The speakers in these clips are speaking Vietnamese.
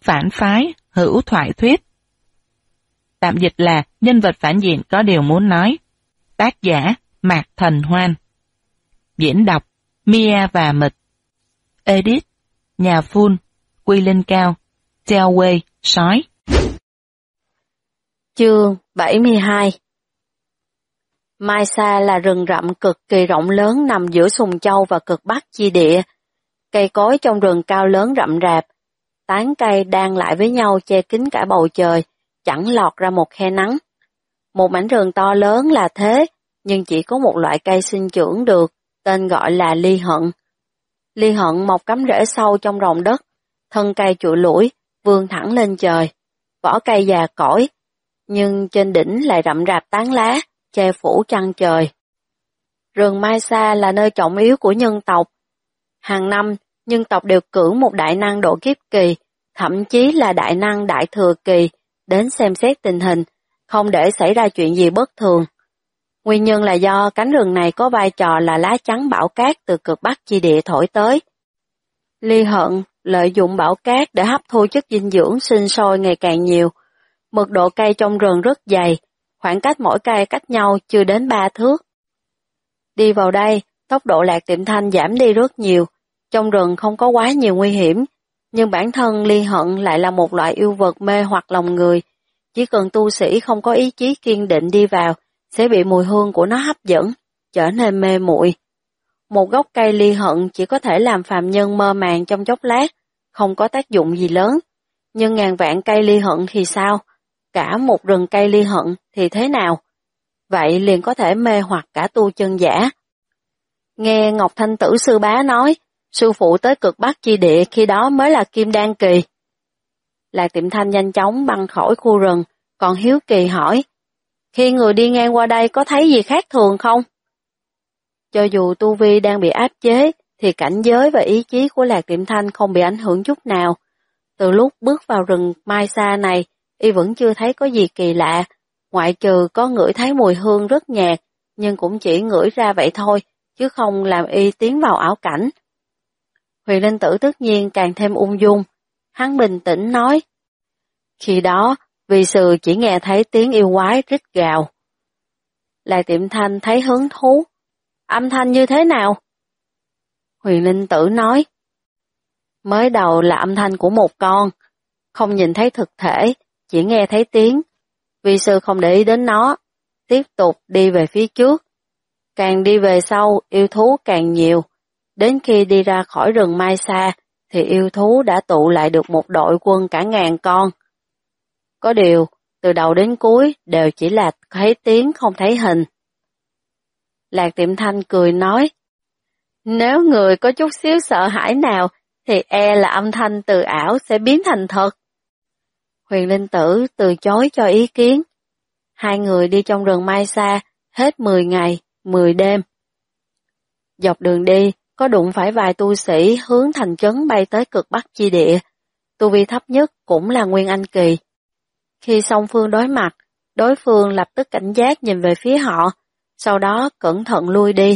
phản phái, hữu thoại thuyết. Tạm dịch là nhân vật phản diện có điều muốn nói. Tác giả Mạc Thần Hoan. Diễn đọc Mia và Mịch. Edit Nhà Phun, Quy Linh Cao, Telway, Sói. Chương 72. Mai Sa là rừng rậm cực kỳ rộng lớn nằm giữa Sùng Châu và cực Bắc chi địa. Cây cối trong rừng cao lớn rậm rạp, tán cây đan lại với nhau che kín cả bầu trời, chẳng lọt ra một khe nắng. Một mảnh rừng to lớn là thế, nhưng chỉ có một loại cây sinh trưởng được, tên gọi là ly hận. Ly hận mọc cắm rễ sâu trong ròng đất, thân cây trụi lủi, vươn thẳng lên trời, vỏ cây già cỗi, nhưng trên đỉnh lại rậm rạp tán lá, che phủ trăng trời. Rừng Mai Sa là nơi trọng yếu của nhân tộc. Hàng năm, nhân tộc đều cử một đại năng độ kiếp kỳ, thậm chí là đại năng đại thừa kỳ, đến xem xét tình hình, không để xảy ra chuyện gì bất thường. Nguyên nhân là do cánh rừng này có vai trò là lá chắn bão cát từ cực Bắc chi địa thổi tới. Ly hận lợi dụng bão cát để hấp thu chất dinh dưỡng sinh sôi ngày càng nhiều. Mật độ cây trong rừng rất dày, khoảng cách mỗi cây cách nhau chưa đến 3 thước. Đi vào đây, tốc độ Lạc Tiệm Thanh giảm đi rất nhiều, trong rừng không có quá nhiều nguy hiểm, nhưng bản thân ly hận lại là một loại yêu vật mê hoặc lòng người. Chỉ cần tu sĩ không có ý chí kiên định đi vào, sẽ bị mùi hương của nó hấp dẫn, trở nên mê muội. Một gốc cây ly hận chỉ có thể làm phàm nhân mơ màng trong chốc lát, không có tác dụng gì lớn. Nhưng ngàn vạn cây ly hận thì sao? Cả một rừng cây ly hận thì thế nào? Vậy liền có thể mê hoặc cả tu chân giả. Nghe Ngọc Thanh Tử sư bá nói, sư phụ tới cực Bắc chi địa khi đó mới là kim đan kỳ. Lạc Tiệm Thanh nhanh chóng băng khỏi khu rừng, còn hiếu kỳ hỏi, khi người đi ngang qua đây có thấy gì khác thường không? Cho dù tu vi đang bị áp chế, thì cảnh giới và ý chí của Lạc Tiệm Thanh không bị ảnh hưởng chút nào. Từ lúc bước vào rừng Mai Sa này, y vẫn chưa thấy có gì kỳ lạ, ngoại trừ có ngửi thấy mùi hương rất nhạt, nhưng cũng chỉ ngửi ra vậy thôi, chứ không làm y tiến vào ảo cảnh. Huyền Linh Tử tất nhiên càng thêm ung dung, hắn bình tĩnh nói. Khi đó, vì sư chỉ nghe thấy tiếng yêu quái rít gào. Lạc Tiệm Thanh thấy hứng thú. Âm thanh như thế nào? Huyền Linh Tử nói. Mới đầu là âm thanh của một con, không nhìn thấy thực thể, chỉ nghe thấy tiếng. Vi sư không để ý đến nó, tiếp tục đi về phía trước. Càng đi về sau, yêu thú càng nhiều. Đến khi đi ra khỏi rừng Mai Sa, thì yêu thú đã tụ lại được một đội quân cả 1000 con. Có điều, từ đầu đến cuối đều chỉ là thấy tiếng không thấy hình. Lạc Tiệm Thanh cười nói, nếu người có chút xíu sợ hãi nào, thì e là âm thanh từ ảo sẽ biến thành thật. Huyền Linh Tử từ chối cho ý kiến. Hai người đi trong rừng Mai Sa hết 10 ngày, 10 đêm. Dọc đường đi, có đụng phải vài tu sĩ hướng thành trấn bay tới cực Bắc chi địa. Tu vi thấp nhất cũng là Nguyên Anh kỳ. Khi song phương đối mặt, đối phương lập tức cảnh giác nhìn về phía họ, sau đó cẩn thận lui đi.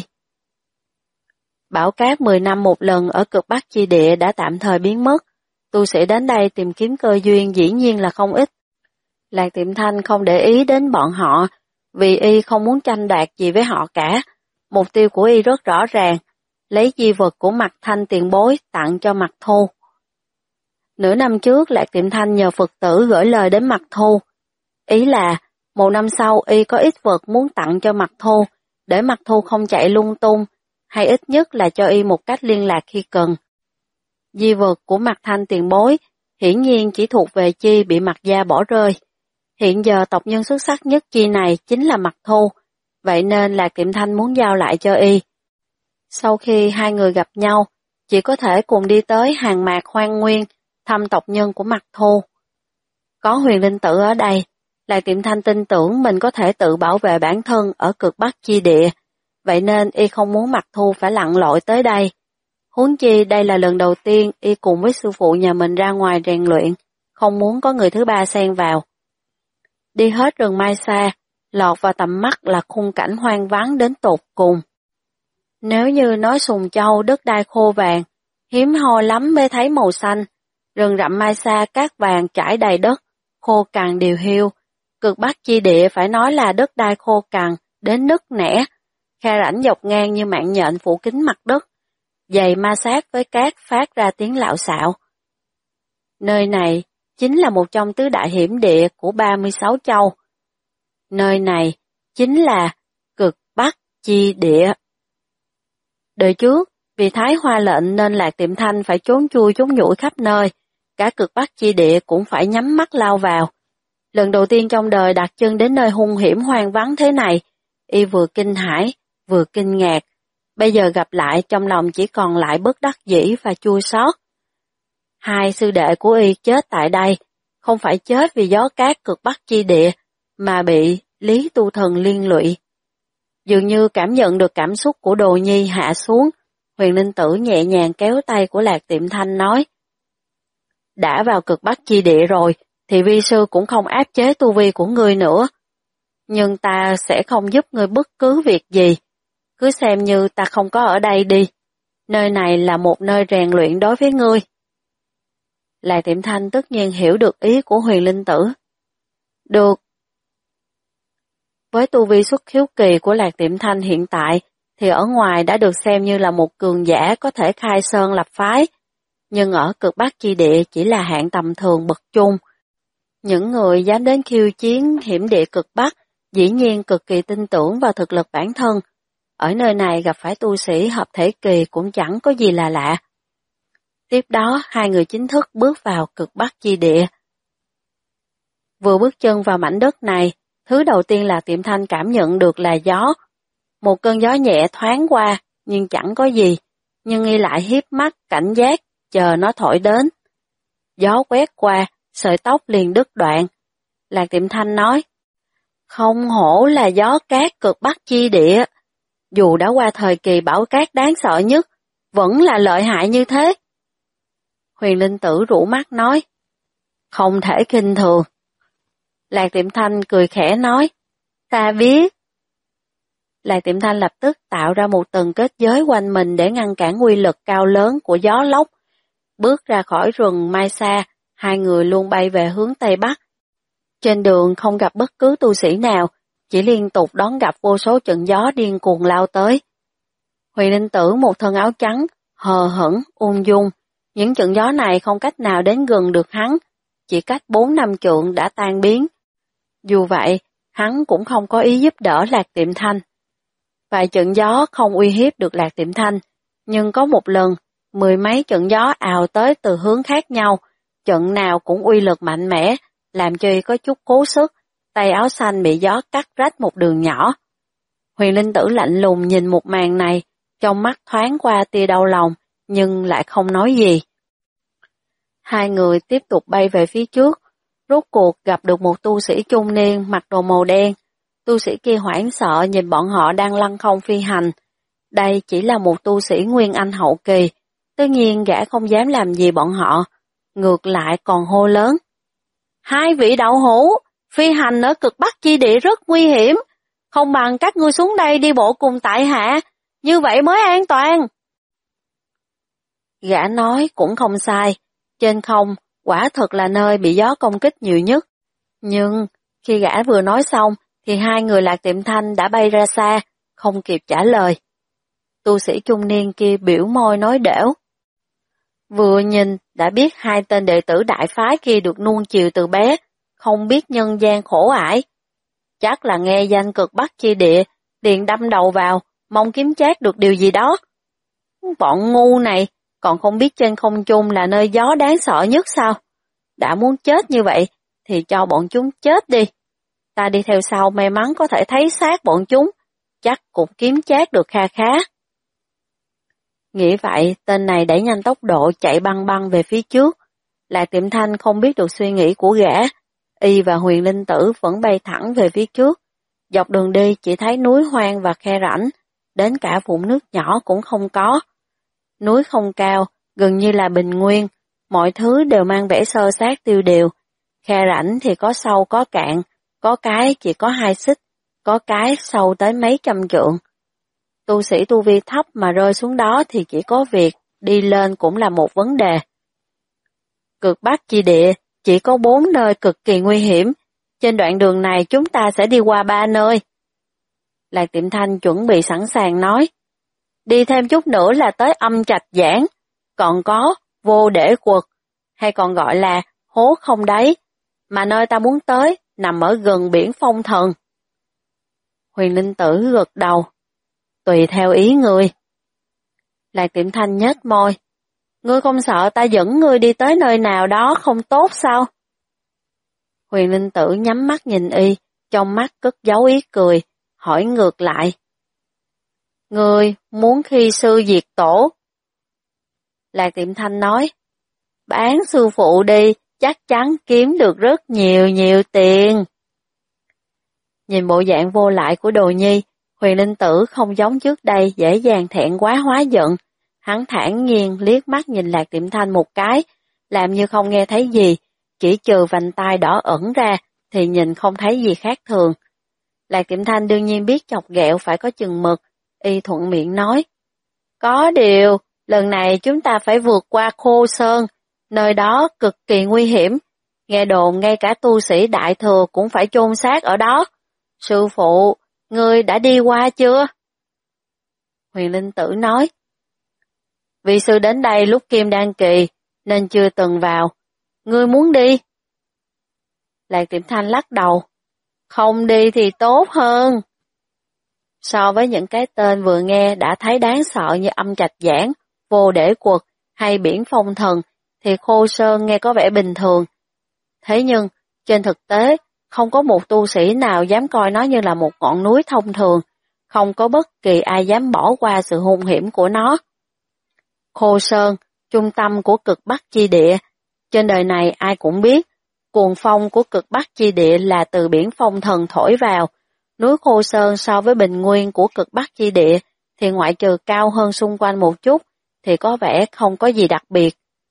Bão cát 10 năm một lần ở cực Bắc chi địa đã tạm thời biến mất, tu sĩ đến đây tìm kiếm cơ duyên dĩ nhiên là không ít. Lạc Tiệm Thanh không để ý đến bọn họ, vì y không muốn tranh đoạt gì với họ cả. Mục tiêu của y rất rõ ràng, lấy di vật của Mạc Thanh tiền bối tặng cho Mạc Thu. Nửa năm trước, Lạc Tiệm Thanh nhờ Phật tử gửi lời đến Mạc Thu. Ý là, một năm sau y có ít vật muốn tặng cho Mạc Thu, để Mạc Thu không chạy lung tung, hay ít nhất là cho y một cách liên lạc khi cần. Di vật của Mạc Thanh tiền bối, hiển nhiên chỉ thuộc về Chi bị Mạc gia bỏ rơi. Hiện giờ tộc nhân xuất sắc nhất Chi này chính là Mạc Thu, vậy nên Lạc Tiệm Thanh muốn giao lại cho y. Sau khi hai người gặp nhau, chỉ có thể cùng đi tới hàng mạc hoang nguyên, thăm tộc nhân của Mạc Thu. Có Huyền Linh Tử ở đây, Lạc Tiệm Thanh tin tưởng mình có thể tự bảo vệ bản thân ở cực Bắc chi địa, vậy nên y không muốn Mạc Thu phải lặn lội tới đây. Huống chi đây là lần đầu tiên y cùng với sư phụ nhà mình ra ngoài rèn luyện, không muốn có người thứ ba xen vào. Đi hết rừng Mai Sa, lọt vào tầm mắt là khung cảnh hoang vắng đến tột cùng. Nếu như nói Sùng Châu đất đai khô vàng, hiếm hoi lắm mới thấy màu xanh, Rừng rậm Mai Sa cát vàng trải đầy đất, khô cằn điều hiu. Cực Bắc chi địa phải nói là đất đai khô cằn, đến nứt nẻ, khe rãnh dọc ngang như mạng nhện phủ kín mặt đất, dày ma sát với cát phát ra tiếng lạo xạo. Nơi này chính là một trong tứ đại hiểm địa của 36 châu. Nơi này chính là Cực Bắc chi địa. Đời trước, vì Thái Hoa lệnh nên Lạc Tiệm Thanh phải trốn chui trốn nhủi khắp nơi, cả Cực Bắc chi địa cũng phải nhắm mắt lao vào. Lần đầu tiên trong đời đặt chân đến nơi hung hiểm hoang vắng thế này, y vừa kinh hãi, vừa kinh ngạc. Bây giờ gặp lại trong lòng chỉ còn lại bất đắc dĩ và chua xót. Hai sư đệ của y chết tại đây, không phải chết vì gió cát Cực Bắc chi địa, mà bị Lý Tu Thần liên lụy. Dường như cảm nhận được cảm xúc của Đồ Nhi hạ xuống, Huyền Linh Tử nhẹ nhàng kéo tay của Lạc Tiệm Thanh nói: đã vào Cực Bắc chi địa rồi, thì vi sư cũng không áp chế tu vi của ngươi nữa. Nhưng ta sẽ không giúp ngươi bất cứ việc gì. Cứ xem như ta không có ở đây đi. Nơi này là một nơi rèn luyện đối với ngươi. Lạc Tiệm Thanh tất nhiên hiểu được ý của Huyền Linh Tử. Được. Với tu vi xuất khiếu kỳ của Lạc Tiệm Thanh hiện tại, thì ở ngoài đã được xem như là một cường giả có thể khai sơn lập phái. Nhưng ở Cực Bắc chi địa chỉ là hạng tầm thường bậc trung. Những người dám đến khiêu chiến hiểm địa Cực Bắc dĩ nhiên cực kỳ tin tưởng vào thực lực bản thân. Ở nơi này gặp phải tu sĩ hợp thể kỳ cũng chẳng có gì là lạ. Tiếp đó hai người chính thức bước vào Cực Bắc chi địa. Vừa bước chân vào mảnh đất này, thứ đầu tiên là Tiệm Thanh cảm nhận được là gió. Một cơn gió nhẹ thoáng qua, nhưng chẳng có gì, nhưng y lại hiếp mắt cảnh giác, chờ nó thổi đến. Gió quét qua, sợi tóc liền đứt đoạn. Lạc Tiệm Thanh nói: không hổ là gió cát Cực Bắc chi địa. Dù đã qua thời kỳ bão cát đáng sợ nhất, vẫn là lợi hại như thế. Huyền Linh Tử rũ mắt nói: không thể khinh thường. Lạc Tiệm Thanh cười khẽ nói: ta biết. Lạc Tiệm Thanh lập tức tạo ra một tầng kết giới quanh mình để ngăn cản uy lực cao lớn của gió lốc. Bước ra khỏi rừng Mai Sa, hai người luôn bay về hướng Tây Bắc. Trên đường không gặp bất cứ tu sĩ nào, chỉ liên tục đón gặp vô số trận gió điên cuồng lao tới. Huyền Linh Tử một thân áo trắng, hờ hững, ung dung. Những trận gió này không cách nào đến gần được hắn, chỉ cách 4-5 trượng đã tan biến. Dù vậy, hắn cũng không có ý giúp đỡ Lạc Tiệm Thanh. Vài trận gió không uy hiếp được Lạc Tiệm Thanh, nhưng có một lần, 10 mấy trận gió ào tới từ hướng khác nhau, trận nào cũng uy lực mạnh mẽ, làm cho y có chút cố sức, tay áo xanh bị gió cắt rách một đường nhỏ. Huyền Linh Tử lạnh lùng nhìn một màn này, trong mắt thoáng qua tia đau lòng, nhưng lại không nói gì. Hai người tiếp tục bay về phía trước, rốt cuộc gặp được một tu sĩ trung niên mặc đồ màu đen. Tu sĩ kia hoảng sợ nhìn bọn họ đang lăng không phi hành. Đây chỉ là một tu sĩ Nguyên Anh hậu kỳ, tất nhiên gã không dám làm gì bọn họ, ngược lại còn hô lớn: hai vị đậu hũ, phi hành ở Cực Bắc chi địa rất nguy hiểm, không bằng các ngươi xuống đây đi bộ cùng tại hạ, như vậy mới an toàn. Gã nói cũng không sai, trên không quả thật là nơi bị gió công kích nhiều nhất. Nhưng khi gã vừa nói xong thì hai người Lạc Tiệm Thanh đã bay ra xa, không kịp trả lời. Tu sĩ trung niên kia biểu môi nói đểu. Vừa nhìn đã biết hai tên đệ tử đại phái kia được nuông chiều từ bé, không biết nhân gian khổ ải. Chắc là nghe danh Cực Bắc chi địa, liền đâm đầu vào, mong kiếm trác được điều gì đó. Bọn ngu này còn không biết trên không trung là nơi gió đáng sợ nhất sao? Đã muốn chết như vậy thì cho bọn chúng chết đi. Ta đi theo sau may mắn có thể thấy xác bọn chúng, chắc cũng kiếm trác được kha khá. Nghĩ vậy, tên này đẩy nhanh tốc độ chạy băng băng về phía trước. Lạc Tiệm Thanh không biết được suy nghĩ của gã. Y và Huyền Linh Tử vẫn bay thẳng về phía trước. Dọc đường đi chỉ thấy núi hoang và khe rãnh, đến cả vũng nước nhỏ cũng không có. Núi không cao, gần như là bình nguyên, mọi thứ đều mang vẻ xơ xác tiêu điều. Khe rãnh thì có sâu có cạn, có cái chỉ có 2 xích, có cái sâu tới mấy trăm trượng. Tu sĩ tu vi thấp mà rơi xuống đó thì chỉ có việc đi lên cũng là một vấn đề. Cực Bắc chi địa chỉ có 4 nơi cực kỳ nguy hiểm. Trên đoạn đường này chúng ta sẽ đi qua 3 nơi. Lạc Tiệm Thanh chuẩn bị sẵn sàng nói. Đi thêm chút nữa là tới Âm Trạch Giảng, còn có Vô Để Quật, hay còn gọi là Hố Không Đáy, mà nơi ta muốn tới nằm ở gần biển Phong Thần. Huyền Linh Tử gật đầu. Tùy theo ý ngươi. Lạc Tiệm Thanh nhếch môi. Ngươi không sợ ta dẫn ngươi đi tới nơi nào đó không tốt sao? Huyền Linh Tử nhắm mắt nhìn y, trong mắt cất giấu ý cười, hỏi ngược lại. Ngươi muốn khi sư diệt tổ? Lạc Tiệm Thanh nói. Bán sư phụ đi, chắc chắn kiếm được rất nhiều tiền. Nhìn bộ dạng vô lại của Đồ Nhi, Huyền Linh Tử không giống trước đây dễ dàng thẹn quá hóa giận. Hắn thản nhiên liếc mắt nhìn Lạc Tiệm Thanh một cái, làm như không nghe thấy gì, chỉ trừ vành tai đỏ ẩn ra thì nhìn không thấy gì khác thường. Lạc Tiệm Thanh đương nhiên biết chọc ghẹo phải có chừng mực, y thuận miệng nói. Có điều, lần này chúng ta phải vượt qua Khô Sơn, nơi đó cực kỳ nguy hiểm. Nghe đồn ngay cả tu sĩ đại thừa cũng phải chôn xác ở đó. Sư phụ, ngươi đã đi qua chưa? Huyền Linh Tử nói. Vị sư đến đây lúc Kim Đan kỳ, nên chưa từng vào. Ngươi muốn đi? Lạc Tiệm Thanh lắc đầu. Không đi thì tốt hơn. So với những cái tên vừa nghe đã thấy đáng sợ như Âm Trạch Giảng, Vô Để Quật hay Biển Phong Thần, thì Khô Sơn nghe có vẻ bình thường. Thế nhưng, trên thực tế, không có một tu sĩ nào dám coi nó như là một ngọn núi thông thường, không có bất kỳ ai dám bỏ qua sự hung hiểm của nó. Khô Sơn, trung tâm của Cực Bắc chi địa. Trên đời này ai cũng biết, cuồng phong của Cực Bắc chi địa là từ Biển Phong Thần thổi vào. Núi Khô Sơn so với bình nguyên của Cực Bắc chi địa thì ngoại trừ cao hơn xung quanh một chút thì có vẻ không có gì đặc biệt.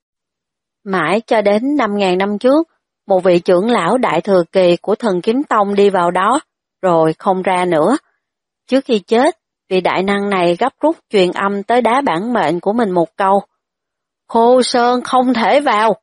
Mãi cho đến 5.000 năm trước, một vị trưởng lão đại thừa kỳ của Thần Kiếm Tông đi vào đó, rồi không ra nữa. Trước khi chết, vị đại năng này gấp rút truyền âm tới đá bản mệnh của mình một câu. Khô Sơn không thể vào.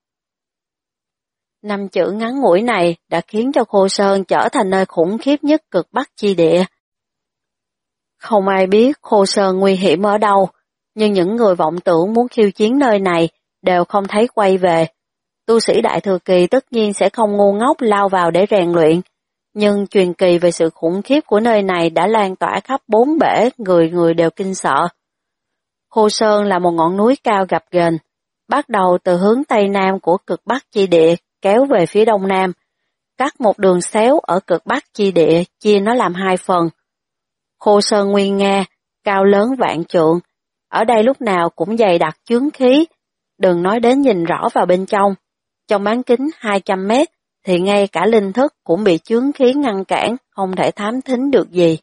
5 chữ ngắn ngủi này đã khiến cho Khô Sơn trở thành nơi khủng khiếp nhất Cực Bắc chi địa. Không ai biết Khô Sơn nguy hiểm ở đâu, nhưng những người vọng tưởng muốn khiêu chiến nơi này đều không thấy quay về. Tu sĩ đại thừa kỳ tất nhiên sẽ không ngu ngốc lao vào để rèn luyện, nhưng truyền kỳ về sự khủng khiếp của nơi này đã lan tỏa khắp 4 bể, người người đều kinh sợ. Khô Sơn là một ngọn núi cao gập ghềnh, bắt đầu từ hướng Tây Nam của Cực Bắc chi địa kéo về phía Đông Nam, cắt một đường xéo ở Cực Bắc chi địa chia nó làm 2 phần. Khô Sơn nguyên nga, cao lớn vạn trượng, ở đây lúc nào cũng dày đặc chướng khí, đừng nói đến nhìn rõ vào bên trong. Trong bán kính 200 mét thì ngay cả linh thức cũng bị chướng khí ngăn cản, không thể thám thính được gì.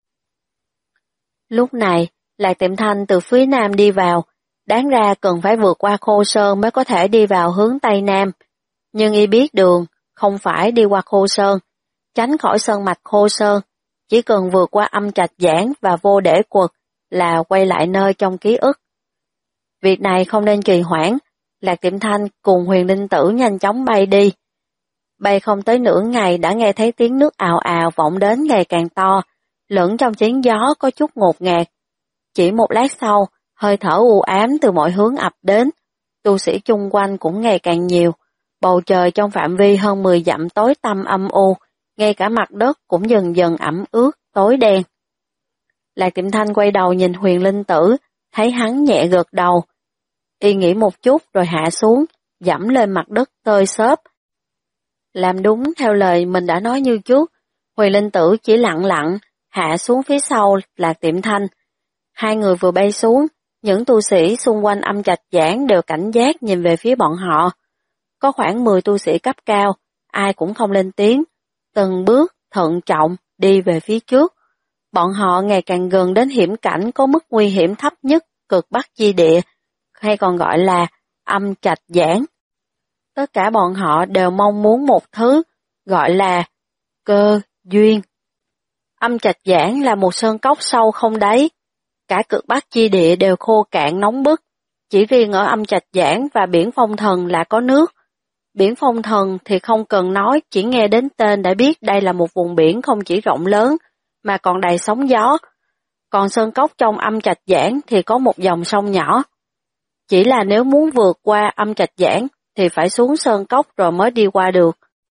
Lúc này, Lạc Tiệm Thanh từ phía nam đi vào, đáng ra cần phải vượt qua Khô Sơn mới có thể đi vào hướng Tây Nam. Nhưng y biết đường, không phải đi qua Khô Sơn, tránh khỏi sơn mạch Khô Sơn, chỉ cần vượt qua Âm Trạch Giảng và Vô Để Quật là quay lại nơi trong ký ức. Việc này không nên trì hoãn, Lạc Tiệm Thanh cùng Huyền Linh Tử nhanh chóng bay đi. Bay không tới nửa ngày đã nghe thấy tiếng nước ào ào vọng đến ngày càng to, lẫn trong tiếng gió có chút ngột ngạt. Chỉ một lát sau, hơi thở u ám từ mọi hướng ập đến, tu sĩ chung quanh cũng ngày càng nhiều, bầu trời trong phạm vi hơn 10 dặm tối tăm âm u, ngay cả mặt đất cũng dần dần ẩm ướt, tối đen. Lạc Tiệm Thanh quay đầu nhìn Huyền Linh Tử, thấy hắn nhẹ gật đầu. Y nghĩ một chút rồi hạ xuống, dẫm lên mặt đất tơi xốp. Làm đúng theo lời mình đã nói như trước, Huyền Linh Tử chỉ lặng lặng, hạ xuống phía sau Lạc Tiệm Thanh. Hai người vừa bay xuống, những tu sĩ xung quanh Âm Trạch Giảng đều cảnh giác nhìn về phía bọn họ. Có khoảng 10 tu sĩ cấp cao, ai cũng không lên tiếng, từng bước thận trọng đi về phía trước. Bọn họ ngày càng gần đến hiểm cảnh có mức nguy hiểm thấp nhất Cực Bắc chi địa, hay còn gọi là Âm Trạch Giảng. Tất cả bọn họ đều mong muốn một thứ, gọi là cơ duyên. Âm Trạch Giảng là một sơn cốc sâu không đáy, cả Cực Bắc chi địa đều khô cạn nóng bức, chỉ riêng ở Âm Trạch Giảng và Biển Phong Thần là có nước, Biển Phong Thần thì không cần nói, chỉ nghe đến tên đã biết đây là một vùng biển không chỉ rộng lớn, mà còn đầy sóng gió. Còn Sơn Cốc trong Âm Trạch Giảng thì có một dòng sông nhỏ. Chỉ là nếu muốn vượt qua Âm Trạch Giảng thì phải xuống Sơn Cốc rồi mới đi qua được.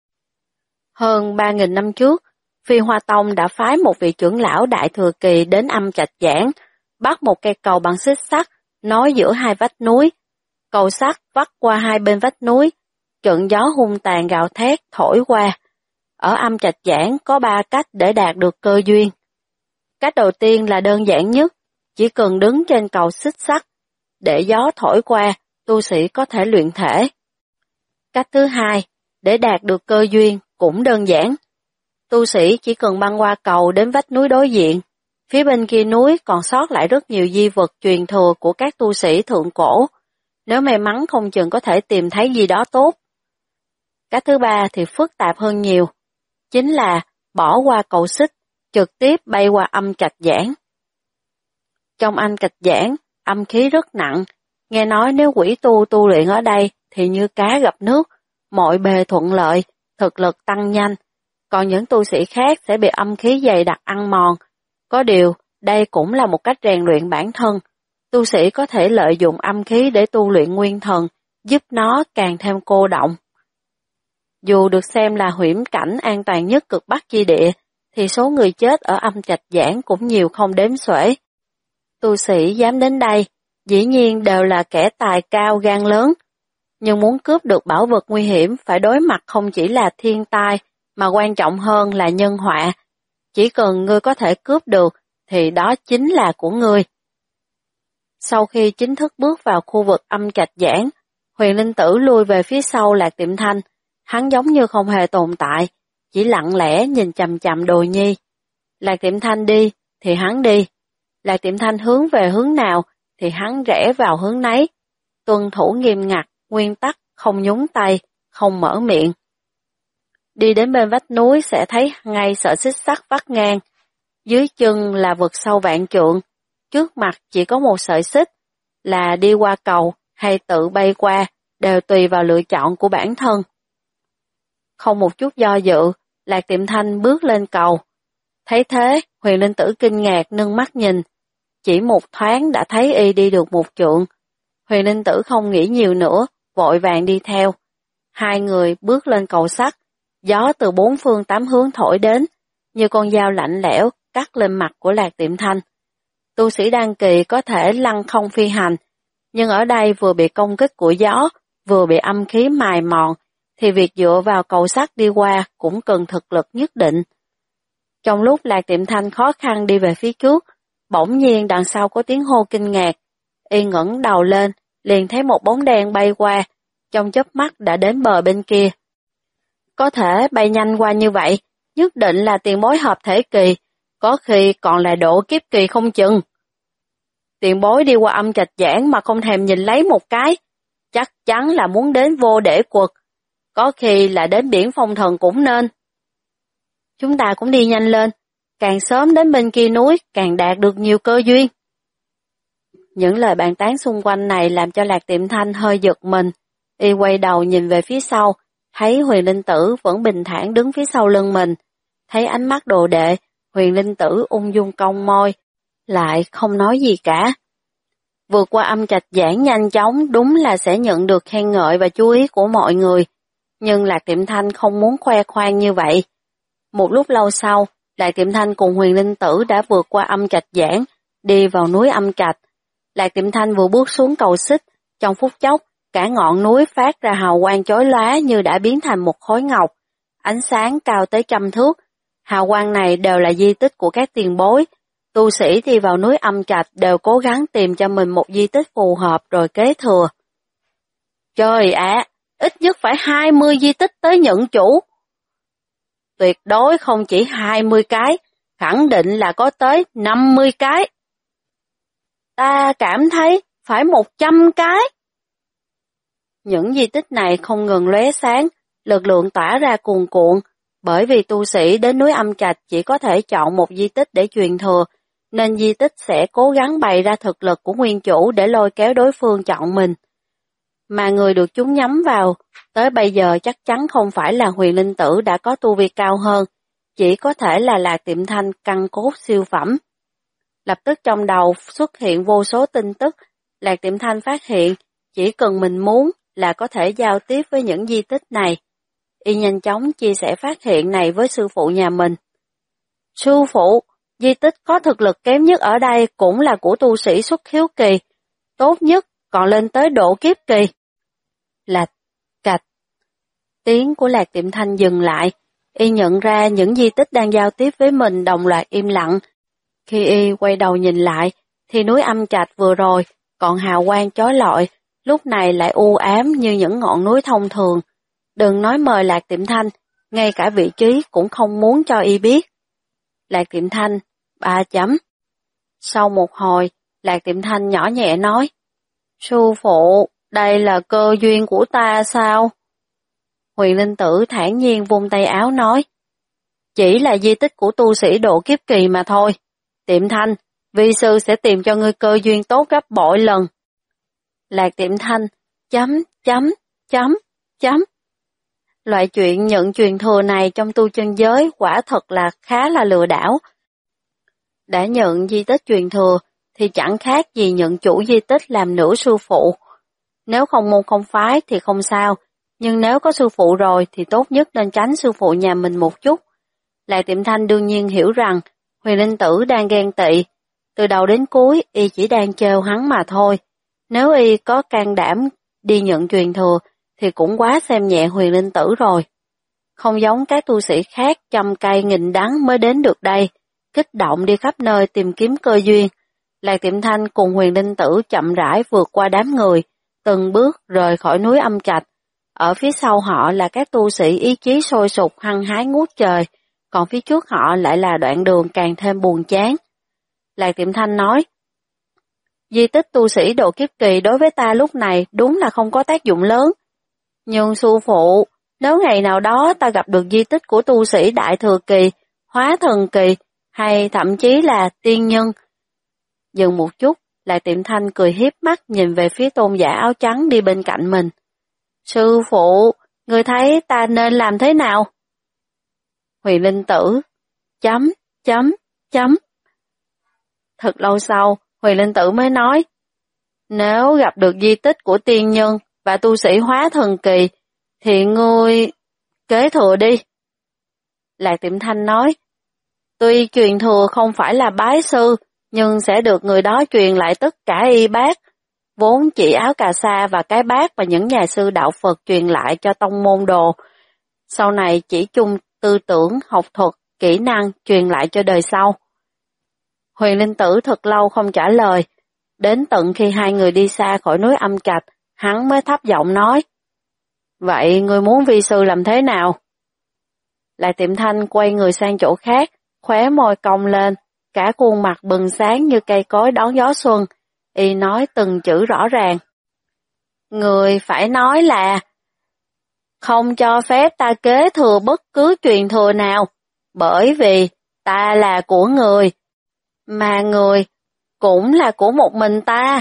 Hơn 3.000 năm trước, Phi Hoa Tông đã phái một vị trưởng lão Đại Thừa Kỳ đến Âm Trạch Giảng, bắt một cây cầu bằng xích sắt, nối giữa hai vách núi. Cầu sắt vắt qua hai bên vách núi, trận gió hung tàn gào thét thổi qua. Ở Âm Trạch Giảng có 3 cách để đạt được cơ duyên. Cách đầu tiên là đơn giản nhất, chỉ cần đứng trên cầu xích sắt, để gió thổi qua, tu sĩ có thể luyện thể. Cách thứ hai, để đạt được cơ duyên cũng đơn giản. Tu sĩ chỉ cần băng qua cầu đến vách núi đối diện. Phía bên kia núi còn sót lại rất nhiều di vật truyền thừa của các tu sĩ thượng cổ. Nếu may mắn không chừng có thể tìm thấy gì đó tốt. Cách thứ ba thì phức tạp hơn nhiều. Chính là bỏ qua cầu xích, trực tiếp bay qua Âm Trạch Giảng. Trong Âm Trạch Giảng, âm khí rất nặng. Nghe nói nếu quỷ tu luyện ở đây thì như cá gặp nước, mọi bề thuận lợi, thực lực tăng nhanh. Còn những tu sĩ khác sẽ bị âm khí dày đặc ăn mòn. Có điều, đây cũng là một cách rèn luyện bản thân. Tu sĩ có thể lợi dụng âm khí để tu luyện nguyên thần, giúp nó càng thêm cô động. Dù được xem là huyễn cảnh an toàn nhất cực Bắc chi địa, thì số người chết ở Âm Trạch Giảng cũng nhiều không đếm xuể. Tu sĩ dám đến đây, dĩ nhiên đều là kẻ tài cao gan lớn. Nhưng muốn cướp được bảo vật nguy hiểm phải đối mặt không chỉ là thiên tai, mà quan trọng hơn là nhân họa. Chỉ cần ngươi có thể cướp được, thì đó chính là của ngươi. Sau khi chính thức bước vào khu vực Âm Trạch Giảng, Huyền Linh Tử lui về phía sau Lạc Tiệm Thanh. Hắn giống như không hề tồn tại, chỉ lặng lẽ nhìn chằm chằm Đồ Nhi. Lạc Tiệm Thanh đi, thì hắn đi. Lạc Tiệm Thanh hướng về hướng nào, thì hắn rẽ vào hướng nấy. Tuân thủ nghiêm ngặt, nguyên tắc, không nhúng tay, không mở miệng. Đi đến bên vách núi sẽ thấy ngay sợi xích sắt vắt ngang. Dưới chân là vực sâu vạn trượng, trước mặt chỉ có một sợi xích, là đi qua cầu hay tự bay qua, đều tùy vào lựa chọn của bản thân. Không một chút do dự, Lạc Tiệm Thanh bước lên cầu. Thấy thế, Huyền Linh Tử kinh ngạc nâng mắt nhìn. Chỉ một thoáng đã thấy y đi được một trượng. Huyền Linh Tử không nghĩ nhiều nữa, vội vàng đi theo. Hai người bước lên cầu sắt, gió từ 4 phương 8 hướng thổi đến, như con dao lạnh lẽo cắt lên mặt của Lạc Tiệm Thanh. Tu sĩ đan kỳ có thể lăng không phi hành, nhưng ở đây vừa bị công kích của gió, vừa bị âm khí mài mòn, thì việc dựa vào cầu sắt đi qua cũng cần thực lực nhất định. Trong lúc Lạc Tiệm Thanh khó khăn đi về phía trước, bỗng nhiên đằng sau có tiếng hô kinh ngạc. Y ngẩng đầu lên, liền thấy một bóng đen bay qua, trong chớp mắt đã đến bờ bên kia. Có thể bay nhanh qua như vậy, nhất định là tiền bối hợp thể kỳ, có khi còn là độ kiếp kỳ không chừng. Tiền bối đi qua Âm Trạch Giảng mà không thèm nhìn lấy một cái, chắc chắn là muốn đến Vô Để Quật, có khi là đến biển Phong Thần cũng nên. Chúng ta cũng đi nhanh lên, càng sớm đến bên kia núi càng đạt được nhiều cơ duyên. Những lời bàn tán xung quanh này làm cho Lạc Tiệm Thanh hơi giật mình. Y quay đầu nhìn về phía sau, thấy Huyền Linh Tử vẫn bình thản đứng phía sau lưng mình. Thấy ánh mắt đồ đệ, Huyền Linh Tử ung dung cong môi, lại không nói gì cả. Vượt qua Âm Trạch Giảng nhanh chóng đúng là sẽ nhận được khen ngợi và chú ý của mọi người. Nhưng Lạc Tiệm Thanh không muốn khoe khoang như vậy. Một lúc lâu sau, Lạc Tiệm Thanh cùng Huyền Linh Tử đã vượt qua Âm Trạch Giảng, đi vào núi Âm Trạch. Lạc Tiệm Thanh vừa bước xuống cầu xích, trong phút chốc, cả ngọn núi phát ra hào quang chói lóa như đã biến thành một khối ngọc, ánh sáng cao tới 100 thước. Hào quang này đều là di tích của các tiền bối. Tu sĩ đi vào núi Âm Trạch đều cố gắng tìm cho mình một di tích phù hợp rồi kế thừa. Trời ạ, ít nhất phải 20 di tích tới nhận chủ. Tuyệt đối không chỉ 20 cái, khẳng định là có tới 50 cái. Ta cảm thấy phải 100 cái. Những di tích này không ngừng lóe sáng, lực lượng tỏa ra cuồn cuộn, bởi vì tu sĩ đến núi Âm Trạch chỉ có thể chọn một di tích để truyền thừa, nên di tích sẽ cố gắng bày ra thực lực của nguyên chủ để lôi kéo đối phương chọn mình. mà người được chúng nhắm vào tới bây giờ chắc chắn không phải là Huyền Linh Tử đã có tu vi cao hơn, chỉ có thể là Lạc Tiệm Thanh căn cốt siêu phẩm. Lập tức trong đầu xuất hiện vô số tin tức, Lạc Tiệm Thanh phát hiện chỉ cần mình muốn là có thể giao tiếp với những di tích này. Y nhanh chóng chia sẻ phát hiện này với sư phụ nhà mình. Sư phụ, di tích có thực lực kém nhất ở đây cũng là của tu sĩ xuất khiếu kỳ, tốt nhất còn lên tới độ kiếp kỳ. Lạch, cạch. Tiếng của Lạc Tiệm Thanh dừng lại, y nhận ra những di tích đang giao tiếp với mình đồng loạt im lặng. Khi y quay đầu nhìn lại, thì núi Âm Trạch vừa rồi còn hào quang chói lọi, lúc này lại u ám như những ngọn núi thông thường. Đừng nói mời Lạc Tiệm Thanh, ngay cả vị trí cũng không muốn cho y biết. Lạc Tiệm Thanh, 3 chấm. Sau một hồi, Lạc Tiệm Thanh nhỏ nhẹ nói, sư phụ, đây là cơ duyên của ta sao? Huyền Linh Tử thản nhiên vung tay áo nói, chỉ là di tích của tu sĩ độ kiếp kỳ mà thôi. Tiệm Thanh, vi sư sẽ tìm cho ngươi cơ duyên tốt gấp bội lần. Lạc Tiệm Thanh, chấm. Loại chuyện nhận truyền thừa này trong tu chân giới quả thật là khá là lừa đảo. Đã nhận di tích truyền thừa thì chẳng khác gì nhận chủ di tích làm nửa sư phụ. Nếu không môn không phái thì không sao, nhưng nếu có sư phụ rồi thì tốt nhất nên tránh sư phụ nhà mình một chút. Lạc Tiệm Thanh đương nhiên hiểu rằng Huyền Linh Tử đang ghen tị. Từ đầu đến cuối y chỉ đang trêu hắn mà thôi. Nếu y có can đảm đi nhận truyền thừa thì cũng quá xem nhẹ Huyền Linh Tử rồi. Không giống các tu sĩ khác trăm cây nghìn đắng mới đến được đây, kích động đi khắp nơi tìm kiếm cơ duyên. Lạc Tiệm Thanh cùng Huyền Linh Tử chậm rãi vượt qua đám người, từng bước rời khỏi núi Âm Trạch. Ở phía sau họ là các tu sĩ ý chí sôi sục hăng hái ngút trời, còn phía trước họ lại là đoạn đường càng thêm buồn chán. Lạc Tiệm Thanh nói, di tích tu sĩ độ kiếp kỳ đối với ta lúc này đúng là không có tác dụng lớn. Nhưng sư phụ, nếu ngày nào đó ta gặp được di tích của tu sĩ đại thừa kỳ, hóa thần kỳ, hay thậm chí là tiên nhân. Dừng một chút, Lạc Tiệm Thanh cười hiếp mắt nhìn về phía tôn giả áo trắng đi bên cạnh mình. Sư phụ, người thấy ta nên làm thế nào? Huyền Linh Tử, chấm. Thật lâu sau, Huyền Linh Tử mới nói, nếu gặp được di tích của tiên nhân và tu sĩ hóa thần kỳ, thì ngươi kế thừa đi. Lạc Tiệm Thanh nói, tuy truyền thừa không phải là bái sư, nhưng sẽ được người đó truyền lại tất cả y bát, vốn chỉ áo cà sa và cái bát và những nhà sư đạo Phật truyền lại cho tông môn đồ. Sau này chỉ chung tư tưởng, học thuật, kỹ năng truyền lại cho đời sau. Huyền Linh Tử thật lâu không trả lời, đến tận khi hai người đi xa khỏi núi Âm Trạch, hắn mới thấp giọng nói, vậy ngươi muốn vi sư làm thế nào? Lạc Tiệm Thanh quay người sang chỗ khác, khóe môi cong lên, cả khuôn mặt bừng sáng như cây cối đón gió xuân, y nói từng chữ rõ ràng. Người phải nói là không cho phép ta kế thừa bất cứ truyền thừa nào, bởi vì ta là của người, mà người cũng là của một mình ta.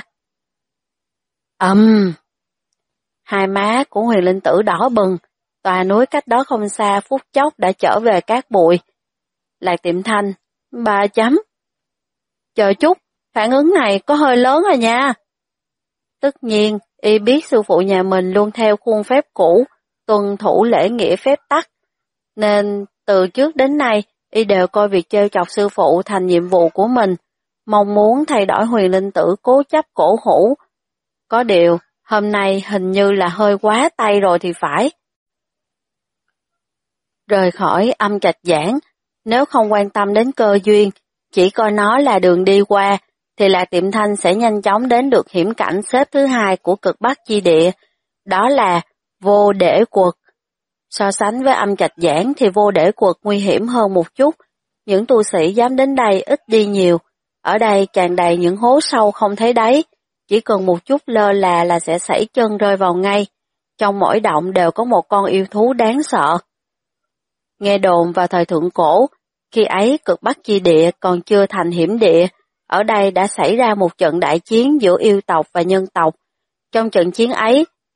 Hai má của Huyền Linh Tử đỏ bừng, tòa núi cách đó không xa phút chốc đã trở về cát bụi. Lạc Tiệm Thanh, 3 chấm. Chờ chút, phản ứng này có hơi lớn rồi nha. Tất nhiên, y biết sư phụ nhà mình luôn theo khuôn phép cũ, tuân thủ lễ nghĩa phép tắc, nên từ trước đến nay y đều coi việc trêu chọc sư phụ thành nhiệm vụ của mình, mong muốn thay đổi Huyền Linh Tử cố chấp cổ hủ. Có điều, hôm nay hình như là hơi quá tay rồi thì phải. Rời khỏi Âm Trạch Giảng, nếu không quan tâm đến cơ duyên, chỉ coi nó là đường đi qua, thì Lạc Tiệm Thanh sẽ nhanh chóng đến được hiểm cảnh xếp thứ hai của cực Bắc chi địa, đó là Vô Để Quật. So sánh với Âm Trạch Giảng thì Vô Để Quật nguy hiểm hơn một chút, những tu sĩ dám đến đây ít đi nhiều, ở đây tràn đầy những hố sâu không thấy đáy, chỉ cần một chút lơ là sẽ sảy chân rơi vào ngay, trong mỗi động đều có một con yêu thú đáng sợ. Nghe đồn vào thời thượng cổ, khi ấy cực Bắc chi địa còn chưa thành hiểm địa, ở đây đã xảy ra một trận đại chiến giữa yêu tộc và nhân tộc. Trong trận chiến ấy,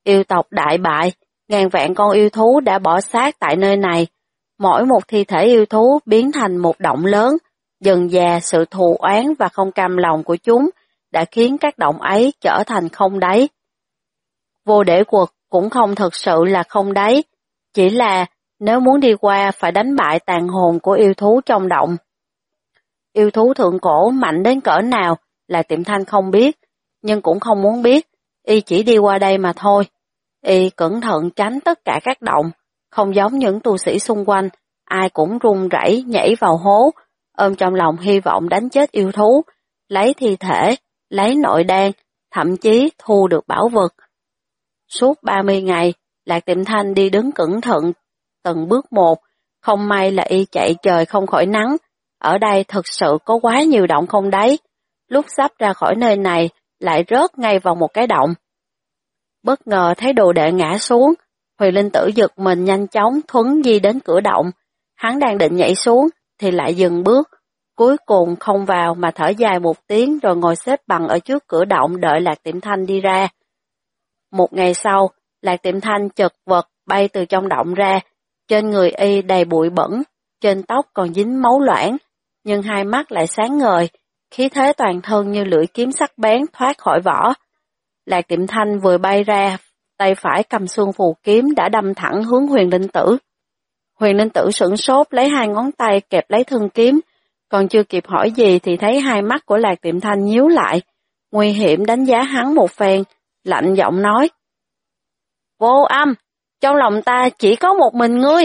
Yêu tộc đại bại, ngàn vạn con yêu thú đã bỏ xác tại nơi này. Mỗi một thi thể yêu thú biến thành một động lớn. Dần dà sự thù oán và không cam lòng của chúng đã khiến các động ấy trở thành không đáy. Vô Đế Quật cũng không thực sự là không đáy, chỉ là nếu muốn đi qua phải đánh bại tàn hồn của yêu thú trong động. Yêu thú thượng cổ mạnh đến cỡ nào là Tiệm Thanh không biết, nhưng cũng không muốn biết, y chỉ đi qua đây mà thôi. Y cẩn thận tránh tất cả các động, không giống những tu sĩ xung quanh, ai cũng run rẩy nhảy vào hố, ôm trong lòng hy vọng đánh chết yêu thú, lấy thi thể, lấy nội đan, thậm chí thu được bảo vật. Suốt 30 ngày, Lạc Tiệm Thanh đi đứng cẩn thận, từng bước một, không may là y chạy trời không khỏi nắng. Ở đây thực sự có quá nhiều động không đáy, lúc sắp ra khỏi nơi này lại rớt ngay vào một cái động. Bất ngờ thấy đồ đệ ngã xuống, Huyền Linh Tử giật mình nhanh chóng thuấn di đến cửa động. Hắn đang định nhảy xuống thì lại dừng bước, cuối cùng không vào mà thở dài một tiếng rồi ngồi xếp bằng ở trước cửa động đợi Lạc Tiệm Thanh đi ra. Một ngày sau, Lạc Tiệm Thanh chật vật bay từ trong động ra, trên người y đầy bụi bẩn, trên tóc còn dính máu loãng, nhưng hai mắt lại sáng ngời, khí thế toàn thân như lưỡi kiếm sắc bén thoát khỏi vỏ. Lạc Tiệm Thanh vừa bay ra, tay phải cầm xương phù kiếm đã đâm thẳng hướng Huyền Linh Tử. Huyền Linh Tử sửng sốt lấy hai ngón tay kẹp lấy thân kiếm, còn chưa kịp hỏi gì thì thấy hai mắt của Lạc Tiệm Thanh nhíu lại, nguy hiểm đánh giá hắn một phen, lạnh giọng nói: Vô Âm, trong lòng ta chỉ có một mình ngươi.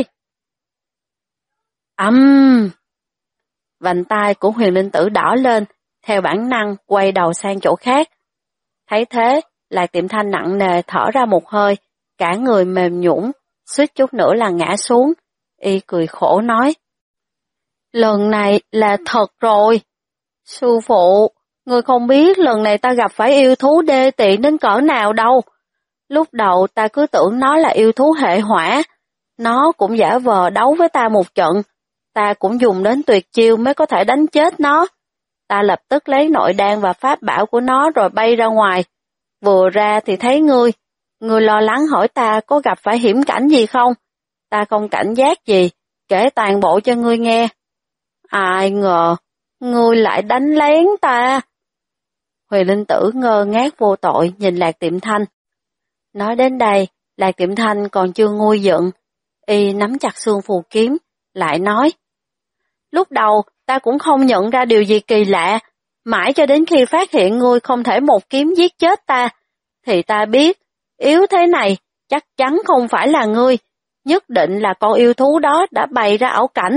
Vành tai của Huyền Linh Tử đỏ lên, theo bản năng quay đầu sang chỗ khác. Thấy thế, Lạc Tiệm Thanh nặng nề thở ra một hơi, cả người mềm nhũn, suýt chút nữa là ngã xuống. Y cười khổ nói: Lần này là thật rồi. Sư phụ, ngươi không biết lần này ta gặp phải yêu thú đê tiện đến cỡ nào đâu. Lúc đầu ta cứ tưởng nó là yêu thú hệ hỏa, nó cũng giả vờ đấu với ta một trận, ta cũng dùng đến tuyệt chiêu mới có thể đánh chết nó. Ta lập tức lấy nội đan và pháp bảo của nó rồi bay ra ngoài. Vừa ra thì thấy ngươi lo lắng hỏi ta có gặp phải hiểm cảnh gì không? Ta không cảnh giác gì, kể toàn bộ cho ngươi nghe. Ai ngờ, ngươi lại đánh lén ta. Huyền Linh Tử ngơ ngác vô tội nhìn Lạc Tiệm Thanh. Nói đến đây, Lạc Tiệm Thanh còn chưa nguôi giận. Y nắm chặt xương phù kiếm, lại nói: Lúc đầu ta cũng không nhận ra điều gì kỳ lạ, mãi cho đến khi phát hiện ngươi không thể một kiếm giết chết ta, thì ta biết, yếu thế này chắc chắn không phải là ngươi, nhất định là con yêu thú đó đã bày ra ảo cảnh.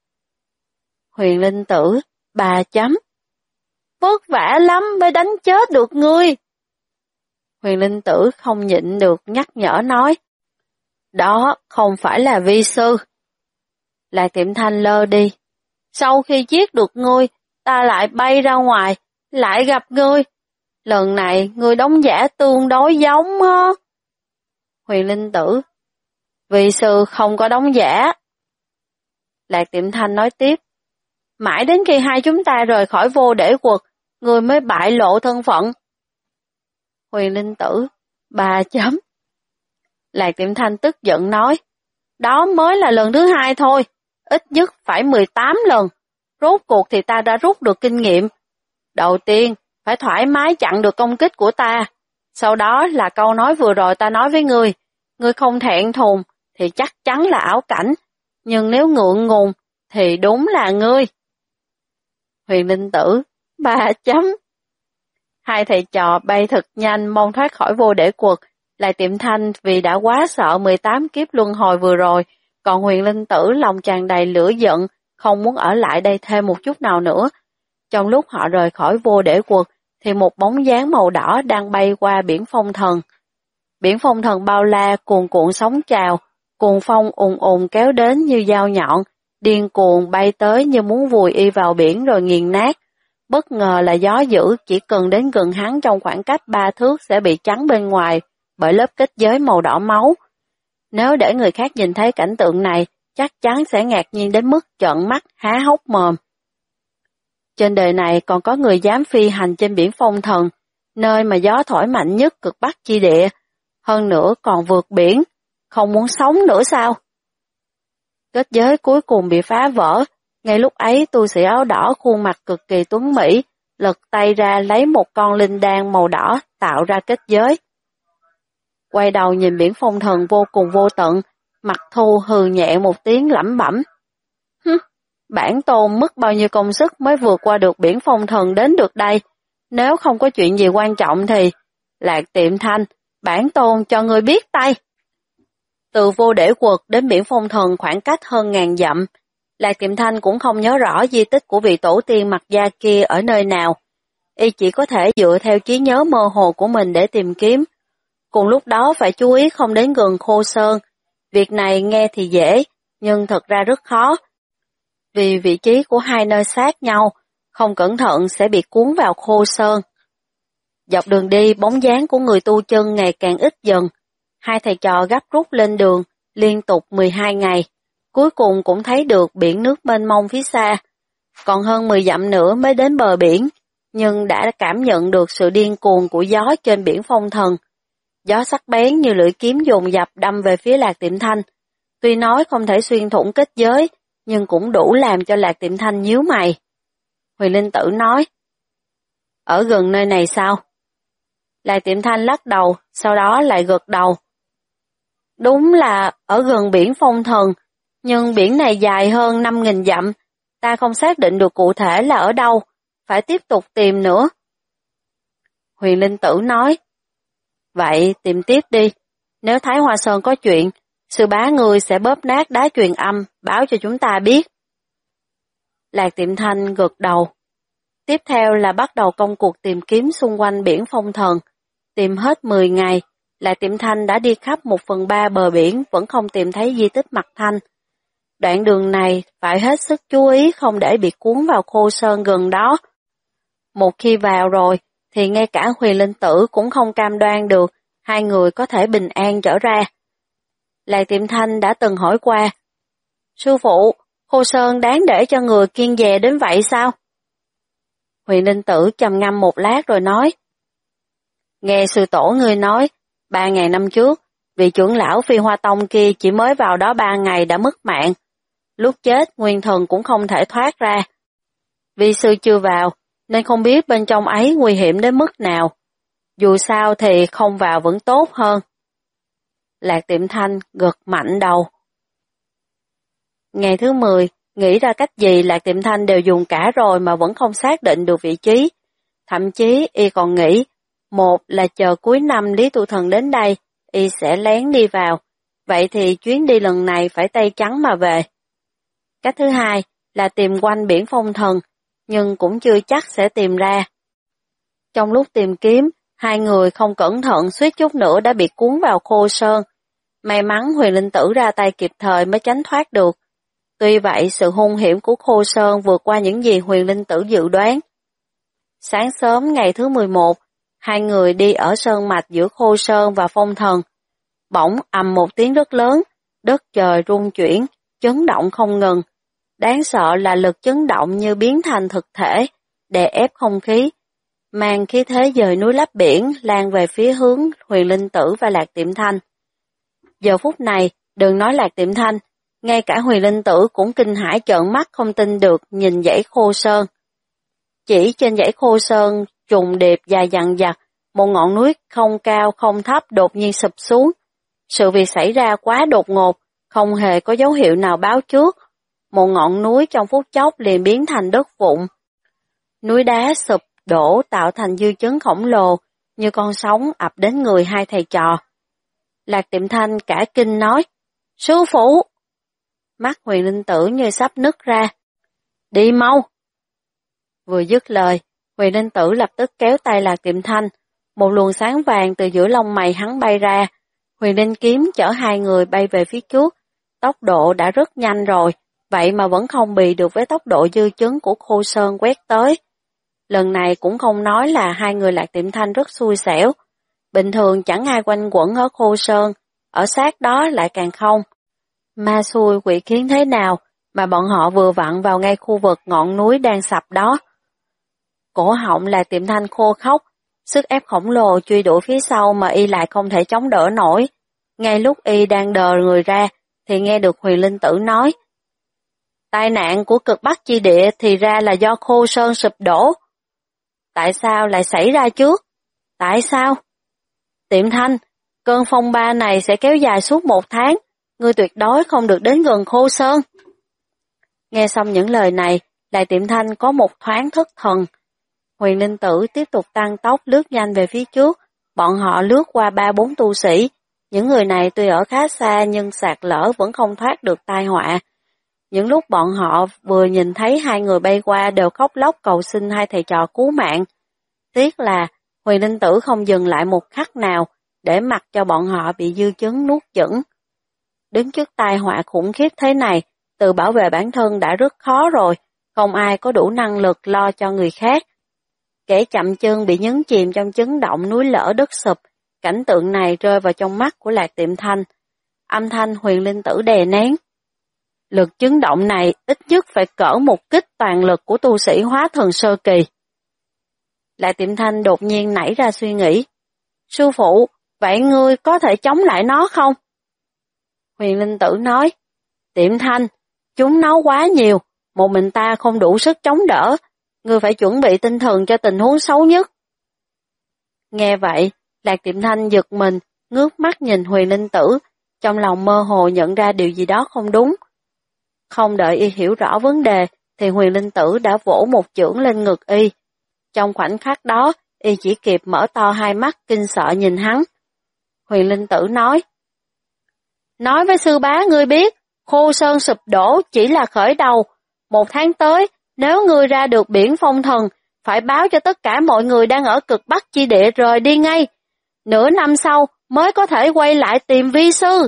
Huyền Linh Tử, 3 chấm. Vất vả lắm mới đánh chết được ngươi. Huyền Linh Tử không nhịn được nhắc nhở nói: Đó không phải là vi sư. Lạc Tiệm Thanh lơ đi. Sau khi giết được ngươi, ta lại bay ra ngoài, lại gặp ngươi. Lần này ngươi đóng giả tương đối giống á. Huyền Linh Tử: Vi sư không có đóng giả. Lạc Tiệm Thanh nói tiếp: Mãi đến khi hai chúng ta rời khỏi Vô Đế Quật, ngươi mới bại lộ thân phận. Huyền Linh Tử, 3 chấm. Lạc Tiệm Thanh tức giận nói: Đó mới là lần thứ 2 thôi, ít nhất phải 18 lần. Rốt cuộc thì ta đã rút được kinh nghiệm. Đầu tiên, phải thoải mái chặn được công kích của ta. Sau đó là câu nói vừa rồi ta nói với ngươi. Ngươi không thẹn thùng thì chắc chắn là ảo cảnh. Nhưng nếu ngượng ngùng thì đúng là ngươi. Huyền Linh Tử, 3 chấm. Hai thầy trò bay thật nhanh mong thoát khỏi Vô Đế Quật. Lạc Tiệm Thanh vì đã quá sợ 18 kiếp luân hồi vừa rồi. Còn Huyền Linh Tử lòng tràn đầy lửa giận, không muốn ở lại đây thêm một chút nào nữa. Trong lúc họ rời khỏi Vô Đế Quật, thì một bóng dáng màu đỏ đang bay qua biển phong thần. Biển phong thần bao la cuồn cuộn sóng trào, cuồng phong ùn ùn kéo đến như dao nhọn, điên cuồng bay tới như muốn vùi y vào biển rồi nghiền nát. Bất ngờ là gió dữ, chỉ cần đến gần hắn trong khoảng cách 3 thước sẽ bị chắn bên ngoài bởi lớp kết giới màu đỏ máu. Nếu để người khác nhìn thấy cảnh tượng này, chắc chắn sẽ ngạc nhiên đến mức trợn mắt há hốc mồm. Trên đời này còn có người dám phi hành trên biển phong thần, nơi mà gió thổi mạnh nhất cực bắc chi địa. hơn nữa còn vượt biển, không muốn sống nữa sao? Kết giới cuối cùng bị phá vỡ, ngay lúc ấy tu sĩ áo đỏ khuôn mặt cực kỳ tuấn mỹ, lật tay ra lấy một con linh đan màu đỏ tạo ra kết giới. Quay đầu nhìn biển phong thần vô cùng vô tận, Mặt Thu hừ nhẹ một tiếng lẩm bẩm. Bản tôn mất bao nhiêu công sức mới vượt qua được biển phong thần đến được đây, nếu không có chuyện gì quan trọng thì, Lạc Tiệm Thanh, bản tôn cho ngươi biết tay. Từ Vô Để Quật đến biển phong thần khoảng cách hơn 1000 dặm, Lạc Tiệm Thanh cũng không nhớ rõ di tích của vị tổ tiên mặt da kia ở nơi nào. Y chỉ có thể dựa theo trí nhớ mơ hồ của mình để tìm kiếm. Cùng lúc đó phải chú ý không đến gần Khô Sơn. Việc này nghe thì dễ, nhưng thật ra rất khó. Vì vị trí của hai nơi sát nhau, không cẩn thận sẽ bị cuốn vào Khô Sơn. Dọc đường đi, bóng dáng của người tu chân ngày càng ít dần. Hai thầy trò gấp rút lên đường, liên tục 12 ngày. Cuối cùng cũng thấy được biển nước mênh mông phía xa. Còn hơn 10 dặm nữa mới đến bờ biển, nhưng đã cảm nhận được sự điên cuồng của gió trên biển phong thần. Gió sắc bén như lưỡi kiếm dồn dập đâm về phía Lạc Tiệm Thanh. Tuy nói không thể xuyên thủng kết giới, nhưng cũng đủ làm cho Lạc Tiệm Thanh nhíu mày. Huyền Linh Tử nói, ở gần nơi này sao? Lạc Tiệm Thanh lắc đầu, sau đó lại gật đầu. Đúng là ở gần biển phong thần, nhưng biển này dài hơn 5000 dặm, ta không xác định được cụ thể là ở đâu, phải tiếp tục tìm nữa. Huyền Linh Tử nói, vậy tìm tiếp đi, nếu Thái Hoa Sơn có chuyện, sư bá ngươi sẽ bóp nát đá truyền âm, báo cho chúng ta biết. Lạc Tiệm Thanh gật đầu. Tiếp theo là bắt đầu công cuộc tìm kiếm xung quanh biển phong thần. Tìm hết 10 ngày, Lạc Tiệm Thanh đã đi khắp 1/3 bờ biển vẫn không tìm thấy di tích Mặt Thanh. Đoạn đường này phải hết sức chú ý không để bị cuốn vào Khô Sơn gần đó. Một khi vào rồi, thì ngay cả Huyền Linh Tử cũng không cam đoan được hai người có thể bình an trở ra. Lạc Tiệm Thanh đã từng hỏi qua, sư phụ, Khô Sơn đáng để cho người kiêng dè đến vậy sao? Huyền Linh Tử trầm ngâm một lát rồi nói, nghe sư tổ ngươi nói, 3000 năm trước, vị trưởng lão Phi Hoa Tông kia chỉ mới vào đó 3 ngày đã mất mạng. Lúc chết, nguyên thần cũng không thể thoát ra. Vi sư chưa vào, nên không biết bên trong ấy nguy hiểm đến mức nào. Dù sao thì không vào vẫn tốt hơn. Lạc Tiệm Thanh gật mạnh đầu. Ngày thứ 10, nghĩ ra cách gì Lạc Tiệm Thanh đều dùng cả rồi mà vẫn không xác định được vị trí. Thậm chí y còn nghĩ, một là chờ cuối năm Lý Tu Thần đến đây, y sẽ lén đi vào. Vậy thì chuyến đi lần này phải tay trắng mà về. Cách thứ hai là tìm quanh biển phong thần, nhưng cũng chưa chắc sẽ tìm ra. Trong lúc tìm kiếm, hai người không cẩn thận suýt chút nữa đã bị cuốn vào Khô Sơn. May mắn Huyền Linh Tử ra tay kịp thời mới tránh thoát được. Tuy vậy, sự hung hiểm của Khô Sơn vượt qua những gì Huyền Linh Tử dự đoán. Sáng sớm ngày thứ 11, hai người đi ở sơn mạch giữa Khô Sơn và phong thần. Bỗng ầm một tiếng rất lớn, đất trời rung chuyển, chấn động không ngừng. Đáng sợ là lực chấn động như biến thành thực thể, đè ép không khí, mang khí thế dời núi lấp biển lan về phía hướng Huyền Linh Tử và Lạc Tiệm Thanh. Giờ phút này, đừng nói Lạc Tiệm Thanh, ngay cả Huyền Linh Tử cũng kinh hãi trợn mắt không tin được nhìn dãy Khô Sơn. Chỉ trên dãy Khô Sơn trùng điệp dài dằng dặc, một ngọn núi không cao không thấp đột nhiên sụp xuống. Sự việc xảy ra quá đột ngột, không hề có dấu hiệu nào báo trước. Một ngọn núi trong phút chốc liền biến thành đất vụn. Núi đá sụp đổ tạo thành dư chấn khổng lồ, như con sóng ập đến người hai thầy trò. Lạc Tiệm Thanh cả kinh nói, sư phụ! Mắt Huyền Linh Tử như sắp nứt ra. Đi mau! Vừa dứt lời, Huyền Linh Tử lập tức kéo tay Lạc Tiệm Thanh. Một luồng sáng vàng từ giữa lông mày hắn bay ra. Huyền Linh kiếm chở hai người bay về phía trước. Tốc độ đã rất nhanh rồi, vậy mà vẫn không bị được với tốc độ dư chấn của Khô Sơn quét tới. Lần này cũng không nói là hai người Lạc Tiệm Thanh rất xui xẻo. Bình thường chẳng ai quanh quẩn ở Khô Sơn, ở sát đó lại càng không. Ma xui quỷ khiến thế nào mà bọn họ vừa vặn vào ngay khu vực ngọn núi đang sập đó. Cổ họng Lạc Tiệm Thanh khô khốc, Sức ép khổng lồ truy đuổi phía sau mà y lại không thể chống đỡ nổi. Ngay lúc y đang đờ người ra, thì nghe được Huyền Linh Tử nói. Tai nạn của cực Bắc chi địa thì ra là do Khô Sơn sụp đổ. Tại sao lại xảy ra trước? Tại sao? Tiệm Thanh, cơn phong ba này sẽ kéo dài suốt 1 tháng, ngươi tuyệt đối không được đến gần Khô Sơn. Nghe xong những lời này, Lại Tiệm Thanh có một thoáng thất thần. Huyền Linh Tử tiếp tục tăng tốc lướt nhanh về phía trước, bọn họ lướt qua 3-4 tu sĩ. Những người này tuy ở khá xa nhưng sạt lở vẫn không thoát được tai họa. Những lúc bọn họ vừa nhìn thấy 2 người bay qua đều khóc lóc cầu xin 2 thầy trò cứu mạng. Tiếc là Huyền Linh Tử không dừng lại một khắc nào để mặc cho bọn họ bị dư chấn nuốt chửng. Đứng trước tai họa khủng khiếp thế này, tự bảo vệ bản thân đã rất khó rồi, không ai có đủ năng lực lo cho người khác. Kẻ chậm chân bị nhấn chìm trong chấn động núi lở đất sụp, cảnh tượng này rơi vào trong mắt của Lạc Tiệm Thanh. Âm thanh Huyền Linh Tử đè nén. Lực chấn động này ít nhất phải cỡ một kích toàn lực của tu sĩ hóa thần sơ kỳ. Lạc Tiệm Thanh đột nhiên nảy ra suy nghĩ. Sư phụ, vậy ngươi có thể chống lại nó không? Huyền Linh Tử nói. Tiệm Thanh, chúng nó quá nhiều, một mình ta không đủ sức chống đỡ, ngươi phải chuẩn bị tinh thần cho tình huống xấu nhất. Nghe vậy, Lạc Tiệm Thanh giật mình, ngước mắt nhìn Huyền Linh Tử, trong lòng mơ hồ nhận ra điều gì đó không đúng. Không đợi y hiểu rõ vấn đề, thì Huyền Linh Tử đã vỗ một chưởng lên ngực y. Trong khoảnh khắc đó, y chỉ kịp mở to hai mắt kinh sợ nhìn hắn. Huyền Linh Tử nói. Nói với sư bá ngươi biết, Khô Sơn sụp đổ chỉ là khởi đầu. 1 tháng tới, nếu ngươi ra được biển phong thần, phải báo cho tất cả mọi người đang ở cực Bắc chi địa rời đi ngay. Nửa năm sau mới có thể quay lại tìm vi sư.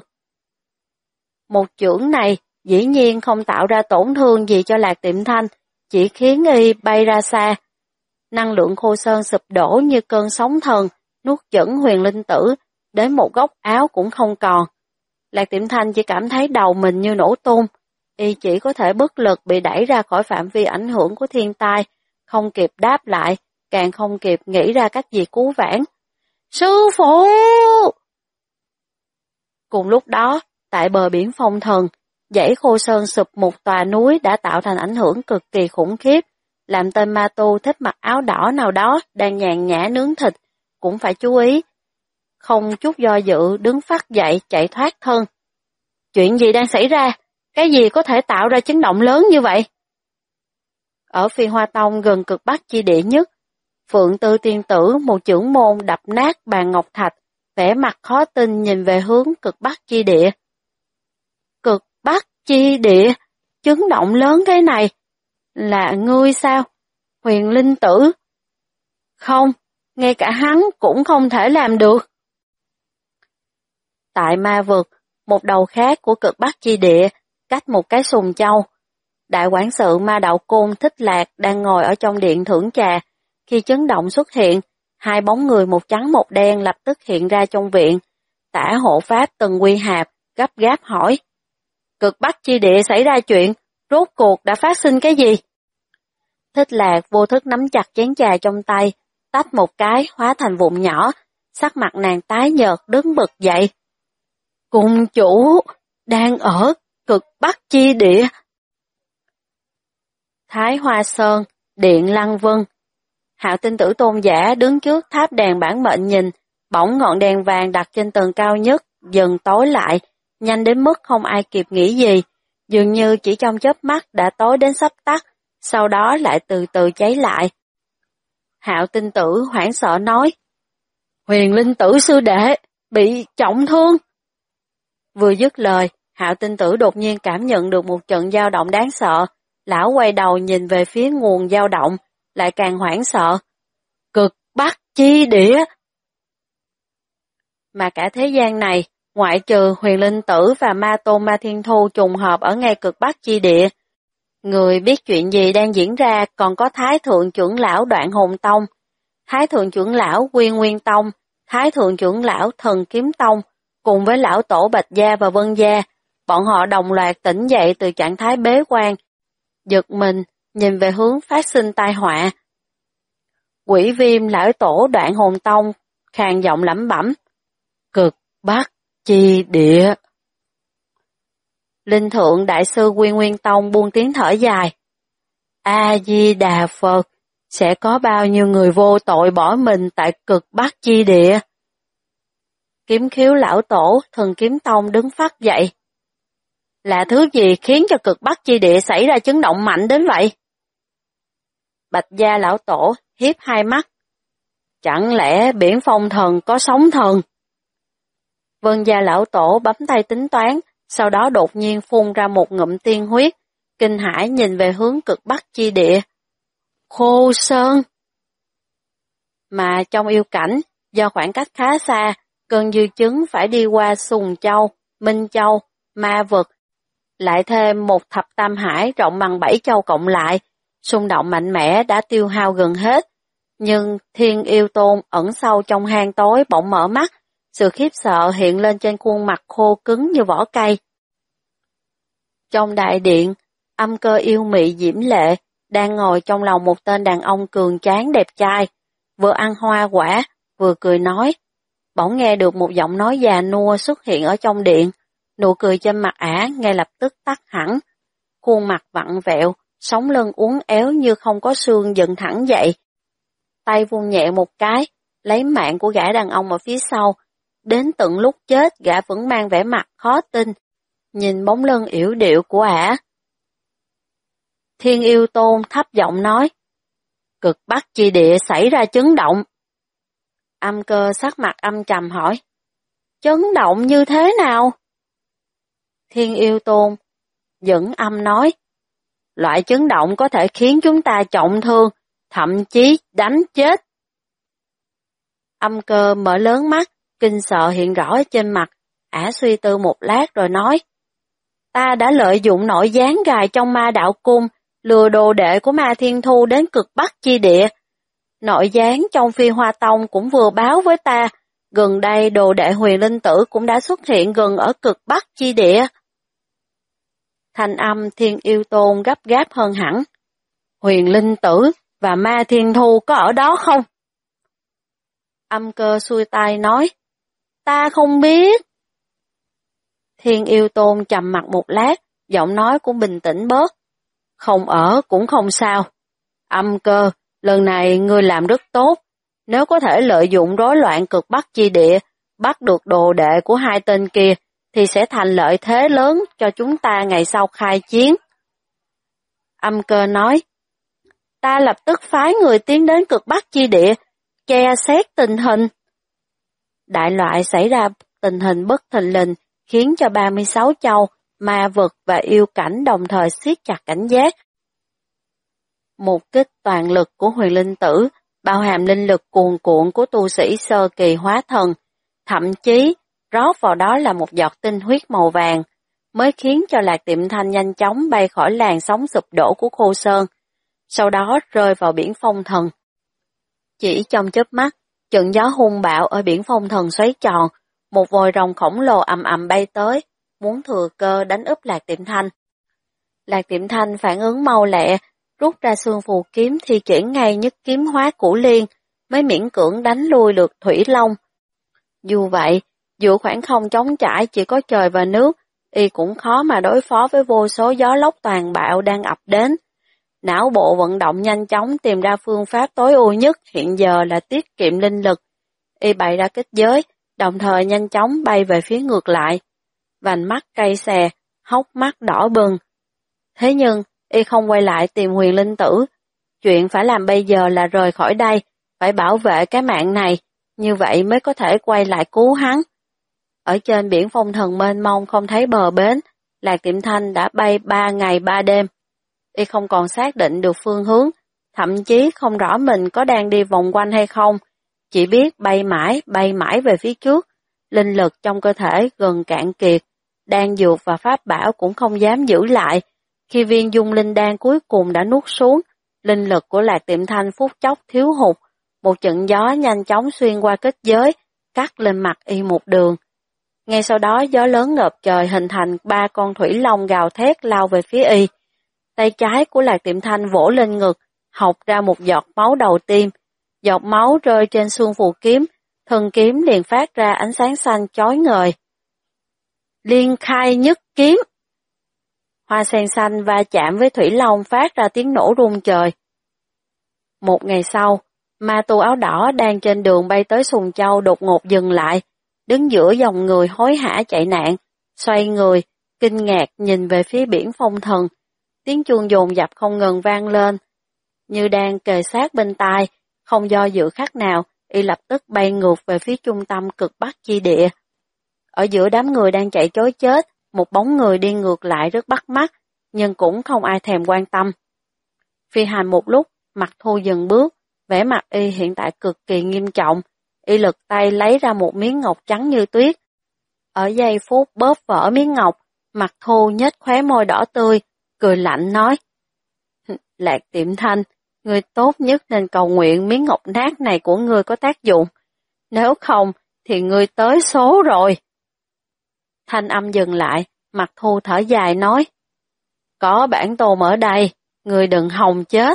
Một chưởng này dĩ nhiên không tạo ra tổn thương gì cho Lạc Tiệm Thanh, chỉ khiến y bay ra xa. Năng lượng Khô Sơn sụp đổ như cơn sóng thần, nuốt chửng Huyền Linh Tử, đến một góc áo cũng không còn. Lạc Tiệm Thanh chỉ cảm thấy đầu mình như nổ tung, y chỉ có thể bất lực bị đẩy ra khỏi phạm vi ảnh hưởng của thiên tai, không kịp đáp lại, càng không kịp nghĩ ra cách gì cứu vãn. Sư phụ! Cùng lúc đó, tại bờ biển phong thần, dãy Khô Sơn sụp một tòa núi đã tạo thành ảnh hưởng cực kỳ khủng khiếp, làm tên ma tu thích mặc áo đỏ nào đó đang nhàn nhã nướng thịt, cũng phải chú ý. Không chút do dự đứng phắt dậy chạy thoát thân. Chuyện gì đang xảy ra? Cái gì có thể tạo ra chấn động lớn như vậy? Ở Phi Hoa Tông gần cực Bắc chi địa nhất, Phượng Tư Tiên Tử, một trưởng môn đập nát bàn ngọc thạch, vẻ mặt khó tin nhìn về hướng cực Bắc chi địa. Cực Bắc chi địa? Chấn động lớn thế này? Là ngươi sao? Huyền Linh Tử? Không, ngay cả hắn cũng không thể làm được. Tại ma vực, một đầu khác của cực Bắc chi địa, cách một cái sùng châu. Đại quản sự Ma Đạo Côn Thích Lạc đang ngồi ở trong điện thưởng trà. Khi chấn động xuất hiện, 2 bóng người một trắng một đen lập tức hiện ra trong viện. Tả hộ pháp Tần Quy Hạp gấp gáp hỏi. Cực Bắc chi địa xảy ra chuyện, rốt cuộc đã phát sinh cái gì? Thích Lạc vô thức nắm chặt chén trà trong tay, tách một cái hóa thành vụn nhỏ, sắc mặt nàng tái nhợt đứng bật dậy. Cung chủ đang ở cực Bắc chi địa. Thái Hoa Sơn, Điện Lăng Vân. Hạo Tinh Tử Tôn giả đứng trước tháp đèn bản mệnh nhìn, bỗng ngọn đèn vàng đặt trên tầng cao nhất dần tối lại, nhanh đến mức không ai kịp nghĩ gì, dường như chỉ trong chớp mắt đã tối đến sắp tắt, sau đó lại từ từ cháy lại. Hạo Tinh Tử hoảng sợ nói, Huyền Linh Tử sư đệ, bị trọng thương. Vừa dứt lời, Hạo Tinh Tử đột nhiên cảm nhận được một trận dao động đáng sợ, lão quay đầu nhìn về phía nguồn dao động, lại càng hoảng sợ. Cực Bắc chi địa! Mà cả thế gian này, ngoại trừ Huyền Linh Tử và Ma Tôn Ma Thiên Thu trùng hợp ở ngay cực Bắc chi địa. Người biết chuyện gì đang diễn ra còn có Thái Thượng trưởng lão Đoạn Hồn Tông, Thái Thượng trưởng lão Quyên Nguyên Tông, Thái Thượng trưởng lão Thần Kiếm Tông, cùng với lão tổ Bạch Gia và Vân Gia. Bọn họ đồng loạt tỉnh dậy từ trạng thái bế quan, giật mình, nhìn về hướng phát sinh tai họa. Quỷ Viêm lão tổ Đoạn Hồn Tông khàn giọng lẩm bẩm. Cực Bắc Chi Địa. Linh Thượng Đại sư Quy Nguyên Tông buông tiếng thở dài. A-di-đà Phật, sẽ có bao nhiêu người vô tội bỏ mình tại Cực Bắc Chi Địa? Kiếm Khiếu lão tổ Thần Kiếm Tông đứng phắt dậy. Là thứ gì khiến cho Cực Bắc Chi Địa xảy ra chấn động mạnh đến vậy? Bạch Gia lão tổ hiếp hai mắt. Chẳng lẽ biển phong thần có sóng thần? Vân Gia lão tổ bấm tay tính toán, sau đó đột nhiên phun ra một ngụm tiên huyết, kinh hãi nhìn về hướng Cực Bắc Chi Địa. Khô Sơn! Mà trong yêu cảnh, do khoảng cách khá xa, cơn dư chứng phải đi qua Sùng Châu, Minh Châu, Ma Vực, lại thêm một thập tam hải rộng bằng 7 châu cộng lại, xung động mạnh mẽ đã tiêu hao gần hết. Nhưng Thiên Yêu Tôn ẩn sâu trong hang tối bỗng mở mắt, sự khiếp sợ hiện lên trên khuôn mặt khô cứng như vỏ cây. Trong đại điện, Âm Cơ yêu mị diễm lệ, đang ngồi trong lòng một tên đàn ông cường tráng đẹp trai, vừa ăn hoa quả, vừa cười nói. Bỗng nghe được một giọng nói già nua xuất hiện ở trong điện, nụ cười trên mặt ả ngay lập tức tắt hẳn. Khuôn mặt vặn vẹo, sống lưng uốn éo như không có xương dựng thẳng dậy. Tay vung nhẹ một cái, lấy mạng của gã đàn ông ở phía sau. Đến tận lúc chết gã vẫn mang vẻ mặt khó tin, nhìn bóng lưng yểu điệu của ả. Thiên Yêu Tôn thấp giọng nói, Cực Bắc Chi Địa xảy ra chấn động. Âm Cơ sắc mặt âm trầm hỏi, chấn động như thế nào? Thiên Yêu Tôn dẫn âm nói, loại chấn động có thể khiến chúng ta trọng thương, thậm chí đánh chết. Âm Cơ mở lớn mắt, kinh sợ hiện rõ trên mặt, ả suy tư một lát rồi nói, ta đã lợi dụng nội gián gài trong Ma Đạo Cung, lừa đồ đệ của Ma Thiên Thu đến Cực Bắc Chi Địa. Nội gián trong Phi Hoa Tông cũng vừa báo với ta, gần đây đồ đệ Huyền Linh Tử cũng đã xuất hiện gần ở Cực Bắc Chi Địa. Thanh âm Thiên Yêu Tôn gấp gáp hơn hẳn. Huyền Linh Tử và Ma Thiên Thu có ở đó không? Âm Cơ xuôi tay nói, ta không biết. Thiên Yêu Tôn trầm mặt một lát, giọng nói cũng bình tĩnh bớt. Không ở cũng không sao. Âm Cơ, lần này ngươi làm rất tốt. Nếu có thể lợi dụng rối loạn Cực Bắc Chi Địa, bắt được đồ đệ của hai tên kia, thì sẽ thành lợi thế lớn cho chúng ta ngày sau khai chiến. Âm Cơ nói, ta lập tức phái người tiến đến Cực Bắc Chi Địa, tra xét tình hình. Đại loại xảy ra tình hình bất thình lình, khiến cho 36 châu, ma vực và yêu cảnh đồng thời siết chặt cảnh giác. Một kích toàn lực của Huyền Linh Tử, bao hàm linh lực cuồn cuộn của tu sĩ sơ kỳ hóa thần, thậm chí rót vào đó là một giọt tinh huyết màu vàng, mới khiến cho Lạc Tiệm Thanh nhanh chóng bay khỏi làn sóng sụp đổ của Khô Sơn, sau đó rơi vào biển phong thần. Chỉ trong chớp mắt, trận gió hung bạo ở biển phong thần xoáy tròn, một vòi rồng khổng lồ ầm ầm bay tới, muốn thừa cơ đánh úp Lạc Tiệm Thanh. Lạc Tiệm Thanh phản ứng mau lẹ, rút ra xương phù kiếm thi triển ngay nhất kiếm hóa cửu liên, mới miễn cưỡng đánh lui được Thủy Long. Dù vậy, giữa khoảng không trống trải chỉ có trời và nước, y cũng khó mà đối phó với vô số gió lốc tàn bạo đang ập đến. Não bộ vận động nhanh chóng tìm ra phương pháp tối ưu nhất hiện giờ là tiết kiệm linh lực. Y bày ra kết giới, đồng thời nhanh chóng bay về phía ngược lại. Vành mắt cay xè, hốc mắt đỏ bừng. Thế nhưng, y không quay lại tìm Huyền Linh Tử. Chuyện phải làm bây giờ là rời khỏi đây, phải bảo vệ cái mạng này, như vậy mới có thể quay lại cứu hắn. Ở trên biển phong thần mênh mông không thấy bờ bến, Lạc Tiệm Thanh đã bay 3 ngày 3 đêm. Y không còn xác định được phương hướng, thậm chí không rõ mình có đang đi vòng quanh hay không, chỉ biết bay mãi về phía trước. Linh lực trong cơ thể gần cạn kiệt, đan dược và pháp bảo cũng không dám giữ lại. Khi viên dung linh đan cuối cùng đã nuốt xuống, linh lực của Lạc Tiệm Thanh phút chốc thiếu hụt, một trận gió nhanh chóng xuyên qua kết giới, cắt lên mặt y một đường. Ngay sau đó gió lớn ngập trời hình thành 3 con thủy long gào thét lao về phía y. Tay trái của Lạc Tiệm Thanh vỗ lên ngực, hộc ra một giọt máu đầu tiên. Giọt máu rơi trên xương phù kiếm, thân kiếm liền phát ra ánh sáng xanh chói ngời. Liên khai nhất kiếm. Hoa sen xanh va chạm với thủy long phát ra tiếng nổ rung trời. Một ngày sau, ma tu áo đỏ đang trên đường bay tới Sùng Châu đột ngột dừng lại, đứng giữa dòng người hối hả chạy nạn, xoay người, kinh ngạc nhìn về phía biển phong thần. Tiếng chuông dồn dập không ngừng vang lên, như đang kề sát bên tai, không do dự khác nào, y lập tức bay ngược về phía trung tâm cực bắc chi địa. Ở giữa đám người đang chạy trối chết, một bóng người đi ngược lại rất bắt mắt, nhưng cũng không ai thèm quan tâm. Phi hành một lúc, Mặc Thu dừng bước, vẻ mặt y hiện tại cực kỳ nghiêm trọng, y lực tay lấy ra một miếng ngọc trắng như tuyết. Ở giây phút bóp vỡ miếng ngọc, Mặc Thu nhếch khóe môi đỏ tươi, cười lạnh nói: Lạc Tiệm Thanh, ngươi tốt nhất nên cầu nguyện miếng ngọc nát này của ngươi có tác dụng, nếu không thì ngươi tới số rồi. Thanh âm dừng lại, Mặc Thu thở dài nói: Có bản tôn ở đây, ngươi đừng hòng chết.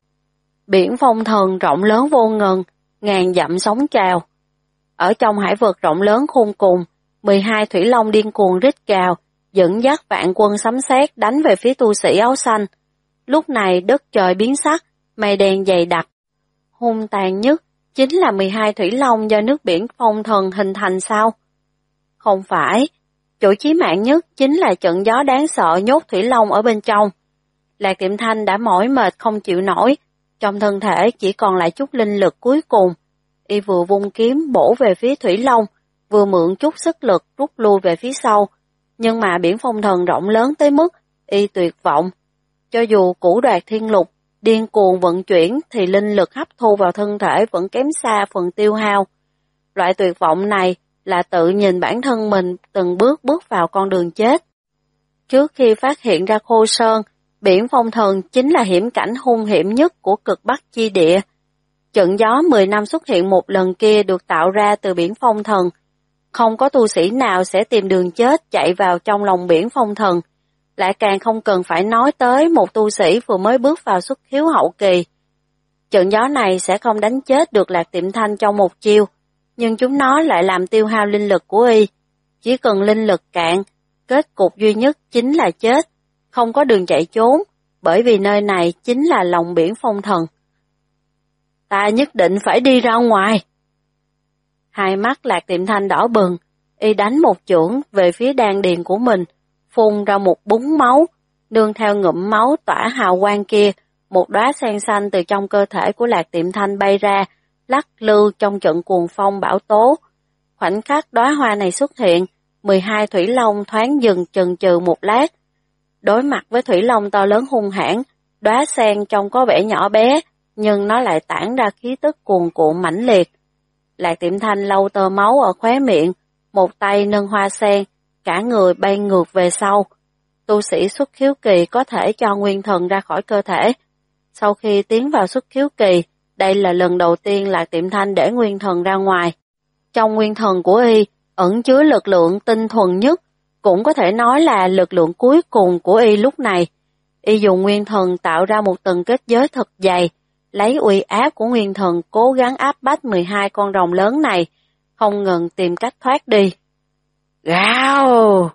Biển phong thần rộng lớn vô ngần, ngàn dặm sóng trào. Ở trong hải vực rộng lớn khôn cùng, 12 thủy long điên cuồng rít gào, dẫn dắt vạn quân sấm sét đánh về phía tu sĩ áo xanh. Lúc này đất trời biến sắc, mây đen dày đặc. Hung tàn nhất chính là 12 thủy long do nước biển phong thần hình thành sao? Không phải, chỗ chí mạng nhất chính là trận gió đáng sợ nhốt thủy long ở bên trong. Lạc Tiệm Thanh đã mỏi mệt không chịu nổi, trong thân thể chỉ còn lại chút linh lực cuối cùng. Y vừa vung kiếm bổ về phía thủy long, vừa mượn chút sức lực rút lui về phía sau. Nhưng mà biển phong thần rộng lớn tới mức y tuyệt vọng. Cho dù cửu đoạt thiên lục điên cuồng vận chuyển thì linh lực hấp thu vào thân thể vẫn kém xa phần tiêu hao. Loại tuyệt vọng này là tự nhìn bản thân mình từng bước bước vào con đường chết. Trước khi phát hiện ra Khô Sơn, biển phong thần chính là hiểm cảnh hung hiểm nhất của cực bắc chi địa. Trận gió 10 năm xuất hiện một lần kia được tạo ra từ biển phong thần. Không có tu sĩ nào sẽ tìm đường chết chạy vào trong lòng biển phong thần. Lại càng không cần phải nói tới một tu sĩ vừa mới bước vào xuất khiếu hậu kỳ. Trận gió này sẽ không đánh chết được Lạc Tiệm Thanh trong một chiêu, nhưng chúng nó lại làm tiêu hao linh lực của y. Chỉ cần linh lực cạn, kết cục duy nhất chính là chết, không có đường chạy trốn, bởi vì nơi này chính là lòng biển phong thần. Ta nhất định phải đi ra ngoài. Hai mắt Lạc Tiệm Thanh đỏ bừng, y đánh một chưởng về phía đan điền của mình, phun ra một búng máu, nương theo ngụm máu tỏa hào quang kia, một đóa sen xanh từ trong cơ thể của Lạc Tiệm Thanh bay ra, lắc lư trong trận cuồng phong bão tố. Khoảnh khắc đóa hoa này xuất hiện, 12 thủy long thoáng dừng chần chừ một lát. Đối mặt với thủy long to lớn hung hãn, đóa sen trông có vẻ nhỏ bé, nhưng nó lại tản ra khí tức cuồn cuộn mãnh liệt. Lạc Tiệm Thanh lau tơ máu ở khóe miệng, một tay nâng hoa sen, cả người bay ngược về sau. Tu sĩ xuất khiếu kỳ có thể cho nguyên thần ra khỏi cơ thể. Sau khi tiến vào xuất khiếu kỳ, đây là lần đầu tiên Lạc Tiệm Thanh để nguyên thần ra ngoài. Trong nguyên thần của y ẩn chứa lực lượng tinh thuần nhất, cũng có thể nói là lực lượng cuối cùng của y lúc này. Y dùng nguyên thần tạo ra một tầng kết giới thật dày, lấy uy áp của nguyên thần cố gắng áp bách 12 con rồng lớn này, không ngừng tìm cách thoát đi. Gào!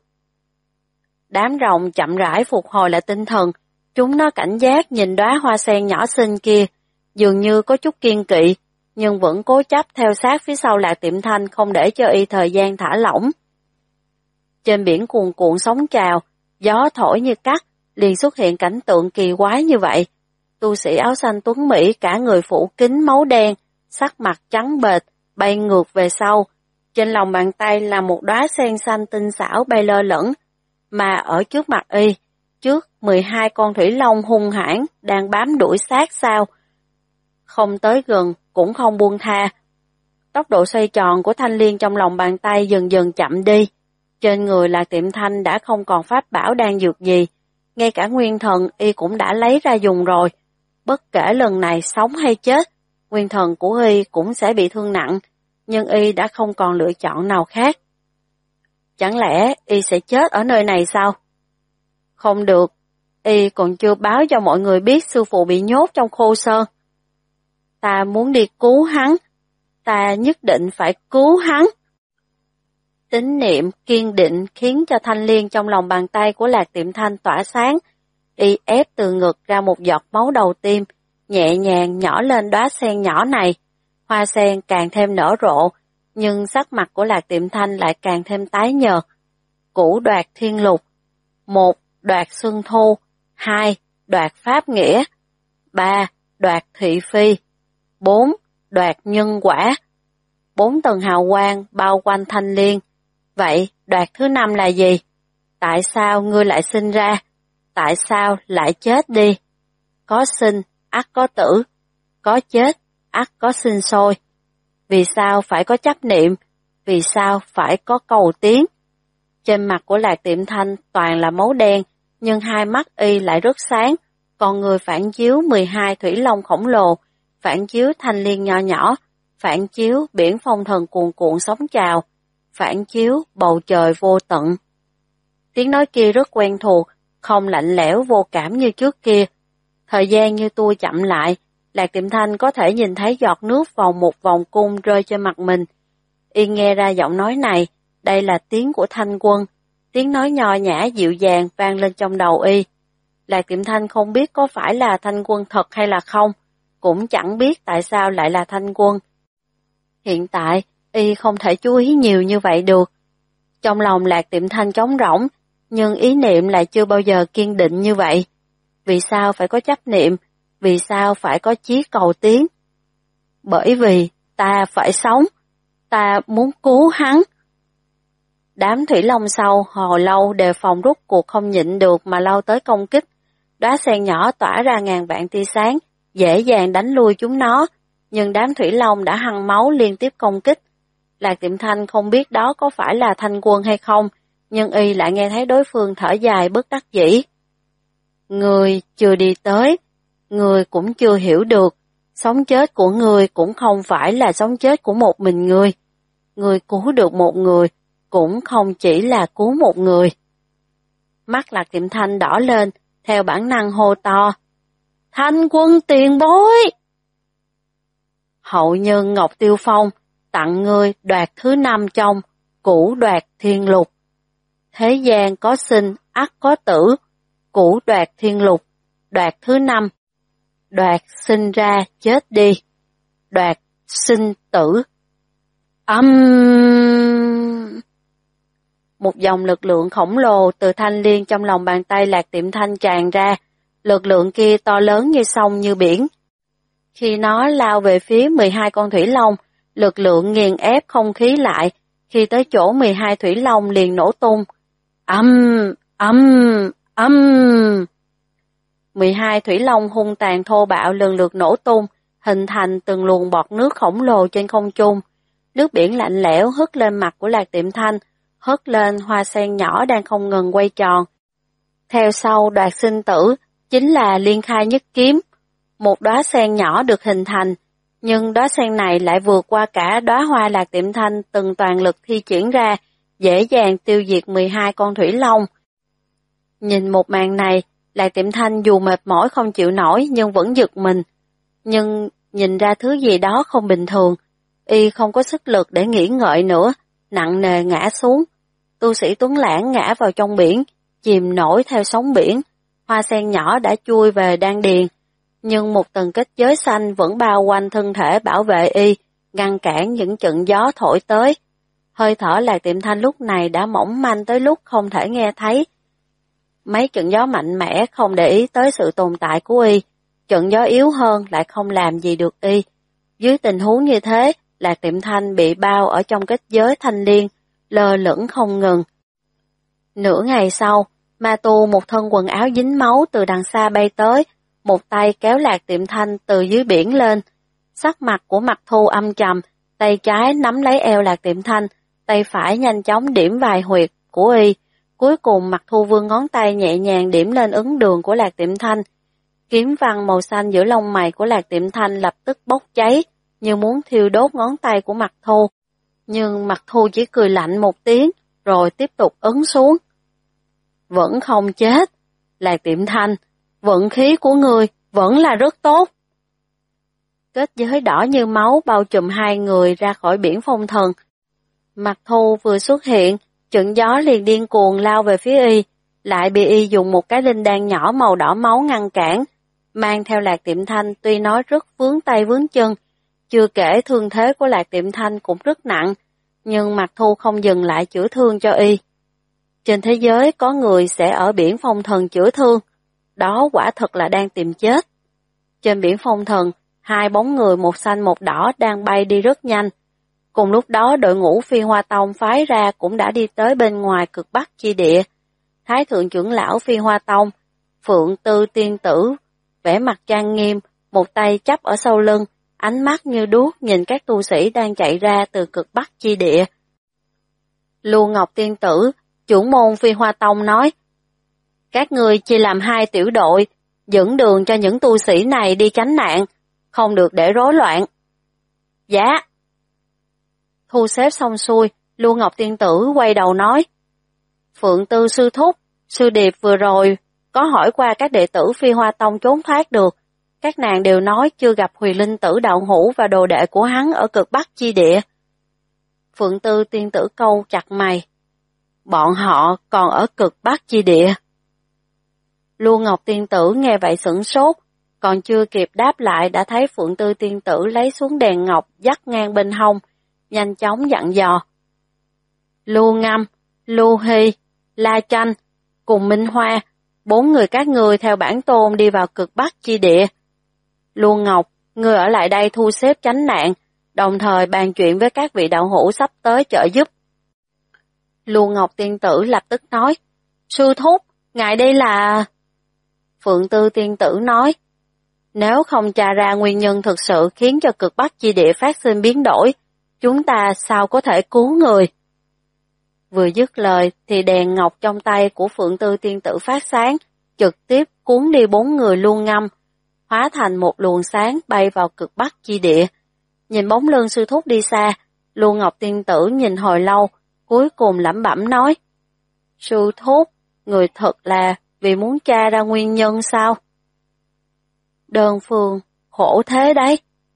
Đám rồng chậm rãi phục hồi lại tinh thần, chúng nó cảnh giác nhìn đóa hoa sen nhỏ xinh kia, dường như có chút kiên kỵ, nhưng vẫn cố chấp theo sát phía sau Lạc Tiệm Thanh không để cho y thời gian thả lỏng. Trên biển cuồn cuộn sóng trào, gió thổi như cắt, liền xuất hiện cảnh tượng kỳ quái như vậy. Tu sĩ áo xanh tuấn Mỹ cả người phủ kín máu đen, sắc mặt trắng bệch, bay ngược về sau. Trên lòng bàn tay là một đóa sen xanh tinh xảo bay lơ lửng, mà ở trước mặt y, trước 12 con thủy long hung hãn đang bám đuổi sát sao. Không tới gần, cũng không buông tha. Tốc độ xoay tròn của thanh liên trong lòng bàn tay dần dần chậm đi. Trên người Lạc Tiệm Thanh đã không còn pháp bảo đan dược gì, ngay cả nguyên thần y cũng đã lấy ra dùng rồi. Bất kể lần này sống hay chết, nguyên thần của y cũng sẽ bị thương nặng, nhưng y đã không còn lựa chọn nào khác. Chẳng lẽ y sẽ chết ở nơi này sao? Không được, y còn chưa báo cho mọi người biết sư phụ bị nhốt trong Khô Sơn. Ta muốn đi cứu hắn. Ta nhất định phải cứu hắn. Tín niệm kiên định khiến cho thanh liên trong lòng bàn tay của Lạc Tiệm Thanh tỏa sáng. Y ép từ ngực ra một giọt máu đầu tim, nhẹ nhàng nhỏ lên đóa sen nhỏ này. Hoa sen càng thêm nở rộ, nhưng sắc mặt của Lạc Tiệm Thanh lại càng thêm tái nhợt. Cũ đoạt thiên lục. 1. Đoạt xuân thu. 2. Đoạt pháp nghĩa. 3. Đoạt thị phi. 4. Đoạt nhân quả. 4 tầng hào quang bao quanh thanh liên. Vậy đoạt thứ 5 là gì? Tại sao ngươi lại sinh ra? Tại sao lại chết đi? Có sinh, ắt có tử. Có chết, ắt có sinh sôi. Vì sao phải có chấp niệm? Vì sao phải có cầu tiến? Trên mặt của Lạc Tiệm Thanh toàn là máu đen, nhưng hai mắt y lại rất sáng, còn người phản chiếu 12 thủy long khổng lồ, phản chiếu thanh liên nho nhỏ, phản chiếu biển phong thần cuồn cuộn sóng trào, phản chiếu bầu trời vô tận. Tiếng nói kia rất quen thuộc, không lạnh lẽo vô cảm như trước kia. Thời gian như tua chậm lại, Lạc Tiệm Thanh có thể nhìn thấy giọt nước vòng một vòng cung rơi trên mặt mình. Y nghe ra giọng nói này, đây là tiếng của Thanh Quân, tiếng nói nho nhã dịu dàng vang lên trong đầu y. Lạc Tiệm Thanh không biết có phải là Thanh Quân thật hay là không, cũng chẳng biết tại sao lại là Thanh Quân. Hiện tại, y không thể chú ý nhiều như vậy được. Trong lòng Lạc Tiệm Thanh trống rỗng, nhưng ý niệm lại chưa bao giờ kiên định như vậy. Vì sao phải có chấp niệm? Vì sao phải có chí cầu tiến? Bởi vì ta phải sống, ta muốn cứu hắn. Đám thủy long sau hồi lâu đề phòng rút cuộc không nhịn được mà lao tới công kích. Đóa sen nhỏ tỏa ra ngàn vạn tia sáng, dễ dàng đánh lui chúng nó, nhưng đám thủy long đã hăng máu liên tiếp công kích. Lạc Tiệm Thanh không biết đó có phải là Thanh Quân hay không, nhưng y lại nghe thấy đối phương thở dài bất đắc dĩ. Người chưa đi tới, người cũng chưa hiểu được, sống chết của người cũng không phải là sống chết của một mình người. Người cứu được một người, cũng không chỉ là cứu một người. Mắt Lạc Tiệm Thanh đỏ lên, theo bản năng hô to. Thanh Quân tiền bối! Hậu nhân Ngọc Tiêu Phong, tặng ngươi đoạt thứ 5 trong cũ đoạt thiên lục. Thế gian có sinh, ắt có tử, cũ đoạt thiên lục, đoạt thứ 5. Đoạt sinh ra chết đi, đoạt sinh tử. Một dòng lực lượng khổng lồ từ thanh liên trong lòng bàn tay Lạc Tiệm Thanh tràn ra, lực lượng kia to lớn như sông như biển. Khi nó lao về phía 12 con thủy long, lực lượng nghiền ép không khí lại, khi tới chỗ 12 thủy long liền nổ tung. 12 thủy long hung tàn thô bạo lần lượt nổ tung, hình thành từng luồng bọt nước khổng lồ trên không trung. Nước biển lạnh lẽo hất lên mặt của Lạc Tiệm Thanh, hất lên hoa sen nhỏ đang không ngừng quay tròn. Theo sau đoạt sinh tử, chính là liên khai nhất kiếm. Một đóa sen nhỏ được hình thành, nhưng đóa sen này lại vượt qua cả đóa hoa Lạc Tiệm Thanh từng toàn lực thi triển ra, dễ dàng tiêu diệt 12 con thủy long. Nhìn một màn này, Lạc Tiệm Thanh dù mệt mỏi không chịu nổi nhưng vẫn giật mình. Nhưng nhìn ra thứ gì đó không bình thường, y không có sức lực để nghĩ ngợi nữa, nặng nề ngã xuống. Tu sĩ Tuấn Lãng ngã vào trong biển, chìm nổi theo sóng biển. Hoa sen nhỏ đã chui về đan điền, nhưng một tầng kết giới xanh vẫn bao quanh thân thể bảo vệ y, ngăn cản những trận gió thổi tới. Hơi thở Lạc Tiệm Thanh lúc này đã mỏng manh tới lúc không thể nghe thấy. Mấy trận gió mạnh mẽ không để ý tới sự tồn tại của y, trận gió yếu hơn lại không làm gì được y. Dưới tình huống như thế, Lạc Tiệm Thanh bị bao ở trong kết giới thanh liên, lơ lửng không ngừng. Nửa ngày sau, ma tu một thân quần áo dính máu từ đằng xa bay tới, một tay kéo Lạc Tiệm Thanh từ dưới biển lên. Sắc mặt của Mặc Thu âm trầm, tay trái nắm lấy eo Lạc Tiệm Thanh, tay phải nhanh chóng điểm vài huyệt của y. Cuối cùng Mặc Thu vươn ngón tay nhẹ nhàng điểm lên ấn đường của Lạc Tiệm Thanh. Kiếm văn màu xanh giữa lông mày của Lạc Tiệm Thanh lập tức bốc cháy, như muốn thiêu đốt ngón tay của Mặc Thu. Nhưng Mặc Thu chỉ cười lạnh một tiếng, rồi tiếp tục ấn xuống. Vẫn không chết. Lạc Tiệm Thanh, vận khí của người vẫn là rất tốt. Kết giới đỏ như máu bao trùm hai người ra khỏi biển phong thần. Mặc Thu vừa xuất hiện, trận gió liền điên cuồng lao về phía y, lại bị y dùng một cái linh đan nhỏ màu đỏ máu ngăn cản. Mang theo Lạc Tiệm Thanh tuy nói rất vướng tay vướng chân, chưa kể thương thế của Lạc Tiệm Thanh cũng rất nặng, nhưng Mặc Thu không dừng lại chữa thương cho y. Trên thế giới có người sẽ ở biển phong thần chữa thương, đó quả thật là đang tìm chết. Trên biển phong thần, hai bóng người một xanh một đỏ đang bay đi rất nhanh. Cùng lúc đó đội ngũ Phi Hoa Tông phái ra cũng đã đi tới bên ngoài cực bắc chi địa. Thái thượng trưởng lão Phi Hoa Tông, Phượng Tư tiên tử, vẻ mặt trang nghiêm, một tay chắp ở sau lưng, ánh mắt như đuốc nhìn các tu sĩ đang chạy ra từ cực bắc chi địa. Lưu Ngọc tiên tử, trưởng môn Phi Hoa Tông nói, các ngươi chia làm hai tiểu đội, dẫn đường cho những tu sĩ này đi tránh nạn, không được để rối loạn. Dạ. Thu xếp xong xuôi, Lưu Ngọc tiên tử quay đầu nói, Phượng Tư sư thúc, sư điệp vừa rồi có hỏi qua các đệ tử Phi Hoa Tông trốn thoát được, các nàng đều nói chưa gặp Huyền Linh Tử đạo hữu và đồ đệ của hắn ở cực bắc chi địa. Phượng Tư tiên tử câu chặt mày, bọn họ còn ở cực bắc chi địa. Lưu Ngọc tiên tử nghe vậy sửng sốt, còn chưa kịp đáp lại đã thấy Phượng Tư tiên tử lấy xuống đèn ngọc dắt ngang bên hông, nhanh chóng dặn dò. Lưu Ngâm, Lưu Hy, La Tranh, cùng Minh Hoa, 4 người các ngươi theo bản tôn đi vào cực bắc chi địa. Lưu Ngọc, ngươi ở lại đây thu xếp tránh nạn, đồng thời bàn chuyện với các vị đạo hữu sắp tới trợ giúp. Lưu Ngọc tiên tử lập tức nói, sư thúc, ngài đây là... Phượng Tư tiên tử nói, nếu không tra ra nguyên nhân thực sự khiến cho cực bắc chi địa phát sinh biến đổi, chúng ta sao có thể cứu người? Vừa dứt lời thì đèn ngọc trong tay của Phượng Tư tiên tử phát sáng, trực tiếp cuốn đi 4 người Lưu Ngâm, hóa thành một luồng sáng bay vào cực bắc chi địa. Nhìn bóng lưng sư thúc đi xa, Lưu Ngọc tiên tử nhìn hồi lâu, cuối cùng lẩm bẩm nói, sư thúc, người thật là vì muốn tra ra nguyên nhân sao? Đơn phương, khổ thế đấy.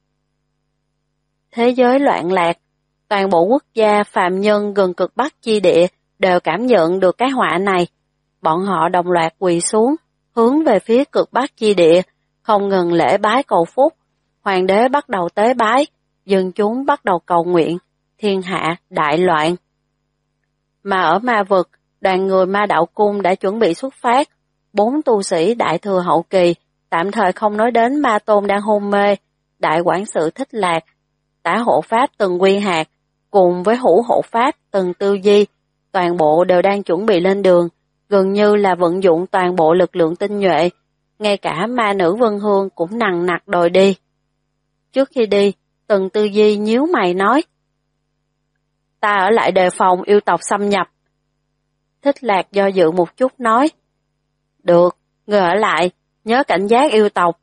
Thế giới loạn lạc, toàn bộ quốc gia phàm nhân gần cực bắc chi địa đều cảm nhận được cái họa này. Bọn họ đồng loạt quỳ xuống, hướng về phía cực bắc chi địa, không ngừng lễ bái cầu phúc. Hoàng đế bắt đầu tế bái, dân chúng bắt đầu cầu nguyện, thiên hạ đại loạn. Mà ở ma vực, đoàn người Ma Đạo Cung đã chuẩn bị xuất phát. 4 tu sĩ đại thừa hậu kỳ, tạm thời không nói đến Ma Tôn đang hôn mê, đại quản sự Thích Lạc, tả hộ pháp Từng Quy Hạt, cùng với hữu hộ pháp Từng Tư Di, toàn bộ đều đang chuẩn bị lên đường, gần như là vận dụng toàn bộ lực lượng tinh nhuệ, ngay cả ma nữ Vân Hương cũng nằng nặc đòi đi. Trước khi đi, Từng Tư Di nhíu mày nói, ta ở lại đề phòng yêu tộc xâm nhập. Thích Lạc do dự một chút nói, được, người ở lại, nhớ cảnh giác yêu tộc.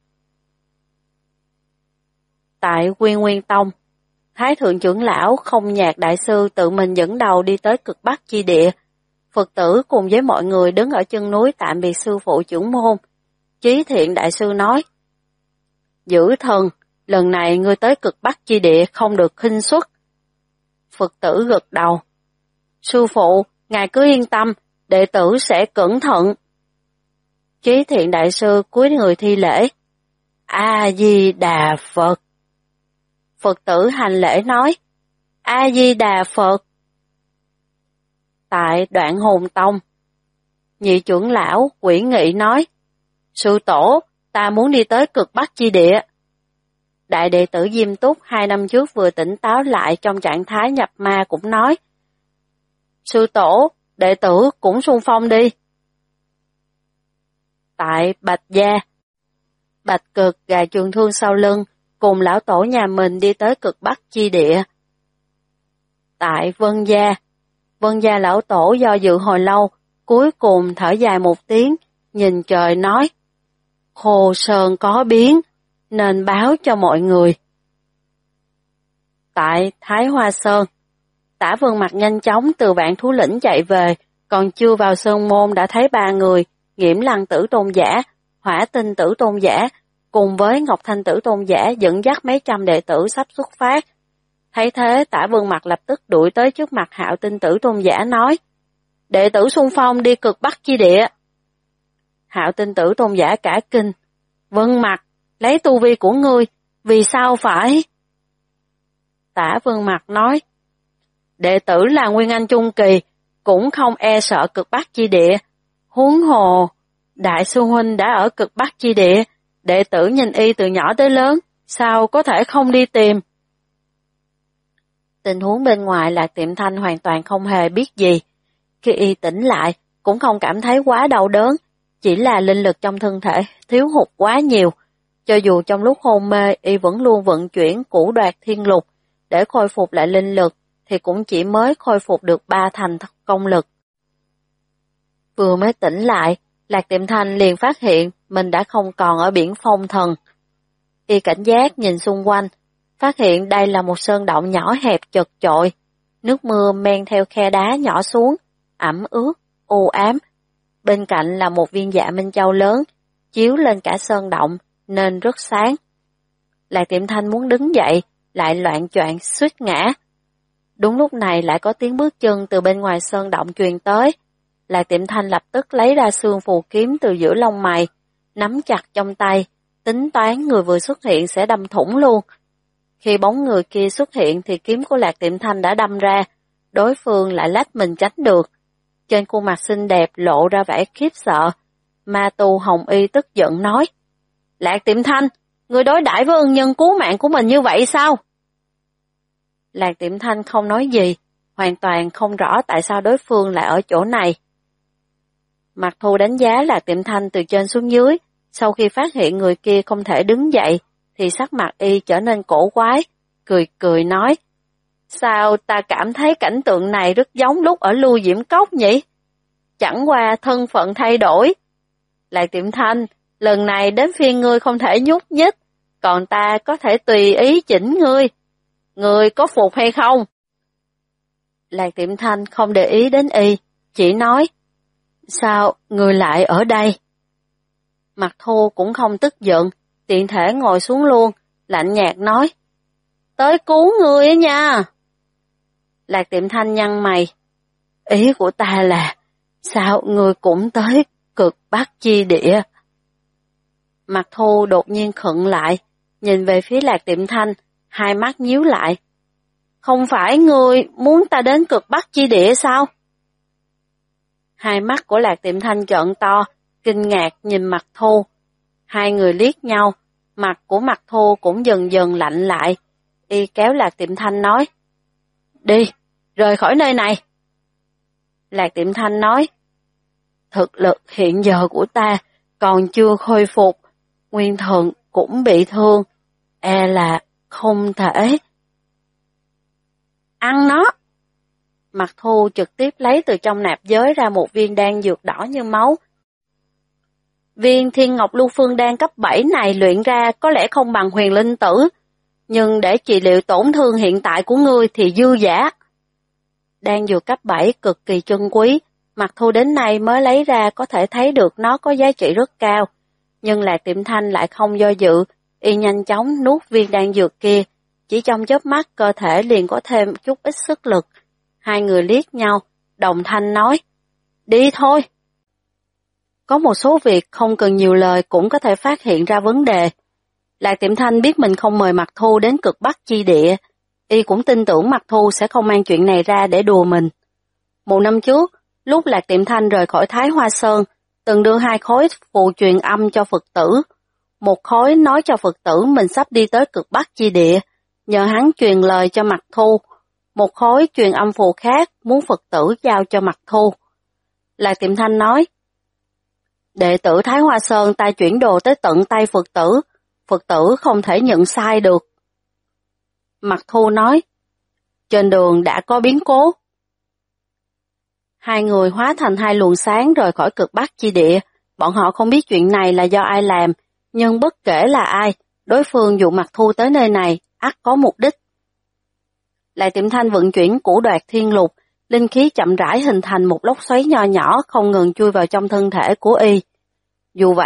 Tại Quy Nguyên Tông, Thái thượng trưởng lão Không Nhạc đại sư tự mình dẫn đầu đi tới cực bắc chi địa. Phật tử cùng với mọi người đứng ở chân núi tạm biệt sư phụ trưởng môn. Chí Thiện đại sư nói, Dữ thần, lần này ngươi tới cực bắc chi địa không được khinh suất. Phật tử gật đầu, sư phụ, ngài cứ yên tâm, đệ tử sẽ cẩn thận. Chí Thiện đại sư cúi người thi lễ, A-di-đà Phật. Phật tử hành lễ nói, A-di-đà Phật. Tại Đoạn Hồn Tông, nhị trưởng lão Quỷ Nghị nói, sư tổ, ta muốn đi tới cực bắc chi địa. Đại đệ tử Diêm Túc 2 năm trước vừa tỉnh táo lại trong trạng thái nhập ma cũng nói, sư tổ, đệ tử cũng xung phong đi. Tại Bạch Gia, Bạch Cực gà trường thương sau lưng, cùng lão tổ nhà mình đi tới cực bắc chi địa. Tại Vân Gia lão tổ do dự hồi lâu, cuối cùng thở dài một tiếng, nhìn trời nói, Hồ Sơn có biến, nên báo cho mọi người. Tại Thái Hoa Sơn, Tả Vương Mặc nhanh chóng từ Vạn Thú Lĩnh chạy về, còn chưa vào sơn môn đã thấy 3 người, Nghiễm Lăng Tử Tôn giả, Hỏa Tinh Tử Tôn giả, cùng với Ngọc Thanh Tử Tôn giả dẫn dắt mấy trăm đệ tử sắp xuất phát. Thấy thế, Tả Vương Mặt lập tức đuổi tới trước mặt Hạo Tinh Tử Tôn giả nói, đệ tử xung phong đi cực Bắc chi địa. Hạo Tinh Tử Tôn giả cả kinh, Vương Mặt, lấy tu vi của ngươi, vì sao phải? Tả Vương Mặt nói, đệ tử là Nguyên Anh Trung Kỳ, cũng không e sợ cực Bắc chi địa. Huống hồ, đại sư huynh đã ở cực Bắc chi địa, đệ tử nhìn y từ nhỏ tới lớn, sao có thể không đi tìm? Tình huống bên ngoài Lạc Tiệm Thanh hoàn toàn không hề biết gì. Khi y tỉnh lại, cũng không cảm thấy quá đau đớn, chỉ là linh lực trong thân thể thiếu hụt quá nhiều. Cho dù trong lúc hôn mê, y vẫn luôn vận chuyển Cửu Đoạt Thiên Lục để khôi phục lại linh lực, thì cũng chỉ mới khôi phục được 3 thành công lực. Vừa mới tỉnh lại, Lạc Tiệm Thanh liền phát hiện mình đã không còn ở biển Phong Thần. Y cảnh giác nhìn xung quanh, phát hiện đây là một sơn động nhỏ hẹp chật chội, nước mưa men theo khe đá nhỏ xuống, ẩm ướt, u ám. Bên cạnh là một viên dạ minh châu lớn, chiếu lên cả sơn động nên rất sáng. Lạc Tiệm Thanh muốn đứng dậy, lại loạng choạng suýt ngã. Đúng lúc này lại có tiếng bước chân từ bên ngoài sơn động truyền tới. Lạc Tiệm Thanh lập tức lấy ra xương phù kiếm từ giữa lông mày, nắm chặt trong tay, tính toán người vừa xuất hiện sẽ đâm thủng luôn. Khi bóng người kia xuất hiện thì kiếm của Lạc Tiệm Thanh đã đâm ra, đối phương lại lách mình tránh được. Trên khuôn mặt xinh đẹp lộ ra vẻ khiếp sợ. Ma tu Hồng Y tức giận nói, Lạc Tiệm Thanh, người đối đãi với ân nhân cứu mạng của mình như vậy sao? Lạc Tiệm Thanh không nói gì, hoàn toàn không rõ tại sao đối phương lại ở chỗ này. Mạc Thu đánh giá Lạc Tiệm Thanh từ trên xuống dưới, sau khi phát hiện người kia không thể đứng dậy, thì sắc mặt y trở nên cổ quái, cười cười nói, sao ta cảm thấy cảnh tượng này rất giống lúc ở Lưu Diễm Cốc nhỉ? Chẳng qua thân phận thay đổi. Lạc Tiệm Thanh, lần này đến phiên ngươi không thể nhúc nhích, còn ta có thể tùy ý chỉnh ngươi. Ngươi có phục hay không? Lạc Tiệm Thanh không để ý đến y, chỉ nói, sao ngươi lại ở đây? Mạc Thu cũng không tức giận, tiện thể ngồi xuống luôn, lạnh nhạt nói, tới cứu ngươi á nha. Lạc Tiệm Thanh nhăn mày, ý của ta là, sao ngươi cũng tới cực Bắc chi địa? Mạc Thu đột nhiên khựng lại, nhìn về phía Lạc Tiệm Thanh, hai mắt nhíu lại. Không phải ngươi muốn ta đến cực Bắc chi địa sao? Hai mắt của Lạc Tiệm Thanh trợn to, kinh ngạc nhìn Mạc Thu. Hai người liếc nhau, mặt của Mạc Thu cũng dần dần lạnh lại. Y kéo Lạc Tiệm Thanh nói, đi, rời khỏi nơi này. Lạc Tiệm Thanh nói, thực lực hiện giờ của ta còn chưa khôi phục, nguyên thần cũng bị thương, e là không thể. Ăn nó! Mạc Thu trực tiếp lấy từ trong nạp giới ra một viên đan dược đỏ như máu. Viên Thiên Ngọc Lưu Phương đan cấp 7 này luyện ra có lẽ không bằng Huyền Linh Tử, nhưng để trị liệu tổn thương hiện tại của ngươi thì dư giả. Đan dược cấp 7 cực kỳ trân quý, Mạc Thu đến nay mới lấy ra có thể thấy được nó có giá trị rất cao, nhưng Lạc Tiệm Thanh lại không do dự, y nhanh chóng nuốt viên đan dược kia, chỉ trong chớp mắt cơ thể liền có thêm chút ít sức lực. Hai người liếc nhau, đồng thanh nói, đi thôi. Có một số việc không cần nhiều lời cũng có thể phát hiện ra vấn đề. Lạc Tiệm Thanh biết mình không mời Mạc Thu đến cực Bắc chi địa, y cũng tin tưởng Mạc Thu sẽ không mang chuyện này ra để đùa mình. Một năm trước, lúc Lạc Tiệm Thanh rời khỏi Thái Hoa Sơn, từng đưa 2 khối phù truyền âm cho Phật tử. Một khối nói cho Phật tử mình sắp đi tới cực Bắc chi địa, nhờ hắn truyền lời cho Mạc Thu. Một khối truyền âm phù khác muốn Phật tử giao cho Mạc Thu. Lạc Tiệm Thanh nói, đệ tử Thái Hoa Sơn ta chuyển đồ tới tận tay Phật tử không thể nhận sai được. Mạc Thu nói, trên đường đã có biến cố. Hai người hóa thành 2 luồng sáng rời khỏi cực Bắc chi địa, bọn họ không biết chuyện này là do ai làm, nhưng bất kể là ai, đối phương dụ Mạc Thu tới nơi này, ắt có mục đích. Lạc Tiệm Thanh vận chuyển Cửu Đoạt Thiên Lục, linh khí chậm rãi hình thành một lốc xoáy nho nhỏ không ngừng chui vào trong thân thể của y. Dù vậy,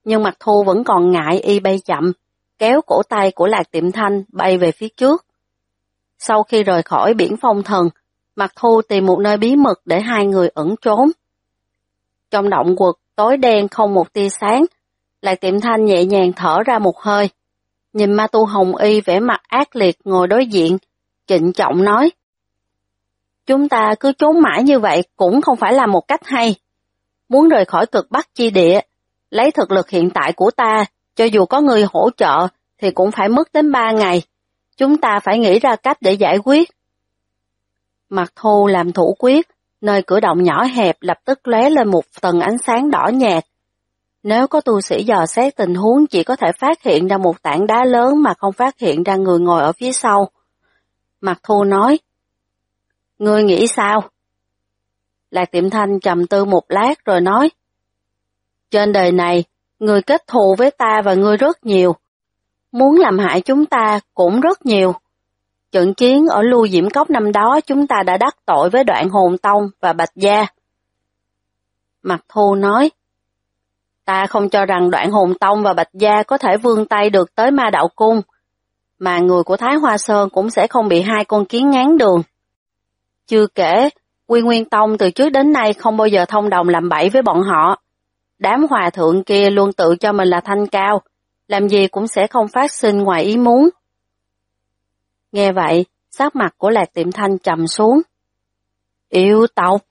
nhưng Mạc Thu vẫn còn ngại y bay chậm, kéo cổ tay của Lạc Tiệm Thanh bay về phía trước. Sau khi rời khỏi biển phong thần, Mạc Thu tìm một nơi bí mật để hai người ẩn trốn. Trong động quật tối đen không một tia sáng, Lạc Tiệm Thanh nhẹ nhàng thở ra một hơi. Nhìn ma tu Hồng Y vẻ mặt ác liệt ngồi đối diện, trịnh trọng nói: Chúng ta cứ trốn mãi như vậy cũng không phải là một cách hay. Muốn rời khỏi cực Bắc chi địa, lấy thực lực hiện tại của ta, cho dù có người hỗ trợ thì cũng phải mất đến 3 ngày. Chúng ta phải nghĩ ra cách để giải quyết. Mạc Thu làm thủ quyết, nơi cửa động nhỏ hẹp lập tức lóe lên một tầng ánh sáng đỏ nhạt. Nếu có tu sĩ dò xét tình huống chỉ có thể phát hiện ra một tảng đá lớn mà không phát hiện ra người ngồi ở phía sau. Mạc Thu nói: Ngươi nghĩ sao? Lạc Tiệm Thanh trầm tư một lát rồi nói: Trên đời này, người kết thù với ta và ngươi rất nhiều. Muốn làm hại chúng ta cũng rất nhiều. Trận chiến ở Lưu Diễm Cốc năm đó chúng ta đã đắc tội với Đoạn Hồn Tông và Bạch Gia. Mạc Thu nói: Ta không cho rằng Đoạn Hồn Tông và Bạch Gia có thể vươn tay được tới Ma Đạo Cung, mà người của Thái Hoa Sơn cũng sẽ không bị hai con kiến ngáng đường. Chưa kể, Quy Nguyên Tông từ trước đến nay không bao giờ thông đồng làm bậy với bọn họ. Đám hòa thượng kia luôn tự cho mình là thanh cao, làm gì cũng sẽ không phát sinh ngoài ý muốn. Nghe vậy, sắc mặt của Lạc Tiệm Thanh trầm xuống. Yêu tộc.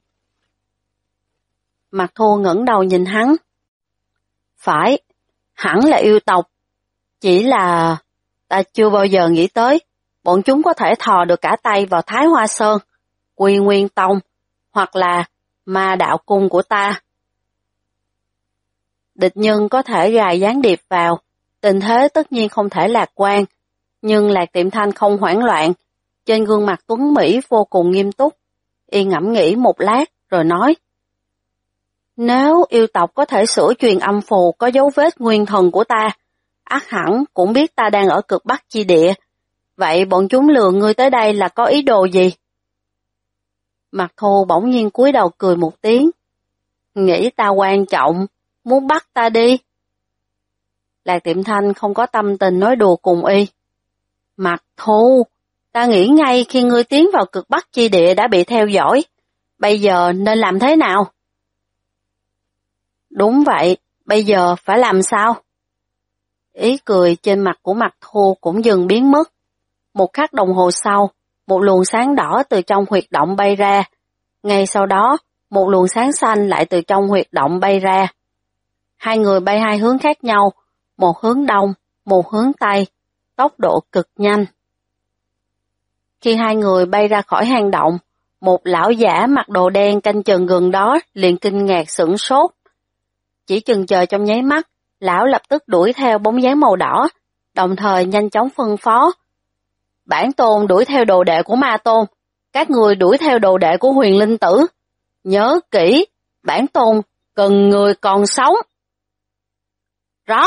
Mạc Thu ngẩng đầu nhìn hắn. Phải, hẳn là yêu tộc. Chỉ là ta chưa bao giờ nghĩ tới, bọn chúng có thể thò được cả tay vào Thái Hoa Sơn, Quy Nguyên Tông, hoặc là Ma Đạo Cung của ta. Địch nhân có thể gài gián điệp vào, tình thế tất nhiên không thể lạc quan, nhưng Lạc Tiệm Thanh không hoảng loạn, trên gương mặt tuấn mỹ vô cùng nghiêm túc. Y ngẫm nghĩ một lát rồi nói: Nếu yêu tộc có thể sửa truyền âm phù có dấu vết nguyên thần của ta, ắt hẳn cũng biết ta đang ở cực Bắc chi địa. Vậy bọn chúng lừa ngươi tới đây là có ý đồ gì? Mạc Thu bỗng nhiên cúi đầu cười một tiếng. Nghĩ ta quan trọng, muốn bắt ta đi. Lạc Tiệm Thanh không có tâm tình nói đùa cùng y. Mạc Thu, ta nghĩ ngay khi ngươi tiến vào cực Bắc chi địa đã bị theo dõi. Bây giờ nên làm thế nào? Đúng vậy, bây giờ phải làm sao? Ý cười trên mặt của Mạc Thu cũng dừng biến mất. Một khắc đồng hồ sau, một luồng sáng đỏ từ trong huyệt động bay ra. Ngay sau đó, một luồng sáng xanh lại từ trong huyệt động bay ra. Hai người bay hai hướng khác nhau, một hướng đông, một hướng tây, tốc độ cực nhanh. Khi hai người bay ra khỏi hang động, một lão giả mặc đồ đen canh chừng gần đó liền kinh ngạc sửng sốt. Chỉ chừng chờ trong nháy mắt, lão lập tức đuổi theo bóng dáng màu đỏ, đồng thời nhanh chóng phân phó: Bản tôn đuổi theo đồ đệ của Ma Tôn, các người đuổi theo đồ đệ của Huyền Linh Tử. Nhớ kỹ, bản tôn cần người còn sống. Rõ.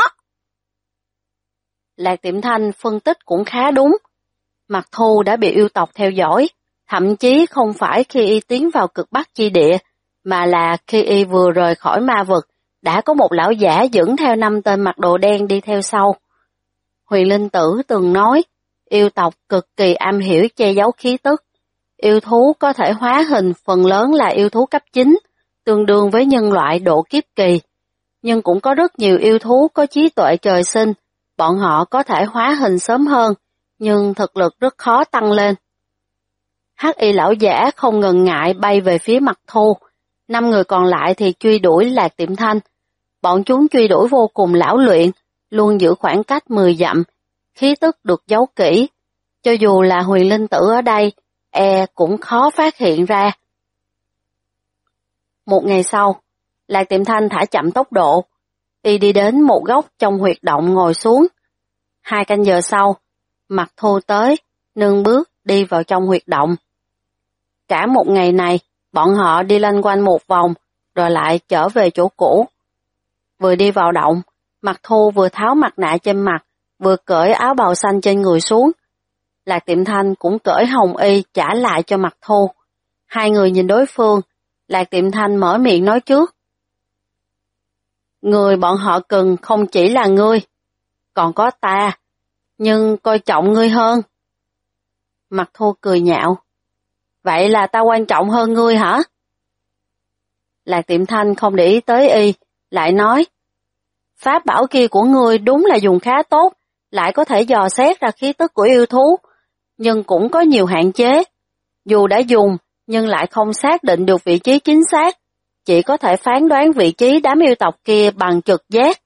Lạc Tiệm Thanh phân tích cũng khá đúng. Mạc Thu đã bị yêu tộc theo dõi, thậm chí không phải khi y tiến vào cực Bắc chi địa, mà là khi y vừa rời khỏi ma vực, đã có một lão giả dẫn theo 5 tên mặc đồ đen đi theo sau. Huyền Linh Tử từng nói, yêu tộc cực kỳ am hiểu che giấu khí tức. Yêu thú có thể hóa hình phần lớn là yêu thú cấp 9, tương đương với nhân loại độ kiếp kỳ. Nhưng cũng có rất nhiều yêu thú có trí tuệ trời sinh, bọn họ có thể hóa hình sớm hơn, nhưng thực lực rất khó tăng lên. Hắc y lão giả không ngần ngại bay về phía Mạc Thu, 5 người còn lại thì truy đuổi Lạc Tiệm Thanh. Bọn chúng truy đuổi vô cùng lão luyện, luôn giữ khoảng cách 10 dặm, khí tức được giấu kỹ. Cho dù là Huyền Linh Tử ở đây, cũng khó phát hiện ra. Một ngày sau, Lạc Tiệm Thanh thả chậm tốc độ, y đi đến một góc trong huyệt động ngồi xuống. 2 canh giờ sau, Mạc Thu tới, nương bước đi vào trong huyệt động. Cả một ngày này, bọn họ đi loanh quanh một vòng, rồi lại trở về chỗ cũ. Vừa đi vào động, Mạc Thu vừa tháo mặt nạ trên mặt, vừa cởi áo bào xanh trên người xuống. Lạc Tiệm Thanh cũng cởi hồng y trả lại cho Mạc Thu. Hai người nhìn đối phương, Lạc Tiệm Thanh mở miệng nói trước. Người bọn họ cần không chỉ là ngươi, còn có ta, nhưng coi trọng ngươi hơn. Mặt Thu cười nhạo. Vậy là ta quan trọng hơn ngươi hả? Lạc Tiệm Thanh không để ý tới y, lại nói. Pháp bảo kia của ngươi đúng là dùng khá tốt, lại có thể dò xét ra khí tức của yêu thú, nhưng cũng có nhiều hạn chế. Dù đã dùng, nhưng lại không xác định được vị trí chính xác, chỉ có thể phán đoán vị trí đám yêu tộc kia bằng trực giác.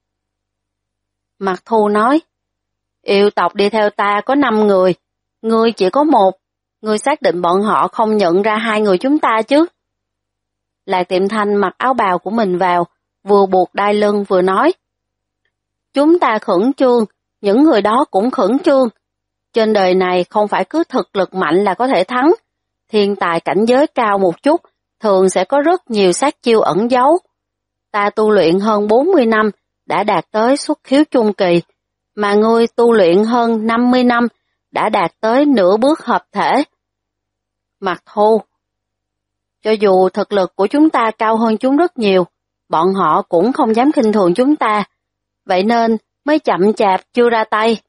Mặt Thu nói, yêu tộc đi theo ta có 5 người, ngươi chỉ có 1, ngươi xác định bọn họ không nhận ra 2 người chúng ta chứ? Lạc Tiệm Thanh mặc áo bào của mình vào, vừa buộc đai lưng vừa nói. Chúng ta khẩn trương, những người đó cũng khẩn trương. Trên đời này không phải cứ thực lực mạnh là có thể thắng. Thiên tài cảnh giới cao một chút, thường sẽ có rất nhiều sát chiêu ẩn giấu. Ta tu luyện hơn 40 năm, đã đạt tới xuất khiếu trung kỳ, mà ngươi tu luyện hơn 50 năm, đã đạt tới nửa bước hợp thể. Mặt Thu, cho dù thực lực của chúng ta cao hơn chúng rất nhiều, bọn họ cũng không dám khinh thường chúng ta, vậy nên mới chậm chạp chưa ra tay.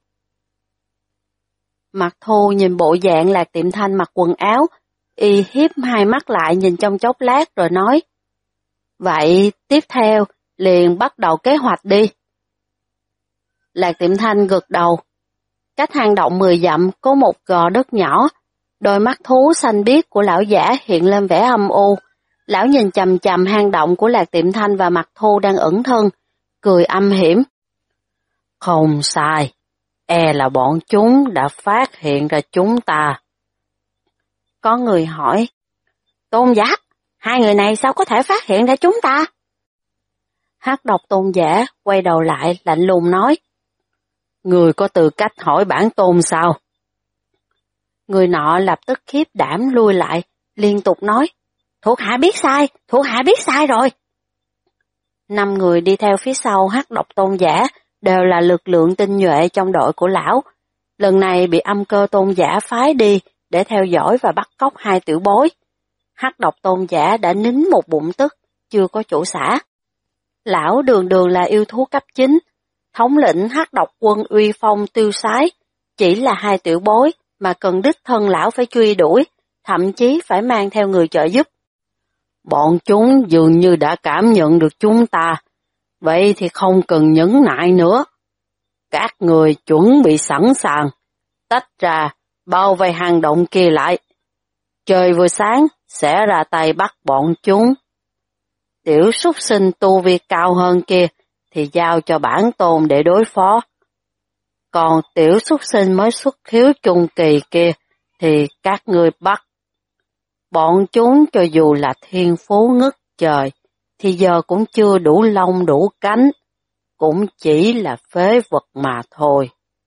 Mặt Thu nhìn bộ dạng Lạc Tiệm Thanh mặc quần áo, y hiếp hai mắt lại nhìn trong chốc lát rồi nói. Vậy tiếp theo liền bắt đầu kế hoạch đi. Lạc Tiệm Thanh gật đầu. Cách hang động 10 dặm có một gò đất nhỏ, đôi mắt thú xanh biếc của lão giả hiện lên vẻ âm u. Lão nhìn chằm chằm hang động của Lạc Tiệm Thanh và Mặt Thu đang ẩn thân, cười âm hiểm. Không sai, là bọn chúng đã phát hiện ra chúng ta. Có người hỏi, Tôn giả, 2 người này sao có thể phát hiện ra chúng ta? Hắc Độc Tôn giả quay đầu lại lạnh lùng nói, người có tư cách hỏi bản tôn sao? Người nọ lập tức khiếp đảm lui lại, liên tục nói, thuộc hạ biết sai rồi. 5 người đi theo phía sau Hắc Độc Tôn giả đều là lực lượng tinh nhuệ trong đội của lão, lần này bị Âm Cơ Tôn giả phái đi để theo dõi và bắt cóc 2 tiểu bối. Hắc Độc Tôn giả đã nín một bụng tức, chưa có chỗ xả. Lão đường đường là yêu thú cấp 9, thống lĩnh Hắc Độc quân uy phong tiêu sái, chỉ là 2 tiểu bối mà cần đích thân lão phải truy đuổi, thậm chí phải mang theo người trợ giúp. Bọn chúng dường như đã cảm nhận được chúng ta, vậy thì không cần nhẫn nại nữa. Các người chuẩn bị sẵn sàng, tách ra, bao vây hang động kia lại. Trời vừa sáng, sẽ ra tay bắt bọn chúng. Tiểu súc sinh tu vi cao hơn kia, thì giao cho bản tôn để đối phó. Còn tiểu súc sinh mới xuất khiếu trung kỳ kia, thì các ngươi bắt. Bọn chúng cho dù là thiên phú ngất trời, thì giờ cũng chưa đủ lông đủ cánh, cũng chỉ là phế vật mà thôi.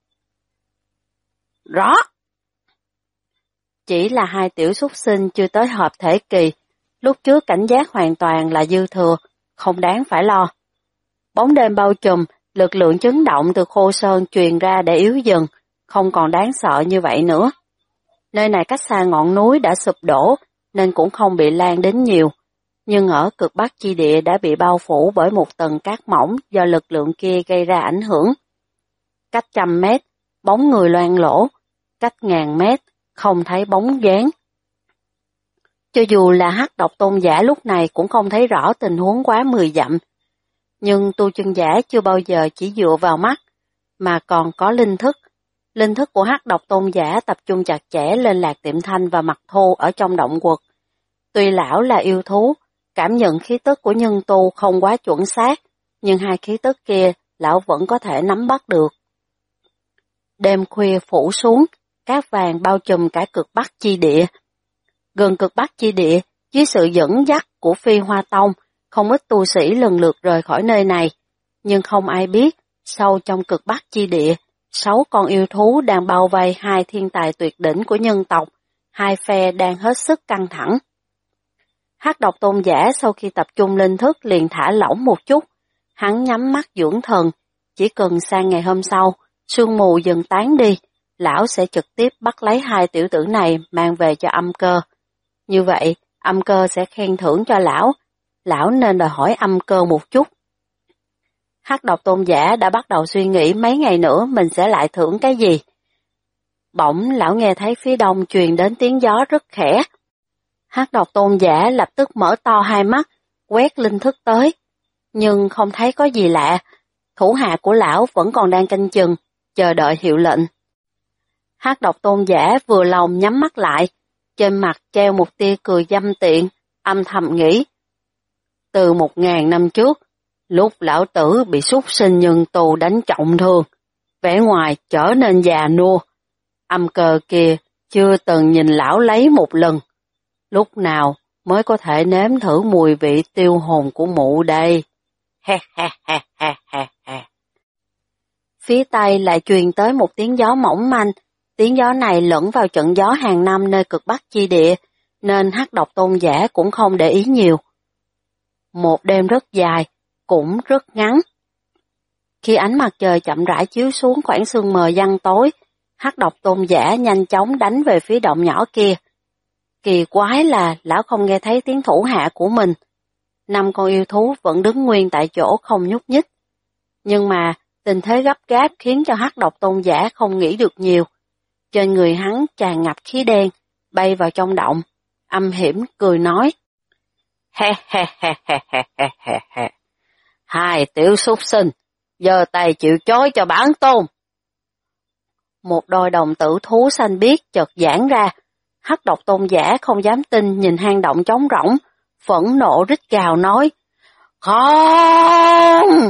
Rõ! Chỉ là 2 tiểu súc sinh chưa tới hợp thể kỳ, lúc trước cảnh giác hoàn toàn là dư thừa, không đáng phải lo. Bóng đêm bao trùm, lực lượng chấn động từ Khô Sơn truyền ra để yếu dần, không còn đáng sợ như vậy nữa. Nơi này cách xa ngọn núi đã sụp đổ, nên cũng không bị lan đến nhiều, nhưng ở cực bắc chi địa đã bị bao phủ bởi một tầng cát mỏng do lực lượng kia gây ra ảnh hưởng. Cách 100 mét, bóng người loang lỗ, cách 1000 mét, không thấy bóng dáng. Cho dù là Hắc Độc Tôn giả lúc này cũng không thấy rõ tình huống quá 10 dặm, nhưng tu chân giả chưa bao giờ chỉ dựa vào mắt, mà còn có linh thức. Linh thức của Hắc Độc Tôn giả tập trung chặt chẽ lên Lạc Tiệm Thanh và Mặt Thu ở trong động quật. Tuy lão là yêu thú, cảm nhận khí tức của nhân tu không quá chuẩn xác, nhưng 2 khí tức kia lão vẫn có thể nắm bắt được. Đêm khuya phủ xuống, cát vàng bao trùm cả cực bắc chi địa. Gần cực bắc chi địa, dưới sự dẫn dắt của Phi Hoa Tông, không ít tu sĩ lần lượt rời khỏi nơi này, nhưng không ai biết, sâu trong cực bắc chi địa, 6 con yêu thú đang bao vây 2 thiên tài tuyệt đỉnh của nhân tộc, 2 phe đang hết sức căng thẳng. Hắc Độc Tôn giả sau khi tập trung linh thức liền thả lỏng một chút, hắn nhắm mắt dưỡng thần, chỉ cần sang ngày hôm sau, sương mù dần tán đi, lão sẽ trực tiếp bắt lấy 2 tiểu tử này mang về cho Âm Cơ. Như vậy, Âm Cơ sẽ khen thưởng cho lão nên đòi hỏi Âm Cơ một chút. Hắc độc tôn giả đã bắt đầu suy nghĩ mấy ngày nữa mình sẽ lại thưởng cái gì. Bỗng lão nghe thấy phía đông truyền đến tiếng gió rất khẽ. Hắc độc tôn giả lập tức mở to hai mắt, quét linh thức tới. Nhưng không thấy có gì lạ, thủ hạ của lão vẫn còn đang canh chừng, chờ đợi hiệu lệnh. Hắc độc tôn giả vừa lòng nhắm mắt lại, trên mặt treo một tia cười dâm tiện, âm thầm nghĩ. Từ 1000 năm trước, lúc lão tử bị súc sinh nhân tù đánh trọng thương, vẻ ngoài trở nên già nua, âm cơ kia chưa từng nhìn lão lấy một lần. Lúc nào mới có thể nếm thử mùi vị tiêu hồn của mụ đây? Ha ha ha ha ha ha. Phía tây lại truyền tới một tiếng gió mỏng manh, tiếng gió này lẫn vào trận gió hàng năm nơi cực bắc chi địa, nên hắc độc tôn giả cũng không để ý nhiều. Một đêm rất dài, cũng rất ngắn. Khi ánh mặt trời chậm rãi chiếu xuống khoảng sương mờ giăng tối, hắc độc tôn giả nhanh chóng đánh về phía động nhỏ kia. Kỳ quái là lão không nghe thấy tiếng thủ hạ của mình. 5 con yêu thú vẫn đứng nguyên tại chỗ không nhúc nhích. Nhưng mà tình thế gấp gáp khiến cho hắc độc tôn giả không nghĩ được nhiều. Trên người hắn tràn ngập khí đen, bay vào trong động, âm hiểm cười nói. He he he he he he he he. Hai tiểu súc sinh, giơ tay chịu chói cho bản tôn. Một đôi đồng tử thú xanh biếc chợt giãn ra, hắc độc tôn giả không dám tin nhìn hang động trống rỗng, phẫn nộ rít gào nói. Không!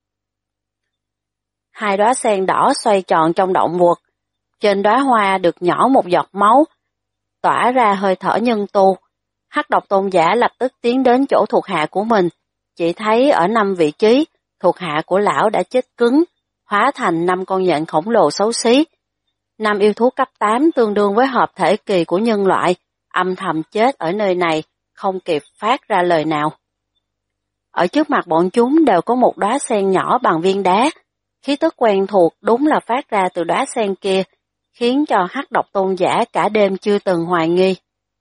Hai đóa sen đỏ xoay tròn trong động vuột, trên đóa hoa được nhỏ một giọt máu, tỏa ra hơi thở nhân tu. Hắc độc tôn giả lập tức tiến đến chỗ thuộc hạ của mình, chỉ thấy ở 5 vị trí, thuộc hạ của lão đã chết cứng, hóa thành 5 con nhện khổng lồ xấu xí. 5 yêu thú cấp 8 tương đương với hợp thể kỳ của nhân loại, âm thầm chết ở nơi này, không kịp phát ra lời nào. Ở trước mặt bọn chúng đều có một đóa sen nhỏ bằng viên đá, khí tức quen thuộc đúng là phát ra từ đóa sen kia, khiến cho hắc độc tôn giả cả đêm chưa từng hoài nghi.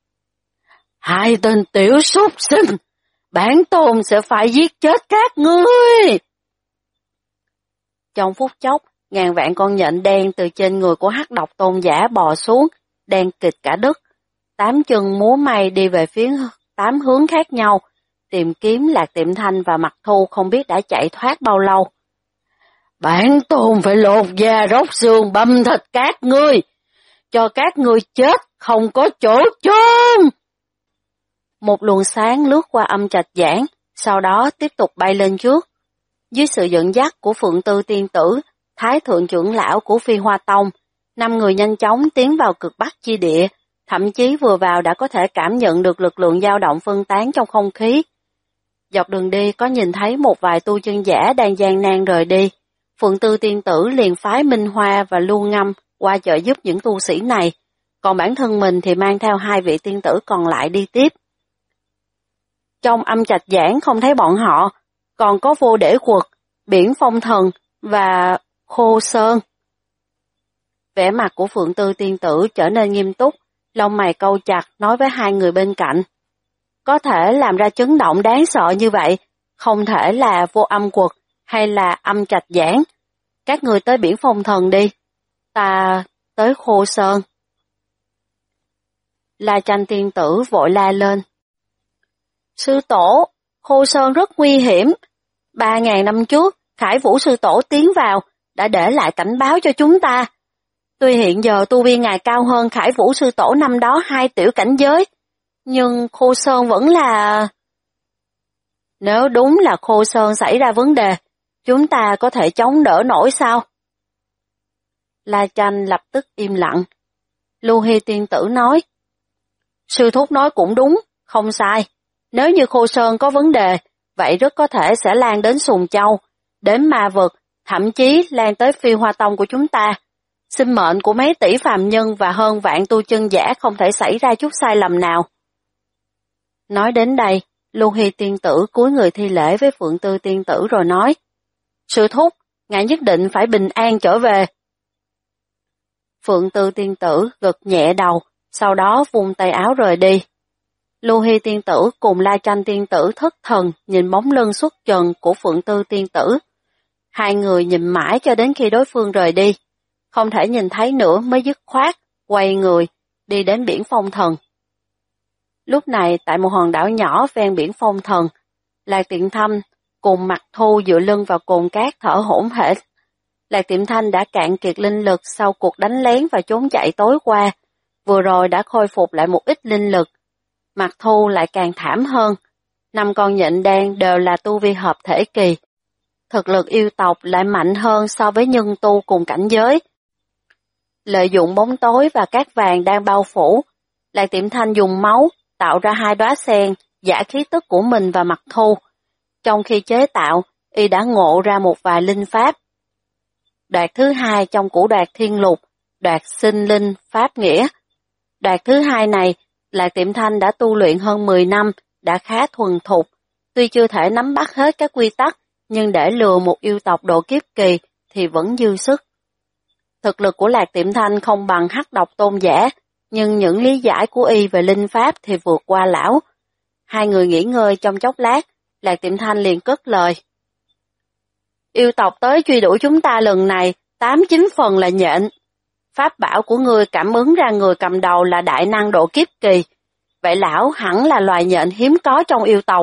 Hai tên tiểu súc sinh, bản tôn sẽ phải giết chết các ngươi. Trong phút chốc, ngàn vạn con nhện đen từ trên người của hắc độc tôn giả bò xuống, đen kịt cả đất. 8 chân múa may đi về phía 8 hướng khác nhau, tìm kiếm Lạc Tiệm Thanh và Mặc Thu không biết đã chạy thoát bao lâu. Bản tôn phải lột da róc xương băm thịt các ngươi, cho các ngươi chết không có chỗ chôn. Một luồng sáng lướt qua âm trạch giảng, sau đó tiếp tục bay lên trước. Dưới sự dẫn dắt của Phượng Tư Tiên Tử, Thái Thượng trưởng lão của Phi Hoa Tông, 5 người nhanh chóng tiến vào cực bắc chi địa, thậm chí vừa vào đã có thể cảm nhận được lực lượng dao động phân tán trong không khí. Dọc đường đi có nhìn thấy một vài tu chân giả đang gian nan rời đi. Phượng Tư Tiên Tử liền phái Minh Hoa và Lưu Ngâm qua trợ giúp những tu sĩ này, còn bản thân mình thì mang theo 2 vị tiên tử còn lại đi tiếp. Trong âm trạch giảng không thấy bọn họ, còn có Vô Để Quật, Biển Phong Thần và Khô Sơn. Vẻ mặt của Phượng Tư Tiên Tử trở nên nghiêm túc, lông mày cau chặt nói với 2 người bên cạnh. Có thể làm ra chấn động đáng sợ như vậy, không thể là Vô Âm Quật hay là âm trạch giảng. Các người tới Biển Phong Thần đi, ta tới Khô Sơn. La Tranh Tiên Tử vội la lên. Sư tổ, Khô Sơn rất nguy hiểm. 3000 năm trước, Khải Vũ sư tổ tiến vào, đã để lại cảnh báo cho chúng ta. Tuy hiện giờ tu vi ngài cao hơn Khải Vũ sư tổ năm đó 2 tiểu cảnh giới, nhưng Khô Sơn vẫn là... Nếu đúng là Khô Sơn xảy ra vấn đề, chúng ta có thể chống đỡ nổi sao? La Tranh lập tức im lặng. Lưu Hy tiên tử nói, sư thúc nói cũng đúng, không sai. Nếu như Khô Sơn có vấn đề, vậy rất có thể sẽ lan đến Sùng Châu, đến Ma Vực, thậm chí lan tới Phi Hoa Tông của chúng ta. Sinh mệnh của mấy tỷ phàm nhân và hơn vạn tu chân giả không thể xảy ra chút sai lầm nào. Nói đến đây, Lưu Hy tiên tử cúi người thi lễ với Phượng Tư tiên tử rồi nói, sư thúc, ngài nhất định phải bình an trở về. Phượng Tư tiên tử gật nhẹ đầu, sau đó vung tay áo rời đi. Lưu Hy tiên tử cùng La Tranh tiên tử thất thần nhìn bóng lưng xuất trần của Phượng Tư tiên tử. Hai người nhìn mãi cho đến khi đối phương rời đi. Không thể nhìn thấy nữa mới dứt khoát, quay người, đi đến biển Phong Thần. Lúc này tại một hòn đảo nhỏ ven biển Phong Thần, Lạc Tiệm Thanh cùng Mặc Thu dựa lưng vào cồn cát thở hổn hển. Lạc Tiệm Thanh đã cạn kiệt linh lực sau cuộc đánh lén và trốn chạy tối qua, vừa rồi đã khôi phục lại một ít linh lực. Mặc Thu lại càng thảm hơn, 5 con nhện đen đều là tu vi hợp thể kỳ. Thực lực yêu tộc lại mạnh hơn so với nhân tu cùng cảnh giới. Lợi dụng bóng tối và cát vàng đang bao phủ, Lạc Tiệm Thanh dùng máu tạo ra 2 đóa sen giả khí tức của mình và Mặc Thu. Trong khi chế tạo, y đã ngộ ra một vài linh pháp. Đoạt thứ 2 trong củ đoạt thiên lục, đoạt sinh linh pháp nghĩa. Đoạt thứ 2 này, Lạc Tiệm Thanh đã tu luyện hơn 10 năm, đã khá thuần thục. Tuy chưa thể nắm bắt hết các quy tắc, nhưng để lừa một yêu tộc độ kiếp kỳ thì vẫn dư sức. Thực lực của Lạc Tiệm Thanh không bằng Hắc Độc Tôn giả, nhưng những lý giải của y về linh pháp thì vượt qua lão. Hai người nghỉ ngơi trong chốc lát, Lạc Tiệm Thanh liền cất lời. Yêu tộc tới truy đuổi chúng ta lần này, 8-9 phần là nhện. Pháp bảo của ngươi cảm ứng ra người cầm đầu là đại năng độ kiếp kỳ. Vậy lão hẳn là loài nhện hiếm có trong yêu tộc.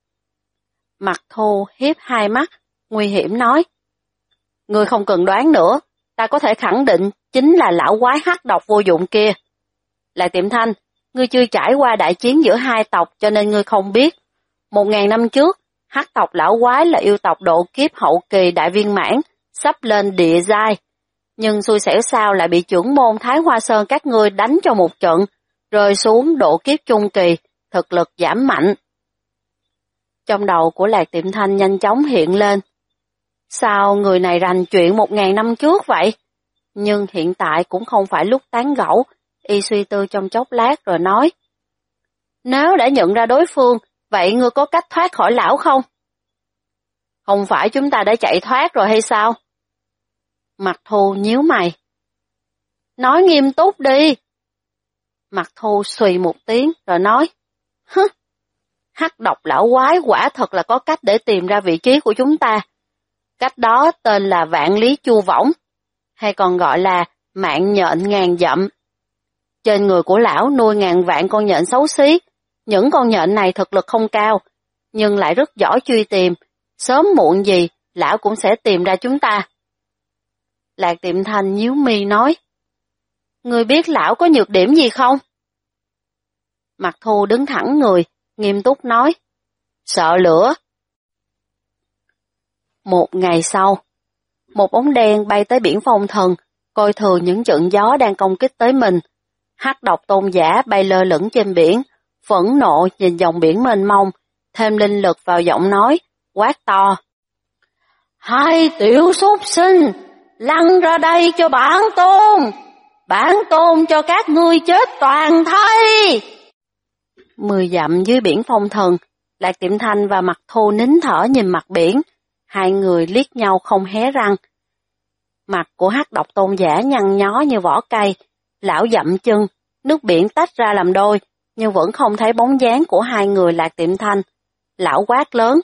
Mặc Thu hiếp hai mắt, nguy hiểm nói. Ngươi không cần đoán nữa, ta có thể khẳng định chính là lão quái hắc độc vô dụng kia. Lạc Tiệm Thanh, ngươi chưa trải qua đại chiến giữa hai tộc cho nên ngươi không biết. 1000 năm trước, hắc tộc lão quái là yêu tộc độ kiếp hậu kỳ đại viên mãn, sắp lên địa giai. Nhưng xui xẻo sao lại bị trưởng môn Thái Hoa Sơn các ngươi đánh cho một trận, rơi xuống độ kiếp trung kỳ, thực lực giảm mạnh. Trong đầu của Lạc Tiệm Thanh nhanh chóng hiện lên. Sao người này rành chuyện 1000 năm trước vậy? Nhưng hiện tại cũng không phải lúc tán gẫu, y suy tư trong chốc lát rồi nói. Nếu đã nhận ra đối phương, vậy ngươi có cách thoát khỏi lão không? Không phải chúng ta đã chạy thoát rồi hay sao? Mặc Thu nhíu mày. Nói nghiêm túc đi. Mặc Thu xùy một tiếng rồi nói. Hắc độc lão quái quả thật là có cách để tìm ra vị trí của chúng ta. Cách đó tên là vạn lý chu võng, hay còn gọi là mạng nhện ngàn dặm. Trên người của lão nuôi ngàn vạn con nhện xấu xí. Những con nhện này thực lực không cao, nhưng lại rất giỏi truy tìm. Sớm muộn gì, lão cũng sẽ tìm ra chúng ta. Lạc Tiệm Thanh nhíu mi nói. Ngươi biết lão có nhược điểm gì không? Mặc Thu đứng thẳng người, nghiêm túc nói. Sợ lửa. Một ngày sau, một bóng đen bay tới biển Phong Thần, coi thường những trận gió đang công kích tới mình. Hắc độc tôn giả bay lơ lửng trên biển, phẫn nộ nhìn dòng biển mênh mông, thêm linh lực vào giọng nói, quát to. Hai tiểu súc sinh, lăn ra đây cho bản tôn cho các ngươi chết toàn thây. 10 dặm dưới biển Phong Thần, Lạc Tiệm Thanh và Mặc Thu nín thở nhìn mặt biển, hai người liếc nhau không hé răng. Mặt của Hắc độc tôn giả nhăn nhó như vỏ cây, lão dậm chân, nước biển tách ra làm đôi, nhưng vẫn không thấy bóng dáng của hai người Lạc Tiệm Thanh. Lão quát lớn.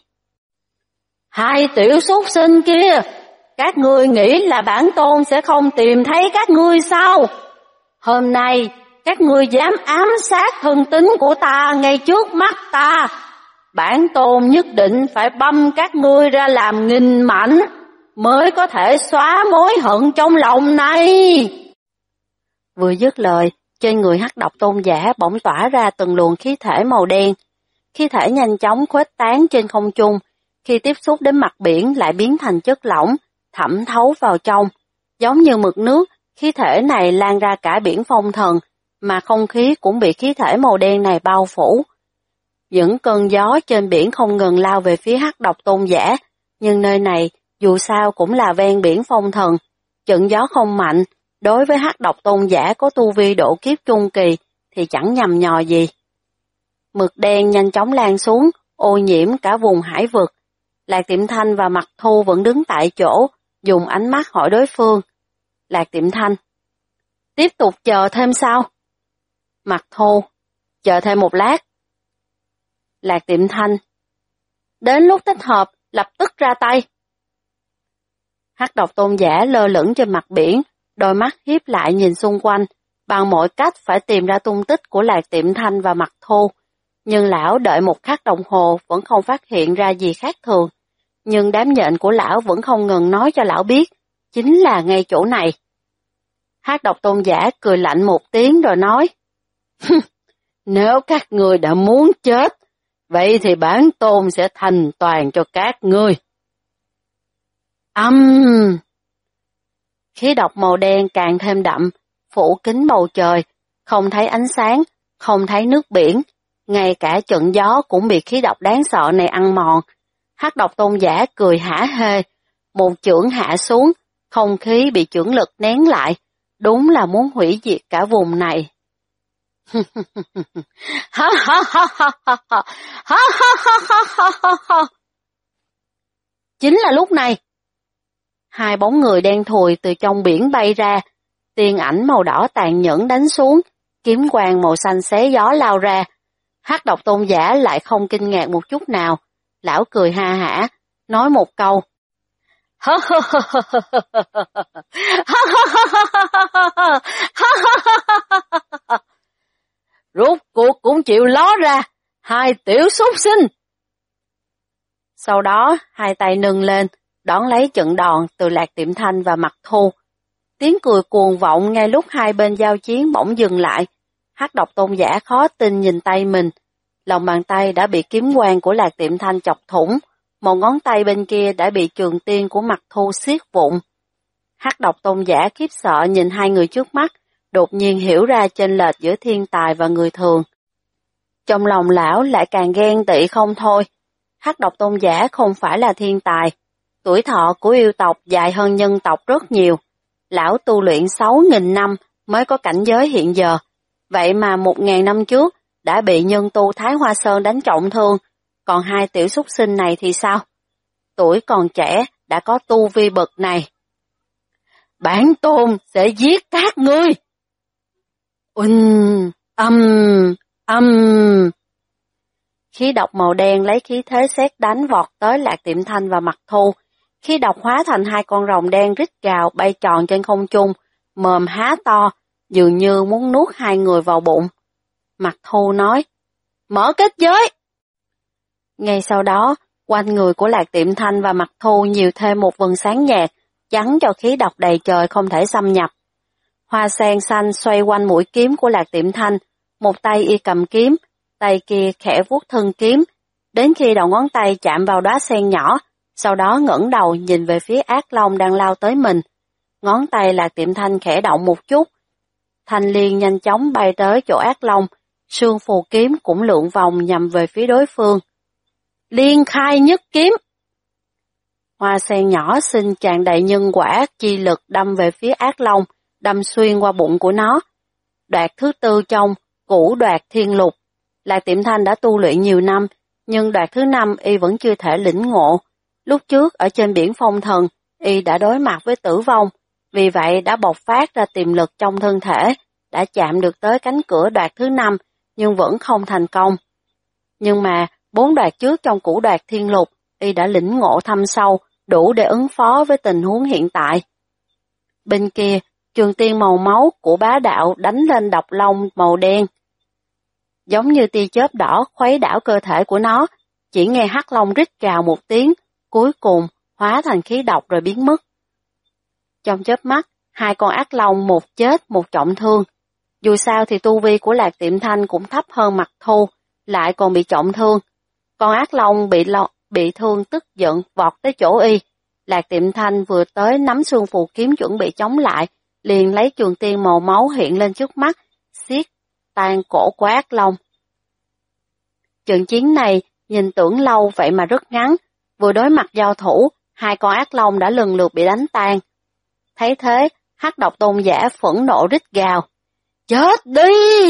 Hai tiểu súc sinh kia, các ngươi nghĩ là bản tôn sẽ không tìm thấy các ngươi sao? Hôm nay, các ngươi dám ám sát thân tín của ta ngay trước mắt ta. Bản tôn nhất định phải băm các ngươi ra làm nghìn mảnh, mới có thể xóa mối hận trong lòng này. Vừa dứt lời, trên người Hắc độc tôn giả bỗng tỏa ra từng luồng khí thể màu đen. Khí thể nhanh chóng khuếch tán trên không trung, khi tiếp xúc đến mặt biển lại biến thành chất lỏng, thẩm thấu vào trong. Giống như mực nước, khí thể này lan ra cả biển Phong Thần, mà không khí cũng bị khí thể màu đen này bao phủ. Những cơn gió trên biển không ngừng lao về phía Hắc độc tôn giả, nhưng nơi này dù sao cũng là ven biển Phong Thần. Trận gió không mạnh, đối với Hắc độc tôn giả có tu vi độ kiếp trung kỳ thì chẳng nhầm nhò gì. Mực đen nhanh chóng lan xuống, ô nhiễm cả vùng hải vực. Lạc Tiệm Thanh và Mặc Thu vẫn đứng tại chỗ, dùng ánh mắt hỏi đối phương. Lạc Tiệm Thanh. Tiếp tục chờ thêm sao? Mặc Thu. Chờ thêm một lát. Lạc Tiệm Thanh. Đến lúc thích hợp, lập tức ra tay. Hắc độc tôn giả lơ lửng trên mặt biển, đôi mắt hiếp lại nhìn xung quanh, bằng mọi cách phải tìm ra tung tích của Lạc Tiệm Thanh và Mạc Thu. Nhưng lão đợi một khắc đồng hồ vẫn không phát hiện ra gì khác thường. Nhưng đám nhện của lão vẫn không ngừng nói cho lão biết, chính là ngay chỗ này. Hắc độc tôn giả cười lạnh một tiếng rồi nói, nếu các ngươi đã muốn chết, vậy thì bản tôn sẽ thành toàn cho các ngươi. Khí độc màu đen càng thêm đậm, phủ kín bầu trời, không thấy ánh sáng, không thấy nước biển, ngay cả trận gió cũng bị khí độc đáng sợ này ăn mòn. Hắc độc tôn giả cười hả hê, một chưởng hạ xuống, không khí bị chưởng lực nén lại, đúng là muốn hủy diệt cả vùng này. Chính là lúc này, hai bóng người đen thùi từ trong biển bay ra, tiền ảnh màu đỏ tàn nhẫn đánh xuống, kiếm quang màu xanh xé gió lao ra. Hắc độc tôn giả lại không kinh ngạc một chút nào, lão cười ha hả, nói một câu. Rốt cuộc cũng chịu ló ra, hai tiểu súc sinh. Sau đó, hai tay nâng lên, đón lấy trận đòn từ Lạc Tiệm Thanh và Mạc Thu. Tiếng cười cuồng vọng ngay lúc hai bên giao chiến bỗng dừng lại. Hắc độc tôn giả khó tin nhìn tay mình. Lòng bàn tay đã bị kiếm quang của Lạc Tiệm Thanh chọc thủng, một ngón tay bên kia đã bị trường tiên của Mạc Thu xiết vụn. Hắc độc tôn giả khiếp sợ nhìn hai người trước mắt, đột nhiên hiểu ra chênh lệch giữa thiên tài và người thường. Trong lòng lão lại càng ghen tị không thôi. Hắc độc tôn giả không phải là thiên tài. Tuổi thọ của yêu tộc dài hơn nhân tộc rất nhiều. Lão tu luyện 6.000 năm mới có cảnh giới hiện giờ. Vậy mà 1.000 năm trước đã bị nhân tu Thái Hoa Sơn đánh trọng thương. Còn hai tiểu súc sinh này thì sao? Tuổi còn trẻ đã có tu vi bậc này. Bản tôn sẽ giết các ngươi. Khí độc màu đen lấy khí thế sét đánh vọt tới Lạc Tiệm Thanh và Mạc Thu. Khí độc hóa thành hai con rồng đen rít gào bay tròn trên không trung, mồm há to, dường như muốn nuốt hai người vào bụng. Mạc Thu nói, mở kết giới. Ngay sau đó, quanh người của Lạc Tiệm Thanh và Mạc Thu nhiều thêm một vầng sáng nhạt, chắn cho khí độc đầy trời không thể xâm nhập. Hoa sen xanh xoay quanh mũi kiếm của Lạc Tiệm Thanh, một tay y cầm kiếm, tay kia khẽ vuốt thân kiếm, đến khi đầu ngón tay chạm vào đóa sen nhỏ, sau đó ngẩng đầu nhìn về phía ác long đang lao tới mình. Ngón tay Lạc Tiệm Thanh khẽ động một chút, thanh liên nhanh chóng bay tới chỗ ác long, sương phù kiếm cũng lượn vòng nhằm về phía đối phương. Liên khai nhất kiếm. Hoa sen nhỏ xinh tràn đầy nhân quả chi lực đâm về phía ác long, đâm xuyên qua bụng của nó. Đoạt thứ tư trong Cửu Đoạt Thiên Lục. Lạc Tiệm Thanh đã tu luyện nhiều năm, nhưng đoạt thứ 5 y vẫn chưa thể lĩnh ngộ. Lúc trước ở trên biển phong thần, y đã đối mặt với tử vong, vì vậy đã bộc phát ra tiềm lực trong thân thể, đã chạm được tới cánh cửa đoạt thứ 5, nhưng vẫn không thành công. Nhưng mà 4 đoạt trước trong Cửu Đoạt Thiên Lục, y đã lĩnh ngộ thâm sâu, đủ để ứng phó với tình huống hiện tại. Bên kia, trường tiên màu máu của bá đạo đánh lên độc long màu đen. Giống như tia chớp đỏ khuấy đảo cơ thể của nó, chỉ nghe hắc long rít gào một tiếng, cuối cùng hóa thành khí độc rồi biến mất. Trong chớp mắt, hai con ác long một chết một trọng thương. Dù sao thì tu vi của Lạc Tiệm Thanh cũng thấp hơn Mạc Thu, lại còn bị trọng thương. Con ác long bị thương tức giận vọt tới chỗ y. Lạc Tiệm Thanh vừa tới nắm xương phù kiếm chuẩn bị chống lại, liền lấy trường tiên màu máu hiện lên trước mắt, xiết tan cổ của ác long. Trận chiến này nhìn tưởng lâu vậy mà rất ngắn, vừa đối mặt giao thủ, hai con ác long đã lần lượt bị đánh tan. Thấy thế, hắc độc tôn giả phẫn nộ rít gào, chết đi!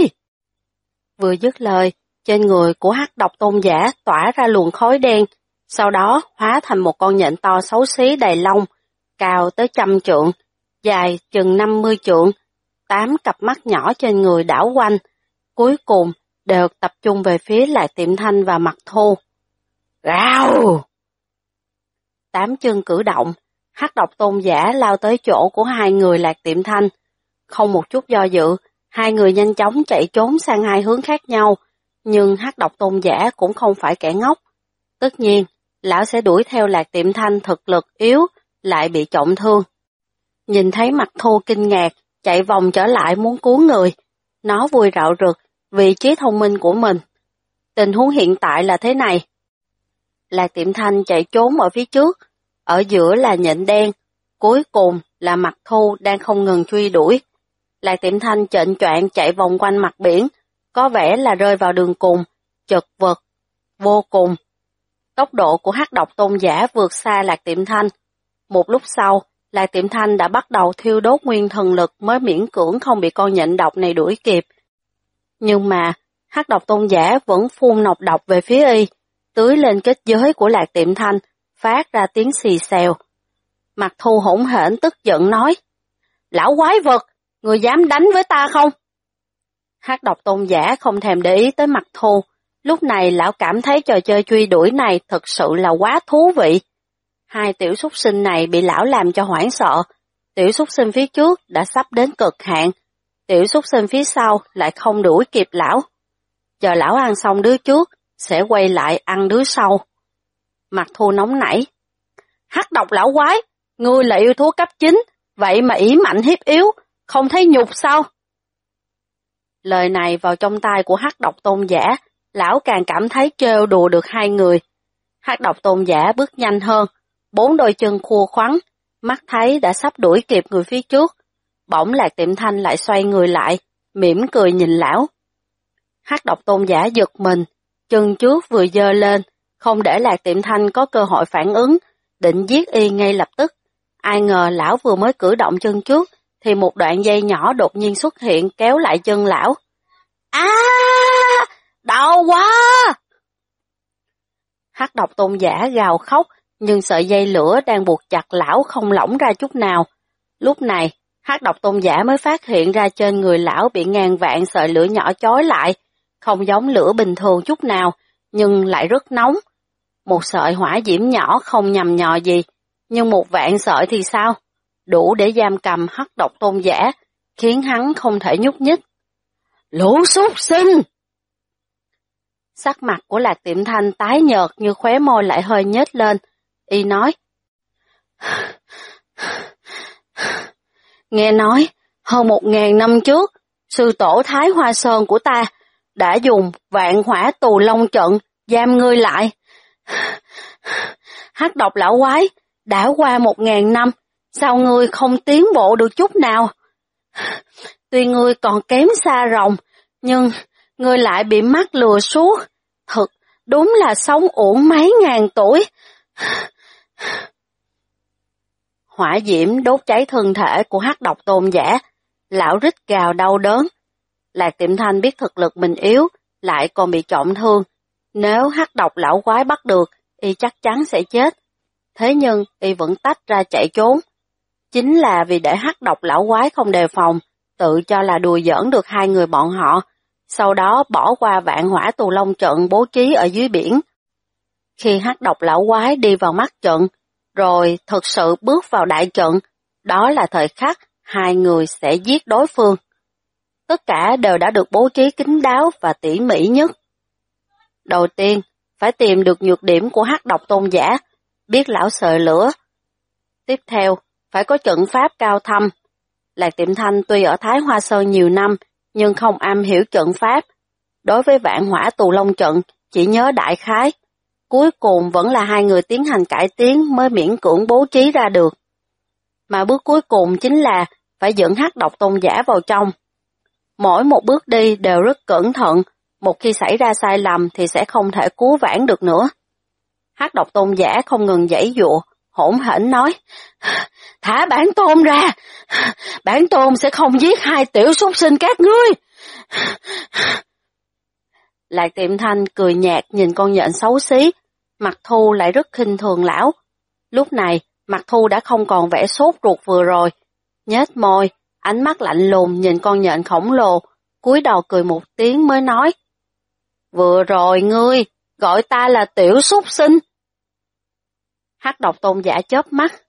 Vừa dứt lời, trên người của hắc độc tôn giả tỏa ra luồng khói đen, sau đó hóa thành một con nhện to xấu xí đầy lông, cao tới 100 trượng, dài chừng 50 trượng, 8 cặp mắt nhỏ trên người đảo quanh, cuối cùng đều tập trung về phía Lạc Tiệm Thanh và Mạc Thu. Rào! 8 chân cử động, Hắc độc tôn giả lao tới chỗ của hai người Lạc Tiệm Thanh. Không một chút do dự, hai người nhanh chóng chạy trốn sang hai hướng khác nhau, nhưng Hắc độc tôn giả cũng không phải kẻ ngốc. Tất nhiên, lão sẽ đuổi theo Lạc Tiệm Thanh thực lực yếu, lại bị trọng thương. Nhìn thấy Mặt Thu kinh ngạc, chạy vòng trở lại muốn cứu người. Nó vui rạo rực vì trí thông minh của mình. Tình huống hiện tại là thế này. Lạc Tiệm Thanh chạy trốn ở phía trước, ở giữa là Nhện Đen, cuối cùng là Mặt Thu đang không ngừng truy đuổi. Lạc Tiệm Thanh chệnh choạng chạy vòng quanh mặt biển, có vẻ là rơi vào đường cùng, chật vật, vô cùng. Tốc độ của hắc độc tôn giả vượt xa Lạc Tiệm Thanh. Một lúc sau, Lạc Tiệm Thanh đã bắt đầu thiêu đốt nguyên thần lực mới miễn cưỡng không bị con nhện độc này đuổi kịp. Nhưng mà, hắc độc tôn giả vẫn phun nọc độc về phía y, tưới lên kết giới của Lạc Tiệm Thanh, phát ra tiếng xì xèo. Mặt Thu hỗn hển tức giận nói, lão quái vật, người dám đánh với ta không? Hắc độc tôn giả không thèm để ý tới Mặt Thu, lúc này lão cảm thấy trò chơi truy đuổi này thật sự là quá thú vị. Hai tiểu súc sinh này bị lão làm cho hoảng sợ, tiểu súc sinh phía trước đã sắp đến cực hạn, tiểu súc sinh phía sau lại không đuổi kịp lão. Chờ lão ăn xong đứa trước, sẽ quay lại ăn đứa sau. Mặt Thu nóng nảy. Hắc độc lão quái, ngươi là yêu thú cấp 9, vậy mà ỷ mạnh hiếp yếu, không thấy nhục sao? Lời này vào trong tai của hắc độc tôn giả, lão càng cảm thấy trêu đùa được hai người. Hắc độc tôn giả bước nhanh hơn, 4 đôi chân khua khoắn, mắt thấy đã sắp đuổi kịp người phía trước. Bỗng Lạc Tiệm Thanh lại xoay người lại, mỉm cười nhìn lão. Hắc độc tôn giả giật mình, chân trước vừa giơ lên, không để Lạc Tiệm Thanh có cơ hội phản ứng, định giết y ngay lập tức. Ai ngờ lão vừa mới cử động chân trước, thì một đoạn dây nhỏ đột nhiên xuất hiện kéo lại chân lão. Đau quá! Hắc độc tôn giả gào khóc, nhưng sợi dây lửa đang buộc chặt lão không lỏng ra chút nào. Lúc này, hắc độc tôn giả mới phát hiện ra trên người lão bị ngàn vạn sợi lửa nhỏ chói lại, không giống lửa bình thường chút nào, nhưng lại rất nóng. Một sợi hỏa diễm nhỏ không nhằm nhò gì, nhưng 1.000.000 sợi thì sao? Đủ để giam cầm hắc độc tôn giả, khiến hắn không thể nhúc nhích. Lũ súc sinh! Sắc mặt của Lạc Tiệm Thanh tái nhợt như khóe môi lại hơi nhếch lên. Y nói, nghe nói, hơn 1.000 năm trước, sư tổ Thái Hoa Sơn của ta đã dùng vạn hỏa tù long trận giam ngươi lại. Hắc độc lão quái, đã qua 1.000 năm, sao ngươi không tiến bộ được chút nào? Tuy ngươi còn kém xa rồng, nhưng ngươi lại bị mắt lừa suốt. Thật, đúng là sống uổng mấy ngàn tuổi. Hỏa diễm đốt cháy thân thể của hắc độc tôn giả, lão rít gào đau đớn. Lạc Tiệm Thanh biết thực lực mình yếu, lại còn bị trọng thương. Nếu hắc độc lão quái bắt được, y chắc chắn sẽ chết. Thế nhưng y vẫn tách ra chạy trốn. Chính là vì để hắc độc lão quái không đề phòng, tự cho là đùa giỡn được hai người bọn họ, sau đó bỏ qua vạn hỏa tù long trận bố trí ở dưới biển. Khi hắc độc lão quái đi vào mắt trận, rồi thực sự bước vào đại trận, đó là thời khắc hai người sẽ giết đối phương. Tất cả đều đã được bố trí kín đáo và tỉ mỉ nhất. Đầu tiên, phải tìm được nhược điểm của hắc độc tôn giả, biết lão sợ lửa. Tiếp theo, phải có trận pháp cao thâm. Lạc Tiệm Thanh tuy ở Thái Hoa Sơn nhiều năm, nhưng không am hiểu trận pháp. Đối với vạn hỏa tù long trận, chỉ nhớ đại khái. Cuối cùng vẫn là hai người tiến hành cải tiến mới miễn cưỡng bố trí ra được. Mà bước cuối cùng chính là phải dẫn hắc độc tôn giả vào trong. Mỗi một bước đi đều rất cẩn thận, một khi xảy ra sai lầm thì sẽ không thể cứu vãn được nữa. Hắc độc tôn giả không ngừng giãy giụa, hỗn hển nói, thả bản tôn ra, bản tôn sẽ không giết hai tiểu súc sinh các ngươi. Lạc Tiệm Thanh cười nhạt nhìn con nhện xấu xí, Mặt Thu lại rất khinh thường lão. Lúc này, Mặt Thu đã không còn vẻ sốt ruột vừa rồi, nhếch môi, ánh mắt lạnh lùng nhìn con nhện khổng lồ, cúi đầu cười một tiếng mới nói, vừa rồi ngươi gọi ta là tiểu súc sinh. Hắc độc tôn giả chớp mắt,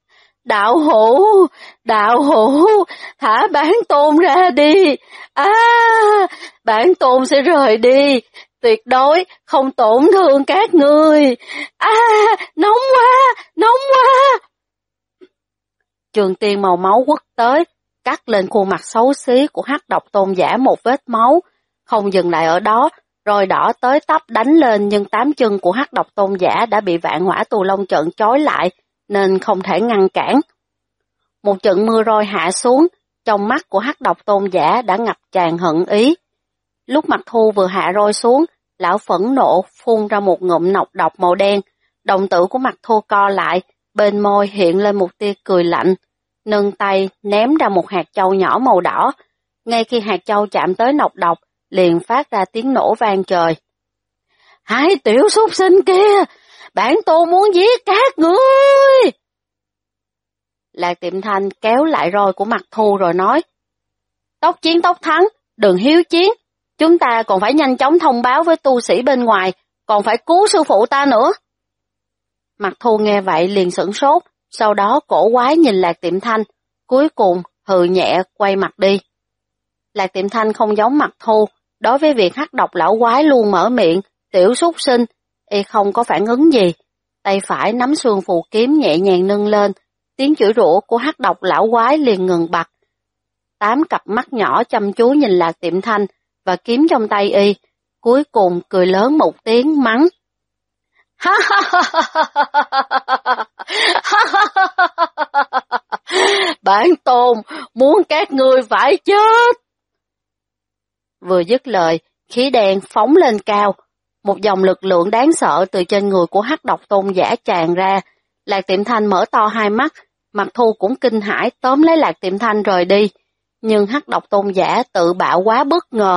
Đạo hữu, thả bản tôn ra đi. Bản tôn sẽ rời đi, tuyệt đối không tổn thương các ngươi. Nóng quá. Trường tiên màu máu quất tới, cắt lên khuôn mặt xấu xí của hắc độc tôn giả một vết máu, không dừng lại ở đó, rồi đỏ tới tấp đánh lên, nhưng 8 chân của hắc độc tôn giả đã bị vạn hỏa tù long trận trói lại, nên không thể ngăn cản. Một trận mưa roi hạ xuống, trong mắt của hắc độc tôn giả đã ngập tràn hận ý. Lúc Mặc Thu vừa hạ roi xuống, lão phẫn nộ phun ra một ngụm nọc độc màu đen, đồng tử của Mặc Thu co lại, bên môi hiện lên một tia cười lạnh, nâng tay ném ra một hạt châu nhỏ màu đỏ. Ngay khi hạt châu chạm tới nọc độc, liền phát ra tiếng nổ vang trời. Hai tiểu súc sinh kia, bản tôn muốn giết các ngươi. Lạc Tiệm Thanh kéo lại roi của Mặc Thu rồi nói, tốc chiến tốc thắng, đừng hiếu chiến, chúng ta còn phải nhanh chóng thông báo với tu sĩ bên ngoài, còn phải cứu sư phụ ta nữa. Mặc Thu nghe vậy liền sửng sốt, sau đó cổ quái nhìn Lạc Tiệm Thanh, cuối cùng hừ nhẹ quay mặt đi. Lạc Tiệm Thanh không giống Mặc Thu, đối với việc hắc độc lão quái luôn mở miệng, tiểu súc sinh, y không có phản ứng gì. Tay phải nắm xương phù kiếm nhẹ nhàng nâng lên, tiếng chửi rủa của hắc độc lão quái liền ngừng bặt. 8 cặp mắt nhỏ chăm chú nhìn Lạc Tiệm Thanh và kiếm trong tay y, cuối cùng cười lớn một tiếng mắng. Bản tôn muốn các ngươi phải chết. Vừa dứt lời, khí đen phóng lên cao, một dòng lực lượng đáng sợ từ trên người của hắc độc tôn giả tràn ra. Lạc Tiệm Thanh mở to hai mắt, Mặc Thu cũng kinh hãi tóm lấy Lạc Tiệm Thanh rời đi, nhưng hắc độc tôn giả tự bạo quá bất ngờ.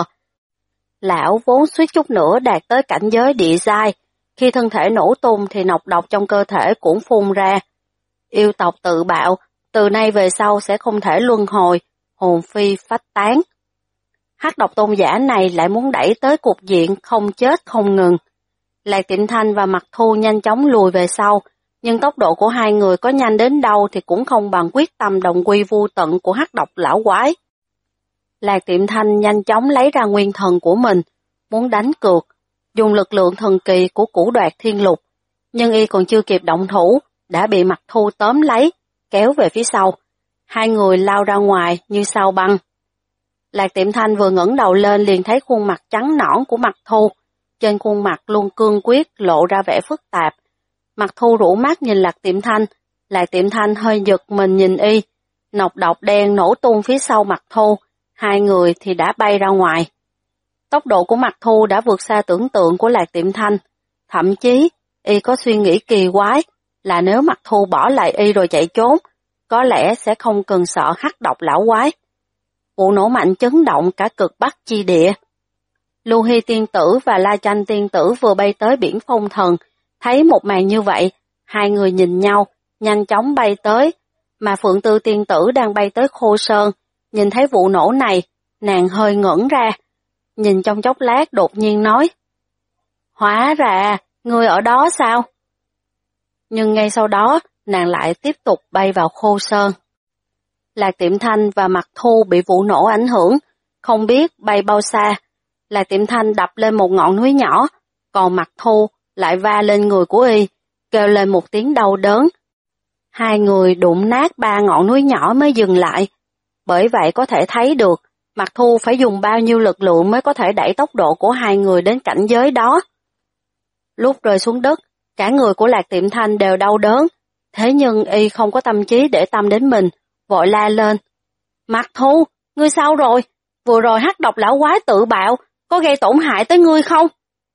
Lão vốn suýt chút nữa đạt tới cảnh giới địa giai, khi thân thể nổ tung thì nọc độc trong cơ thể cũng phun ra. Yêu tộc tự bạo, từ nay về sau sẽ không thể luân hồi, hồn phi phách tán. Hắc độc tôn giả này lại muốn đẩy tới cục diện không chết không ngừng. Lạc Tiệm Thanh và Mặc Thu nhanh chóng lùi về sau, nhưng tốc độ của hai người có nhanh đến đâu thì cũng không bằng quyết tâm đồng quy vu tận của hắc độc lão quái. Lạc Tiệm Thanh nhanh chóng lấy ra nguyên thần của mình, muốn đánh cược, dùng lực lượng thần kỳ của Cửu Đoạt Thiên Lục, nhưng y còn chưa kịp động thủ, đã bị Mặc Thu tóm lấy, kéo về phía sau. Hai người lao ra ngoài như sao băng. Lạc Tiệm Thanh vừa ngẩng đầu lên liền thấy khuôn mặt trắng nõn của Mặc Thu, trên khuôn mặt luôn cương quyết lộ ra vẻ phức tạp. Mặc Thu rũ mắt nhìn Lạc Tiệm Thanh, Lạc Tiệm Thanh hơi giật mình nhìn y, nọc độc đen nổ tung phía sau Mặc Thu, hai người thì đã bay ra ngoài. Tốc độ của Mặc Thu đã vượt xa tưởng tượng của Lạc Tiệm Thanh, thậm chí y có suy nghĩ kỳ quái là nếu Mặc Thu bỏ lại y rồi chạy trốn, có lẽ sẽ không cần sợ hắc độc lão quái. Vụ nổ mạnh chấn động cả cực Bắc chi địa. Lưu Hy tiên tử và La Chanh tiên tử vừa bay tới biển Phong Thần, thấy một màn như vậy, hai người nhìn nhau, nhanh chóng bay tới, mà Phượng Tư tiên tử đang bay tới Khô Sơn, nhìn thấy vụ nổ này, nàng hơi ngẩn ra, nhìn trong chốc lát đột nhiên nói, hóa ra, ngươi ở đó sao? Nhưng ngay sau đó, nàng lại tiếp tục bay vào Khô Sơn. Lạc Tiệm Thanh và Mặc Thu bị vụ nổ ảnh hưởng, không biết bay bao xa. Lạc Tiệm Thanh đập lên một ngọn núi nhỏ, còn Mặc Thu lại va lên người của y, kêu lên một tiếng đau đớn. Hai người đụng nát 3 ngọn núi nhỏ mới dừng lại. Bởi vậy có thể thấy được, Mặc Thu phải dùng bao nhiêu lực lượng mới có thể đẩy tốc độ của hai người đến cảnh giới đó. Lúc rơi xuống đất, cả người của Lạc Tiệm Thanh đều đau đớn, thế nhưng y không có tâm trí để tâm đến mình, vội la lên. Mặc Thu, ngươi sao rồi? Vừa rồi hắc độc lão quái tự bạo, có gây tổn hại tới ngươi không?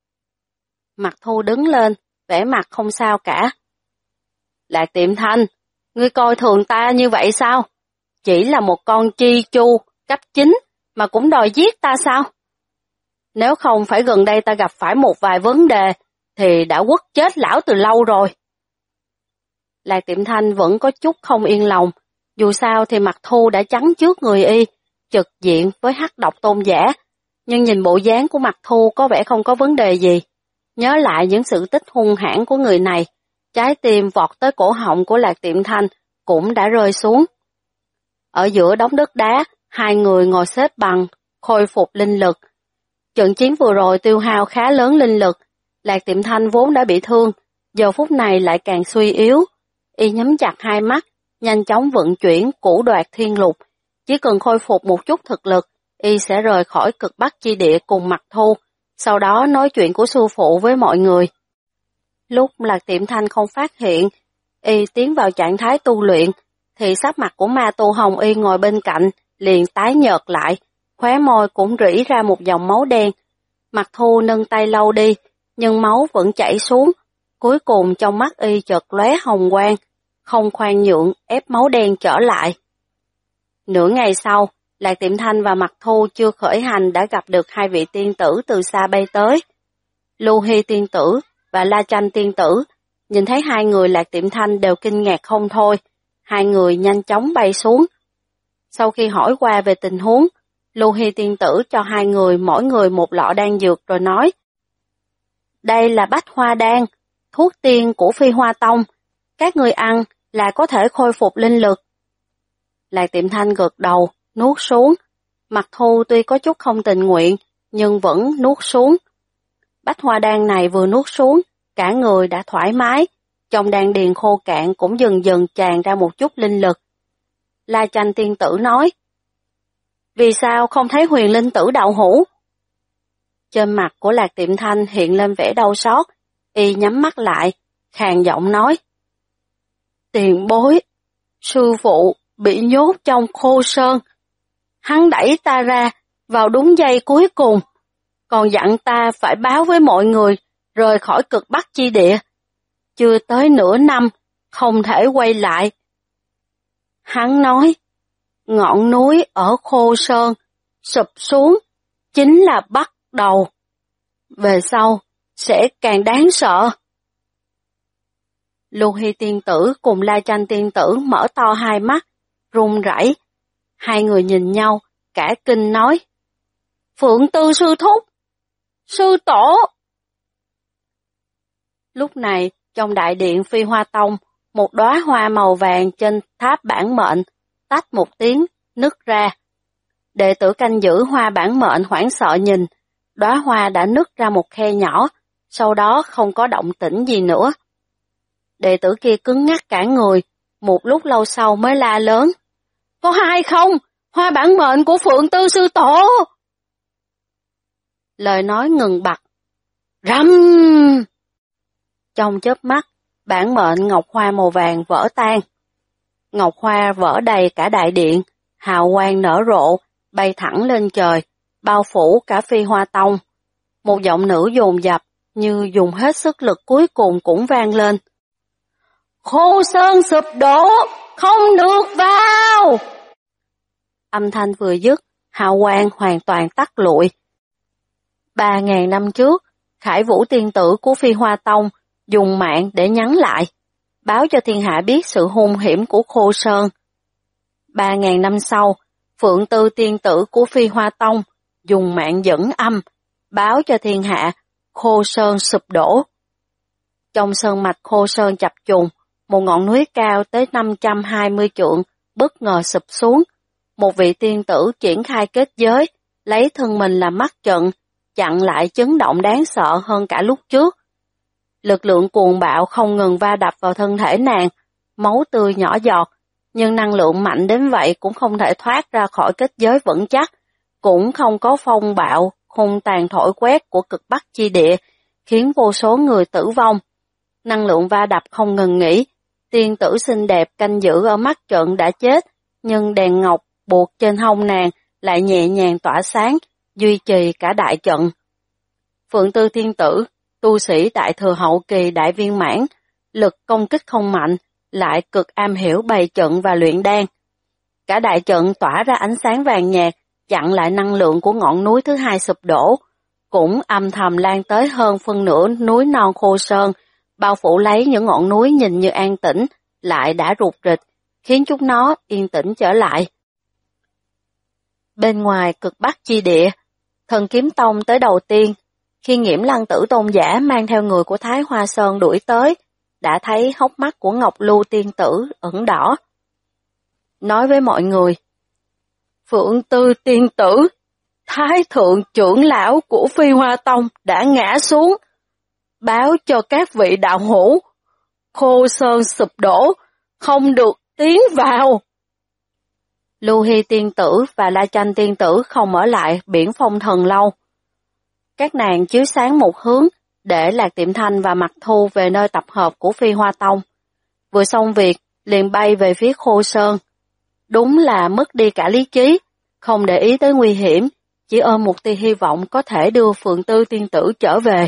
Mặc Thu đứng lên, vẻ mặt không sao cả. Lạc Tiệm Thanh, ngươi coi thường ta như vậy sao? Chỉ là một con chi chu, cấp 9, mà cũng đòi giết ta sao? Nếu không phải gần đây ta gặp phải một vài vấn đề, thì đã quất chết lão từ lâu rồi. Lạc Tiệm Thanh vẫn có chút không yên lòng, dù sao thì Mặc Thu đã chắn trước người y, trực diện với hắc độc tôn giả, nhưng nhìn bộ dáng của Mặc Thu có vẻ không có vấn đề gì. Nhớ lại những sự tích hung hãn của người này, trái tim vọt tới cổ họng của Lạc Tiệm Thanh, cũng đã rơi xuống. Ở giữa đống đất đá, hai người ngồi xếp bằng, khôi phục linh lực. Trận chiến vừa rồi tiêu hao khá lớn linh lực, Lạc Tiệm Thanh vốn đã bị thương, giờ phút này lại càng suy yếu. Y nhắm chặt hai mắt, nhanh chóng vận chuyển củ đoạt thiên lục. Chỉ cần khôi phục một chút thực lực, Y sẽ rời khỏi cực bắc chi địa cùng Mặc Thu, sau đó nói chuyện của sư phụ với mọi người. Lúc Lạc Tiệm Thanh không phát hiện, Y tiến vào trạng thái tu luyện, thì sắc mặt của Ma Tu Hồng Y ngồi bên cạnh liền tái nhợt lại, khóe môi cũng rỉ ra một dòng máu đen. Mặc Thu nâng tay lau đi, nhưng máu vẫn chảy xuống. Cuối cùng trong mắt Y chợt lóe hồng quang, không khoan nhượng ép máu đen trở lại. Nửa ngày sau, Lạc Tiệm Thanh và Mặc Thu chưa khởi hành đã gặp được hai vị tiên tử từ xa bay tới. Lưu Hy tiên tử và La Tranh tiên tử, nhìn thấy hai người Lạc Tiệm Thanh đều kinh ngạc không thôi, hai người nhanh chóng bay xuống. Sau khi hỏi qua về tình huống, Lưu Hy tiên tử cho hai người mỗi người một lọ đan dược rồi nói: đây là bách hoa đan, thuốc tiên của Phi Hoa Tông, các người ăn là có thể khôi phục linh lực. Lạc Tiệm Thanh gật đầu, nuốt xuống. Mặc Thu tuy có chút không tình nguyện, nhưng vẫn nuốt xuống. Bách hoa đan này vừa nuốt xuống, cả người đã thoải mái, trong đan điền khô cạn cũng dần dần tràn ra một chút linh lực. La Tranh tiên tử nói: vì sao không thấy huyền linh tử đậu hũ? Trên mặt của Lạc Tiệm Thanh hiện lên vẻ đau xót, Y nhắm mắt lại, khàn giọng nói: tiền bối, sư phụ bị nhốt trong khô sơn. Hắn đẩy ta ra vào đúng giây cuối cùng, còn dặn ta phải báo với mọi người rời khỏi cực bắc chi địa. Chưa tới nửa năm, không thể quay lại. Hắn nói, ngọn núi ở khô sơn sụp xuống chính là bắt đầu. Về sau sẽ càng đáng sợ. Lưu Hy tiên tử cùng La Tranh tiên tử mở to hai mắt, run rẩy. Hai người nhìn nhau, cả kinh nói: Phượng Tư sư thúc, sư tổ. Lúc này, trong đại điện Phi Hoa Tông, một đóa hoa màu vàng trên tháp bản mệnh, tách một tiếng, nứt ra. Đệ tử canh giữ hoa bản mệnh hoảng sợ nhìn, đóa hoa đã nứt ra một khe nhỏ, sau đó không có động tĩnh gì nữa. Đệ tử kia cứng ngắc cả người, một lúc lâu sau mới la lớn: có hay không? Hoa bản mệnh của Phượng Tư sư tổ! Lời nói ngừng bặt. Rầm! Trong chớp mắt, bản mệnh ngọc hoa màu vàng vỡ tan. Ngọc hoa vỡ đầy cả đại điện, hào quang nở rộ, bay thẳng lên trời, bao phủ cả Phi Hoa Tông. Một giọng nữ dồn dập, như dùng hết sức lực cuối cùng cũng vang lên. Khô sơn sụp đổ, không được vào! Âm thanh vừa dứt, hào quang hoàn toàn tắt lụi. 3.000 năm trước, Khải Vũ tiên tử của Phi Hoa Tông dùng mạng để nhắn lại, báo cho thiên hạ biết sự hung hiểm của Khô Sơn. 3.000 năm sau, Phượng Tư tiên tử của Phi Hoa Tông dùng mạng dẫn âm, báo cho thiên hạ Khô Sơn sụp đổ. Trong sơn mạch Khô Sơn chập trùng, một ngọn núi cao tới 520 trượng bất ngờ sụp xuống. Một vị tiên tử triển khai kết giới, lấy thân mình làm mắt trận, chặn lại chấn động đáng sợ hơn cả lúc trước. Lực lượng cuồng bạo không ngừng va đập vào thân thể nàng, máu tươi nhỏ giọt, nhưng năng lượng mạnh đến vậy cũng không thể thoát ra khỏi kết giới vững chắc, cũng không có phong bạo, hung tàn thổi quét của cực bắc chi địa, khiến vô số người tử vong. Năng lượng va đập không ngừng nghỉ, tiên tử xinh đẹp canh giữ ở mắt trận đã chết, nhưng đèn ngọc buộc trên hông nàng lại nhẹ nhàng tỏa sáng, duy trì cả đại trận. Phượng Tư tiên tử, tu sĩ đại thừa hậu kỳ đại viên mãn, lực công kích không mạnh, lại cực am hiểu bày trận và luyện đan. Cả đại trận tỏa ra ánh sáng vàng nhạt, chặn lại năng lượng của ngọn núi thứ hai sụp đổ, cũng âm thầm lan tới hơn phân nửa núi non Khô Sơn, bao phủ lấy những ngọn núi nhìn như an tĩnh, lại đã rụt rịch, khiến chúng nó yên tĩnh trở lại. Bên ngoài cực bắc chi địa, Thần Kiếm Tông tới đầu tiên, khi Nghiễm Lăng Tử tôn giả mang theo người của Thái Hoa Sơn đuổi tới, đã thấy hốc mắt của Ngọc Lưu tiên tử ửng đỏ, nói với mọi người. Phượng Tư tiên tử, Thái thượng trưởng lão của Phi Hoa Tông đã ngã xuống. Báo cho các vị đạo hữu, Khô Sơn sụp đổ, không được tiến vào. Lưu Hy tiên tử và La Chanh tiên tử không ở lại biển Phong Thần lâu. Các nàng chiếu sáng một hướng để Lạc Tiệm Thanh và Mặc Thu về nơi tập hợp của Phi Hoa Tông. Vừa xong việc, liền bay về phía Khô Sơn. Đúng là mất đi cả lý trí, không để ý tới nguy hiểm, chỉ ôm một tia hy vọng có thể đưa Phượng Tư tiên tử trở về.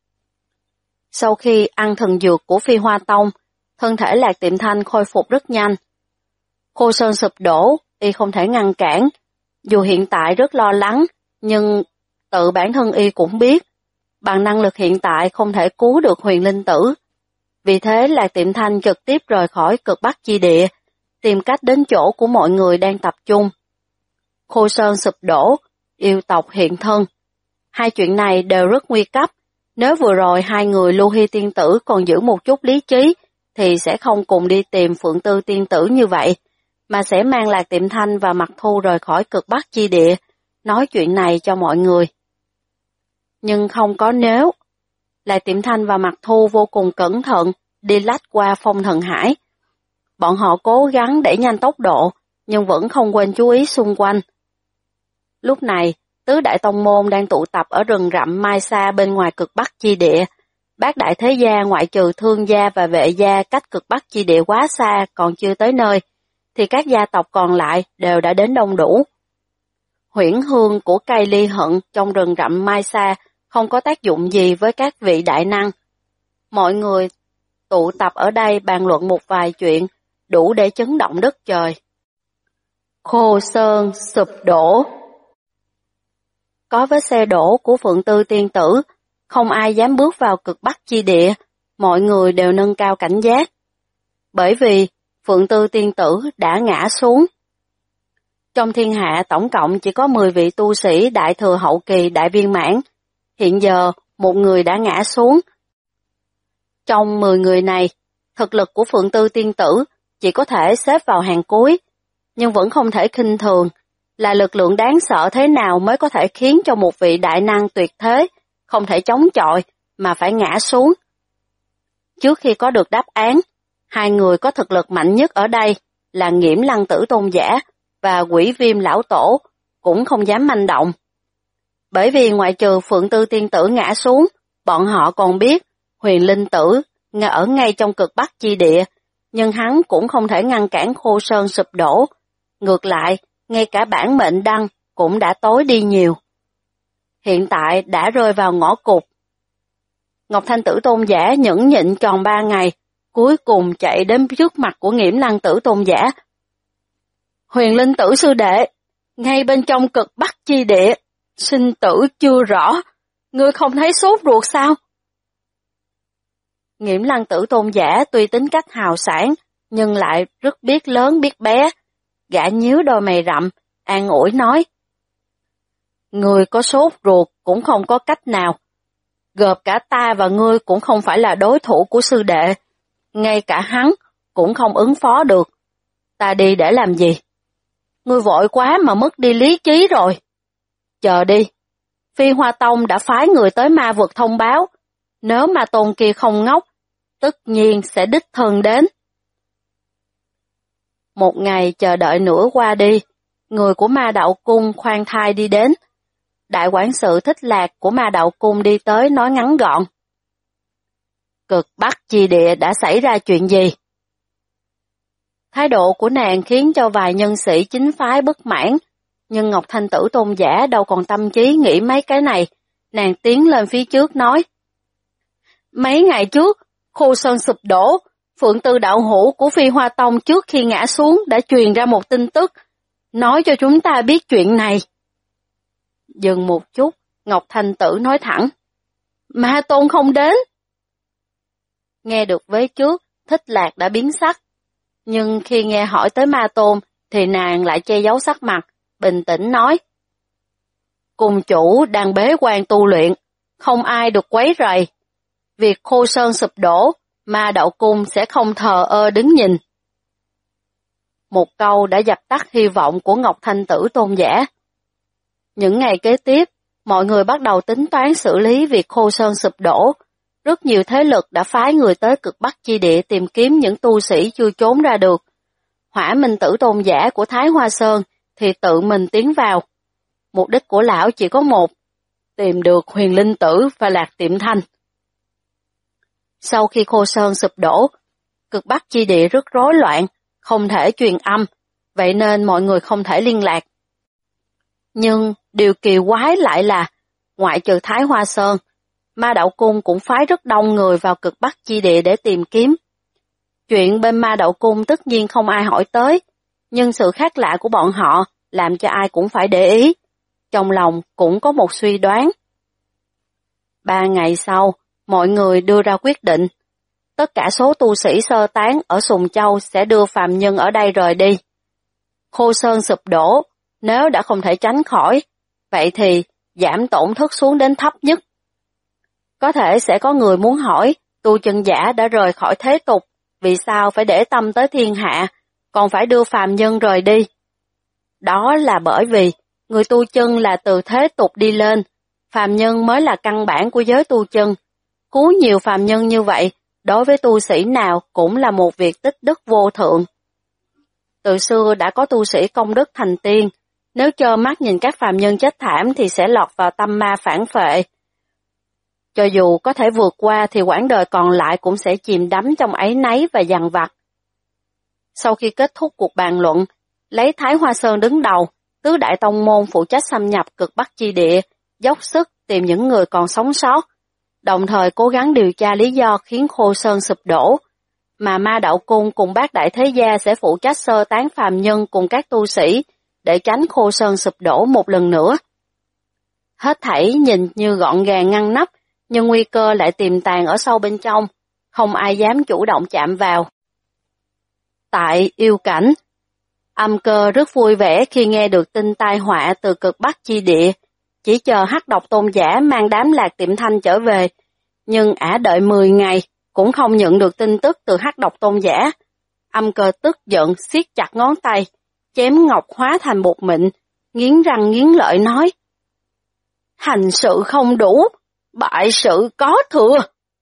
Sau khi ăn thần dược của Phi Hoa Tông, thân thể Lạc Tiệm Thanh khôi phục rất nhanh. Khô Sơn sụp đổ, y không thể ngăn cản. Dù hiện tại rất lo lắng, nhưng tự bản thân y cũng biết, bằng năng lực hiện tại không thể cứu được Huyền Linh Tử. Vì thế Lạc Tiệm Thanh trực tiếp rời khỏi cực Bắc chi địa, tìm cách đến chỗ của mọi người đang tập trung. Khô Sơn sụp đổ, yêu tộc hiện thân. Hai chuyện này đều rất nguy cấp. Nếu vừa rồi hai người Lưu Hy tiên tử còn giữ một chút lý trí, thì sẽ không cùng đi tìm Phượng Tư tiên tử như vậy, mà sẽ mang Lạc Tiệm Thanh và Mặc Thu rời khỏi cực Bắc chi địa, nói chuyện này cho mọi người. Nhưng không có nếu. Lạc Tiệm Thanh và Mặc Thu vô cùng cẩn thận, đi lách qua Phong Thần Hải. Bọn họ cố gắng đẩy nhanh tốc độ, nhưng vẫn không quên chú ý xung quanh. Lúc này, tứ đại tông môn đang tụ tập ở rừng rậm Mai Sa bên ngoài cực Bắc chi địa. Bát đại thế gia ngoại trừ Thương gia và Vệ gia cách cực Bắc chi địa quá xa còn chưa tới nơi, thì các gia tộc còn lại đều đã đến đông đủ. Huyễn hương của cây ly hận trong rừng rậm Mai Sa không có tác dụng gì với các vị đại năng. Mọi người tụ tập ở đây bàn luận một vài chuyện, đủ để chấn động đất trời. Khô Sơn sụp đổ. Có vết xe đổ của Phượng Tư tiên tử, không ai dám bước vào cực Bắc chi địa, mọi người đều nâng cao cảnh giác. Bởi vì Phượng Tư tiên tử đã ngã xuống. Trong thiên hạ tổng cộng chỉ có 10 vị tu sĩ đại thừa hậu kỳ đại viên mãn, hiện giờ một người đã ngã xuống. Trong 10 người này, thực lực của Phượng Tư tiên tử chỉ có thể xếp vào hàng cuối, nhưng vẫn không thể khinh thường, là lực lượng đáng sợ thế nào mới có thể khiến cho một vị đại năng tuyệt thế, không thể chống chọi mà phải ngã xuống. Trước khi có được đáp án, hai người có thực lực mạnh nhất ở đây là Nghiễm Lăng Tử Tôn giả và Quỷ Viêm Lão Tổ cũng không dám manh động. Bởi vì ngoại trừ Phượng Tư tiên tử ngã xuống, bọn họ còn biết Huyền Linh Tử ở ngay trong cực Bắc chi địa, nhưng hắn cũng không thể ngăn cản Khô Sơn sụp đổ. Ngược lại, ngay cả bản mệnh đăng cũng đã tối đi nhiều. Hiện tại đã rơi vào ngõ cụt. Ngọc Thanh Tử Tôn giả nhẫn nhịn tròn 3 ngày, cuối cùng chạy đến trước mặt của Nghiễm Lăng Tử Tôn giả. Huyền Linh Tử sư đệ, ngay bên trong cực Bắc chi địa, sinh tử chưa rõ, ngươi không thấy sốt ruột sao? Nghiễm Lăng Tử Tôn giả tuy tính cách hào sảng, nhưng lại rất biết lớn biết bé. Gã nhíu đôi mày rậm, an ủi nói. Ngươi có sốt ruột cũng không có cách nào. Gộp cả ta và ngươi cũng không phải là đối thủ của sư đệ. Ngay cả hắn cũng không ứng phó được. Ta đi để làm gì? Ngươi vội quá mà mất đi lý trí rồi. Chờ đi. Phi Hoa Tông đã phái người tới ma vực thông báo. Nếu mà tôn kia không ngốc, tất nhiên sẽ đích thân đến. Một ngày chờ đợi nữa qua đi, người của Ma Đạo Cung khoan thai đi đến. Đại quản sự Thích Lạc của Ma Đạo Cung đi tới nói ngắn gọn. Cực Bắc chi địa đã xảy ra chuyện gì? Thái độ của nàng khiến cho vài nhân sĩ chính phái bất mãn, nhưng Ngọc Thanh Tử Tôn giả đâu còn tâm trí nghĩ mấy cái này, nàng tiến lên phía trước nói. Mấy ngày trước, Khô Sơn sụp đổ, Phượng Tư đạo hữu của Phi Hoa Tông trước khi ngã xuống đã truyền ra một tin tức, nói cho chúng ta biết chuyện này. Dừng một chút, Ngọc Thanh Tử nói thẳng. Ma Tôn không đến. Nghe được vế trước, Thích Lạc đã biến sắc. Nhưng khi nghe hỏi tới Ma Tôn, thì nàng lại che giấu sắc mặt, bình tĩnh nói. Cung chủ đang bế quan tu luyện, không ai được quấy rầy. Việc Khô Sơn sụp đổ, Ma Đạo Cung sẽ không thờ ơ đứng nhìn. Một câu đã dập tắt hy vọng của Ngọc Thanh Tử tôn giả. Những ngày kế tiếp, mọi người bắt đầu tính toán xử lý việc Khô Sơn sụp đổ. Rất nhiều thế lực đã phái người tới cực Bắc chi địa tìm kiếm những tu sĩ chưa trốn ra được. Hỏa Minh Tử tôn giả của Thái Hoa Sơn thì tự mình tiến vào. Mục đích của lão chỉ có một, tìm được Huyền Linh Tử và Lạc Tiệm Thanh. Sau khi Khô Sơn sụp đổ, cực Bắc chi địa rất rối loạn, không thể truyền âm, vậy nên mọi người không thể liên lạc. Nhưng điều kỳ quái lại là, ngoại trừ Thái Hoa Sơn, Ma Đạo Cung cũng phái rất đông người vào cực Bắc chi địa để tìm kiếm. Chuyện bên Ma Đạo Cung tất nhiên không ai hỏi tới, nhưng sự khác lạ của bọn họ làm cho ai cũng phải để ý. Trong lòng cũng có một suy đoán. 3 ngày sau, mọi người đưa ra quyết định. Tất cả số tu sĩ sơ tán ở Sùng Châu sẽ đưa phàm nhân ở đây rời đi. Khô Sơn sụp đổ, nếu đã không thể tránh khỏi, vậy thì giảm tổn thất xuống đến thấp nhất. Có thể sẽ có người muốn hỏi, tu chân giả đã rời khỏi thế tục, vì sao phải để tâm tới thiên hạ, còn phải đưa phàm nhân rời đi? Đó là bởi vì, người tu chân là từ thế tục đi lên, phàm nhân mới là căn bản của giới tu chân. Cứu nhiều phàm nhân như vậy, đối với tu sĩ nào cũng là một việc tích đức vô thượng. Từ xưa đã có tu sĩ công đức thành tiên, nếu trơ mắt nhìn các phàm nhân chết thảm thì sẽ lọt vào tâm ma phản phệ. Cho dù có thể vượt qua thì quãng đời còn lại cũng sẽ chìm đắm trong áy náy và dằn vặt. Sau khi kết thúc cuộc bàn luận, lấy Thái Hoa Sơn đứng đầu, tứ đại tông môn phụ trách xâm nhập cực Bắc chi địa, dốc sức tìm những người còn sống sót, đồng thời cố gắng điều tra lý do khiến Khô Sơn sụp đổ, mà Ma Đạo Cung cùng Bát Đại Thế Gia sẽ phụ trách sơ tán phàm nhân cùng các tu sĩ, để tránh Khô Sơn sụp đổ một lần nữa. Hết thảy nhìn như gọn gàng ngăn nắp, nhưng nguy cơ lại tiềm tàng ở sâu bên trong, không ai dám chủ động chạm vào. Tại Yêu Cảnh, Âm Cơ rất vui vẻ khi nghe được tin tai họa từ cực Bắc chi địa, chỉ chờ Hắc Độc tôn giả mang đám Lạc Tiệm Thanh trở về, nhưng ả đợi 10 ngày cũng không nhận được tin tức từ Hắc Độc tôn giả. Âm Cơ tức giận siết chặt ngón tay, chém ngọc hóa thành bột mịn, nghiến răng nghiến lợi nói: hành sự không đủ, bại sự có thừa.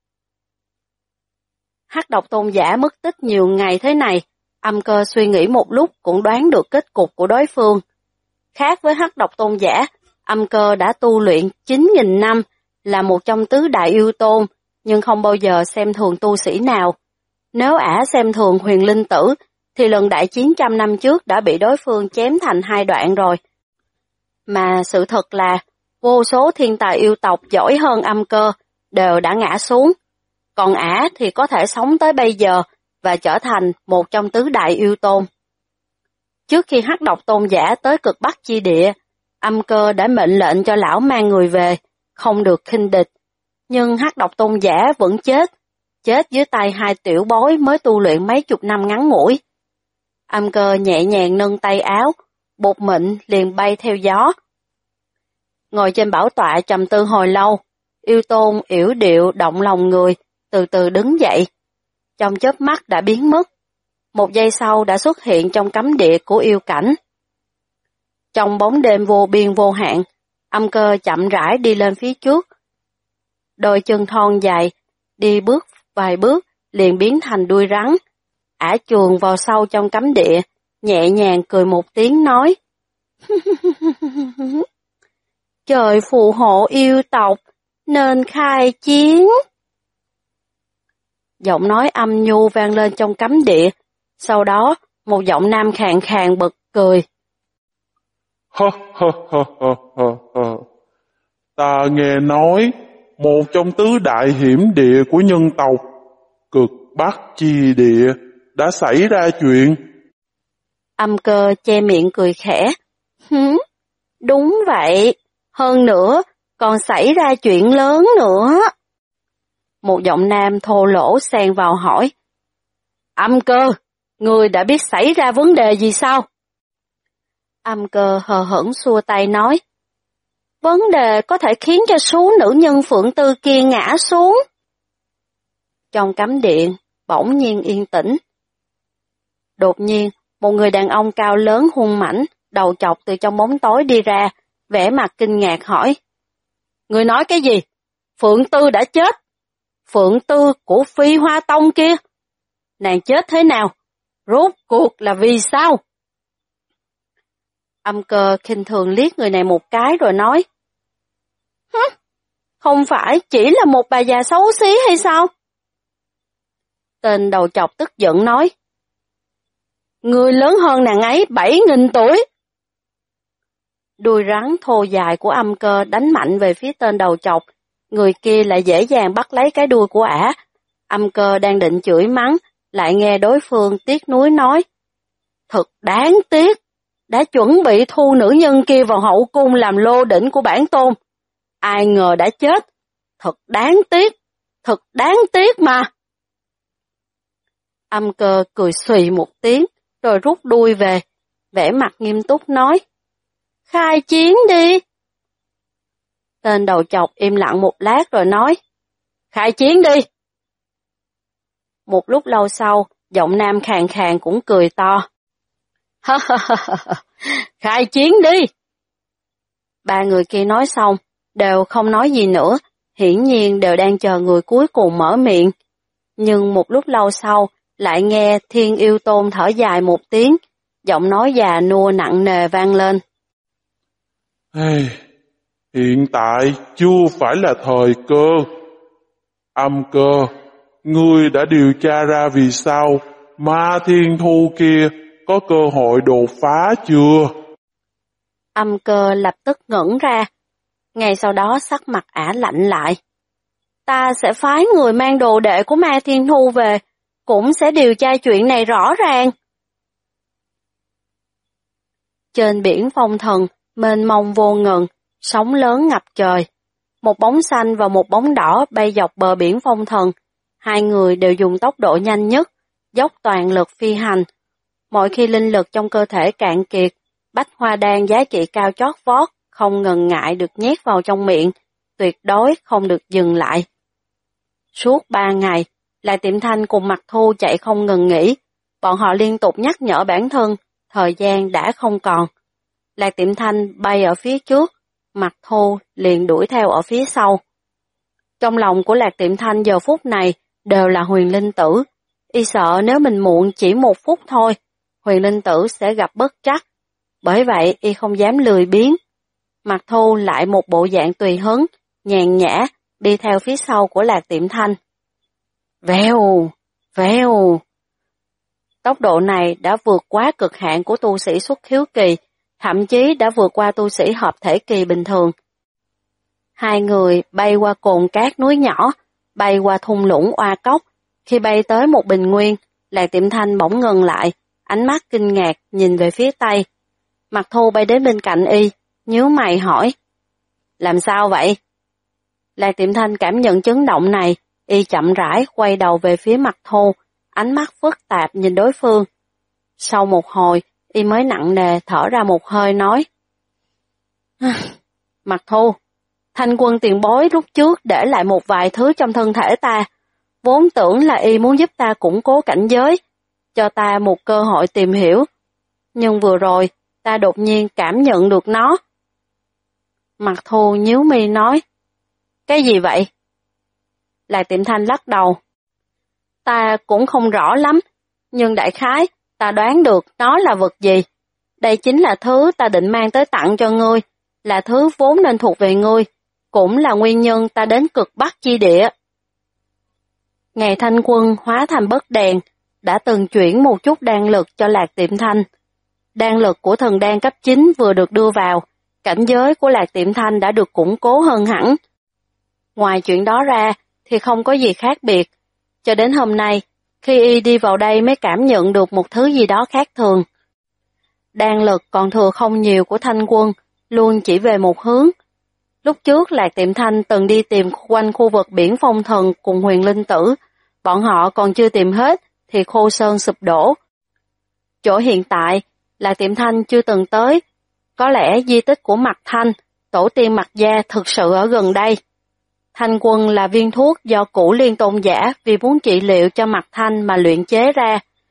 Hắc Độc tôn giả mất tích nhiều ngày thế này, Âm Cơ suy nghĩ một lúc cũng đoán được kết cục của đối phương. Khác với Hắc Độc tôn giả, Âm Cơ đã tu luyện 9.000 năm, là một trong tứ đại yêu tôn, nhưng không bao giờ xem thường tu sĩ nào. Nếu ả xem thường Huyền Linh Tử, thì lần đại chiến 100 năm trước đã bị đối phương chém thành 2 đoạn rồi. Mà sự thật là, vô số thiên tài yêu tộc giỏi hơn Âm Cơ đều đã ngã xuống, còn ả thì có thể sống tới bây giờ và trở thành một trong tứ đại yêu tôn. Trước khi Hắc Độc tôn giả tới cực Bắc chi địa, Âm Cơ đã mệnh lệnh cho lão mang người về, không được khinh địch, nhưng Hắc Độc tôn giả vẫn chết dưới tay 2 tiểu bối mới tu luyện mấy chục năm ngắn ngủi. Âm Cơ nhẹ nhàng nâng tay áo, bột mịn liền bay theo gió. Ngồi trên bảo tọa trầm tư hồi lâu, yêu tôn yểu điệu động lòng người, từ từ đứng dậy. Trong chớp mắt đã biến mất, 1 giây sau đã xuất hiện trong cấm địa của yêu cảnh. Trong bóng đêm vô biên vô hạn, Âm Cơ chậm rãi đi lên phía trước. Đôi chân thon dài, đi bước vài bước liền biến thành đuôi rắn. Ả chuồn vào sâu trong cấm địa, nhẹ nhàng cười một tiếng nói: trời phù hộ yêu tộc, nên khai chiến. Giọng nói âm nhu vang lên trong cấm địa, sau đó một giọng nam khàn khàn bật cười: ta nghe nói một trong tứ đại hiểm địa của nhân tộc, cực Bắc chi địa, đã xảy ra chuyện. Âm Cơ che miệng cười khẽ: đúng vậy, hơn nữa còn xảy ra chuyện lớn nữa. Một giọng nam thô lỗ xen vào hỏi: Âm Cơ, ngươi đã biết xảy ra vấn đề gì sao? Âm Cơ hờ hững xua tay nói: vấn đề có thể khiến cho số nữ nhân Phượng Tư kia ngã xuống. Trong cấm điện, bỗng nhiên yên tĩnh. Đột nhiên, Một người đàn ông cao lớn hung mãnh, đầu chọc từ trong bóng tối đi ra, vẻ mặt kinh ngạc hỏi. Người nói cái gì? Phượng Tư đã chết. Phượng Tư của Phi Hoa Tông kia. Nàng chết thế nào? Rốt cuộc là vì sao? Âm Cơ khinh thường liếc người này một cái rồi nói. Không phải chỉ là một bà già xấu xí hay sao? Tên đầu chọc tức giận nói. Người lớn hơn nàng ấy 7.000 tuổi. Đuôi rắn thô dài của Âm Cơ đánh mạnh về phía tên đầu chọc, người kia lại dễ dàng bắt lấy cái đuôi của ả. Âm Cơ đang định chửi mắng, lại nghe đối phương tiếc nuối nói. Thật đáng tiếc, đã chuẩn bị thu nữ nhân kia vào hậu cung làm lô đỉnh của bản tôn. Ai ngờ đã chết, thật đáng tiếc mà. Âm Cơ cười xùy một tiếng, rồi rút đuôi về, vẻ mặt nghiêm túc nói. Khai chiến đi. Tên đầu chọc im lặng một lát rồi nói. Khai chiến đi. Một lúc lâu sau, giọng nam khàn khàn cũng cười to. Khai chiến đi. Ba người kia nói xong, đều không nói gì nữa, hiển nhiên đều đang chờ người cuối cùng mở miệng. Nhưng một lúc lâu sau, lại nghe Thiên Yêu Tôn thở dài một tiếng, giọng nói già nua nặng nề vang lên. Hiện tại chưa phải là thời cơ. Âm Cơ, ngươi đã điều tra ra vì sao Ma Thiên Thu kia có cơ hội đột phá chưa? Âm Cơ lập tức ngẩn ra, ngay sau đó sắc mặt ả lạnh lại. Ta sẽ phái người mang đồ đệ của Ma Thiên Thu về, cũng sẽ điều tra chuyện này rõ ràng. Trên biển phong thần, mênh mông vô ngần, sóng lớn ngập trời. Một bóng xanh và một bóng đỏ bay dọc bờ biển phong thần. Hai người đều dùng tốc độ nhanh nhất, dốc toàn lực phi hành. Mỗi khi linh lực trong cơ thể cạn kiệt, bách hoa đan giá trị cao chót vót, không ngần ngại được nhét vào trong miệng, tuyệt đối không được dừng lại. Suốt 3 ngày, Lạc Tiệm Thanh cùng Mặc Thu chạy không ngừng nghỉ, bọn họ liên tục nhắc nhở bản thân, thời gian đã không còn. Lạc Tiệm Thanh bay ở phía trước, Mặc Thu liền đuổi theo ở phía sau. Trong lòng của Lạc Tiệm Thanh giờ phút này đều là Huyền Linh Tử, y sợ nếu mình muộn chỉ 1 phút thôi, Huyền Linh Tử sẽ gặp bất trắc, bởi vậy y không dám lười biếng. Mặc Thu lại một bộ dạng tùy hứng, nhàn nhã, đi theo phía sau của Lạc Tiệm Thanh. Vèo, vèo. Tốc độ này đã vượt quá cực hạn của tu sĩ xuất khiếu kỳ, thậm chí đã vượt qua tu sĩ hợp thể kỳ bình thường. Hai người bay qua cồn cát núi nhỏ, bay qua thung lũng oa cốc. Khi bay tới một bình nguyên, Lạc Tiệm Thanh bỗng ngừng lại, ánh mắt kinh ngạc nhìn về phía tây. Mặc Thu bay đến bên cạnh y, nhíu mày hỏi. Làm sao vậy? Lạc Tiệm Thanh cảm nhận chấn động này, y chậm rãi quay đầu về phía Mặc Thu, ánh mắt phức tạp nhìn đối phương. Sau một hồi, y mới nặng nề thở ra một hơi nói. Mặc Thu, Thanh Quân tiền bối lúc trước để lại một vài thứ trong thân thể ta, vốn tưởng là y muốn giúp ta củng cố cảnh giới, cho ta một cơ hội tìm hiểu. Nhưng vừa rồi, ta đột nhiên cảm nhận được nó. Mặc Thu nhíu mi nói. Cái gì vậy? Lạc Tiệm Thanh lắc đầu. Ta cũng không rõ lắm, nhưng đại khái, ta đoán được nó là vật gì. Đây chính là thứ ta định mang tới tặng cho ngươi, là thứ vốn nên thuộc về ngươi, cũng là nguyên nhân ta đến cực Bắc chi địa. Ngày Thanh Quân hóa thành bất đèn, đã từng chuyển một chút đan lực cho Lạc Tiệm Thanh. Đan lực của thần đan cấp 9 vừa được đưa vào, cảnh giới của Lạc Tiệm Thanh đã được củng cố hơn hẳn. Ngoài chuyện đó ra thì không có gì khác biệt, cho đến hôm nay, khi y đi vào đây mới cảm nhận được một thứ gì đó khác thường. Đan lực còn thừa không nhiều của Thanh Quân, luôn chỉ về một hướng. Lúc trước Lạc Tiệm Thanh từng đi tìm quanh khu vực biển phong thần cùng Huyền Linh Tử, bọn họ còn chưa tìm hết thì Khô Sơn sụp đổ. Chỗ hiện tại, Lạc Tiệm Thanh chưa từng tới, có lẽ di tích của Mạc Thanh, tổ tiên Mạc Gia thực sự ở gần đây. Thanh Quân là viên thuốc do Cửu Liên Tôn giả vì muốn trị liệu cho Mạc Thanh mà luyện chế ra.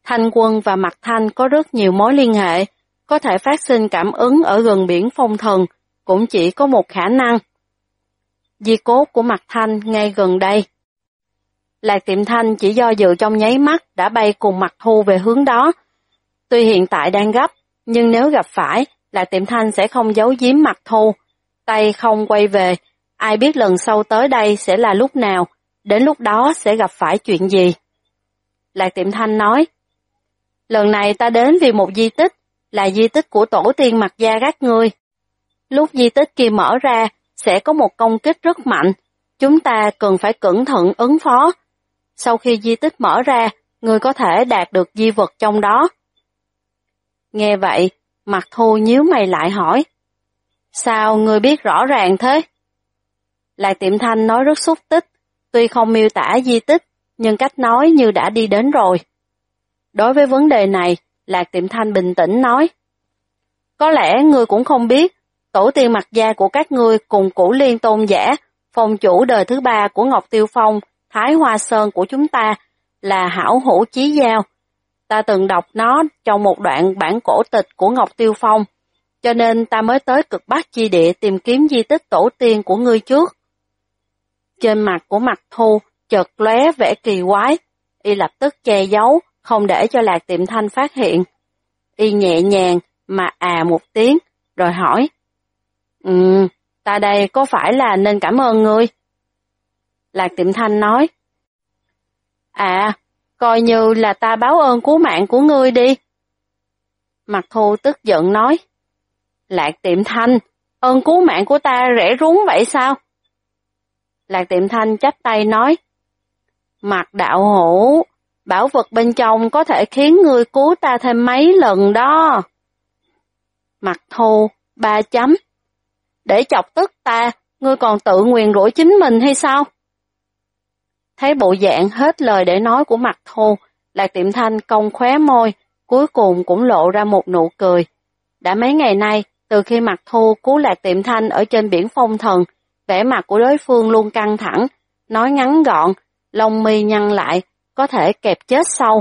Thanh Quân và Mạc Thanh có rất nhiều mối liên hệ, có thể phát sinh cảm ứng ở gần biển Phong Thần, cũng chỉ có một khả năng. Di cốt của Mạc Thanh ngay gần đây. Lạc Tiệm Thanh chỉ do dự trong nháy mắt đã bay cùng Mạc Thu về hướng đó. Tuy hiện tại đang gấp, nhưng nếu gặp phải, Lạc Tiệm Thanh sẽ không giấu giếm Mạc Thu. Tay không quay về, ai biết lần sau tới đây sẽ là lúc nào, đến lúc đó sẽ gặp phải chuyện gì. Lạc Tiệm Thanh nói, lần này ta đến vì một di tích, là di tích của tổ tiên Mạc gia các ngươi. Lúc di tích kia mở ra, sẽ có một công kích rất mạnh, chúng ta cần phải cẩn thận ứng phó. Sau khi di tích mở ra, ngươi có thể đạt được di vật trong đó. Nghe vậy, Mạc Thu nhíu mày lại hỏi, sao ngươi biết rõ ràng thế? Lạc Tiệm Thanh nói rất xúc tích, tuy không miêu tả di tích, nhưng cách nói như đã đi đến rồi. Đối với vấn đề này, Lạc Tiệm Thanh bình tĩnh nói, có lẽ ngươi cũng không biết, tổ tiên Mạc gia của các ngươi cùng Cửu Liên Tôn giả, phong chủ đời thứ 3 của Ngọc Tiêu Phong, Thái Hoa Sơn của chúng ta, là Hảo Hữu Chí Giao. Ta từng đọc nó trong một đoạn bản cổ tịch của Ngọc Tiêu Phong, cho nên ta mới tới cực Bắc chi địa tìm kiếm di tích tổ tiên của ngươi trước. Trên mặt của Mạc Thu chợt lóe vẻ kỳ quái, y lập tức che giấu, không để cho Lạc Tiệm Thanh phát hiện. Y nhẹ nhàng mà một tiếng, rồi hỏi, ta đây có phải là nên cảm ơn ngươi? Lạc Tiệm Thanh nói, coi như là ta báo ơn cứu mạng của ngươi đi. Mạc Thu tức giận nói, Lạc Tiệm Thanh, ơn cứu mạng của ta rẻ rúng vậy sao? Lạc Tiệm Thanh chắp tay nói, Mạc đạo hữu, bảo vật bên trong có thể khiến ngươi cứu ta thêm mấy lần đó. Mạc Thu, 3 chấm. Để chọc tức ta, ngươi còn tự nguyền rủa chính mình hay sao? Thấy bộ dạng hết lời để nói của Mạc Thu, Lạc Tiệm Thanh cong khóe môi, cuối cùng cũng lộ ra một nụ cười. Đã mấy ngày nay, từ khi Mạc Thu cứu Lạc Tiệm Thanh ở trên biển Phong Thần, vẻ mặt của đối phương luôn căng thẳng, nói ngắn gọn, lông mi nhăn lại, có thể kẹp chết sau.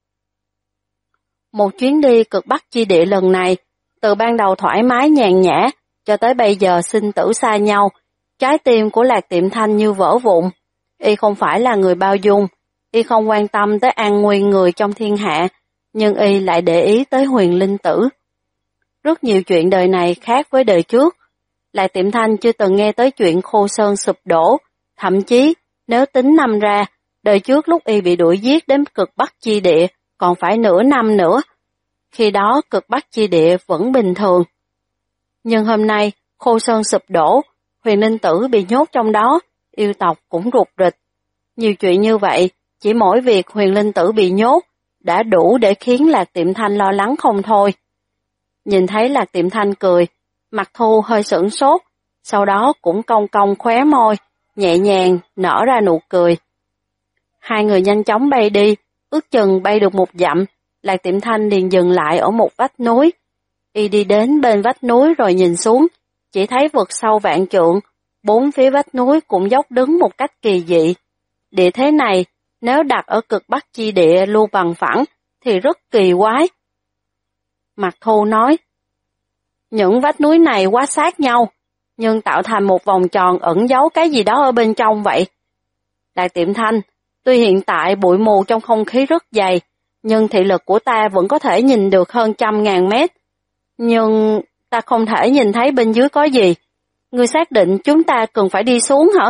Một chuyến đi cực Bắc chi địa lần này, từ ban đầu thoải mái nhàn nhã, cho tới bây giờ sinh tử xa nhau, trái tim của Lạc Tiệm Thanh như vỡ vụn. Y không phải là người bao dung, y không quan tâm tới an nguy người trong thiên hạ, nhưng y lại để ý tới Huyền Linh Tử. Rất nhiều chuyện đời này khác với đời trước. Lạc Tiệm Thanh chưa từng nghe tới chuyện Khô Sơn sụp đổ, thậm chí nếu tính năm ra, đời trước lúc y bị đuổi giết đến cực Bắc chi địa còn phải nửa năm nữa. Khi đó cực Bắc chi địa vẫn bình thường. Nhưng hôm nay Khô Sơn sụp đổ, Huyền Linh Tử bị nhốt trong đó, yêu tộc cũng rụt rịch. Nhiều chuyện như vậy, chỉ mỗi việc Huyền Linh Tử bị nhốt đã đủ để khiến Lạc Tiệm Thanh lo lắng không thôi. Nhìn thấy Lạc Tiệm Thanh cười, Mạc Thu hơi sửng sốt, sau đó cũng cong cong khóe môi, nhẹ nhàng nở ra nụ cười. Hai người nhanh chóng bay đi, ước chừng bay được 1 dặm, Lạc Tiệm Thanh liền dừng lại ở một vách núi. Y đi đến bên vách núi rồi nhìn xuống, chỉ thấy vực sâu vạn trượng, 4 phía vách núi cũng dốc đứng một cách kỳ dị. Địa thế này, nếu đặt ở cực Bắc chi địa lưu bằng phẳng, thì rất kỳ quái. Mạc Thu nói, những vách núi này quá sát nhau, nhưng tạo thành một vòng tròn ẩn giấu cái gì đó ở bên trong vậy. Lạc Tiệm Thanh, tuy hiện tại bụi mù trong không khí rất dày, nhưng thị lực của ta vẫn có thể nhìn được hơn 100.000 mét. Nhưng ta không thể nhìn thấy bên dưới có gì. Ngươi xác định chúng ta cần phải đi xuống hả?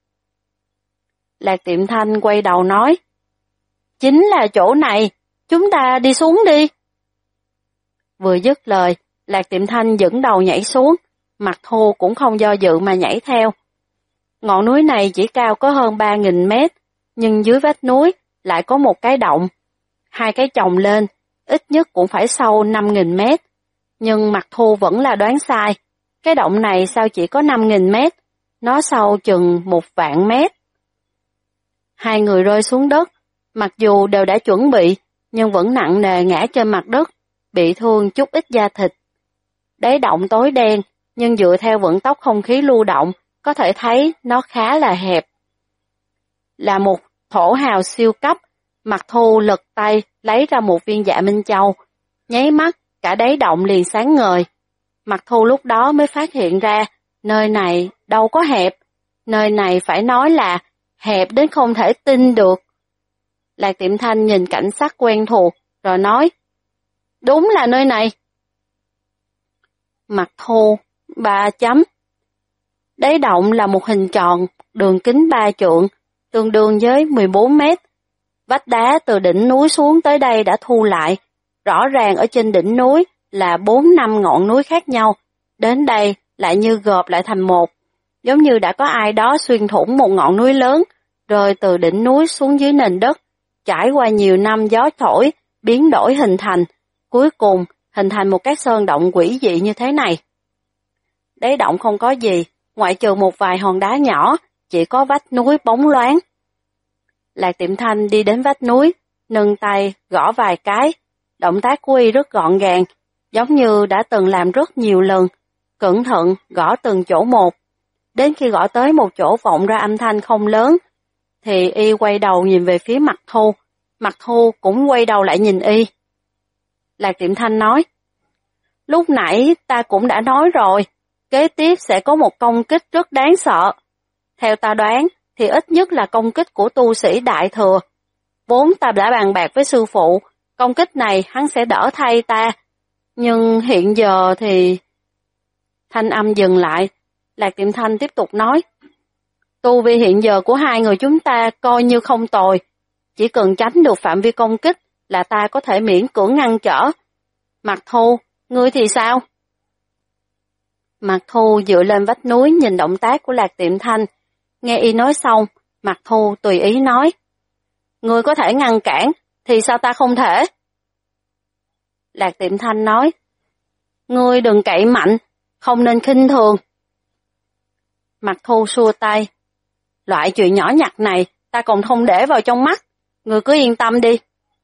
Lạc Tiệm Thanh quay đầu nói, chính là chỗ này, chúng ta đi xuống đi. Vừa dứt lời, Lạc Tiệm Thanh dẫn đầu nhảy xuống, Mạc Thu cũng không do dự mà nhảy theo. Ngọn núi này chỉ cao có hơn 3.000 mét, nhưng dưới vách núi lại có một cái động. 2 cái chồng lên, ít nhất cũng phải sâu 5.000 mét. Nhưng Mạc Thu vẫn là đoán sai. Cái động này sao chỉ có 5.000 mét, nó sâu chừng 1.000.000 mét. Hai người rơi xuống đất, mặc dù đều đã chuẩn bị, nhưng vẫn nặng nề ngã trên mặt đất, bị thương chút ít da thịt. Đáy động tối đen, nhưng dựa theo vận tốc không khí lưu động, có thể thấy nó khá là hẹp. Là một thổ hào siêu cấp, Mặt Thu lật tay lấy ra một viên dạ Minh Châu, nháy mắt cả đáy động liền sáng ngời. Mặt Thu lúc đó mới phát hiện ra, nơi này đâu có hẹp, nơi này phải nói là hẹp đến không thể tin được. Lạc Tiệm Thanh nhìn cảnh sắc quen thuộc, rồi nói, đúng là nơi này. Mặt Thu, 3 chấm. Đáy động là một hình tròn, đường kính 3 trượng, tương đương với 14 mét. Vách đá từ đỉnh núi xuống tới đây đã thu lại, rõ ràng ở trên đỉnh núi là 4-5 ngọn núi khác nhau, đến đây lại như gộp lại thành một, giống như đã có ai đó xuyên thủng một ngọn núi lớn, rơi từ đỉnh núi xuống dưới nền đất, trải qua nhiều năm gió thổi, biến đổi hình thành, cuối cùng hình thành một cái sơn động quỷ dị như thế này. Đáy động không có gì, ngoại trừ một vài hòn đá nhỏ, chỉ có vách núi bóng loáng. Lạc Tiệm Thanh đi đến vách núi, nâng tay gõ vài cái, động tác của y rất gọn gàng, giống như đã từng làm rất nhiều lần, cẩn thận gõ từng chỗ một. Đến khi gõ tới một chỗ vọng ra âm thanh không lớn, thì y quay đầu nhìn về phía Mặt Thu, Mặt Thu cũng quay đầu lại nhìn y. Lạc Tiệm Thanh nói, lúc nãy ta cũng đã nói rồi, kế tiếp sẽ có một công kích rất đáng sợ. Theo ta đoán, thì ít nhất là công kích của tu sĩ Đại Thừa. Vốn ta đã bàn bạc với sư phụ, công kích này hắn sẽ đỡ thay ta. Nhưng hiện giờ thì... Thanh âm dừng lại, Lạc Tiệm Thanh tiếp tục nói. Tu vi hiện giờ của hai người chúng ta coi như không tồi. Chỉ cần tránh được phạm vi công kích là ta có thể miễn cưỡng ngăn trở. Mặt Thu, ngươi thì sao? Mặt Thu dựa lên vách núi nhìn động tác của Lạc Tiệm Thanh. Nghe y nói xong, Mặt Thu tùy ý nói. Ngươi có thể ngăn cản, thì sao ta không thể? Lạc Tiệm Thanh nói. Ngươi đừng cậy mạnh, không nên khinh thường. Mặt Thu xua tay. Loại chuyện nhỏ nhặt này ta còn không để vào trong mắt, ngươi cứ yên tâm đi.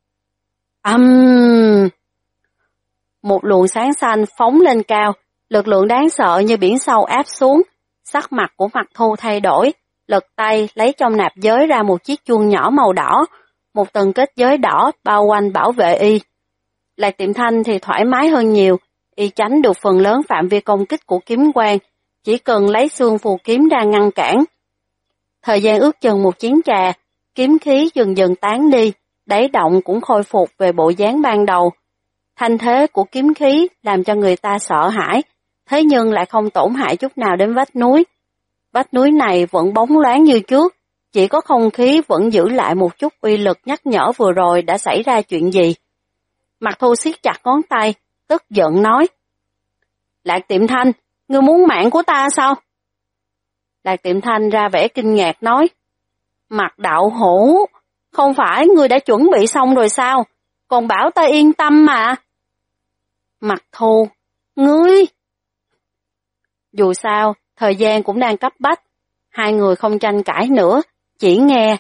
Một luồng sáng xanh phóng lên cao, lực lượng đáng sợ như biển sâu áp xuống, sắc mặt của Mặt Thu thay đổi, lật tay lấy trong nạp giới ra một chiếc chuông nhỏ màu đỏ, một tầng kết giới đỏ bao quanh bảo vệ y. Lạc Tiệm Thanh thì thoải mái hơn nhiều, y tránh được phần lớn phạm vi công kích của kiếm quang, chỉ cần lấy xương phù kiếm ra ngăn cản. Thời gian ước chừng một chén trà, kiếm khí dần dần tán đi, đáy động cũng khôi phục về bộ dáng ban đầu. Thanh thế của kiếm khí làm cho người ta sợ hãi, thế nhưng lại không tổn hại chút nào đến vách núi. Vách núi này vẫn bóng loáng như trước, chỉ có không khí vẫn giữ lại một chút uy lực nhắc nhở vừa rồi đã xảy ra chuyện gì. Mặt Thu siết chặt ngón tay, tức giận nói. Lạc Tiệm Thanh, ngươi muốn mạng của ta sao? Lạc Tiệm Thanh ra vẻ kinh ngạc nói. Mặt đạo hữu, không phải ngươi đã chuẩn bị xong rồi sao? Còn bảo ta yên tâm mà. Mặt Thu, ngươi... Dù sao, thời gian cũng đang cấp bách. Hai người không tranh cãi nữa, chỉ nghe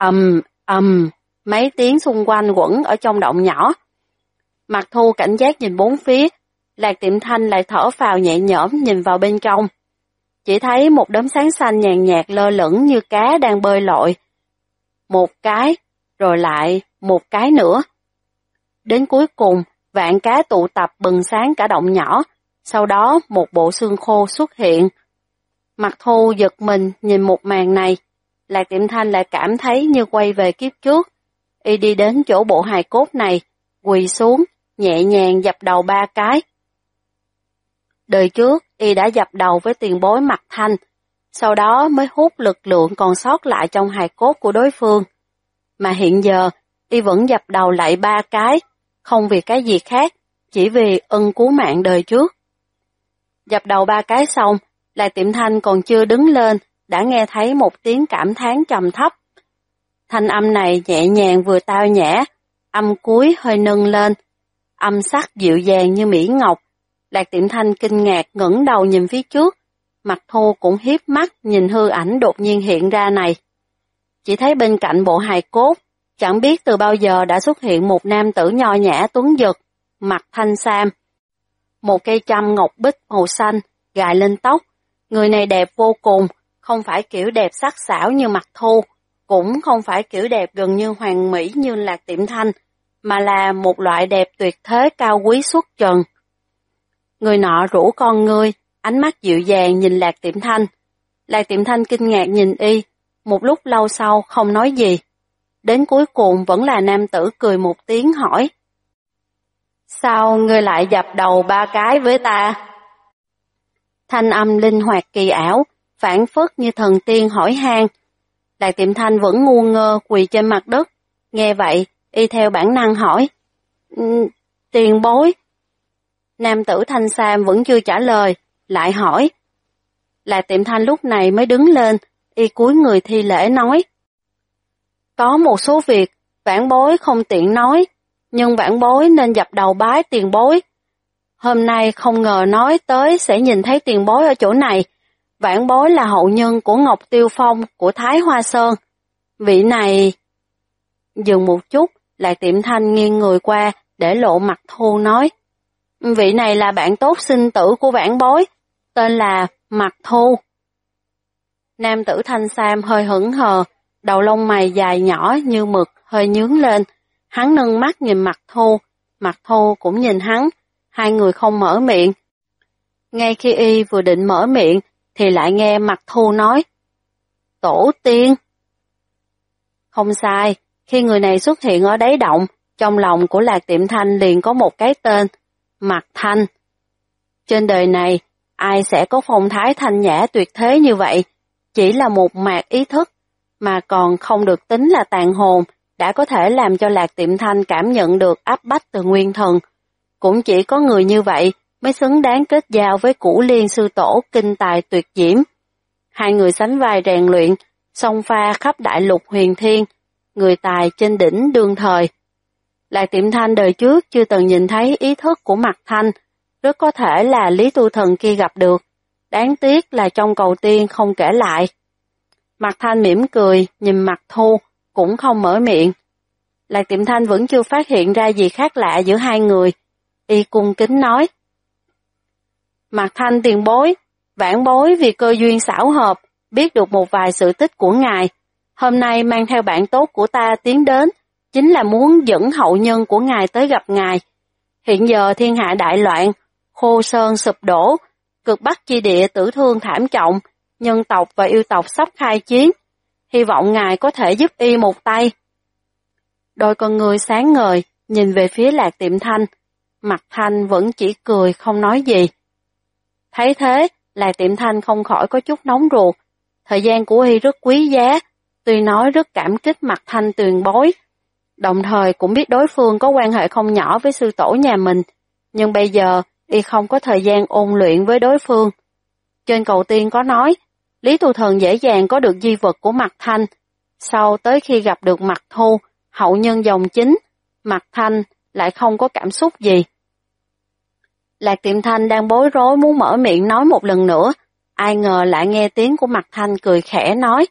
mấy tiếng xung quanh quẩn ở trong động nhỏ. Mặt Thu cảnh giác nhìn bốn phía, Lạc Tiệm Thanh lại thở phào nhẹ nhõm nhìn vào bên trong. Chỉ thấy một đốm sáng xanh nhàn nhạt lơ lửng như cá đang bơi lội. Một cái, rồi lại một cái nữa. Đến cuối cùng, vạn cá tụ tập bừng sáng cả động nhỏ, sau đó một bộ xương khô xuất hiện. Mặt Thu giật mình nhìn một màn này, Lạc Tiệm Thanh lại cảm thấy như quay về kiếp trước. Y đi đến chỗ bộ hài cốt này, quỳ xuống, nhẹ nhàng dập đầu 3 cái. Đời trước, y đã dập đầu với tiền bối Mặt Thanh, sau đó mới hút lực lượng còn sót lại trong hài cốt của đối phương. Mà hiện giờ, y vẫn dập đầu lại 3 cái, không vì cái gì khác, chỉ vì ân cứu mạng đời trước. Dập đầu 3 cái xong, Lạc Tiệm Thanh còn chưa đứng lên, đã nghe thấy một tiếng cảm thán trầm thấp. Thanh âm này nhẹ nhàng vừa tao nhã, âm cuối hơi nâng lên, âm sắc dịu dàng như mỹ ngọc. Lạc Tiệm Thanh kinh ngạc ngẩng đầu nhìn phía trước, Mặt Thu cũng hiếp mắt nhìn hư ảnh đột nhiên hiện ra này. Chỉ thấy bên cạnh bộ hài cốt, chẳng biết từ bao giờ đã xuất hiện một nam tử nho nhã tuấn giật, mặt thanh sam. Một cây châm ngọc bích màu xanh, gài lên tóc. Người này đẹp vô cùng, không phải kiểu đẹp sắc sảo như Mặt Thu, cũng không phải kiểu đẹp gần như hoàn mỹ như Lạc Tiệm Thanh, mà là một loại đẹp tuyệt thế cao quý xuất trần. Người nọ rủ con ngươi, ánh mắt dịu dàng nhìn Lạc Tiệm Thanh. Lạc Tiệm Thanh kinh ngạc nhìn y, một lúc lâu sau không nói gì. Đến cuối cùng vẫn là nam tử cười một tiếng hỏi. Sao ngươi lại dập đầu 3 cái với ta? Thanh âm linh hoạt kỳ ảo, phảng phất như thần tiên hỏi han. Lạc Tiệm Thanh vẫn ngu ngơ quỳ trên mặt đất. Nghe vậy, y theo bản năng hỏi. Tiền bối. Nam tử thanh sam vẫn chưa trả lời, lại hỏi. Lạc Tiệm Thanh lúc này mới đứng lên, y cúi người thi lễ nói. Có một số việc, vãn bối không tiện nói, nhưng vãn bối nên dập đầu bái tiền bối. Hôm nay không ngờ nói tới sẽ nhìn thấy tiền bối ở chỗ này. Vãn bối là hậu nhân của Ngọc Tiêu Phong của Thái Hoa Sơn. Vị này... Dừng một chút, Lạc Tiệm Thanh nghiêng người qua để lộ mặt Thu nói. Vị này là bạn tốt sinh tử của vãn bối, tên là Mặt Thu. Nam tử thanh sam hơi hững hờ, đầu lông mày dài nhỏ như mực hơi nhướng lên. Hắn nâng mắt nhìn Mặt Thu cũng nhìn hắn, hai người không mở miệng. Ngay khi y vừa định mở miệng, thì lại nghe Mặt Thu nói. Tổ tiên. Không sai, khi người này xuất hiện ở đáy động, trong lòng của Lạc Tiệm Thanh liền có một cái tên, Mặt Thanh. Trên đời này, ai sẽ có phong thái thanh nhã tuyệt thế như vậy? Chỉ là một mạt ý thức, mà còn không được tính là tàn hồn, đã có thể làm cho Lạc Tiệm Thanh cảm nhận được áp bách từ nguyên thần. Cũng chỉ có người như vậy mới xứng đáng kết giao với Cửu Liên sư tổ kinh tài tuyệt diễm. Hai người sánh vai rèn luyện, song pha khắp đại lục huyền thiên, người tài trên đỉnh đương thời. Lạc Tiệm Thanh đời trước chưa từng nhìn thấy ý thức của Mặt Thanh, rất có thể là Lý Tu Thần kia gặp được, đáng tiếc là trong cầu tiên không kể lại. Mặt Thanh mỉm cười, nhìn Mặt Thu, cũng không mở miệng. Lạc Tiệm Thanh vẫn chưa phát hiện ra gì khác lạ giữa hai người, y cung kính nói. Mặt Thanh tiền bối, vãn bối vì cơ duyên xảo hợp, biết được một vài sự tích của ngài. Hôm nay mang theo bạn tốt của ta tiến đến, chính là muốn dẫn hậu nhân của ngài tới gặp ngài. Hiện giờ thiên hạ đại loạn, khô sơn sụp đổ, cực bắc chi địa tử thương thảm trọng, nhân tộc và yêu tộc sắp khai chiến. Hy vọng ngài có thể giúp y một tay. Đôi con người sáng ngời, nhìn về phía Lạc Tiệm Thanh. Mặt Thanh vẫn chỉ cười không nói gì. Thấy thế, Lạc Tiệm Thanh không khỏi có chút nóng ruột. Thời gian của y rất quý giá, tuy nói rất cảm kích Mặt Thanh tiền bối. Đồng thời cũng biết đối phương có quan hệ không nhỏ với sư tổ nhà mình, nhưng bây giờ y không có thời gian ôn luyện với đối phương. Trên cầu tiên có nói, Lý Tu Thần dễ dàng có được di vật của Mặt Thanh. Sau tới khi gặp được Mặt Thu, hậu nhân dòng chính, Mặt Thanh lại không có cảm xúc gì. Lạc Tiệm Thanh đang bối rối muốn mở miệng nói một lần nữa, ai ngờ lại nghe tiếng của Mặt Thanh cười khẽ nói.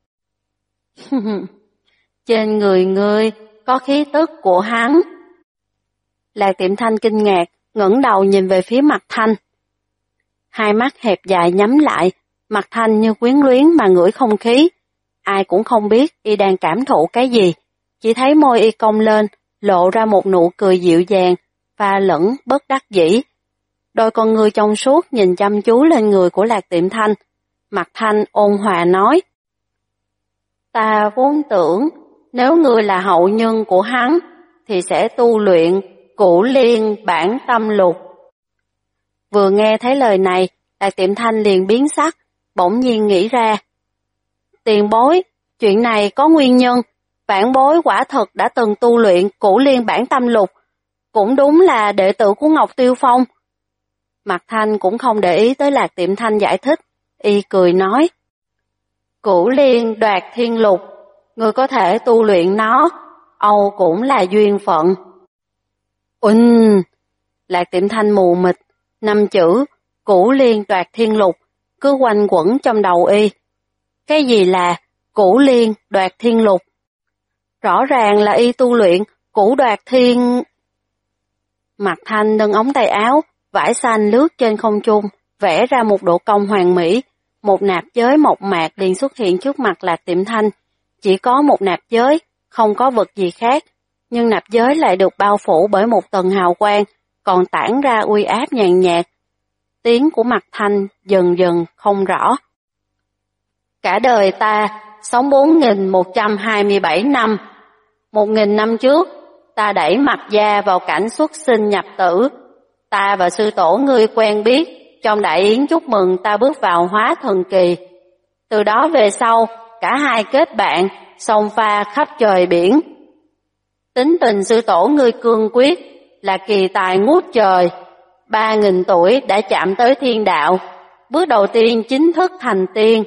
Trên người ngươi có khí tức của hắn. Lạc Tiệm Thanh kinh ngạc, ngẩng đầu nhìn về phía Mặt Thanh. Hai mắt hẹp dài nhắm lại, Mặt Thanh như quyến luyến mà ngửi không khí. Ai cũng không biết y đang cảm thụ cái gì, chỉ thấy môi y cong lên, lộ ra một nụ cười dịu dàng, pha lẫn bất đắc dĩ. Đôi con người trong suốt nhìn chăm chú lên người của Lạc Tiệm Thanh. Mặt Thanh ôn hòa nói. Ta vốn tưởng, nếu ngươi là hậu nhân của hắn, thì sẽ tu luyện Cửu Liên Bản Tâm Lục. Vừa nghe thấy lời này, Lạc Tiệm Thanh liền biến sắc, bỗng nhiên nghĩ ra. Tiền bối, chuyện này có nguyên nhân, vãn bối quả thật đã từng tu luyện Cửu Liên Bản Tâm Lục, cũng đúng là đệ tử của Ngọc Tiêu Phong. Mặt Thanh cũng không để ý tới Lạc Tiệm Thanh giải thích, y cười nói. Cửu Liên Đoạt Thiên Lục, ngươi có thể tu luyện nó, âu cũng là duyên phận. Lạc Tiệm Thanh mù mịt, 5 chữ Cửu Liên Đoạt Thiên Lục cứ quanh quẩn trong đầu y. Cái gì là Cửu Liên Đoạt Thiên Lục? Rõ ràng là y tu luyện Cửu Đoạt Thiên... Mặt Thanh nâng ống tay áo, vải xanh lướt trên không trung, vẽ ra một độ cong hoàn mỹ. Một nạp giới mộc mạc liền xuất hiện trước mặt Lạc Tiệm Thanh, chỉ có một nạp giới, không có vật gì khác, nhưng nạp giới lại được bao phủ bởi một tầng hào quang, còn tản ra uy áp nhàn nhạt. Tiếng của Mạc Thanh dần dần không rõ. Cả đời ta sống 4.127 năm. 1.000 năm trước, ta đẩy Mạc gia vào cảnh xuất sinh nhập tử. Ta và sư tổ ngươi quen biết, trong đại yến chúc mừng ta bước vào hóa thần kỳ. Từ đó về sau, cả hai kết bạn, song pha khắp trời biển. Tính tình sư tổ ngươi cương quyết, là kỳ tài ngút trời. 3.000 tuổi đã chạm tới thiên đạo, bước đầu tiên chính thức thành tiên.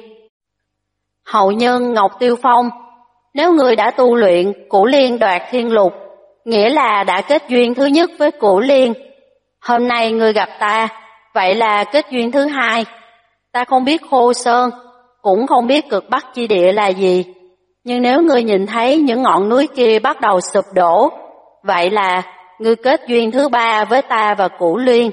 Hậu nhân Ngọc Tiêu Phong, nếu ngươi đã tu luyện Cửu Liên đoạt thiên lục, nghĩa là đã kết duyên thứ nhất với Cửu Liên. Hôm nay ngươi gặp ta, vậy là kết duyên thứ hai. Ta không biết Khô Sơn, cũng không biết cực Bắc chi địa là gì, nhưng nếu ngươi nhìn thấy những ngọn núi kia bắt đầu sụp đổ, vậy là ngươi kết duyên thứ ba với ta và Cửu Liên.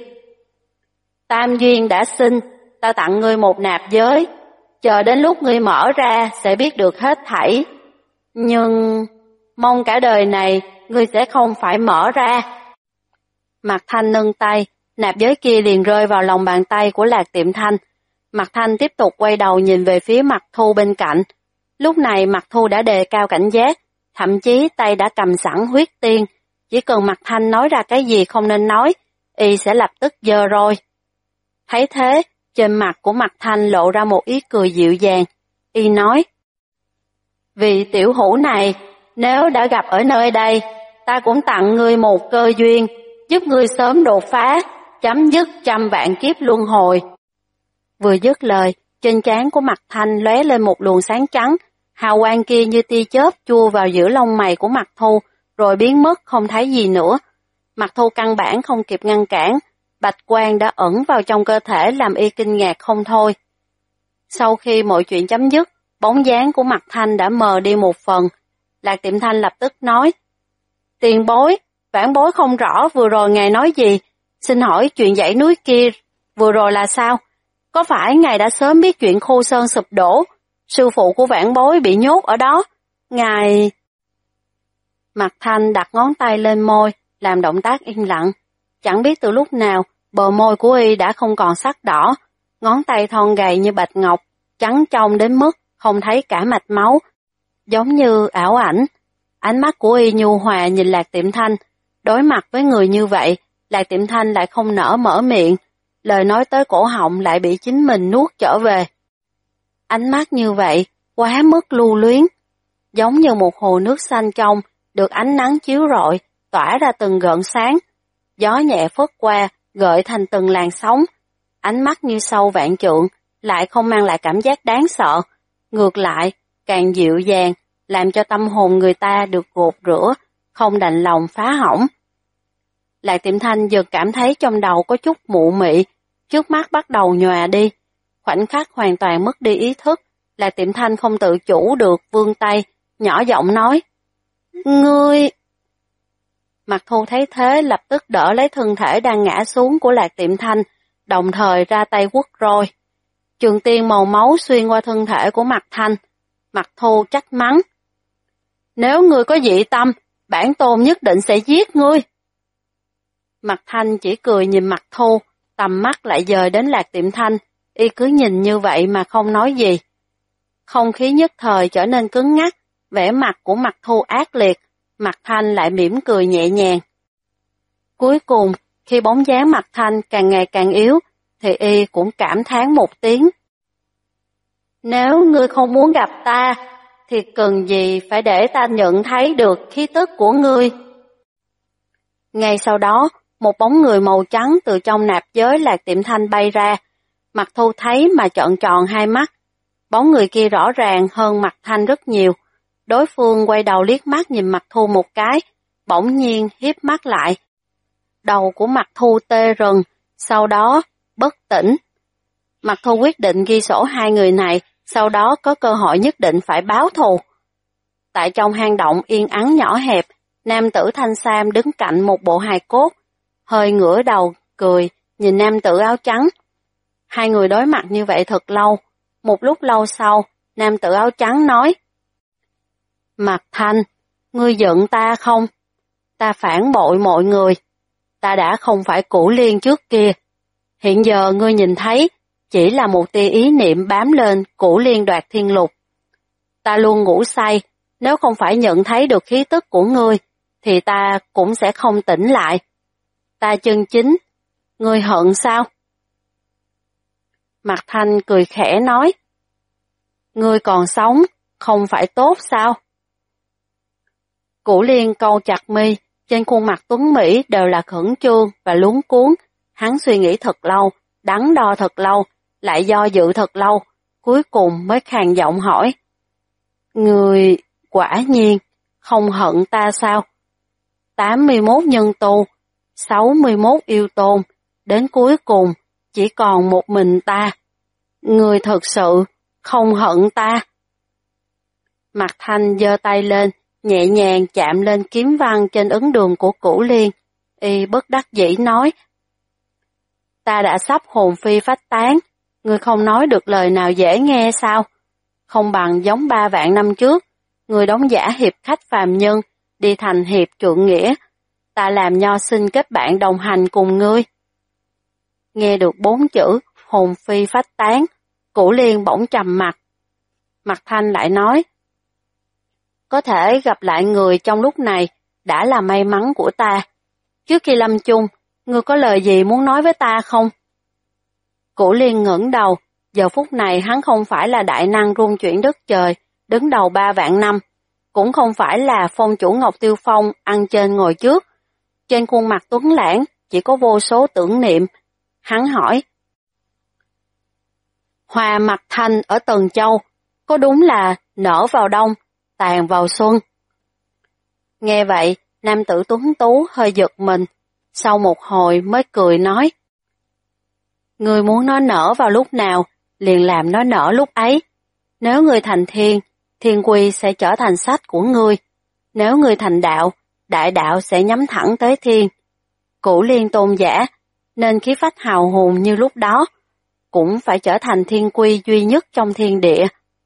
Tam duyên đã sinh, ta tặng ngươi một nạp giới, chờ đến lúc ngươi mở ra sẽ biết được hết thảy. Nhưng mong cả đời này ngươi sẽ không phải mở ra. Mạc Thanh nâng tay, nạp giới kia liền rơi vào lòng bàn tay của Lạc Tiệm Thanh. Mạc Thanh tiếp tục quay đầu nhìn về phía Mạc Thu bên cạnh. Lúc này Mạc Thu đã đề cao cảnh giác, thậm chí tay đã cầm sẵn huyết tiên. Chỉ cần Mạc Thanh nói ra cái gì không nên nói, y sẽ lập tức giơ roi. Thấy thế, trên mặt của Mạc Thanh lộ ra một ý cười dịu dàng. Y nói, vì tiểu hữu này, nếu đã gặp ở nơi đây, ta cũng tặng ngươi một cơ duyên, giúp ngươi sớm đột phá, chấm dứt 100 vạn kiếp luân hồi. Vừa dứt lời, trên trán của Mạc Thanh lóe lên một luồng sáng trắng, hào quang kia như tia chớp chui vào giữa lông mày của Mạc Thu, rồi biến mất không thấy gì nữa. Mạc Thu căn bản không kịp ngăn cản, bạch quang đã ẩn vào trong cơ thể làm y kinh ngạc không thôi. Sau khi mọi chuyện chấm dứt, bóng dáng của Mạc Thanh đã mờ đi một phần. Lạc Tiệm Thanh lập tức nói, tiền bối, vãn bối không rõ vừa rồi ngài nói gì, xin hỏi chuyện dãy núi kia vừa rồi là sao? Có phải ngài đã sớm biết chuyện Khô Sơn sụp đổ, sư phụ của vãn bối bị nhốt ở đó? Ngài... Mạc Thanh đặt ngón tay lên môi, làm động tác im lặng. Chẳng biết từ lúc nào, bờ môi của y đã không còn sắc đỏ, ngón tay thon gầy như bạch ngọc, trắng trong đến mức không thấy cả mạch máu, giống như ảo ảnh. Ánh mắt của y nhu hòa nhìn Lạc Tiệm Thanh, đối mặt với người như vậy, Lạc Tiệm Thanh lại không nỡ mở miệng, lời nói tới cổ họng lại bị chính mình nuốt trở về. Ánh mắt như vậy, quá mức lưu luyến, giống như một hồ nước xanh trong, được ánh nắng chiếu rọi, tỏa ra từng gợn sáng. Gió nhẹ phất qua, gợi thành từng làn sóng. Ánh mắt như sâu vạn trượng, lại không mang lại cảm giác đáng sợ. Ngược lại, càng dịu dàng, làm cho tâm hồn người ta được gột rửa, không đành lòng phá hỏng. Lạc Tiệm Thanh giờ cảm thấy trong đầu có chút mụ mị, trước mắt bắt đầu nhòa đi. Khoảnh khắc hoàn toàn mất đi ý thức, Lạc Tiệm Thanh không tự chủ được vươn tay, nhỏ giọng nói, ngươi... Mạc Thu thấy thế lập tức đỡ lấy thân thể đang ngã xuống của Lạc Tiệm Thanh, đồng thời ra tay quất roi. Trường tiên màu máu xuyên qua thân thể của Mạc Thanh. Mạc Thu trách mắng, nếu ngươi có dị tâm, bản tôn nhất định sẽ giết ngươi. Mạc Thanh chỉ cười nhìn Mạc Thu, tầm mắt lại dời đến Lạc Tiệm Thanh, y cứ nhìn như vậy mà không nói gì. Không khí nhất thời trở nên cứng ngắc, vẻ mặt của Mạc Thu ác liệt, Mạc Thanh lại mỉm cười nhẹ nhàng. Cuối cùng, khi bóng dáng Mạc Thanh càng ngày càng yếu, thì y cũng cảm thán một tiếng. Nếu ngươi không muốn gặp ta, thì cần gì phải để ta nhận thấy được khí tức của ngươi. Ngay sau đó, một bóng người màu trắng từ trong nạp giới Lạc Tiệm Thanh bay ra. Mạc Thu thấy mà trợn tròn hai mắt. Bóng người kia rõ ràng hơn Mạc Thanh rất nhiều. Đối phương quay đầu liếc mắt nhìn Mạc Thu một cái, bỗng nhiên híp mắt lại. Đầu của Mạc Thu tê rần, sau đó bất tỉnh. Mạc Thu quyết định ghi sổ hai người này, sau đó có cơ hội nhất định phải báo thù. Tại trong hang động yên ắng nhỏ hẹp, nam tử thanh sam đứng cạnh một bộ hài cốt, hơi ngửa đầu, cười, nhìn nam tử áo trắng. Hai người đối mặt như vậy thật lâu. Một lúc lâu sau, nam tử áo trắng nói, Mạc Thanh, ngươi giận ta không? Ta phản bội mọi người. Ta đã không phải Cửu Liên trước kia. Hiện giờ ngươi nhìn thấy, chỉ là một tia ý niệm bám lên Cửu Liên đoạt thiên lục. Ta luôn ngủ say, nếu không phải nhận thấy được khí tức của ngươi, thì ta cũng sẽ không tỉnh lại. Ta chân chính, ngươi hận sao? Mạc Thanh cười khẽ nói, ngươi còn sống, không phải tốt sao? Cửu Liên cau chặt mi, trên khuôn mặt tuấn Mỹ đều là khẩn trương và luống cuống. Hắn suy nghĩ thật lâu, đắn đo thật lâu, lại do dự thật lâu, cuối cùng mới khàn giọng hỏi. Người quả nhiên không hận ta sao? 81 nhân tu, 61 yêu tôn, đến cuối cùng chỉ còn một mình ta. Người thật sự không hận ta. Mạc Thanh giơ tay lên, nhẹ nhàng chạm lên kiếm văn trên ấn đường của Cửu Liên. Y bất đắc dĩ nói, ta đã sắp hồn phi phách tán, ngươi không nói được lời nào dễ nghe sao? Không bằng giống 3 vạn năm trước, ngươi đóng giả hiệp khách phàm nhân, đi thành hiệp trượng nghĩa, ta làm nho sinh kết bạn đồng hành cùng ngươi. Nghe được 4 chữ hồn phi phách tán, Cửu Liên bỗng trầm mặt. Mạc Thanh lại nói, có thể gặp lại người trong lúc này đã là may mắn của ta. Trước khi lâm chung, ngươi có lời gì muốn nói với ta không? Cửu Liên ngẩng đầu, giờ phút này hắn không phải là đại năng rung chuyển đất trời, đứng đầu 3 vạn năm, cũng không phải là phong chủ Ngọc Tiêu Phong ăn trên ngồi trước. Trên khuôn mặt tuấn lãng chỉ có vô số tưởng niệm. Hắn hỏi, hoa Mạc Thanh ở Tần Châu, có đúng là nở vào đông, tàn vào xuân? Nghe vậy, nam tử tuấn tú hơi giật mình, sau một hồi mới cười nói, ngươi muốn nó nở vào lúc nào, liền làm nó nở lúc ấy. Nếu ngươi thành thiên, thiên quy sẽ trở thành sách của ngươi. Nếu ngươi thành đạo, đại đạo sẽ nhắm thẳng tới thiên. Cửu Liên tôn giả, nên khí phách hào hùng như lúc đó, cũng phải trở thành thiên quy duy nhất trong thiên địa.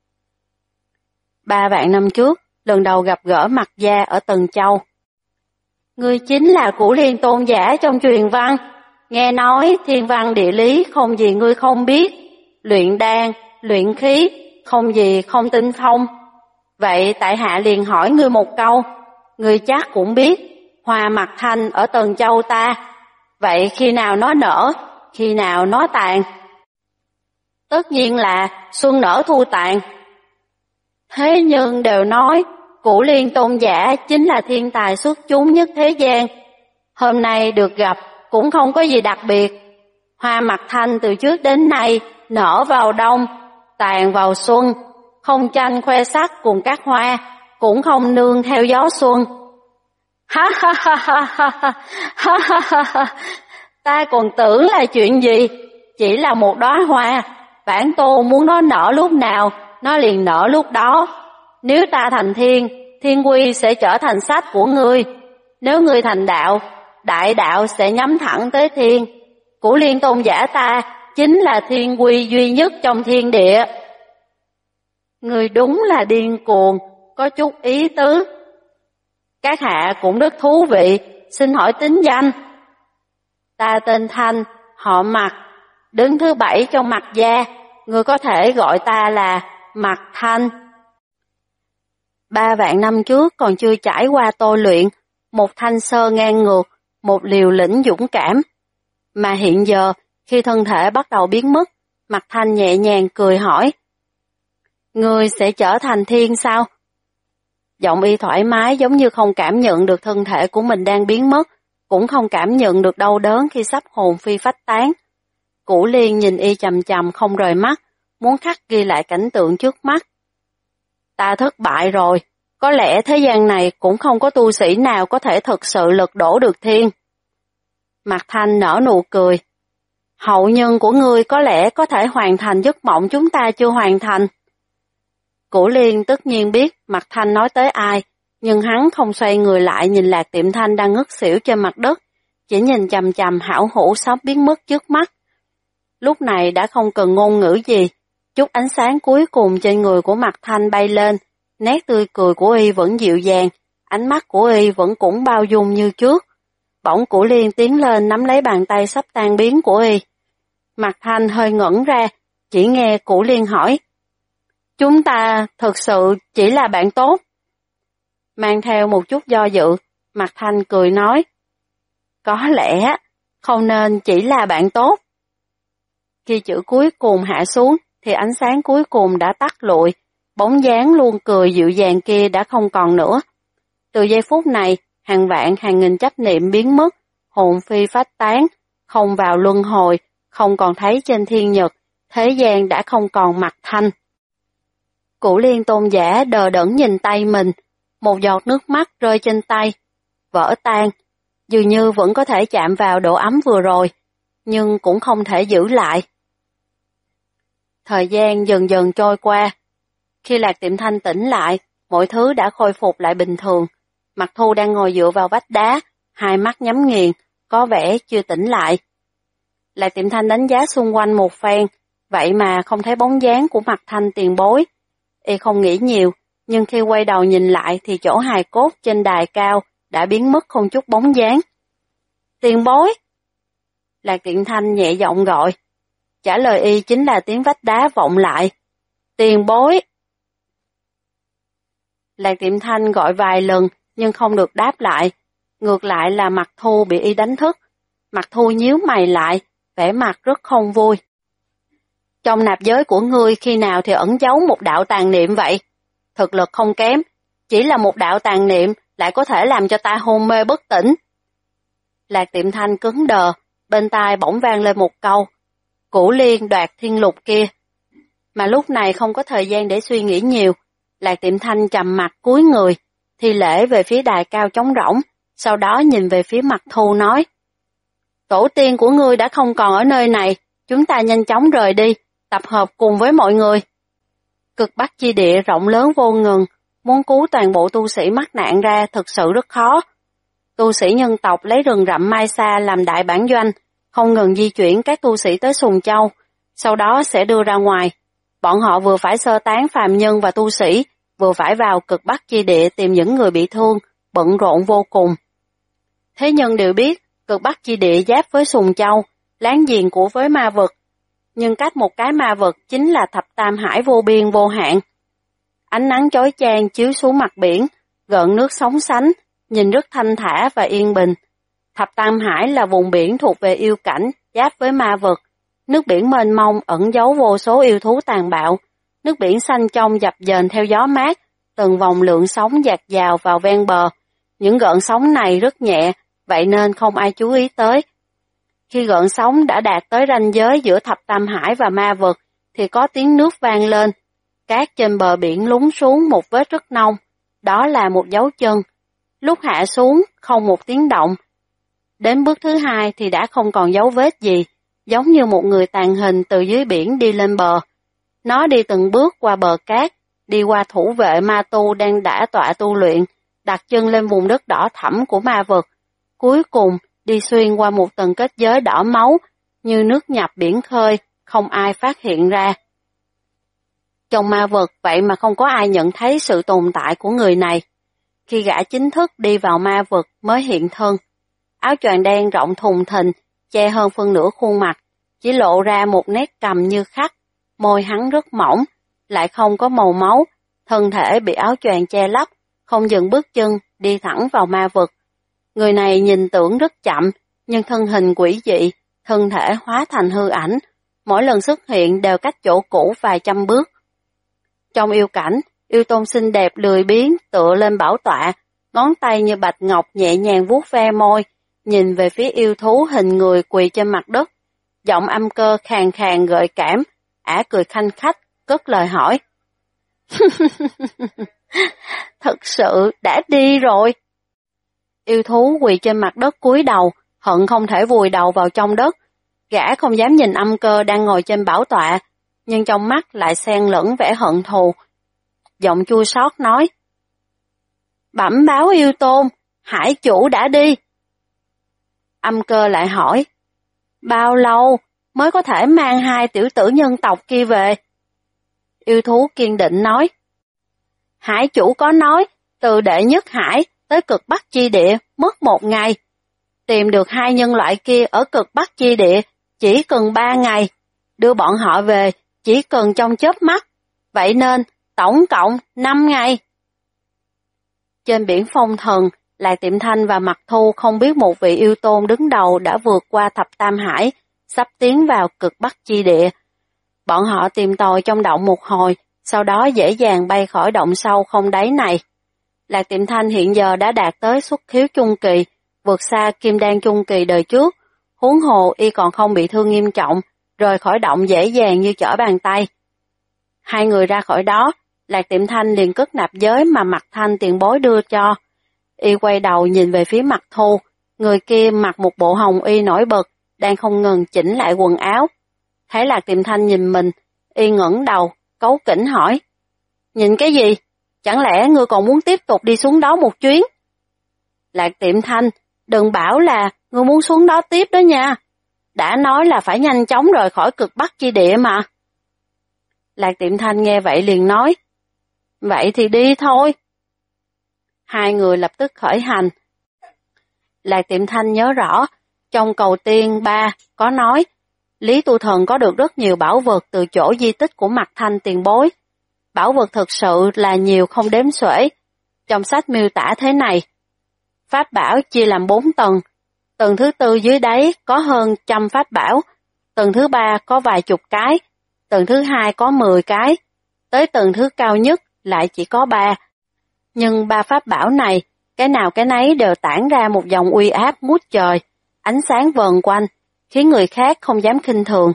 3 vạn năm trước, lần đầu gặp gỡ Mạc Gia ở Tần Châu. Ngươi chính là Cửu Liên tôn giả trong truyền văn. Nghe nói thiên văn địa lý không gì ngươi không biết, luyện đan, luyện khí, không gì không tinh thông. Vậy tại hạ liền hỏi ngươi một câu, ngươi chắc cũng biết, hoa Mạc Thanh ở Tần Châu ta, vậy khi nào nó nở, khi nào nó tàn? Tất nhiên là xuân nở thu tàn. Thế nhưng đều nói, Cửu Liên tôn giả chính là thiên tài xuất chúng nhất thế gian. Hôm nay được gặp cũng không có gì đặc biệt. Hoa Mạc Thanh từ trước đến nay nở vào đông, tàn vào xuân, không tranh khoe sắc cùng các hoa, cũng không nương theo gió xuân. Ha ha ha ha ha ha ha ha ha. Ta còn tưởng là chuyện gì, chỉ là một đóa hoa, bản tôn muốn nó nở lúc nào, nó liền nở lúc đó. Nếu ta thành thiên, thiên quy sẽ trở thành sách của ngươi. Nếu ngươi thành đạo, đại đạo sẽ nhắm thẳng tới thiên. Cửu Liên tôn giả ta chính là thiên quy duy nhất trong thiên địa. Ngươi đúng là điên cuồng, có chút ý tứ. Các hạ cũng rất thú vị, xin hỏi tính danh. Ta tên Thanh, họ Mạc, đứng thứ 7 trong Mạc gia, ngươi có thể gọi ta là Mạc Thanh. 3 vạn năm trước còn chưa trải qua tôi luyện, một thanh sơ ngang ngược, một liều lĩnh dũng cảm. Mà hiện giờ, khi thân thể bắt đầu biến mất, Mạc Thanh nhẹ nhàng cười hỏi, ngươi sẽ trở thành thiên sao? Giọng y thoải mái giống như không cảm nhận được thân thể của mình đang biến mất, cũng không cảm nhận được đau đớn khi sắp hồn phi phách tán. Cửu Liên nhìn y chằm chằm không rời mắt, muốn khắc ghi lại cảnh tượng trước mắt. Ta thất bại rồi, có lẽ thế gian này cũng không có tu sĩ nào có thể thực sự lật đổ được thiên. Mạc Thanh nở nụ cười. Hậu nhân của ngươi có lẽ có thể hoàn thành giấc mộng chúng ta chưa hoàn thành. Cửu Liên tất nhiên biết Mạc Thanh nói tới ai, nhưng hắn không xoay người lại nhìn Lạc Tiệm Thanh đang ngất xỉu trên mặt đất, chỉ nhìn chằm chằm hảo hữu sắp biến mất trước mắt. Lúc này đã không cần ngôn ngữ gì, chút ánh sáng cuối cùng trên người của Mạc Thanh bay lên, Nét tươi cười của y vẫn dịu dàng, ánh mắt của y vẫn cũng bao dung như trước. Bỗng Cửu Liên tiến lên nắm lấy bàn tay sắp tan biến của y. Mạc Thanh hơi ngẩn ra, chỉ nghe Cửu Liên hỏi, chúng ta thực sự chỉ là bạn tốt. Mang theo một chút do dự, Mạc Thanh cười nói, có lẽ không nên chỉ là bạn tốt. Khi chữ cuối cùng hạ xuống, thì ánh sáng cuối cùng đã tắt lụi, bóng dáng luôn cười dịu dàng kia đã không còn nữa. Từ giây phút này, hàng vạn hàng nghìn chấp niệm biến mất, hồn phi phách tán, không vào luân hồi, không còn thấy trên thiên nhật, thế gian đã không còn Mạc Thanh. Cửu Liên tôn giả đờ đẫn nhìn tay mình, một giọt nước mắt rơi trên tay, vỡ tan, dường như vẫn có thể chạm vào độ ấm vừa rồi, nhưng cũng không thể giữ lại. Thời gian dần dần trôi qua. Khi Lạc Tiệm Thanh tỉnh lại, mọi thứ đã khôi phục lại bình thường. Mặc Thu đang ngồi dựa vào vách đá, hai mắt nhắm nghiền, có vẻ chưa tỉnh lại. Lạc Tiệm Thanh đánh giá xung quanh một phen, vậy mà không thấy bóng dáng của Mạc Thanh tiền bối. Y không nghĩ nhiều, nhưng khi quay đầu nhìn lại thì chỗ hài cốt trên đài cao đã biến mất không chút bóng dáng. Tiền bối! Lạc Tiệm Thanh nhẹ giọng gọi. Trả lời y chính là tiếng vách đá vọng lại. Tiền bối! Lạc Tiệm Thanh gọi vài lần nhưng không được đáp lại. Ngược lại là Mặc Thu bị y đánh thức. Mặc Thu nhíu mày lại, vẻ mặt rất không vui. Trong nạp giới của ngươi khi nào thì ẩn giấu một đạo tàn niệm vậy? Thực lực không kém, chỉ là một đạo tàn niệm lại có thể làm cho ta hôn mê bất tỉnh. Lạc Tiệm Thanh cứng đờ, bên tai bỗng vang lên một câu. Cửu Liên đoạt thiên lục kia. Mà lúc này không có thời gian để suy nghĩ nhiều. Lạc Tiệm Thanh trầm mặt cúi người, thi lễ về phía đài cao trống rỗng, sau đó nhìn về phía Mặc Thu nói. Tổ tiên của ngươi đã không còn ở nơi này, chúng ta nhanh chóng rời đi, tập hợp cùng với mọi người. Cực Bắc chi địa rộng lớn vô ngần, muốn cứu toàn bộ tu sĩ mắc nạn ra thực sự rất khó. Tu sĩ nhân tộc lấy rừng rậm Mai Sa làm đại bản doanh, không ngừng di chuyển các tu sĩ tới Sùng Châu, sau đó sẽ đưa ra ngoài. Bọn họ vừa phải sơ tán phàm nhân và tu sĩ, vừa phải vào Cực Bắc chi địa tìm những người bị thương, bận rộn vô cùng. Thế nhân đều biết, Cực Bắc chi địa giáp với Sùng Châu, láng giềng của với ma vực, nhưng cách một cái ma vực chính là thập tam hải vô biên vô hạn. Ánh nắng chói chang chiếu xuống mặt biển, gợn nước sóng sánh, nhìn rất thanh thả và yên bình. Thập tam hải là vùng biển thuộc về yêu cảnh, giáp với ma vực. Nước biển mênh mông ẩn giấu vô số yêu thú tàn bạo. Nước biển xanh trong dập dềnh theo gió mát, từng vòng lượng sóng dạt dào vào ven bờ. Những gợn sóng này rất nhẹ, vậy nên không ai chú ý tới. Khi gợn sóng đã đạt tới ranh giới giữa thập tam hải và ma vực, thì có tiếng nước vang lên. Cát trên bờ biển lún xuống một vết rất nông, đó là một dấu chân. Lúc hạ xuống, không một tiếng động. Đến bước thứ hai thì đã không còn dấu vết gì, giống như một người tàn hình từ dưới biển đi lên bờ. Nó đi từng bước qua bờ cát, đi qua thủ vệ ma tu đang đả tọa tu luyện, đặt chân lên vùng đất đỏ thẫm của ma vực. Cuối cùng, đi xuyên qua một tầng kết giới đỏ máu, như nước nhập biển khơi, không ai phát hiện ra. Trong ma vực vậy mà không có ai nhận thấy sự tồn tại của người này. Khi gã chính thức đi vào ma vực mới hiện thân. Áo choàng đen rộng thùng thình, che hơn phân nửa khuôn mặt, chỉ lộ ra một nét cằm như khắc, môi hắn rất mỏng, lại không có màu máu, thân thể bị áo choàng che lấp, không dừng bước chân, đi thẳng vào ma vực. Người này nhìn tưởng rất chậm, nhưng thân hình quỷ dị, thân thể hóa thành hư ảnh, mỗi lần xuất hiện đều cách chỗ cũ vài trăm bước. Trong yêu cảnh, yêu tôn xinh đẹp lười biếng tựa lên bảo tọa, ngón tay như bạch ngọc nhẹ nhàng vuốt ve môi, nhìn về phía yêu thú hình người quỳ trên mặt đất. Giọng âm cơ khàn khàn gợi cảm, ả cười khanh khách, cất lời hỏi. Thật sự đã đi rồi. Yêu thú quỳ trên mặt đất cúi đầu, hận không thể vùi đầu vào trong đất. Gã không dám nhìn âm cơ đang ngồi trên bảo tọa, nhưng trong mắt lại xen lẫn vẻ hận thù. Giọng chua xót nói. Bẩm báo yêu tôn, hải chủ đã đi. Âm cơ lại hỏi. Bao lâu mới có thể mang hai tiểu tử nhân tộc kia về? Yêu thú kiên định nói. Hải chủ có nói, từ đệ nhất hải tới cực Bắc chi địa mất 1 ngày. Tìm được 2 nhân loại kia ở cực Bắc chi địa chỉ cần 3 ngày. Đưa bọn họ về chỉ cần trong chớp mắt. Vậy nên tổng cộng 5 ngày. Trên biển Phong Thần, Lạc Tiệm Thanh và Mặc Thu không biết một vị yêu tôn đứng đầu đã vượt qua thập tam hải, sắp tiến vào cực Bắc chi địa. Bọn họ tìm tòi trong động một hồi, sau đó dễ dàng bay khỏi động sâu không đáy này. Lạc Tiệm Thanh hiện giờ đã đạt tới xuất khiếu trung kỳ, vượt xa kim đan trung kỳ đời trước, huống hồ y còn không bị thương nghiêm trọng, rời khỏi động dễ dàng như trở bàn tay. 2 người ra khỏi đó, Lạc Tiệm Thanh liền cất nạp giới mà Mặc Thanh tiền bối đưa cho. Y quay đầu nhìn về phía Mặc Thu, người kia mặc một bộ hồng y nổi bật, đang không ngừng chỉnh lại quần áo. Thấy Lạc Tiệm Thanh nhìn mình, y ngẩng đầu, cáu kỉnh hỏi. Nhìn cái gì? Chẳng lẽ ngươi còn muốn tiếp tục đi xuống đó một chuyến? Lạc Tiệm Thanh, đừng bảo là ngươi muốn xuống đó tiếp đó nha. Đã nói là phải nhanh chóng rời khỏi cực Bắc chi địa mà. Lạc Tiệm Thanh nghe vậy liền nói. Vậy thì đi thôi. 2 người lập tức khởi hành. Lạc Tiệm Thanh nhớ rõ, trong Cầu Tiên 3 có nói, Lý Tu Thần có được rất nhiều bảo vật từ chỗ di tích của Mặc Thanh tiền bối. Bảo vật thực sự là nhiều không đếm xuể. Trong sách miêu tả thế này, pháp bảo chia làm 4 tầng. Tầng thứ 4 dưới đáy có hơn 100 pháp bảo. Tầng thứ 3 có vài chục cái. Tầng thứ 2 có 10 cái. Tới tầng thứ cao nhất lại chỉ có 3. Nhưng 3 pháp bảo này, cái nào cái nấy đều tản ra một dòng uy áp ngút trời, ánh sáng vờn quanh, khiến người khác không dám khinh thường.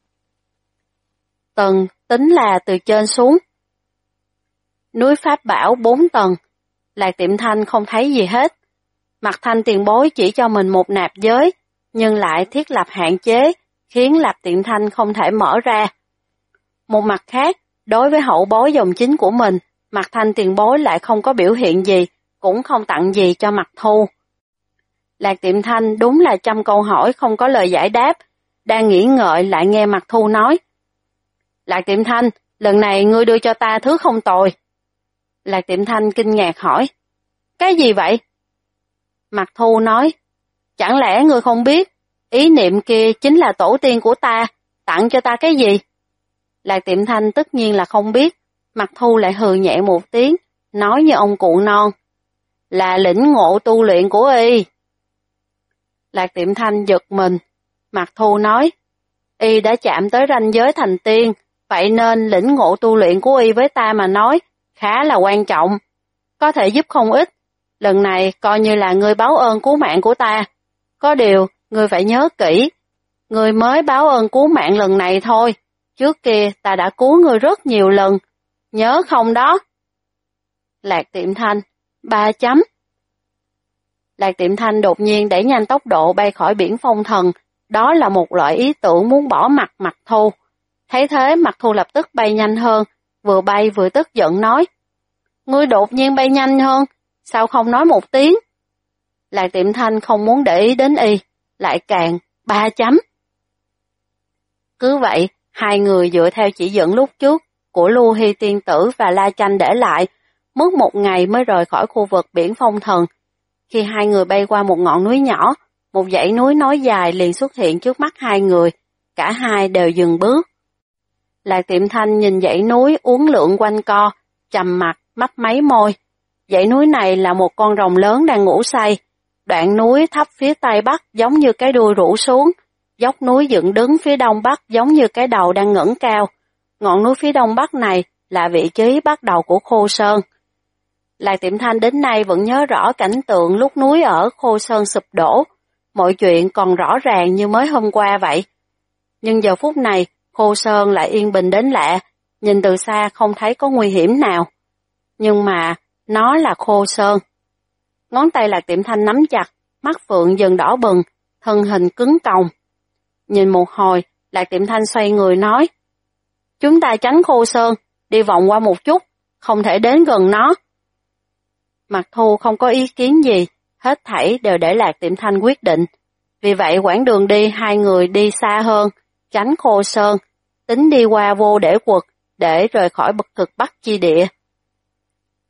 Tầng tính là từ trên xuống. Núi pháp bảo 4 tầng, Lạc Tiệm Thanh không thấy gì hết. Mặc Thanh tiền bối chỉ cho mình một nạp giới, nhưng lại thiết lập hạn chế, khiến Lạc Tiệm Thanh không thể mở ra. Một mặt khác, đối với hậu bối dòng chính của mình, Mặc Thanh tiền bối lại không có biểu hiện gì, cũng không tặng gì cho Mặc Thu. Lạc Tiệm Thanh đúng là trăm câu hỏi không có lời giải đáp, đang nghĩ ngợi lại nghe Mặc Thu nói. Lạc Tiệm Thanh, lần này ngươi đưa cho ta thứ không tồi. Lạc Tiệm Thanh kinh ngạc hỏi. Cái gì vậy? Mặc Thu nói. Chẳng lẽ ngươi không biết, ý niệm kia chính là tổ tiên của ta, tặng cho ta cái gì? Lạc Tiệm Thanh tất nhiên là không biết. Mặc Thu lại hừ nhẹ một tiếng, nói như ông cụ non. Là lĩnh ngộ tu luyện của y. Lạc Tiệm Thanh giật mình. Mặc Thu nói. Y đã chạm tới ranh giới thành tiên, vậy nên lĩnh ngộ tu luyện của y với ta mà nói, khá là quan trọng. Có thể giúp không ít. Lần này coi như là ngươi báo ơn cứu mạng của ta. Có điều, ngươi phải nhớ kỹ. Ngươi mới báo ơn cứu mạng lần này thôi. Trước kia ta đã cứu ngươi rất nhiều lần. Nhớ không đó? Lạc Tiệm Thanh, 3 chấm. Lạc Tiệm Thanh đột nhiên đẩy nhanh tốc độ bay khỏi biển Phong Thần. Đó là một loại ý tưởng muốn bỏ mặt Mặc Thu. Thấy thế Mặc Thu lập tức bay nhanh hơn, vừa bay vừa tức giận nói. Ngươi đột nhiên bay nhanh hơn, sao không nói một tiếng? Lạc Tiệm Thanh không muốn để ý đến y, lại càng 3 chấm. Cứ vậy, 2 người dựa theo chỉ dẫn lúc trước của Lưu Hy Tiên Tử và La Chanh để lại, mất 1 ngày mới rời khỏi khu vực biển Phong Thần. Khi 2 người bay qua một ngọn núi nhỏ, một dãy núi nối dài liền xuất hiện trước mắt 2 người, cả hai đều dừng bước. Lạc Tiệm Thanh nhìn dãy núi uốn lượn quanh co, trầm mặt, mấp máy môi. Dãy núi này là một con rồng lớn đang ngủ say. Đoạn núi thấp phía tây bắc giống như cái đuôi rũ xuống, dốc núi dựng đứng phía đông bắc giống như cái đầu đang ngẩng cao. Ngọn núi phía đông bắc này là vị trí bắt đầu của Khô Sơn. Lạc Tiệm Thanh đến nay vẫn nhớ rõ cảnh tượng lúc núi ở Khô Sơn sụp đổ, mọi chuyện còn rõ ràng như mới hôm qua vậy. Nhưng giờ phút này, Khô Sơn lại yên bình đến lạ, nhìn từ xa không thấy có nguy hiểm nào. Nhưng mà, nó là Khô Sơn. Ngón tay Lạc Tiệm Thanh nắm chặt, mắt phượng dần đỏ bừng, thân hình cứng còng. Nhìn một hồi, Lạc Tiệm Thanh xoay người nói. Chúng ta tránh Khô Sơn, đi vòng qua một chút, không thể đến gần nó. Mặc Thu không có ý kiến gì, hết thảy đều để Lạc Tiệm Thanh quyết định. Vì vậy quãng đường đi 2 người đi xa hơn, tránh Khô Sơn, tính đi qua Vô Để Quật để rời khỏi bậc cực Bắc chi địa.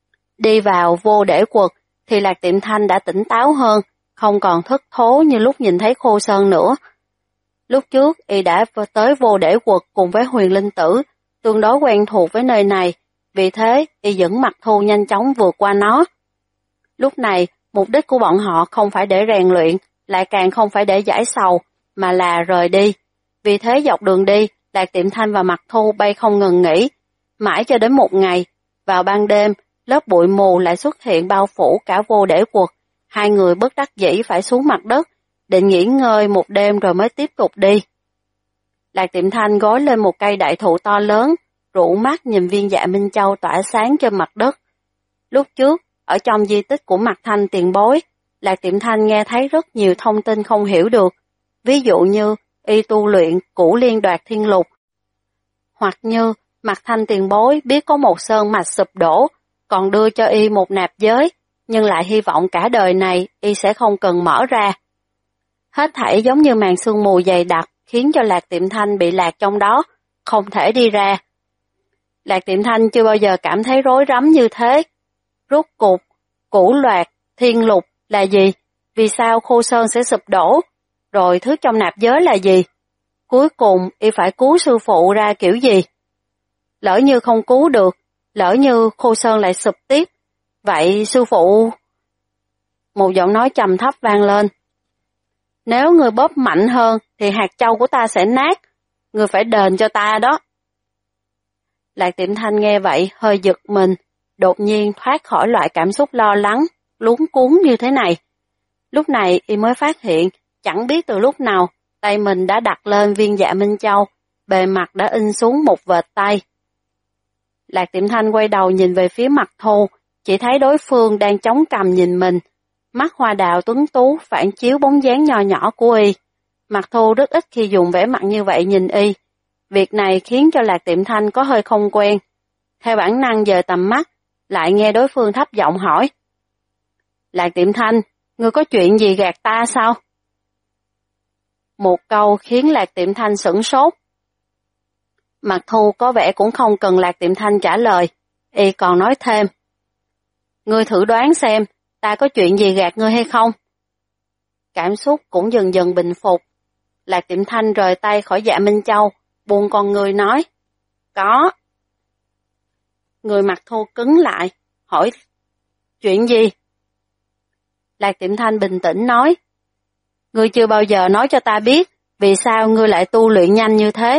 Đi vào vô để quật thì Lạc Tiệm Thanh đã tỉnh táo hơn, không còn thất thố như lúc nhìn thấy Khô Sơn nữa. Lúc trước y đã tới vô để quật cùng với Huyền Linh Tử, tương đối quen thuộc với nơi này, vì thế y dẫn Mặc Thu nhanh chóng vượt qua nó. Lúc này, mục đích của bọn họ không phải để rèn luyện, lại càng không phải để giải sầu, mà là rời đi. Vì thế dọc đường đi, Lạc Tiệm Thanh và Mặc Thu bay không ngừng nghỉ, mãi cho đến một ngày. Vào ban đêm, lớp bụi mù lại xuất hiện bao phủ cả vô để quật. Hai người bất đắc dĩ phải xuống mặt đất, định nghỉ ngơi một đêm rồi mới tiếp tục đi. Lạc Tiệm Thanh gối lên một cây đại thụ to lớn, rũ mắt nhìn viên dạ Minh Châu tỏa sáng trên mặt đất. Lúc trước, ở trong di tích của Mạc Thanh tiền bối, Lạc Tiệm Thanh nghe thấy rất nhiều thông tin không hiểu được, ví dụ như y tu luyện cửu liên đoạt thiên lục, hoặc như Mạc Thanh tiền bối biết có một sơn mạch sụp đổ, còn đưa cho y một nạp giới, nhưng lại hy vọng cả đời này y sẽ không cần mở ra. Hết thảy giống như màn sương mù dày đặc, khiến cho Lạc Tiệm Thanh bị lạc trong đó, không thể đi ra. Lạc Tiệm Thanh chưa bao giờ cảm thấy rối rắm như thế. Rốt cuộc, cửu loạt, thiên lục là gì? Vì sao Khô Sơn sẽ sụp đổ? Rồi thứ trong nạp giới là gì? Cuối cùng, y phải cứu sư phụ ra kiểu gì? Lỡ như không cứu được, lỡ như Khô Sơn lại sụp tiếp, vậy sư phụ... Một giọng nói trầm thấp vang lên. Nếu người bóp mạnh hơn thì hạt châu của ta sẽ nát, người phải đền cho ta đó. Lạc Tiệm Thanh nghe vậy hơi giật mình, đột nhiên thoát khỏi loại cảm xúc lo lắng, luống cuống như thế này. Lúc này y mới phát hiện, chẳng biết từ lúc nào, tay mình đã đặt lên viên dạ Minh Châu, bề mặt đã in xuống một vệt tay. Lạc Tiệm Thanh quay đầu nhìn về phía Mặc Thu, chỉ thấy đối phương đang chống cằm nhìn mình. Mắt hoa đào tuấn tú phản chiếu bóng dáng nho nhỏ của y. Mặc Thu rất ít khi dùng vẻ mặt như vậy nhìn y. Việc này khiến cho Lạc Tiệm Thanh có hơi không quen. Theo bản năng dời tầm mắt, lại nghe đối phương thấp giọng hỏi. Lạc Tiệm Thanh, ngươi có chuyện gì gạt ta sao? Một câu khiến Lạc Tiệm Thanh sửng sốt. Mặc Thu có vẻ cũng không cần Lạc Tiệm Thanh trả lời, y còn nói thêm. Ngươi thử đoán xem, ta có chuyện gì gạt ngươi hay không? Cảm xúc cũng dần dần bình phục. Lạc Tiệm Thanh rời tay khỏi dạ Minh Châu, buông con người nói. Có. Người Mặc Thu cứng lại, hỏi. Chuyện gì? Lạc Tiệm Thanh bình tĩnh nói. Ngươi chưa bao giờ nói cho ta biết, vì sao ngươi lại tu luyện nhanh như thế?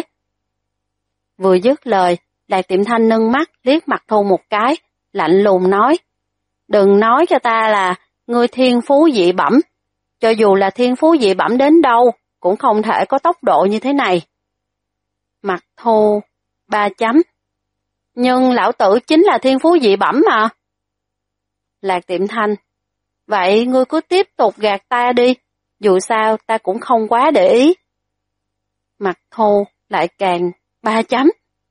Vừa dứt lời, Lạc Tiệm Thanh nâng mắt liếc Mặc Thu một cái, lạnh lùng nói. Đừng nói cho ta là ngươi thiên phú dị bẩm. Cho dù là thiên phú dị bẩm đến đâu, cũng không thể có tốc độ như thế này. Mặc Thu 3 chấm. Nhưng lão tử chính là thiên phú dị bẩm mà. Lạc Tiệm Thanh. Vậy ngươi cứ tiếp tục gạt ta đi, dù sao ta cũng không quá để ý. Mặc Thu lại càng 3 chấm.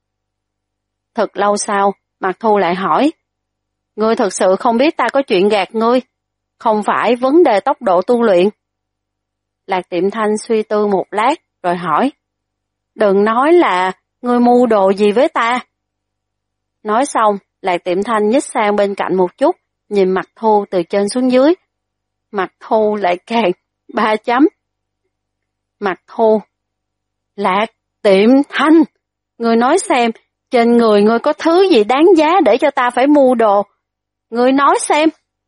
Thật lâu sau, Mặc Thu lại hỏi. Ngươi thật sự không biết ta có chuyện gạt ngươi, không phải vấn đề tốc độ tu luyện. Lạc Tiệm Thanh suy tư một lát, rồi hỏi. Đừng nói là ngươi mưu đồ gì với ta. Nói xong, Lạc Tiệm Thanh nhích sang bên cạnh một chút, nhìn Mặc Thu từ trên xuống dưới. Mặc Thu lại càng 3 chấm. Mặc Thu. Lạc Tiệm Thanh, ngươi nói xem, trên người ngươi có thứ gì đáng giá để cho ta phải mưu đồ. Ngươi nói xem.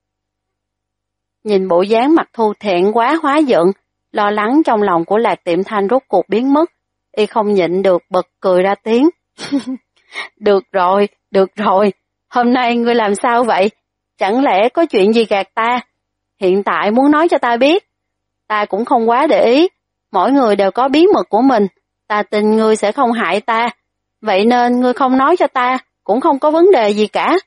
Nhìn bộ dáng Mặc Thu thẹn quá hóa giận, lo lắng trong lòng của Lạc Tiệm Thanh rốt cuộc biến mất, y không nhịn được bật cười ra tiếng. Được rồi, hôm nay ngươi làm sao vậy? Chẳng lẽ có chuyện gì gạt ta? Hiện tại muốn nói cho ta biết. Ta cũng không quá để ý, mỗi người đều có bí mật của mình, ta tin ngươi sẽ không hại ta, vậy nên ngươi không nói cho ta, cũng không có vấn đề gì cả.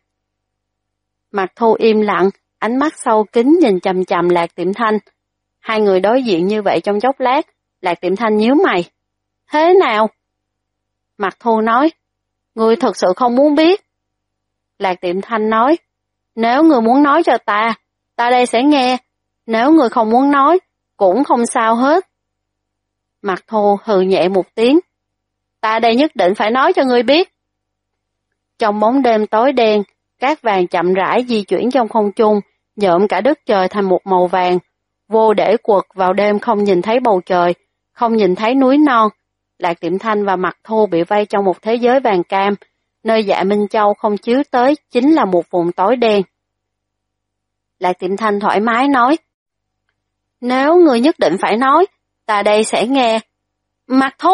Mặc Thu im lặng, ánh mắt sâu kín nhìn chằm chằm Lạc Tiệm Thanh. Hai người đối diện như vậy trong chốc lát, Lạc Tiệm Thanh nhíu mày. Thế nào? Mặc Thu nói, ngươi thật sự không muốn biết. Lạc Tiệm Thanh nói, nếu ngươi muốn nói cho ta đây sẽ nghe, nếu ngươi không muốn nói, cũng không sao hết. Mặc Thu hừ nhẹ một tiếng, ta đây nhất định phải nói cho ngươi biết. Trong bóng đêm tối đen, Cát vàng chậm rãi di chuyển trong không trung, nhuộm cả đất trời thành một màu vàng. Vô để quật vào đêm không nhìn thấy bầu trời, không nhìn thấy núi non. Lạc Tiệm Thanh và Mặc Thu bị vây trong một thế giới vàng cam, nơi Dạ Minh Châu không chiếu tới chính là một vùng tối đen. Lạc Tiệm Thanh thoải mái nói, nếu người nhất định phải nói, ta đây sẽ nghe. Mặc Thu!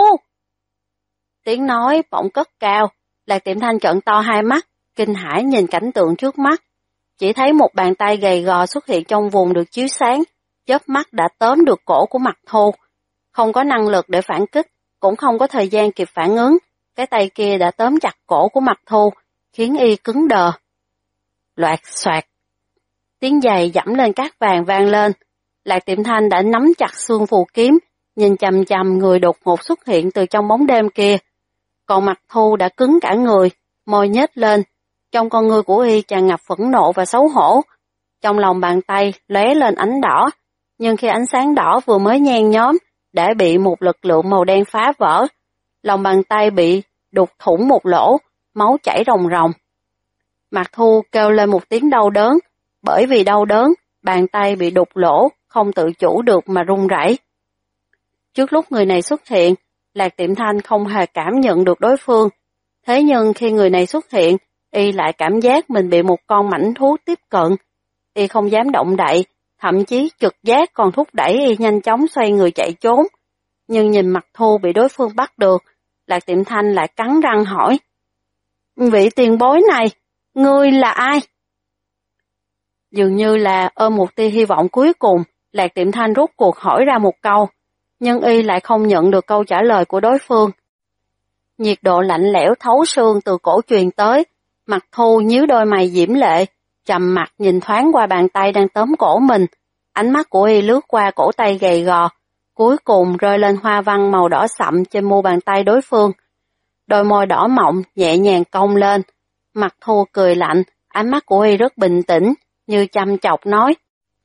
Tiếng nói bỗng cất cao, Lạc Tiệm Thanh trợn to hai mắt, kinh hãi nhìn cảnh tượng trước mắt. Chỉ thấy một bàn tay gầy gò xuất hiện trong vùng được chiếu sáng, chớp mắt đã tóm được cổ của Mặc Thu. Không có năng lực để phản kích, cũng không có thời gian kịp phản ứng, cái tay kia đã tóm chặt cổ của Mặc Thu, khiến y cứng đờ. Loạt xoạt. Tiếng giày dẫm lên cát vàng vang lên, Lạc Tiệm Thanh đã nắm chặt xương phù kiếm, nhìn chằm chằm người đột ngột xuất hiện từ trong bóng đêm kia. Còn Mặc Thu đã cứng cả người, môi nhếch lên, trong con ngươi của y tràn ngập phẫn nộ và xấu hổ. Trong lòng bàn tay lóe lên ánh đỏ, nhưng khi ánh sáng đỏ vừa mới nhen nhóm, đã bị một lực lượng màu đen phá vỡ. Lòng bàn tay bị đục thủng một lỗ, máu chảy ròng ròng. Mặc Thu kêu lên một tiếng đau đớn, bởi vì đau đớn, bàn tay bị đục lỗ, không tự chủ được mà run rẩy. Trước lúc người này xuất hiện, Lạc Tiệm Thanh không hề cảm nhận được đối phương. Thế nhưng khi người này xuất hiện, y lại cảm giác mình bị một con mãnh thú tiếp cận. Y không dám động đậy, thậm chí trực giác còn thúc đẩy y nhanh chóng xoay người chạy trốn. Nhưng nhìn Mặc Thu bị đối phương bắt được, Lạc Tiệm Thanh lại cắn răng hỏi. Vị tiền bối này, ngươi là ai? Dường như là ôm một tia hy vọng cuối cùng, Lạc Tiệm Thanh rút cuộc hỏi ra một câu, nhưng y lại không nhận được câu trả lời của đối phương. Nhiệt độ lạnh lẽo thấu xương từ cổ truyền tới, Mặc Thu nhíu đôi mày diễm lệ, trầm mặt nhìn thoáng qua bàn tay đang tóm cổ mình, ánh mắt của y lướt qua cổ tay gầy gò, cuối cùng rơi lên hoa văn màu đỏ sậm trên mu bàn tay đối phương. Đôi môi đỏ mọng nhẹ nhàng cong lên, Mặc Thu cười lạnh, ánh mắt của y rất bình tĩnh, như chăm chọc nói.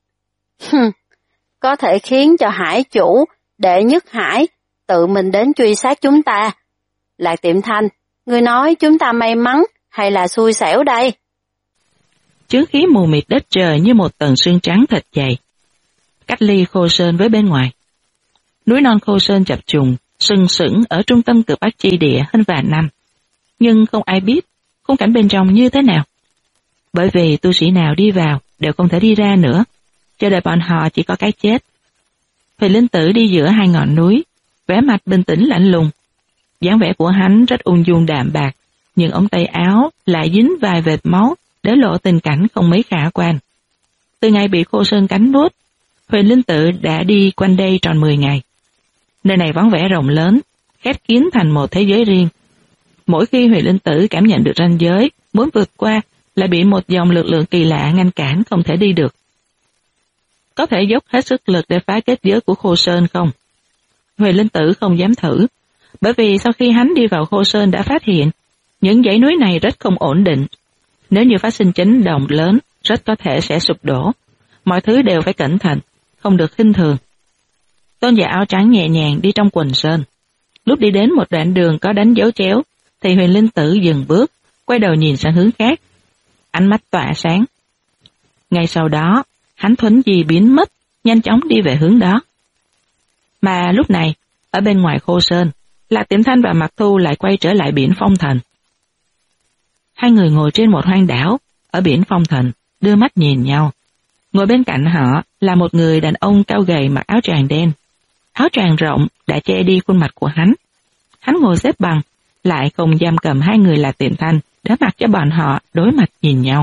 Có thể khiến cho hải chủ, đệ nhất hải, tự mình đến truy sát chúng ta. Lạc Tiệm Thanh, ngươi nói chúng ta may mắn hay là xui xẻo đây? Chướng khí mù mịt đất trời như một tầng sương trắng thật dày, cách ly Khô Sơn với bên ngoài. Núi non Khô Sơn chập trùng, sừng sững ở trung tâm cực Bắc chi địa hơn vài năm, nhưng không ai biết khung cảnh bên trong như thế nào. Bởi vì tu sĩ nào đi vào đều không thể đi ra nữa, chờ đợi bọn họ chỉ có cái chết. Huyền Linh Tử đi giữa hai ngọn núi, vẻ mặt bình tĩnh lạnh lùng. dáng vẻ của hắn rất ung dung đạm bạc, nhưng ống tay áo lại dính vài vệt máu để lộ tình cảnh không mấy khả quan. Từ ngày bị Khô Sơn cắn nuốt, Huyền Linh Tự đã đi quanh đây tròn 10 ngày. Nơi này vắng vẻ rộng lớn, khép kín thành một thế giới riêng. Mỗi khi Huyền Linh Tử cảm nhận được ranh giới, muốn vượt qua, lại bị một dòng lực lượng kỳ lạ ngăn cản không thể đi được. Có thể dốc hết sức lực để phá kết giới của Khô Sơn không? Huyền Linh Tử không dám thử, bởi vì sau khi hắn đi vào Khô Sơn đã phát hiện, những dãy núi này rất không ổn định. Nếu như phát sinh chấn động lớn, rất có thể sẽ sụp đổ. Mọi thứ đều phải cẩn thận, không được khinh thường. Tôn giả áo trắng nhẹ nhàng đi trong quần sơn. Lúc đi đến một đoạn đường có đánh dấu chéo, thì Huyền Linh Tử dừng bước, quay đầu nhìn sang hướng khác. Ánh mắt tỏa sáng. Ngay sau đó, hắn thuấn di biến mất, nhanh chóng đi về hướng đó. Mà lúc này, ở bên ngoài Khô Sơn, Lạc Tiệm Thanh và Mặc Thu lại quay trở lại biển Phong Thần. Hai người ngồi trên một hoang đảo, ở biển Phong Thần, đưa mắt nhìn nhau. Ngồi bên cạnh họ là một người đàn ông cao gầy mặc áo choàng đen. Áo choàng rộng đã che đi khuôn mặt của hắn. Hắn ngồi xếp bằng, lại không giam cầm hai người Lạc Tiệm Thanh để mặc cho bọn họ đối mặt nhìn nhau.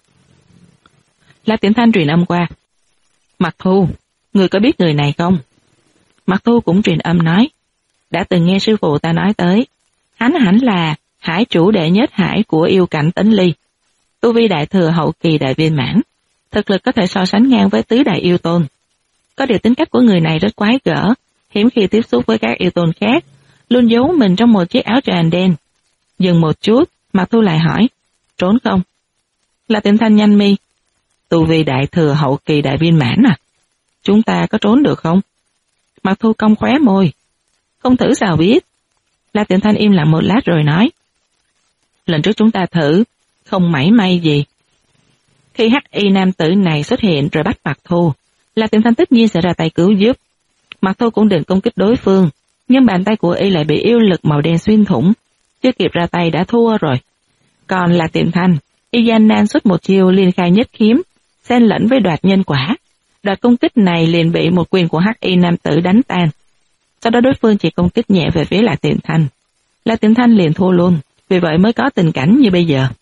Lạc Tiệm Thanh truyền âm qua. Mặc Thu, người có biết người này không? Mặc Thu cũng truyền âm nói. Đã từng nghe sư phụ ta nói tới. Hắn hẳn là hải chủ đệ nhất hải của yêu cảnh Tấn Ly. Tu vi đại thừa hậu kỳ đại viên mãn. Thực lực có thể so sánh ngang với tứ đại yêu tôn. Có điều tính cách của người này rất quái gở, hiếm khi tiếp xúc với các yêu tôn khác, luôn giấu mình trong một chiếc áo choàng đen. Dừng một chút, Mặc Thu lại hỏi, trốn không? Là Tiệm Thanh nhanh mi. Tu vi đại thừa hậu kỳ đại viên mãn à? Chúng ta có trốn được không? Mặc Thu cong khóe môi. Không thử sao biết. La Tiệm Thanh im lặng một lát rồi nói. Lần trước chúng ta thử, không mảy may gì. Khi hắc y nam tử này xuất hiện rồi bắt Mạc Thu, Lạc Tiệm Thanh tất nhiên sẽ ra tay cứu giúp. Mạc Thu cũng định công kích đối phương, nhưng bàn tay của y lại bị yêu lực màu đen xuyên thủng, chưa kịp ra tay đã thua rồi. Còn Lạc Tiệm Thanh, y gian nan xuất một chiêu liên khai nhất kiếm, xen lẫn với đoạt nhân quả. Đợt công kích này liền bị một quyền của hắc y nam tử đánh tan. Sau đó đối phương chỉ công kích nhẹ về phía Lạc Tiệm Thanh. Lạc Tiệm Thanh liền thua luôn, vì vậy mới có tình cảnh như bây giờ.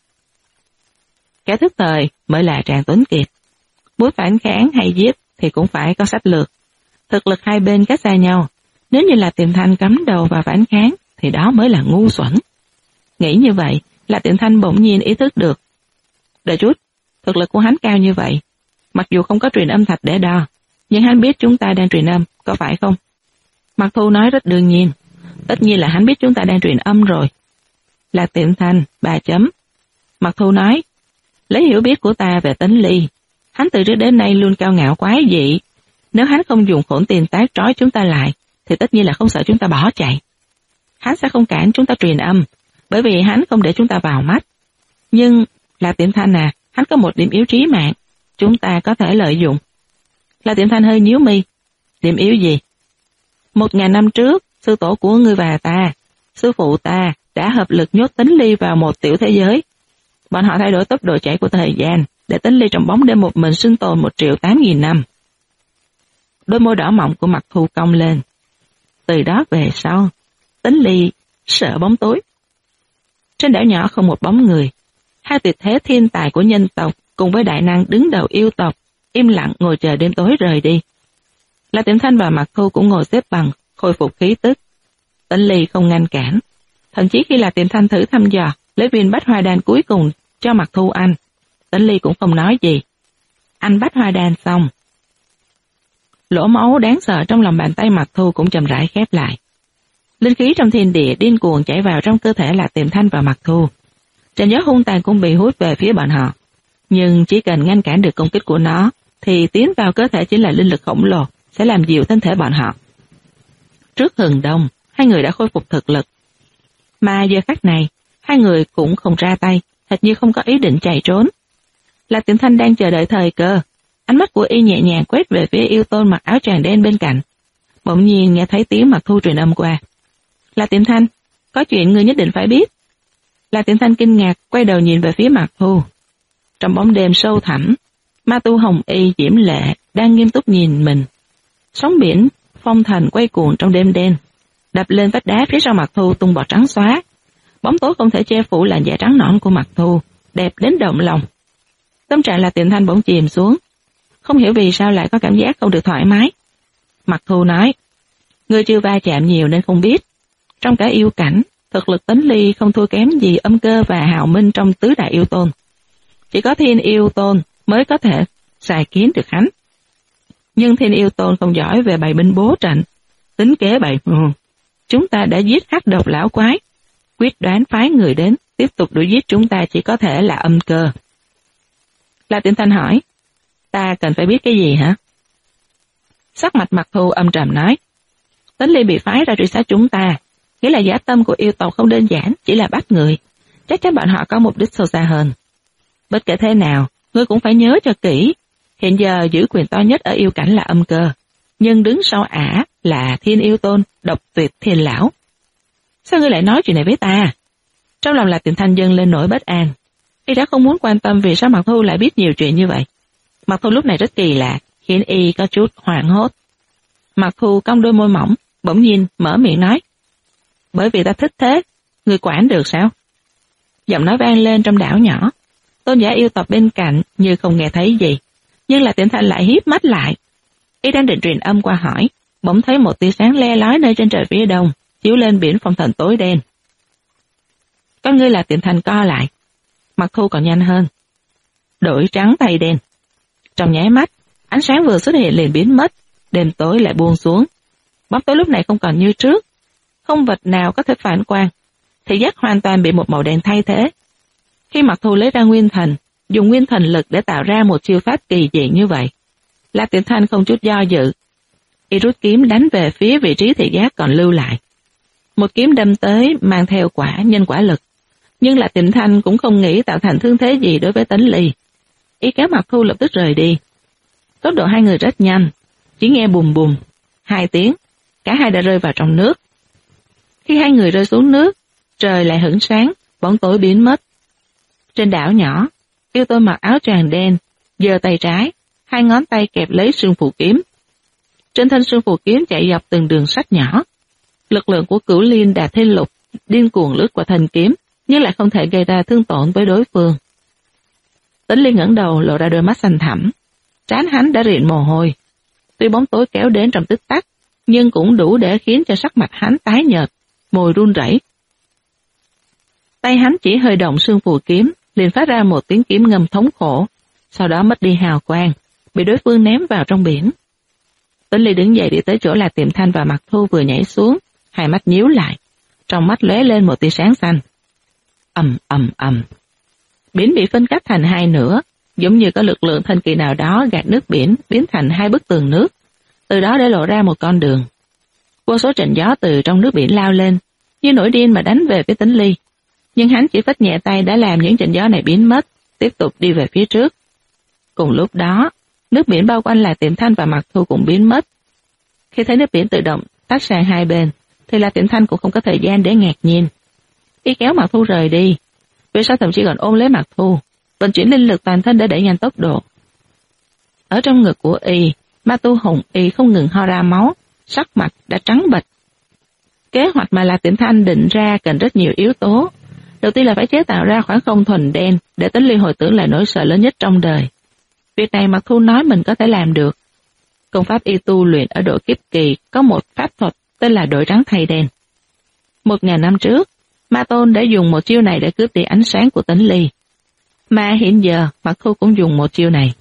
Kẻ thức thời mới là Tràng Tuấn Kiệt. Muốn phản kháng hay giết thì cũng phải có sách lược. Thực lực hai bên cách xa nhau, nếu như Lạc Tiệm Thanh cắm đầu vào phản kháng thì đó mới là ngu xuẩn. Nghĩ như vậy, Lạc Tiệm Thanh bỗng nhiên ý thức được. Đợi chút, thực lực của hắn cao như vậy, mặc dù không có truyền âm thạch để đo, nhưng hắn biết chúng ta đang truyền âm, có phải không? Mạc Thu nói rất đương nhiên, tất nhiên là hắn biết chúng ta đang truyền âm rồi. Lạc Tiệm Thanh, 3 chấm. Mạc Thu nói, lấy hiểu biết của ta về Tấn Ly, hắn từ trước đến nay luôn cao ngạo quái dị. Nếu hắn không dùng khổn tiền tác trói chúng ta lại, thì tất nhiên là không sợ chúng ta bỏ chạy. Hắn sẽ không cản chúng ta truyền âm, bởi vì hắn không để chúng ta vào mắt. Nhưng, Lạc Tiệm Thanh à, hắn có một điểm yếu trí mạng, chúng ta có thể lợi dụng. Lạc Tiệm Thanh hơi nhíu mi. Điểm yếu gì? 1000 năm trước, sư tổ của ngươi và ta, sư phụ ta, đã hợp lực nhốt Tấn Ly vào một tiểu thế giới. Bọn họ thay đổi tốc độ chạy của thời gian, để Tấn Ly trong bóng đêm một mình sinh tồn 1.008.000 năm. Đôi môi đỏ mọng của Mạc Thu cong lên. Từ đó về sau, Tấn Ly sợ bóng tối. Trên đảo nhỏ không một bóng người. Hai tuyệt thế thiên tài của nhân tộc cùng với đại năng đứng đầu yêu tộc im lặng ngồi chờ đêm tối rời đi. Lạc Tiệm Thanh và Mạc Thu cũng ngồi xếp bằng, khôi phục khí tức. Tấn Ly không ngăn cản. Thậm chí khi Lạc Tiệm Thanh thử thăm dò lấy viên bách hoa đan cuối cùng cho Mạc Thu ăn, Tấn Ly cũng không nói gì. Ăn bách hoa đan xong, lỗ máu đáng sợ trong lòng bàn tay Mạc Thu cũng chậm rãi khép lại. Linh khí trong thiên địa điên cuồng chảy vào trong cơ thể Lạc Tiệm Thanh và Mạc Thu. Trận gió hung tàn cũng bị hút về phía bọn họ. Nhưng chỉ cần ngăn cản được công kích của nó, thì tiến vào cơ thể chính là linh lực khổng lồ, sẽ làm dịu thân thể bọn họ. Trước hừng đông, hai người đã khôi phục thực lực. Mà giờ khắc này, hai người cũng không ra tay, hệt như không có ý định chạy trốn. Lạc Tiệm Thanh đang chờ đợi thời cơ. Ánh mắt của y nhẹ nhàng quét về phía yêu tôn mặc áo choàng đen bên cạnh. Bỗng nhiên nghe thấy tiếng Mạc Thu truyền âm qua. Lạc Tiệm Thanh, có chuyện người nhất định phải biết. Lạc Tiệm Thanh kinh ngạc quay đầu nhìn về phía Mạc Thu. Trong bóng đêm sâu thẳm, ma tu hồng y diễm lệ đang nghiêm túc nhìn mình. Sóng biển phong thành quay cuồng trong đêm đen, đập lên vách đá phía sau Mạc Thu tung bọt trắng xóa. Bóng tối không thể che phủ làn da trắng nõn của Mạc Thu, đẹp đến động lòng. Tâm trạng Lạc Tiệm Thanh bỗng chìm xuống, không hiểu vì sao lại có cảm giác không được thoải mái. Mạc Thu nói, ngươi chưa va chạm nhiều nên không biết. Trong cả yêu cảnh, thực lực Tấn Ly không thua kém gì Âm Cơ và Hào Minh trong tứ đại yêu tôn. Chỉ có Thiên Yêu Tôn mới có thể xài kiến được hắn. Nhưng Thiên Yêu Tôn không giỏi về bày binh bố trận, tính kế bày mưu. Chúng ta đã giết hắc độc lão quái, quyết đoán phái người đến, tiếp tục đuổi giết chúng ta chỉ có thể là Âm Cơ. Lạc Tiệm Thanh hỏi, ta cần phải biết cái gì hả? Sắc mặt Mạc Thu âm trầm nói, Tấn Ly bị phái ra truy sát chúng ta, nghĩa là giả tâm của yêu tộc không đơn giản, chỉ là bắt người. Chắc chắn bọn họ có mục đích sâu xa hơn. Bất kể thế nào, ngươi cũng phải nhớ cho kỹ. Hiện giờ giữ quyền to nhất ở yêu cảnh là Âm Cơ, nhưng đứng sau ả là Thiên Yêu Tôn, độc tuyệt thiên lão. Sao ngươi lại nói chuyện này với ta? Trong lòng Lạc Tiệm Thanh dâng lên nỗi bất an. Y đã không muốn quan tâm vì sao Mạc Thu lại biết nhiều chuyện như vậy. Mạc Thu lúc này rất kỳ lạ, khiến y có chút hoảng hốt. Mạc Thu cong đôi môi mỏng, bỗng nhiên mở miệng nói, bởi vì ta thích thế, ngươi quản được sao? Giọng nói vang lên trong đảo nhỏ. Tôn giả yêu tộc bên cạnh như không nghe thấy gì, nhưng Lạc Tiệm Thanh lại híp mắt lại. Y đang định truyền âm qua hỏi, bỗng thấy một tia sáng le lói nơi trên trời phía đông, chiếu lên biển phong thần tối đen. Con ngươi Lạc Tiệm Thanh co lại. Mạc Thu còn nhanh hơn, đổi trắng thay đen. Trong nháy mắt, ánh sáng vừa xuất hiện liền biến mất, đêm tối lại buông xuống. Bóng tối lúc này không còn như trước, không vật nào có thể phản quang, thị giác hoàn toàn bị một màu đen thay thế. Khi Mạc Thu lấy ra nguyên thần, dùng nguyên thần lực để tạo ra một chiêu pháp kỳ dị như vậy, Lạc Tiệm Thanh không chút do dự, y rút kiếm đánh về phía vị trí thị giác còn lưu lại. Một kiếm đâm tới mang theo quả nhân quả lực, Nhưng là Tiệm Thanh cũng không nghĩ tạo thành thương thế gì đối với Tấn Ly. Y kéo Mạc Thu lập tức rời đi. Tốc độ hai người rất nhanh, chỉ nghe bùm bùm, 2 tiếng, cả hai đã rơi vào trong nước. Khi hai người rơi xuống nước, trời lại hửng sáng, bóng tối biến mất. Trên đảo nhỏ, Yêu Tôi mặc áo choàng đen, giơ tay trái, 2 ngón tay kẹp lấy sương phù kiếm. Trên thân sương phù kiếm chạy dọc từng đường sắt nhỏ. Lực lượng của Cửu Liên Đà Thiên Lục điên cuồng lướt qua thanh kiếm, nhưng lại không thể gây ra thương tổn với đối phương. Tấn Ly ngẩng đầu lộ ra đôi mắt xanh thẳm, trán hắn đã rịn mồ hôi. Tuy bóng tối kéo đến trong tích tắc, nhưng cũng đủ để khiến cho sắc mặt hắn tái nhợt, môi run rẩy. Tay hắn chỉ hơi động sương phù kiếm, liền phát ra một tiếng kiếm ngâm thống khổ, sau đó mất đi hào quang, bị đối phương ném vào trong biển. Tấn Ly đứng dậy đi tới chỗ là Tiệm Thanh và Mạc Thu vừa nhảy xuống, hai mắt nhíu lại, trong mắt lóe lên một tia sáng xanh. Ầm ầm ầm. Biển bị phân cách thành 2 nửa, giống như có lực lượng thần kỳ nào đó gạt nước biển biến thành 2 bức tường nước, từ đó để lộ ra một con đường. Vô số trận gió từ trong nước biển lao lên, như nổi điên mà đánh về phía Tấn Ly. Nhưng hắn chỉ phất nhẹ tay đã làm những trận gió này biến mất, tiếp tục đi về phía trước. Cùng lúc đó, nước biển bao quanh là Tiệm Thanh và Mạc Thu cũng biến mất. Khi thấy nước biển tự động tách sang hai bên, thì là Tiệm Thanh cũng không có thời gian để ngạc nhiên. Y kéo Mạc Thu rời đi, về sau thậm chí còn ôm lấy Mạc Thu, vận chuyển linh lực toàn thân để đẩy nhanh tốc độ. Ở trong ngực của Y, Ma Tu Hùng Y không ngừng ho ra máu, sắc mặt đã trắng bệch. Kế hoạch mà là Tiệm Thanh định ra cần rất nhiều yếu tố. Đầu tiên là phải chế tạo ra khoảng không thuần đen để Tấn Ly hồi tưởng lại nỗi sợ lớn nhất trong đời. Việc này Mạc Thu nói mình có thể làm được. Công pháp y tu luyện ở độ kiếp kỳ có một pháp thuật tên là đổi trắng thay đen. 1000 năm trước, Ma Tôn đã dùng một chiêu này để cướp đi ánh sáng của Tấn Ly. Mà hiện giờ Mạc Thu cũng dùng một chiêu này.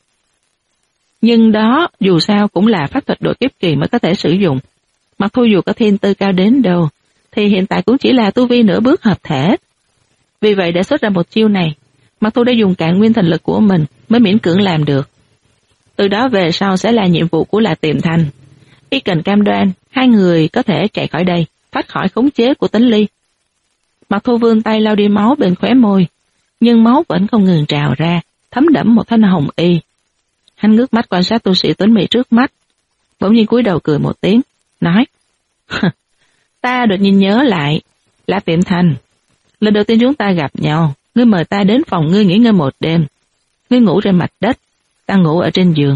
Nhưng đó dù sao cũng là pháp thuật độ kiếp kỳ mới có thể sử dụng. Mạc Thu dù có thiên tư cao đến đâu, thì hiện tại cũng chỉ là tu vi nửa bước hợp thể. Vì vậy để xuất ra một chiêu này, Mạc Thu đã dùng cạn nguyên thần lực của mình mới miễn cưỡng làm được. Từ đó về sau sẽ là nhiệm vụ của là Tiệm Thanh. Y cần cam đoan hai người có thể chạy khỏi đây, thoát khỏi khống chế của Tấn Ly. Mạc Thu vươn tay lau đi máu bên khóe môi, nhưng máu vẫn không ngừng trào ra, thấm đẫm một thanh hồng y. Hắn ngước mắt quan sát tu sĩ Tuấn Mỹ trước mắt, bỗng nhiên cúi đầu cười một tiếng, nói: Ta đột nhiên nhớ lại, là Tiệm Thanh, lần đầu tiên chúng ta gặp nhau, ngươi mời ta đến phòng ngươi nghỉ ngơi một đêm. Ngươi ngủ trên mặt đất, ta ngủ ở trên giường.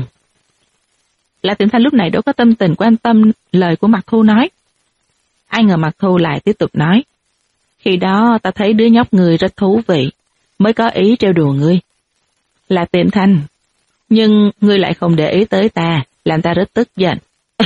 Là Tiệm Thanh lúc này đâu có tâm tình quan tâm lời của Mạc Thu nói. Ai ngờ Mạc Thu lại tiếp tục nói: Khi đó ta thấy đứa nhóc ngươi rất thú vị, mới có ý trêu đùa ngươi. Là Tiệm Thanh, nhưng ngươi lại không để ý tới ta, làm ta rất tức giận.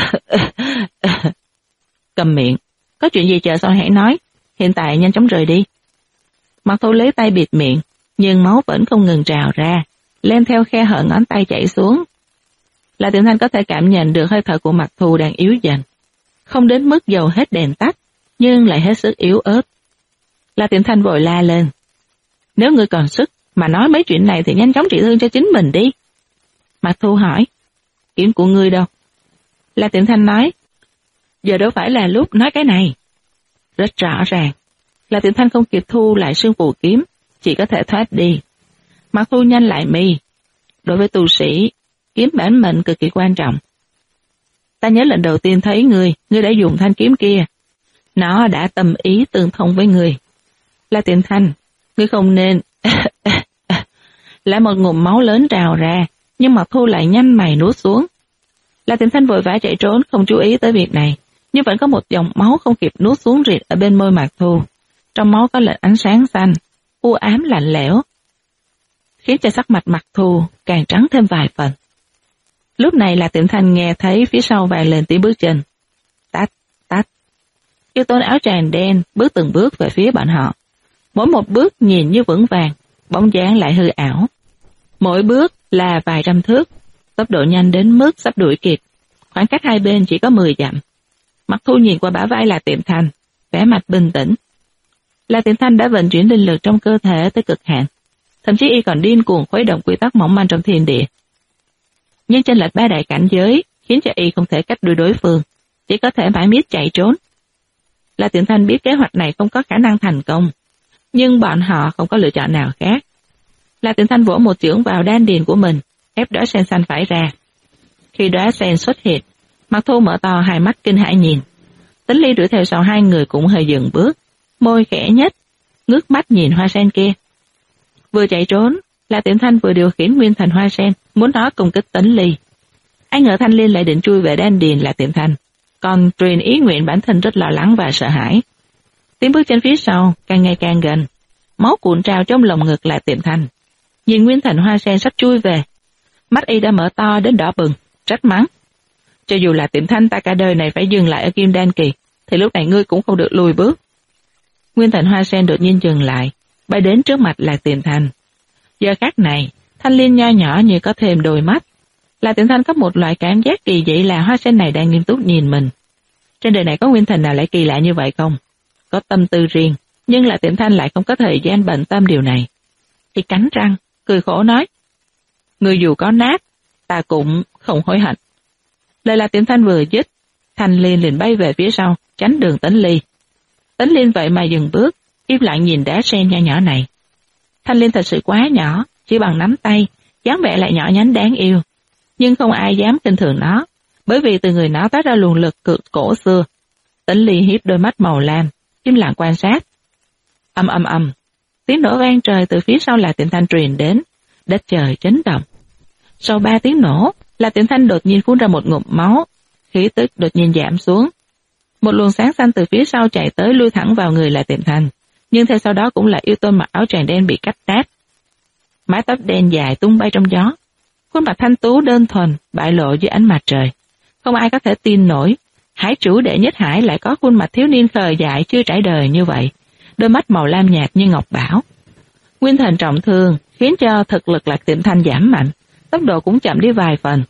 Cầm miệng, có chuyện gì chờ sau hãy nói, hiện tại nhanh chóng rời đi. Mạc Thu lấy tay bịt miệng, nhưng máu vẫn không ngừng trào ra, len theo khe hở ngón tay chảy xuống. Là Tiệm Thanh có thể cảm nhận được hơi thở của Mạc Thu đang yếu dần, không đến mức dầu hết đèn tắt, nhưng lại hết sức yếu ớt. Là Tiệm Thanh vội la lên: Nếu ngươi còn sức mà nói mấy chuyện này thì nhanh chóng trị thương cho chính mình đi. Mạc Thu hỏi: Kiếm của ngươi đâu? Là Tiệm Thanh nói: Giờ đâu phải là lúc nói cái này. Rất rõ ràng, là Tiệm Thanh không kịp thu lại sương phù kiếm, chỉ có thể thoát đi. Mạc Thu nhanh lại mi. Đối với tu sĩ, kiếm bản mệnh cực kỳ quan trọng. Ta nhớ lần đầu tiên thấy ngươi đã dùng thanh kiếm kia. Nó đã tâm ý tương thông với ngươi. Là Tiệm Thanh, ngươi không nên... Lại một ngụm máu lớn trào ra, nhưng Mạc Thu lại nhanh mày nuốt xuống. Là Tiệm Thanh vội vã chạy trốn, không chú ý tới việc này, nhưng vẫn có một dòng máu không kịp nuốt xuống rịt ở bên môi Mạc Thu. Trong máu có lệnh ánh sáng xanh, u ám lạnh lẽo, khiến cho sắc mặt Mạc Thu càng trắng thêm vài phần. Lúc này là Tiệm Thanh nghe thấy phía sau vang lên tiếng bước chân. Tách, tách. Yêu Tôn áo choàng đen bước từng bước về phía bọn họ. Mỗi một bước nhìn như vững vàng, bóng dáng lại hư ảo. Mỗi bước là vài trăm thước, tốc độ nhanh đến mức sắp đuổi kịp. Khoảng cách hai bên chỉ có 10 dặm. Mạc Thu nhìn qua bả vai là Tiệm Thanh, vẻ mặt bình tĩnh. Là Tiệm Thanh đã vận chuyển linh lực trong cơ thể tới cực hạn, thậm chí y còn điên cuồng khuấy động quy tắc mỏng manh trong thiên địa. Nhưng chênh lệch 3 đại cảnh giới khiến cho y không thể cách đuổi đối phương, chỉ có thể mãi miết chạy trốn. Là Tiệm Thanh biết kế hoạch này không có khả năng thành công, Nhưng bọn họ không có lựa chọn nào khác. La Tịnh Thanh vỗ một chưởng vào đan điền của mình, ép đóa sen xanh phải ra. Khi đóa sen xuất hiện, Mặc Thu mở to hai mắt kinh hãi nhìn. Tính Ly đuổi theo sau hai người cũng hơi dừng bước, môi khẽ nhếch, ngước mắt nhìn hoa sen kia. Vừa chạy trốn, La Tịnh Thanh vừa điều khiển nguyên thần hoa sen, muốn nó cùng kích Tính Ly. Ai ngờ Thanh Liên lại định chui về đan điền La Tịnh Thanh, còn truyền ý nguyện bản thân rất lo lắng và sợ hãi. Tiếng bước chân phía sau càng ngày càng gần, máu cuộn trào trong lồng ngực La Tịnh Thanh. Nhìn nguyên thần hoa sen sắp chui về, mắt y đã mở to đến đỏ bừng, trách mắng. Cho dù là Tịnh Thanh ta cả đời này phải dừng lại ở Kim Đan Kỳ, thì lúc này ngươi cũng không được lùi bước. Nguyên thần hoa sen đột nhiên dừng lại, bay đến trước mặt La Tịnh Thanh. Giờ khắc này, Thanh Liên nho nhỏ như có thêm đôi mắt. La Tịnh Thanh có một loại cảm giác kỳ dị là hoa sen này đang nghiêm túc nhìn mình. Trên đời này có nguyên thần nào lại kỳ lạ như vậy không? Có tâm tư riêng, nhưng La Tịnh Thanh lại không có thời gian bận tâm điều này. Y cắn răng, cười khổ nói. Người dù có nát, ta cũng không hối hận. Lời La Tịnh Thanh vừa dứt, Thanh Liên liền bay về phía sau, tránh đường Tính Ly. Tính Liên vậy mà dừng bước, im lặng nhìn đá sen nho nhỏ này. Thanh Liên thật sự quá nhỏ, chỉ bằng nắm tay, dáng vẻ lại nhỏ nhắn đáng yêu. Nhưng không ai dám khinh thường nó, bởi vì từ người nó toát ra luồng lực cực cổ xưa. Tính Ly hiếp đôi mắt màu lam, im lặng quan sát. Ầm ầm ầm, tiếng nổ vang trời từ phía sau La Tịnh Thanh truyền đến, đất trời chấn động. Sau 3 tiếng nổ, La Tịnh Thanh đột nhiên phun ra một ngụm máu, khí tức đột nhiên giảm xuống. Một luồng sáng xanh từ phía sau chạy tới lui thẳng vào người La Tịnh Thanh, nhưng theo sau đó cũng là yêu tôn mặc áo choàng đen bị cắt nát. Mái tóc đen dài tung bay trong gió, khuôn mặt thanh tú đơn thuần bại lộ dưới ánh mặt trời. Không ai có thể tin nổi, hải chủ đệ nhất hải lại có khuôn mặt thiếu niên khờ dại chưa trải đời như vậy, đôi mắt màu lam nhạt như ngọc bảo. Nguyên thần trọng thương khiến cho thực lực La Tịnh Thanh giảm mạnh, tốc độ cũng chậm đi vài phần.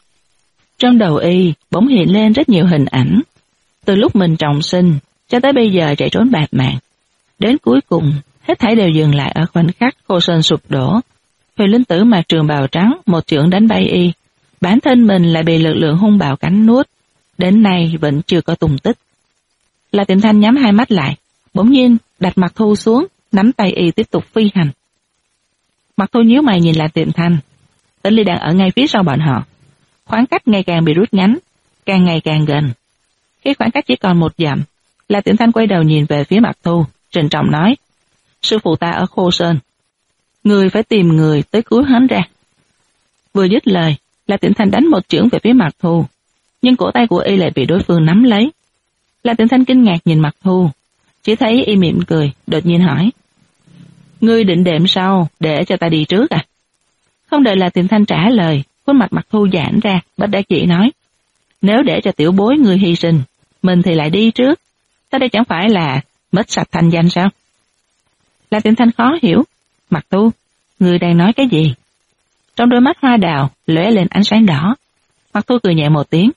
Trong đầu y bỗng hiện lên rất nhiều hình ảnh, từ lúc mình trọng sinh cho tới bây giờ chạy trốn bạt mạng. Đến cuối cùng, hết thảy đều dừng lại ở khoảnh khắc Khô Sơn sụp đổ. Huyền Linh Tử mặc trường bào trắng một chưởng đánh bay y, bản thân mình lại bị lực lượng hung bạo cắn nuốt, đến nay vẫn chưa có tung tích. La Tịnh Thanh nhắm hai mắt lại, bỗng nhiên đặt Mặc Thu xuống, nắm tay y tiếp tục phi hành. Mặc Thu nhíu mày nhìn La Tịnh Thanh. Tính Ly đang ở ngay phía sau bọn họ. Khoảng cách ngày càng bị rút ngắn, càng ngày càng gần. Khi khoảng cách chỉ còn 1 dặm, La Tịnh Thanh quay đầu nhìn về phía Mặc Thu, trịnh trọng nói: Sư phụ ta ở Khô Sơn, người phải tìm người tới cứu hắn ra. Vừa dứt lời, La Tịnh Thanh đánh một chưởng về phía Mặc Thu, nhưng cổ tay của y lại bị đối phương nắm lấy. La Tịnh Thanh kinh ngạc nhìn Mặc Thu, chỉ thấy y mỉm cười, đột nhiên hỏi: Ngươi định đệm sau để cho ta đi trước à? Không đợi La Tịnh Thanh trả lời, khuôn mặt Mặc Thu giãn ra, bất đắc dĩ nói: Nếu để cho tiểu bối ngươi hy sinh, mình thì lại đi trước. Ta đây chẳng phải là mất sạch thanh danh sao? La Tịnh Thanh khó hiểu. Mặc Thu, ngươi đang nói cái gì? Trong đôi mắt hoa đào lóe lên ánh sáng đỏ. Mặc Thu cười nhẹ một tiếng.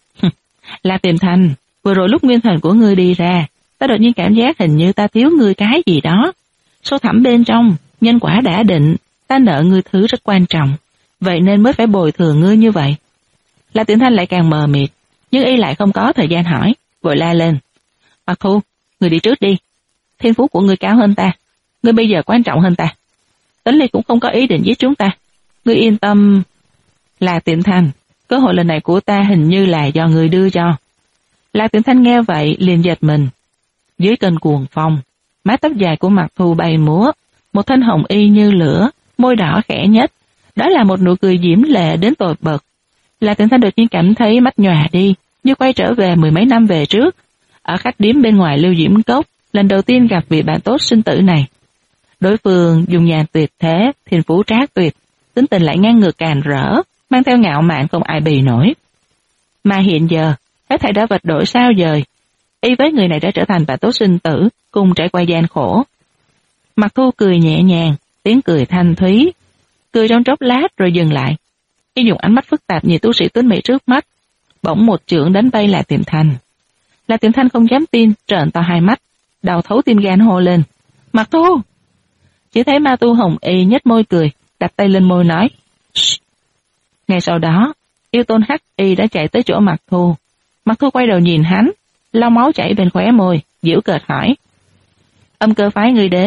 La Tịnh Thanh, vừa rồi lúc nguyên thần của ngươi đi ra, ta đột nhiên cảm giác hình như ta thiếu ngươi cái gì đó. Sâu thẳm bên trong, nhân quả đã định, ta nợ ngươi thứ rất quan trọng, vậy nên mới phải bồi thường ngươi như vậy. La Tịnh Thanh lại càng mờ mịt, nhưng y lại không có thời gian hỏi, vội la lên: Mặc Thu, ngươi đi trước đi. Thiên phú của ngươi cao hơn ta, ngươi bây giờ quan trọng hơn ta. Tính Ly cũng không có ý định giết chúng ta, ngươi yên tâm. La Tịnh Thanh, cơ hội lần này của ta hình như là do ngươi đưa cho. La Tịnh Thanh nghe vậy liền giật mình. Dưới cơn cuồng phong, mái tóc dài của Mặc Thu bay múa, một thân hồng y như lửa, môi đỏ khẽ nhếch, đó là một nụ cười diễm lệ đến tột bậc. La Tịnh Thanh đột nhiên cảm thấy mắt nhòa đi, như quay trở về 10 mấy năm về trước, ở khách điếm bên ngoài Lưu Diễm Cốc, lần đầu tiên gặp vị bạn tốt sinh tử này. Đối phương dùng nhàn tuyệt thế, thiên phú trác tuyệt, tính tình lại ngang ngược càn rỡ, mang theo ngạo mạn không ai bì nổi. Mà hiện giờ, hết thảy đã vật đổi sao dời, y với người này đã trở thành bạn tốt sinh tử, cùng trải qua gian khổ. Mặc Thu cười nhẹ nhàng, tiếng cười thanh thúy, cười trong chốc lát rồi dừng lại. Y dùng ánh mắt phức tạp nhìn tu sĩ tuấn mỹ trước mắt, bỗng một chưởng đánh bay La Tịnh Thanh. La Tịnh Thanh không dám tin, trợn to hai mắt, đầu thấu tim gan hô lên: Mặc Thu! Chỉ thấy ma tu hồng y nhếch môi cười, đặt tay lên môi nói: Shh. Ngay sau đó, yêu tôn hắc y đã chạy tới chỗ Mặc Thu. Mặc Thu quay đầu nhìn hắn, lau máu chảy bên khóe môi, giễu cợt hỏi: Âm Cơ phái ngươi đến,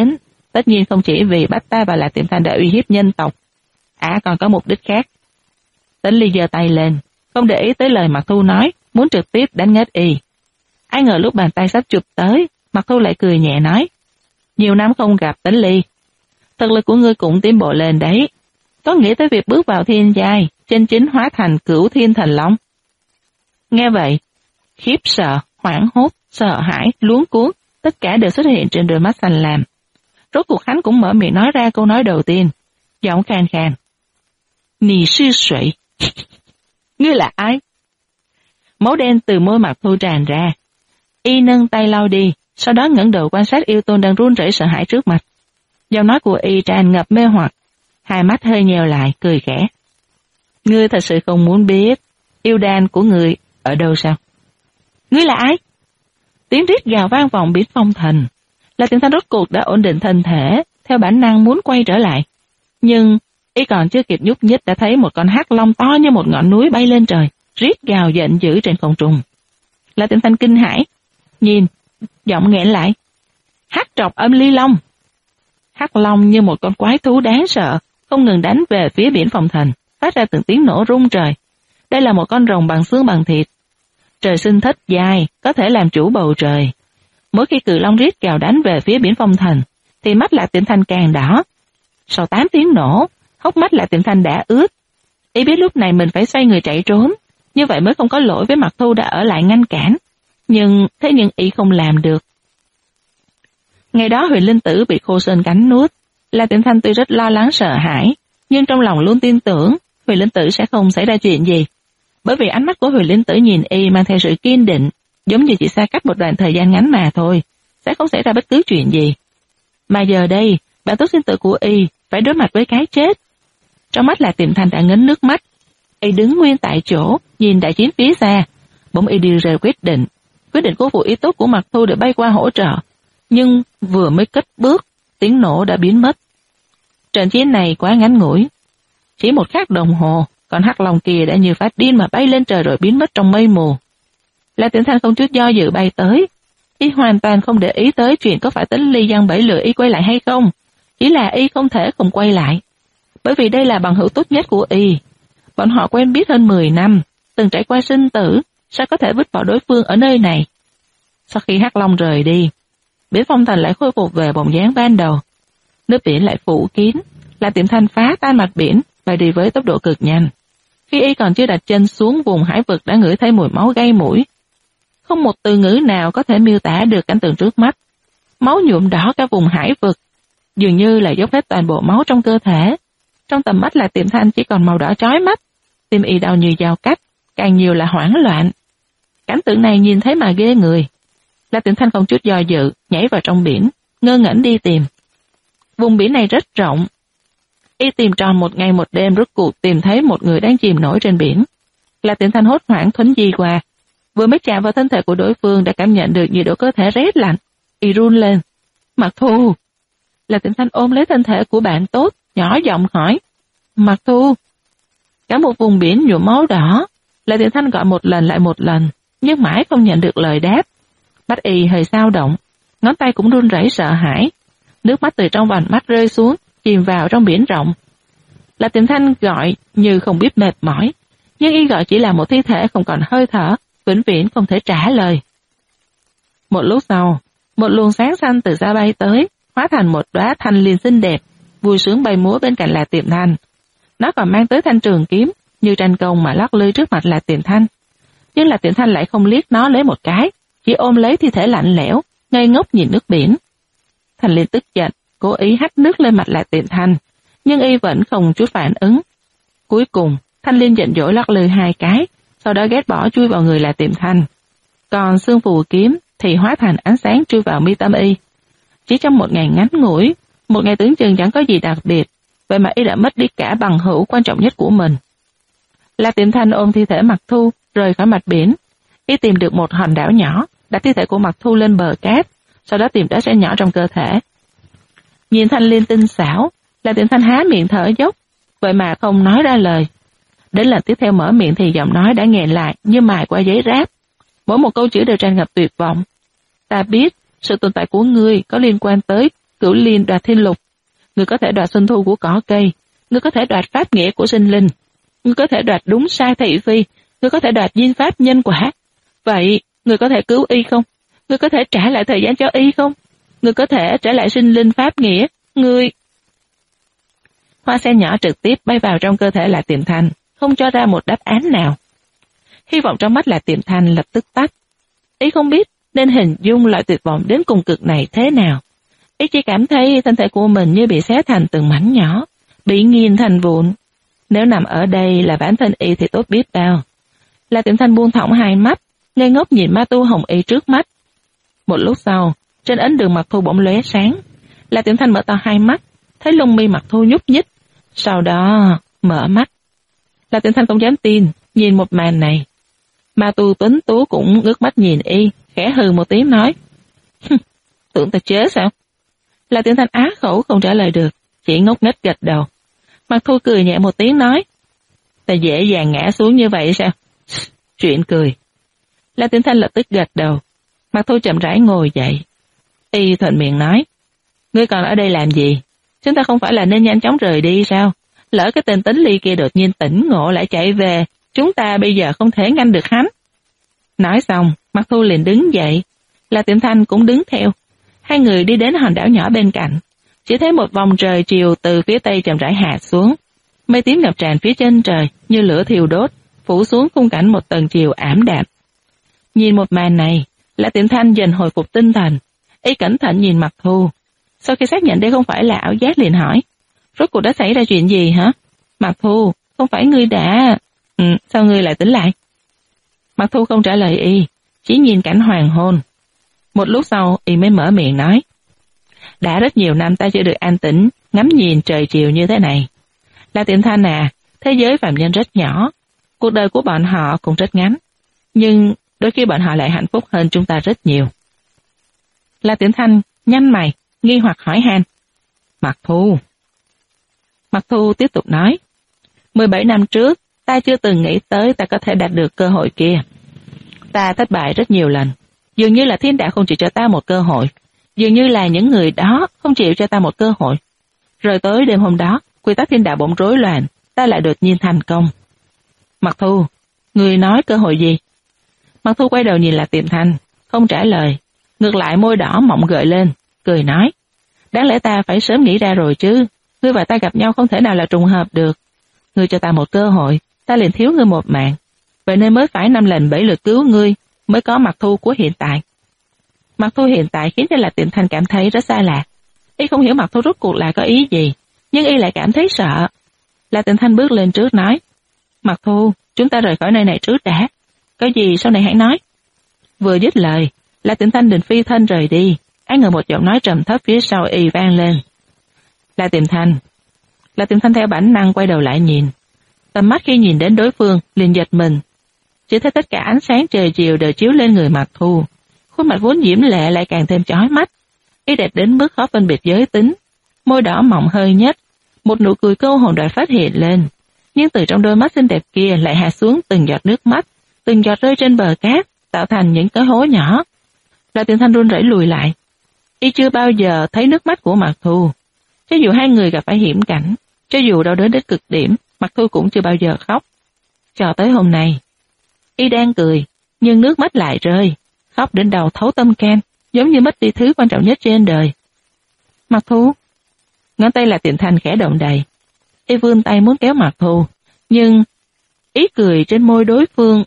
Tất nhiên không chỉ vì bắt ta và Lạc Tiệm Thanh đã uy hiếp nhân tộc, còn có mục đích khác. Tấn Ly giơ tay lên, không để ý tới lời Mạc Thu nói, muốn trực tiếp đánh ngất y. Ai ngờ lúc bàn tay sắp chụp tới, Mạc Thu lại cười nhẹ nói, nhiều năm không gặp Tấn Ly, thực lực của ngươi cũng tiến bộ lên đấy. Có nghĩ tới việc bước vào thiên giai, chân chính hóa thành Cửu Thiên Thần Long? Nghe vậy, khiếp sợ, hoảng hốt, sợ hãi, luống cuống, tất cả đều xuất hiện trên đôi mắt xanh lam. Rốt cuộc hắn cũng mở miệng nói ra câu nói đầu tiên, giọng khàn khàn. Nì sư sụy. Ngươi là ai? Máu đen từ môi Mạc Thu tràn ra. Y nâng tay lau đi, sau đó ngẩng đầu quan sát yêu tôn đang run rẩy sợ hãi trước mặt. Giọng nói của Y tràn ngập mê hoặc, hai mắt hơi nheo lại, cười khẽ. Ngươi thật sự không muốn biết yêu đan của ngươi ở đâu sao? Ngươi là ai? Tiếng rít gào vang vọng biển phong thành. Lạc Tiệm Thanh rốt cuộc đã ổn định thân thể, theo bản năng muốn quay trở lại. Nhưng Y còn chưa kịp nhúc nhích đã thấy một con hắc long to như một ngọn núi bay lên trời, rít gào giận dữ trên không trung. Lạc Tiệm Thanh kinh hãi, nhìn, giọng nghẹn lại. Hắc trọc âm ly long. Hắc long như một con quái thú đáng sợ, không ngừng đánh về phía biển phong thành, phát ra từng tiếng nổ rung trời. Đây là một con rồng bằng xương bằng thịt. Trời sinh thất giai, có thể làm chủ bầu trời. Mỗi khi cự long rít gào đánh về phía biển phong thành, thì mắt Lạc Tiệm Thanh càng đỏ. Sau 8 tiếng nổ, hốc mắt Lạc Tiệm Thanh đã ướt. Y biết lúc này mình phải xoay người chạy trốn, như vậy mới không có lỗi với Mạc Thu đã ở lại ngăn cản. Nhưng Y không làm được. Ngày đó Huyền Linh Tử bị Khô Sơn cắn nuốt. Lạc Tiệm Thanh tuy rất lo lắng sợ hãi, nhưng trong lòng luôn tin tưởng Huyền Linh Tử sẽ không xảy ra chuyện gì. Bởi vì ánh mắt của Huyền Linh Tử nhìn Y mang theo sự kiên định, giống như chỉ xa cách một đoạn thời gian ngắn mà thôi, sẽ không xảy ra bất cứ chuyện gì. Mà giờ đây, bản tốt sinh tử của Y phải đối mặt với cái chết. Trong mắt Lạc Tiệm Thanh đã ngấn nước mắt. Y đứng nguyên tại chỗ, nhìn đại chiến phía xa. Bỗng Y đưa ra quyết định của vụ ý tốt của Mạc Thu để bay qua hỗ trợ. Nhưng vừa mới cất bước, tiếng nổ đã biến mất. Trận chiến này quá ngắn ngủi. Chỉ một khắc đồng hồ, con hắc long kia đã như phát điên mà bay lên trời rồi biến mất trong mây mù. Lạc Tiệm Thanh không chút do dự bay tới. Y hoàn toàn không để ý tới chuyện có phải Tấn Ly giăng bẫy lừa Y quay lại hay không. Chỉ là Y không thể không quay lại. Bởi vì đây là bằng hữu tốt nhất của Y. Bọn họ quen biết hơn 10 năm, từng trải qua sinh tử, sao có thể vứt bỏ đối phương ở nơi này. Sau khi hắc long rời đi, biển phong thành lại khôi phục về bóng dáng ban đầu. Nước biển lại phủ kín, Lạc Tiệm Thanh phá tan mặt biển, bay đi với tốc độ cực nhanh. Khi Y còn chưa đặt chân xuống vùng hải vực đã ngửi thấy mùi máu gây mũi. Không một từ ngữ nào có thể miêu tả được cảnh tượng trước mắt. Máu nhuộm đỏ cả vùng hải vực, dường như là dốc hết toàn bộ máu trong cơ thể. Trong tầm mắt Lạc Tiệm Thanh chỉ còn màu đỏ chói mắt, tim Y đau như dao cắt, càng nhiều là hoảng loạn. Cảnh tượng này nhìn thấy mà ghê người. Lạc Tiệm Thanh không chút do dự, nhảy vào trong biển, ngơ ngẩn đi tìm. Vùng biển này rất rộng. Y tìm tròn một ngày một đêm rốt cuộc tìm thấy một người đang chìm nổi trên biển. Lạc Tiệm Thanh hốt hoảng thuấn di qua. Vừa mới chạm vào thân thể của đối phương đã cảm nhận được nhiệt độ cơ thể rét lạnh. Y run lên. Mạc Thu. Lạc Tiệm Thanh ôm lấy thân thể của bạn tốt, nhỏ giọng hỏi. Mạc Thu. Cả một vùng biển nhuộm máu đỏ. Lạc Tiệm Thanh gọi một lần lại một lần, nhưng mãi không nhận được lời đáp. Mắt Y hơi dao động, ngón tay cũng run rẩy sợ hãi. Nước mắt từ trong vành mắt rơi xuống, chìm vào trong biển rộng. Lạc Tiệm Thanh gọi như không biết mệt mỏi, nhưng Y gọi chỉ là một thi thể không còn hơi thở, vĩnh viễn không thể trả lời. Một lúc sau, một luồng sáng xanh từ xa bay tới, hóa thành một đóa thanh liên xinh đẹp, vui sướng bay múa bên cạnh Lạc Tiệm Thanh. Nó còn mang tới thanh trường kiếm, như tranh công mà lắc lư trước mặt Lạc Tiệm Thanh. Nhưng Lạc Tiệm Thanh lại không liếc nó lấy một cái, chỉ ôm lấy thi thể lạnh lẽo, ngây ngốc nhìn nước biển. Thanh liên tức giận, cố ý hắt nước lên mặt Lạc Tiệm Thanh, nhưng Y vẫn không chút phản ứng. Cuối cùng, Thanh liên giận dỗi lắc lư 2 cái, sau đó ghét bỏ chui vào người Lạc Tiệm Thanh. Còn xương phù kiếm thì hóa thành ánh sáng chui vào mi tâm Y. Chỉ trong một ngày ngắn ngủi, một ngày tưởng chừng chẳng có gì đặc biệt, vậy mà Y đã mất đi cả bằng hữu quan trọng nhất của mình. Lạc Tiệm Thanh ôm thi thể Mạc Thu rời khỏi mặt biển. Y tìm được một hòn đảo nhỏ, đặt thi thể của Mạc Thu lên bờ cát, sau đó tìm đá sẽ nhỏ trong cơ thể. Nhìn thanh liên tinh xảo, Lạc Tiệm Thanh há miệng thở dốc, vậy mà không nói ra lời. Đến lần tiếp theo mở miệng thì giọng nói đã nghẹn lại như mài qua giấy ráp. Mỗi một câu chữ đều tràn ngập tuyệt vọng. Ta biết sự tồn tại của ngươi có liên quan tới Cửu Liên đoạt thiên lục, ngươi có thể đoạt xuân thu của cỏ cây, ngươi có thể đoạt pháp nghĩa của sinh linh, ngươi có thể đoạt đúng sai thị phi, ngươi có thể đoạt diên pháp nhân quả. Vậy, ngươi có thể cứu y không? Ngươi có thể trả lại thời gian cho y không? Ngươi có thể trả lại sinh linh pháp nghĩa, ngươi... Hoa sen nhỏ trực tiếp bay vào trong cơ thể Lạc Tiệm Thanh, không cho ra một đáp án nào. Hy vọng trong mắt Lạc Tiệm Thanh lập tức tắt. Ý không biết nên hình dung loại tuyệt vọng đến cùng cực này thế nào. Ý chỉ cảm thấy thân thể của mình như bị xé thành từng mảnh nhỏ, bị nghiền thành vụn. Nếu nằm ở đây là bản thân y thì tốt biết bao. Lạc Tiệm Thanh buông thõng hai mắt, ngây ngốc nhìn ma tu hồng y trước mắt. Một lúc sau, trên ấn đường Mặc Thu bỗng lóe sáng. Lạc Tiệm Thanh mở to hai mắt, thấy lông mi Mặc Thu nhúc nhích, sau đó mở mắt. Lạc Tiệm Thanh không dám tin, nhìn một màn này. Ma tu tuấn tú cũng ngước mắt nhìn y, khẽ hừ một tiếng nói: tưởng ta chết sao? Lạc Tiệm Thanh á khẩu không trả lời được, chỉ ngốc nghếch gật đầu. Mặc Thu cười nhẹ một tiếng nói: ta dễ dàng ngã xuống như vậy sao? Chuyện cười. Lạc Tiệm Thanh lập tức gật đầu. Mặc Thu chậm rãi ngồi dậy. Y thuận miệng nói: ngươi còn ở đây làm gì? Chúng ta không phải là nên nhanh chóng rời đi sao? Lỡ cái tên Tính Ly kia đột nhiên tỉnh ngộ lại chạy về, chúng ta bây giờ không thể ngăn được hắn. Nói xong, Mặc Thu liền đứng dậy, Lạc Tiệm Thanh cũng đứng theo. Hai người đi đến hòn đảo nhỏ bên cạnh, chỉ thấy một vòng trời chiều từ phía tây chậm rãi hạ xuống. Mây tím ngập tràn phía trên trời như lửa thiêu đốt, phủ xuống khung cảnh một tầng chiều ảm đạm. Nhìn một màn này, Lạc Tiệm Thanh dần hồi phục tinh thần. Y cẩn thận nhìn Mặc Thu. Sau khi xác nhận đây không phải là ảo giác liền hỏi: rốt cuộc đã xảy ra chuyện gì hả? Mặc Thu, không phải ngươi đã... sao ngươi lại tỉnh lại? Mặc Thu không trả lời y, chỉ nhìn cảnh hoàng hôn. Một lúc sau y mới mở miệng nói: đã rất nhiều năm ta chưa được an tĩnh ngắm nhìn trời chiều như thế này. Lạc Tiệm Thanh à, thế giới phàm nhân rất nhỏ, cuộc đời của bọn họ cũng rất ngắn, nhưng đôi khi bọn họ lại hạnh phúc hơn chúng ta rất nhiều. Lạc Tiệm Thanh nhăn mày, nghi hoặc hỏi han: Mặc Thu. Mặc Thu tiếp tục nói: 17 năm trước, ta chưa từng nghĩ tới ta có thể đạt được cơ hội kia. Ta thất bại rất nhiều lần, dường như là thiên đạo không chịu cho ta một cơ hội, dường như là những người đó không chịu cho ta một cơ hội. Rồi tới đêm hôm đó, quy tắc thiên đạo bỗng rối loạn, ta lại đột nhiên thành công. Mặc Thu, người nói cơ hội gì? Mặc Thu quay đầu nhìn Lạc Tiệm Thanh, không trả lời, ngược lại môi đỏ mọng gợi lên, cười nói: đáng lẽ ta phải sớm nghĩ ra rồi chứ, ngươi và ta gặp nhau không thể nào là trùng hợp được. Ngươi cho ta một cơ hội, ta liền thiếu ngươi một mạng, vậy nên mới phải 5 lần 7 lượt cứu ngươi, mới có Mặc Thu của hiện tại. Mặc Thu hiện tại khiến cho Lạc Tiệm Thanh cảm thấy rất xa lạ. Y không hiểu Mặc Thu rốt cuộc là có ý gì, nhưng y lại cảm thấy sợ. Lạc Tiệm Thanh bước lên trước nói: Mặc Thu, chúng ta rời khỏi nơi này trước đã, có gì sau này hãy nói. Vừa dứt lời, Lạc Tiệm Thanh định phi thân rời đi, ai ngờ một giọng nói trầm thấp phía sau y vang lên: Lạc Tiệm Thanh. Lạc Tiệm Thanh theo bản năng quay đầu lại nhìn, tầm mắt khi nhìn đến đối phương liền giật mình, chỉ thấy tất cả ánh sáng trời chiều đều chiếu lên người Mặc Thu, khuôn mặt vốn diễm lệ lại càng thêm chói mắt, y đẹp đến mức khó phân biệt giới tính, môi đỏ mọng hơi nhếch, một nụ cười câu hồn đoạt phát hiện lên, nhưng từ trong đôi mắt xinh đẹp kia lại hạ xuống từng giọt nước mắt, từng giọt rơi trên bờ cát, tạo thành những cái hố nhỏ. Lạc Tiệm Thanh run rẩy lùi lại, y chưa bao giờ thấy nước mắt của Mặc Thu. Cho dù hai người gặp phải hiểm cảnh, cho dù đau đớn đến cực điểm, Mặc Thu cũng chưa bao giờ khóc. Cho tới hôm nay, y đang cười, nhưng nước mắt lại rơi, khóc đến đầu thấu tâm can, giống như mất đi thứ quan trọng nhất trên đời. Mặc Thu. Ngón tay Lạc Tiệm Thanh khẽ động đậy, y vươn tay muốn kéo Mặc Thu, nhưng ý cười trên môi đối phương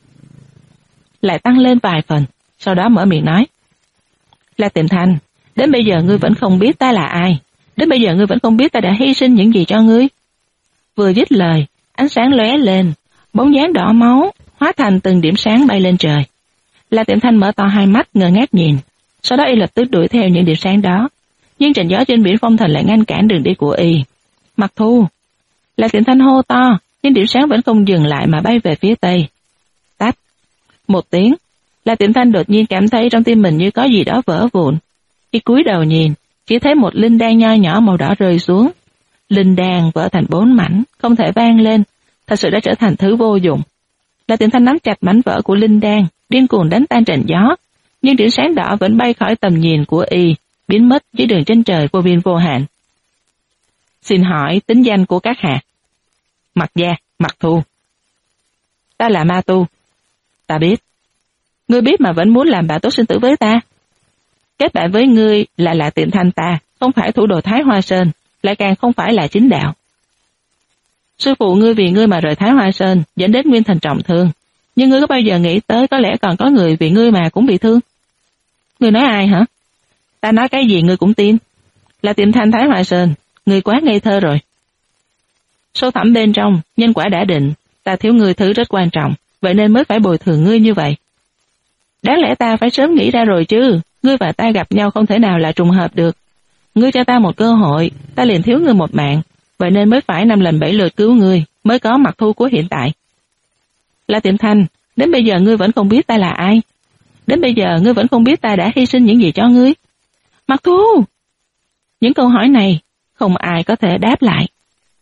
lại tăng lên vài phần, sau đó mở miệng nói: Lạc Tiệm Thanh, đến bây giờ ngươi vẫn không biết ta là ai, đến bây giờ ngươi vẫn không biết ta đã hy sinh những gì cho ngươi. Vừa dứt lời, ánh sáng lóe lên, bóng dáng đỏ máu hóa thành từng điểm sáng bay lên trời. Lạc Tiệm Thanh mở to hai mắt ngơ ngác nhìn, sau đó y lập tức đuổi theo những điểm sáng đó, nhưng trận gió trên biển phong thần lại ngăn cản đường đi của y. Mặc Thu. Lạc Tiệm Thanh hô to, nhưng điểm sáng vẫn không dừng lại mà bay về phía tây. Tách. Một tiếng, Lạc Tiệm Thanh đột nhiên cảm thấy trong tim mình như có gì đó vỡ vụn. Y cúi đầu nhìn, chỉ thấy một linh đan nho nhỏ màu đỏ rơi xuống. Linh đan vỡ thành 4 mảnh, không thể vang lên, thật sự đã trở thành thứ vô dụng. Lạc Tiệm Thanh nắm chặt mảnh vỡ của linh đan, điên cuồng đánh tan trận gió, nhưng điểm sáng đỏ vẫn bay khỏi tầm nhìn của y, biến mất dưới đường chân trời vô biên vô hạn. Xin hỏi tính danh của các hạ? Mặc Gia, Mặc Thu. Ta là Ma Tu. Ta biết. Ngươi biết mà vẫn muốn làm bạn tốt sinh tử với ta. Kết bạn với ngươi là Lạc Tiệm Thanh ta, không phải thủ đồ Thái Hoa Sơn, lại càng không phải là chính đạo. Sư phụ ngươi vì ngươi mà rời Thái Hoa Sơn, dẫn đến Nguyên Thành trọng thương. Nhưng ngươi có bao giờ nghĩ tới có lẽ còn có người vì ngươi mà cũng bị thương? Ngươi nói ai hả? Ta nói cái gì ngươi cũng tin. Là Tiệm Thanh Thái Hoa Sơn, ngươi quá ngây thơ rồi. Sâu thẳm bên trong, nhân quả đã định, ta thiếu ngươi thứ rất quan trọng, vậy nên mới phải bồi thường ngươi như vậy. Đáng lẽ ta phải sớm nghĩ ra rồi chứ, ngươi và ta gặp nhau không thể nào là trùng hợp được. Ngươi cho ta một cơ hội, ta liền thiếu ngươi một mạng, vậy nên mới phải 5 lần 7 lượt cứu ngươi, mới có Mặc Thu của hiện tại. Là Tiệm Thanh, đến bây giờ ngươi vẫn không biết ta là ai. Đến bây giờ ngươi vẫn không biết ta đã hy sinh những gì cho ngươi. Mặc Thu! Những câu hỏi này, không ai có thể đáp lại.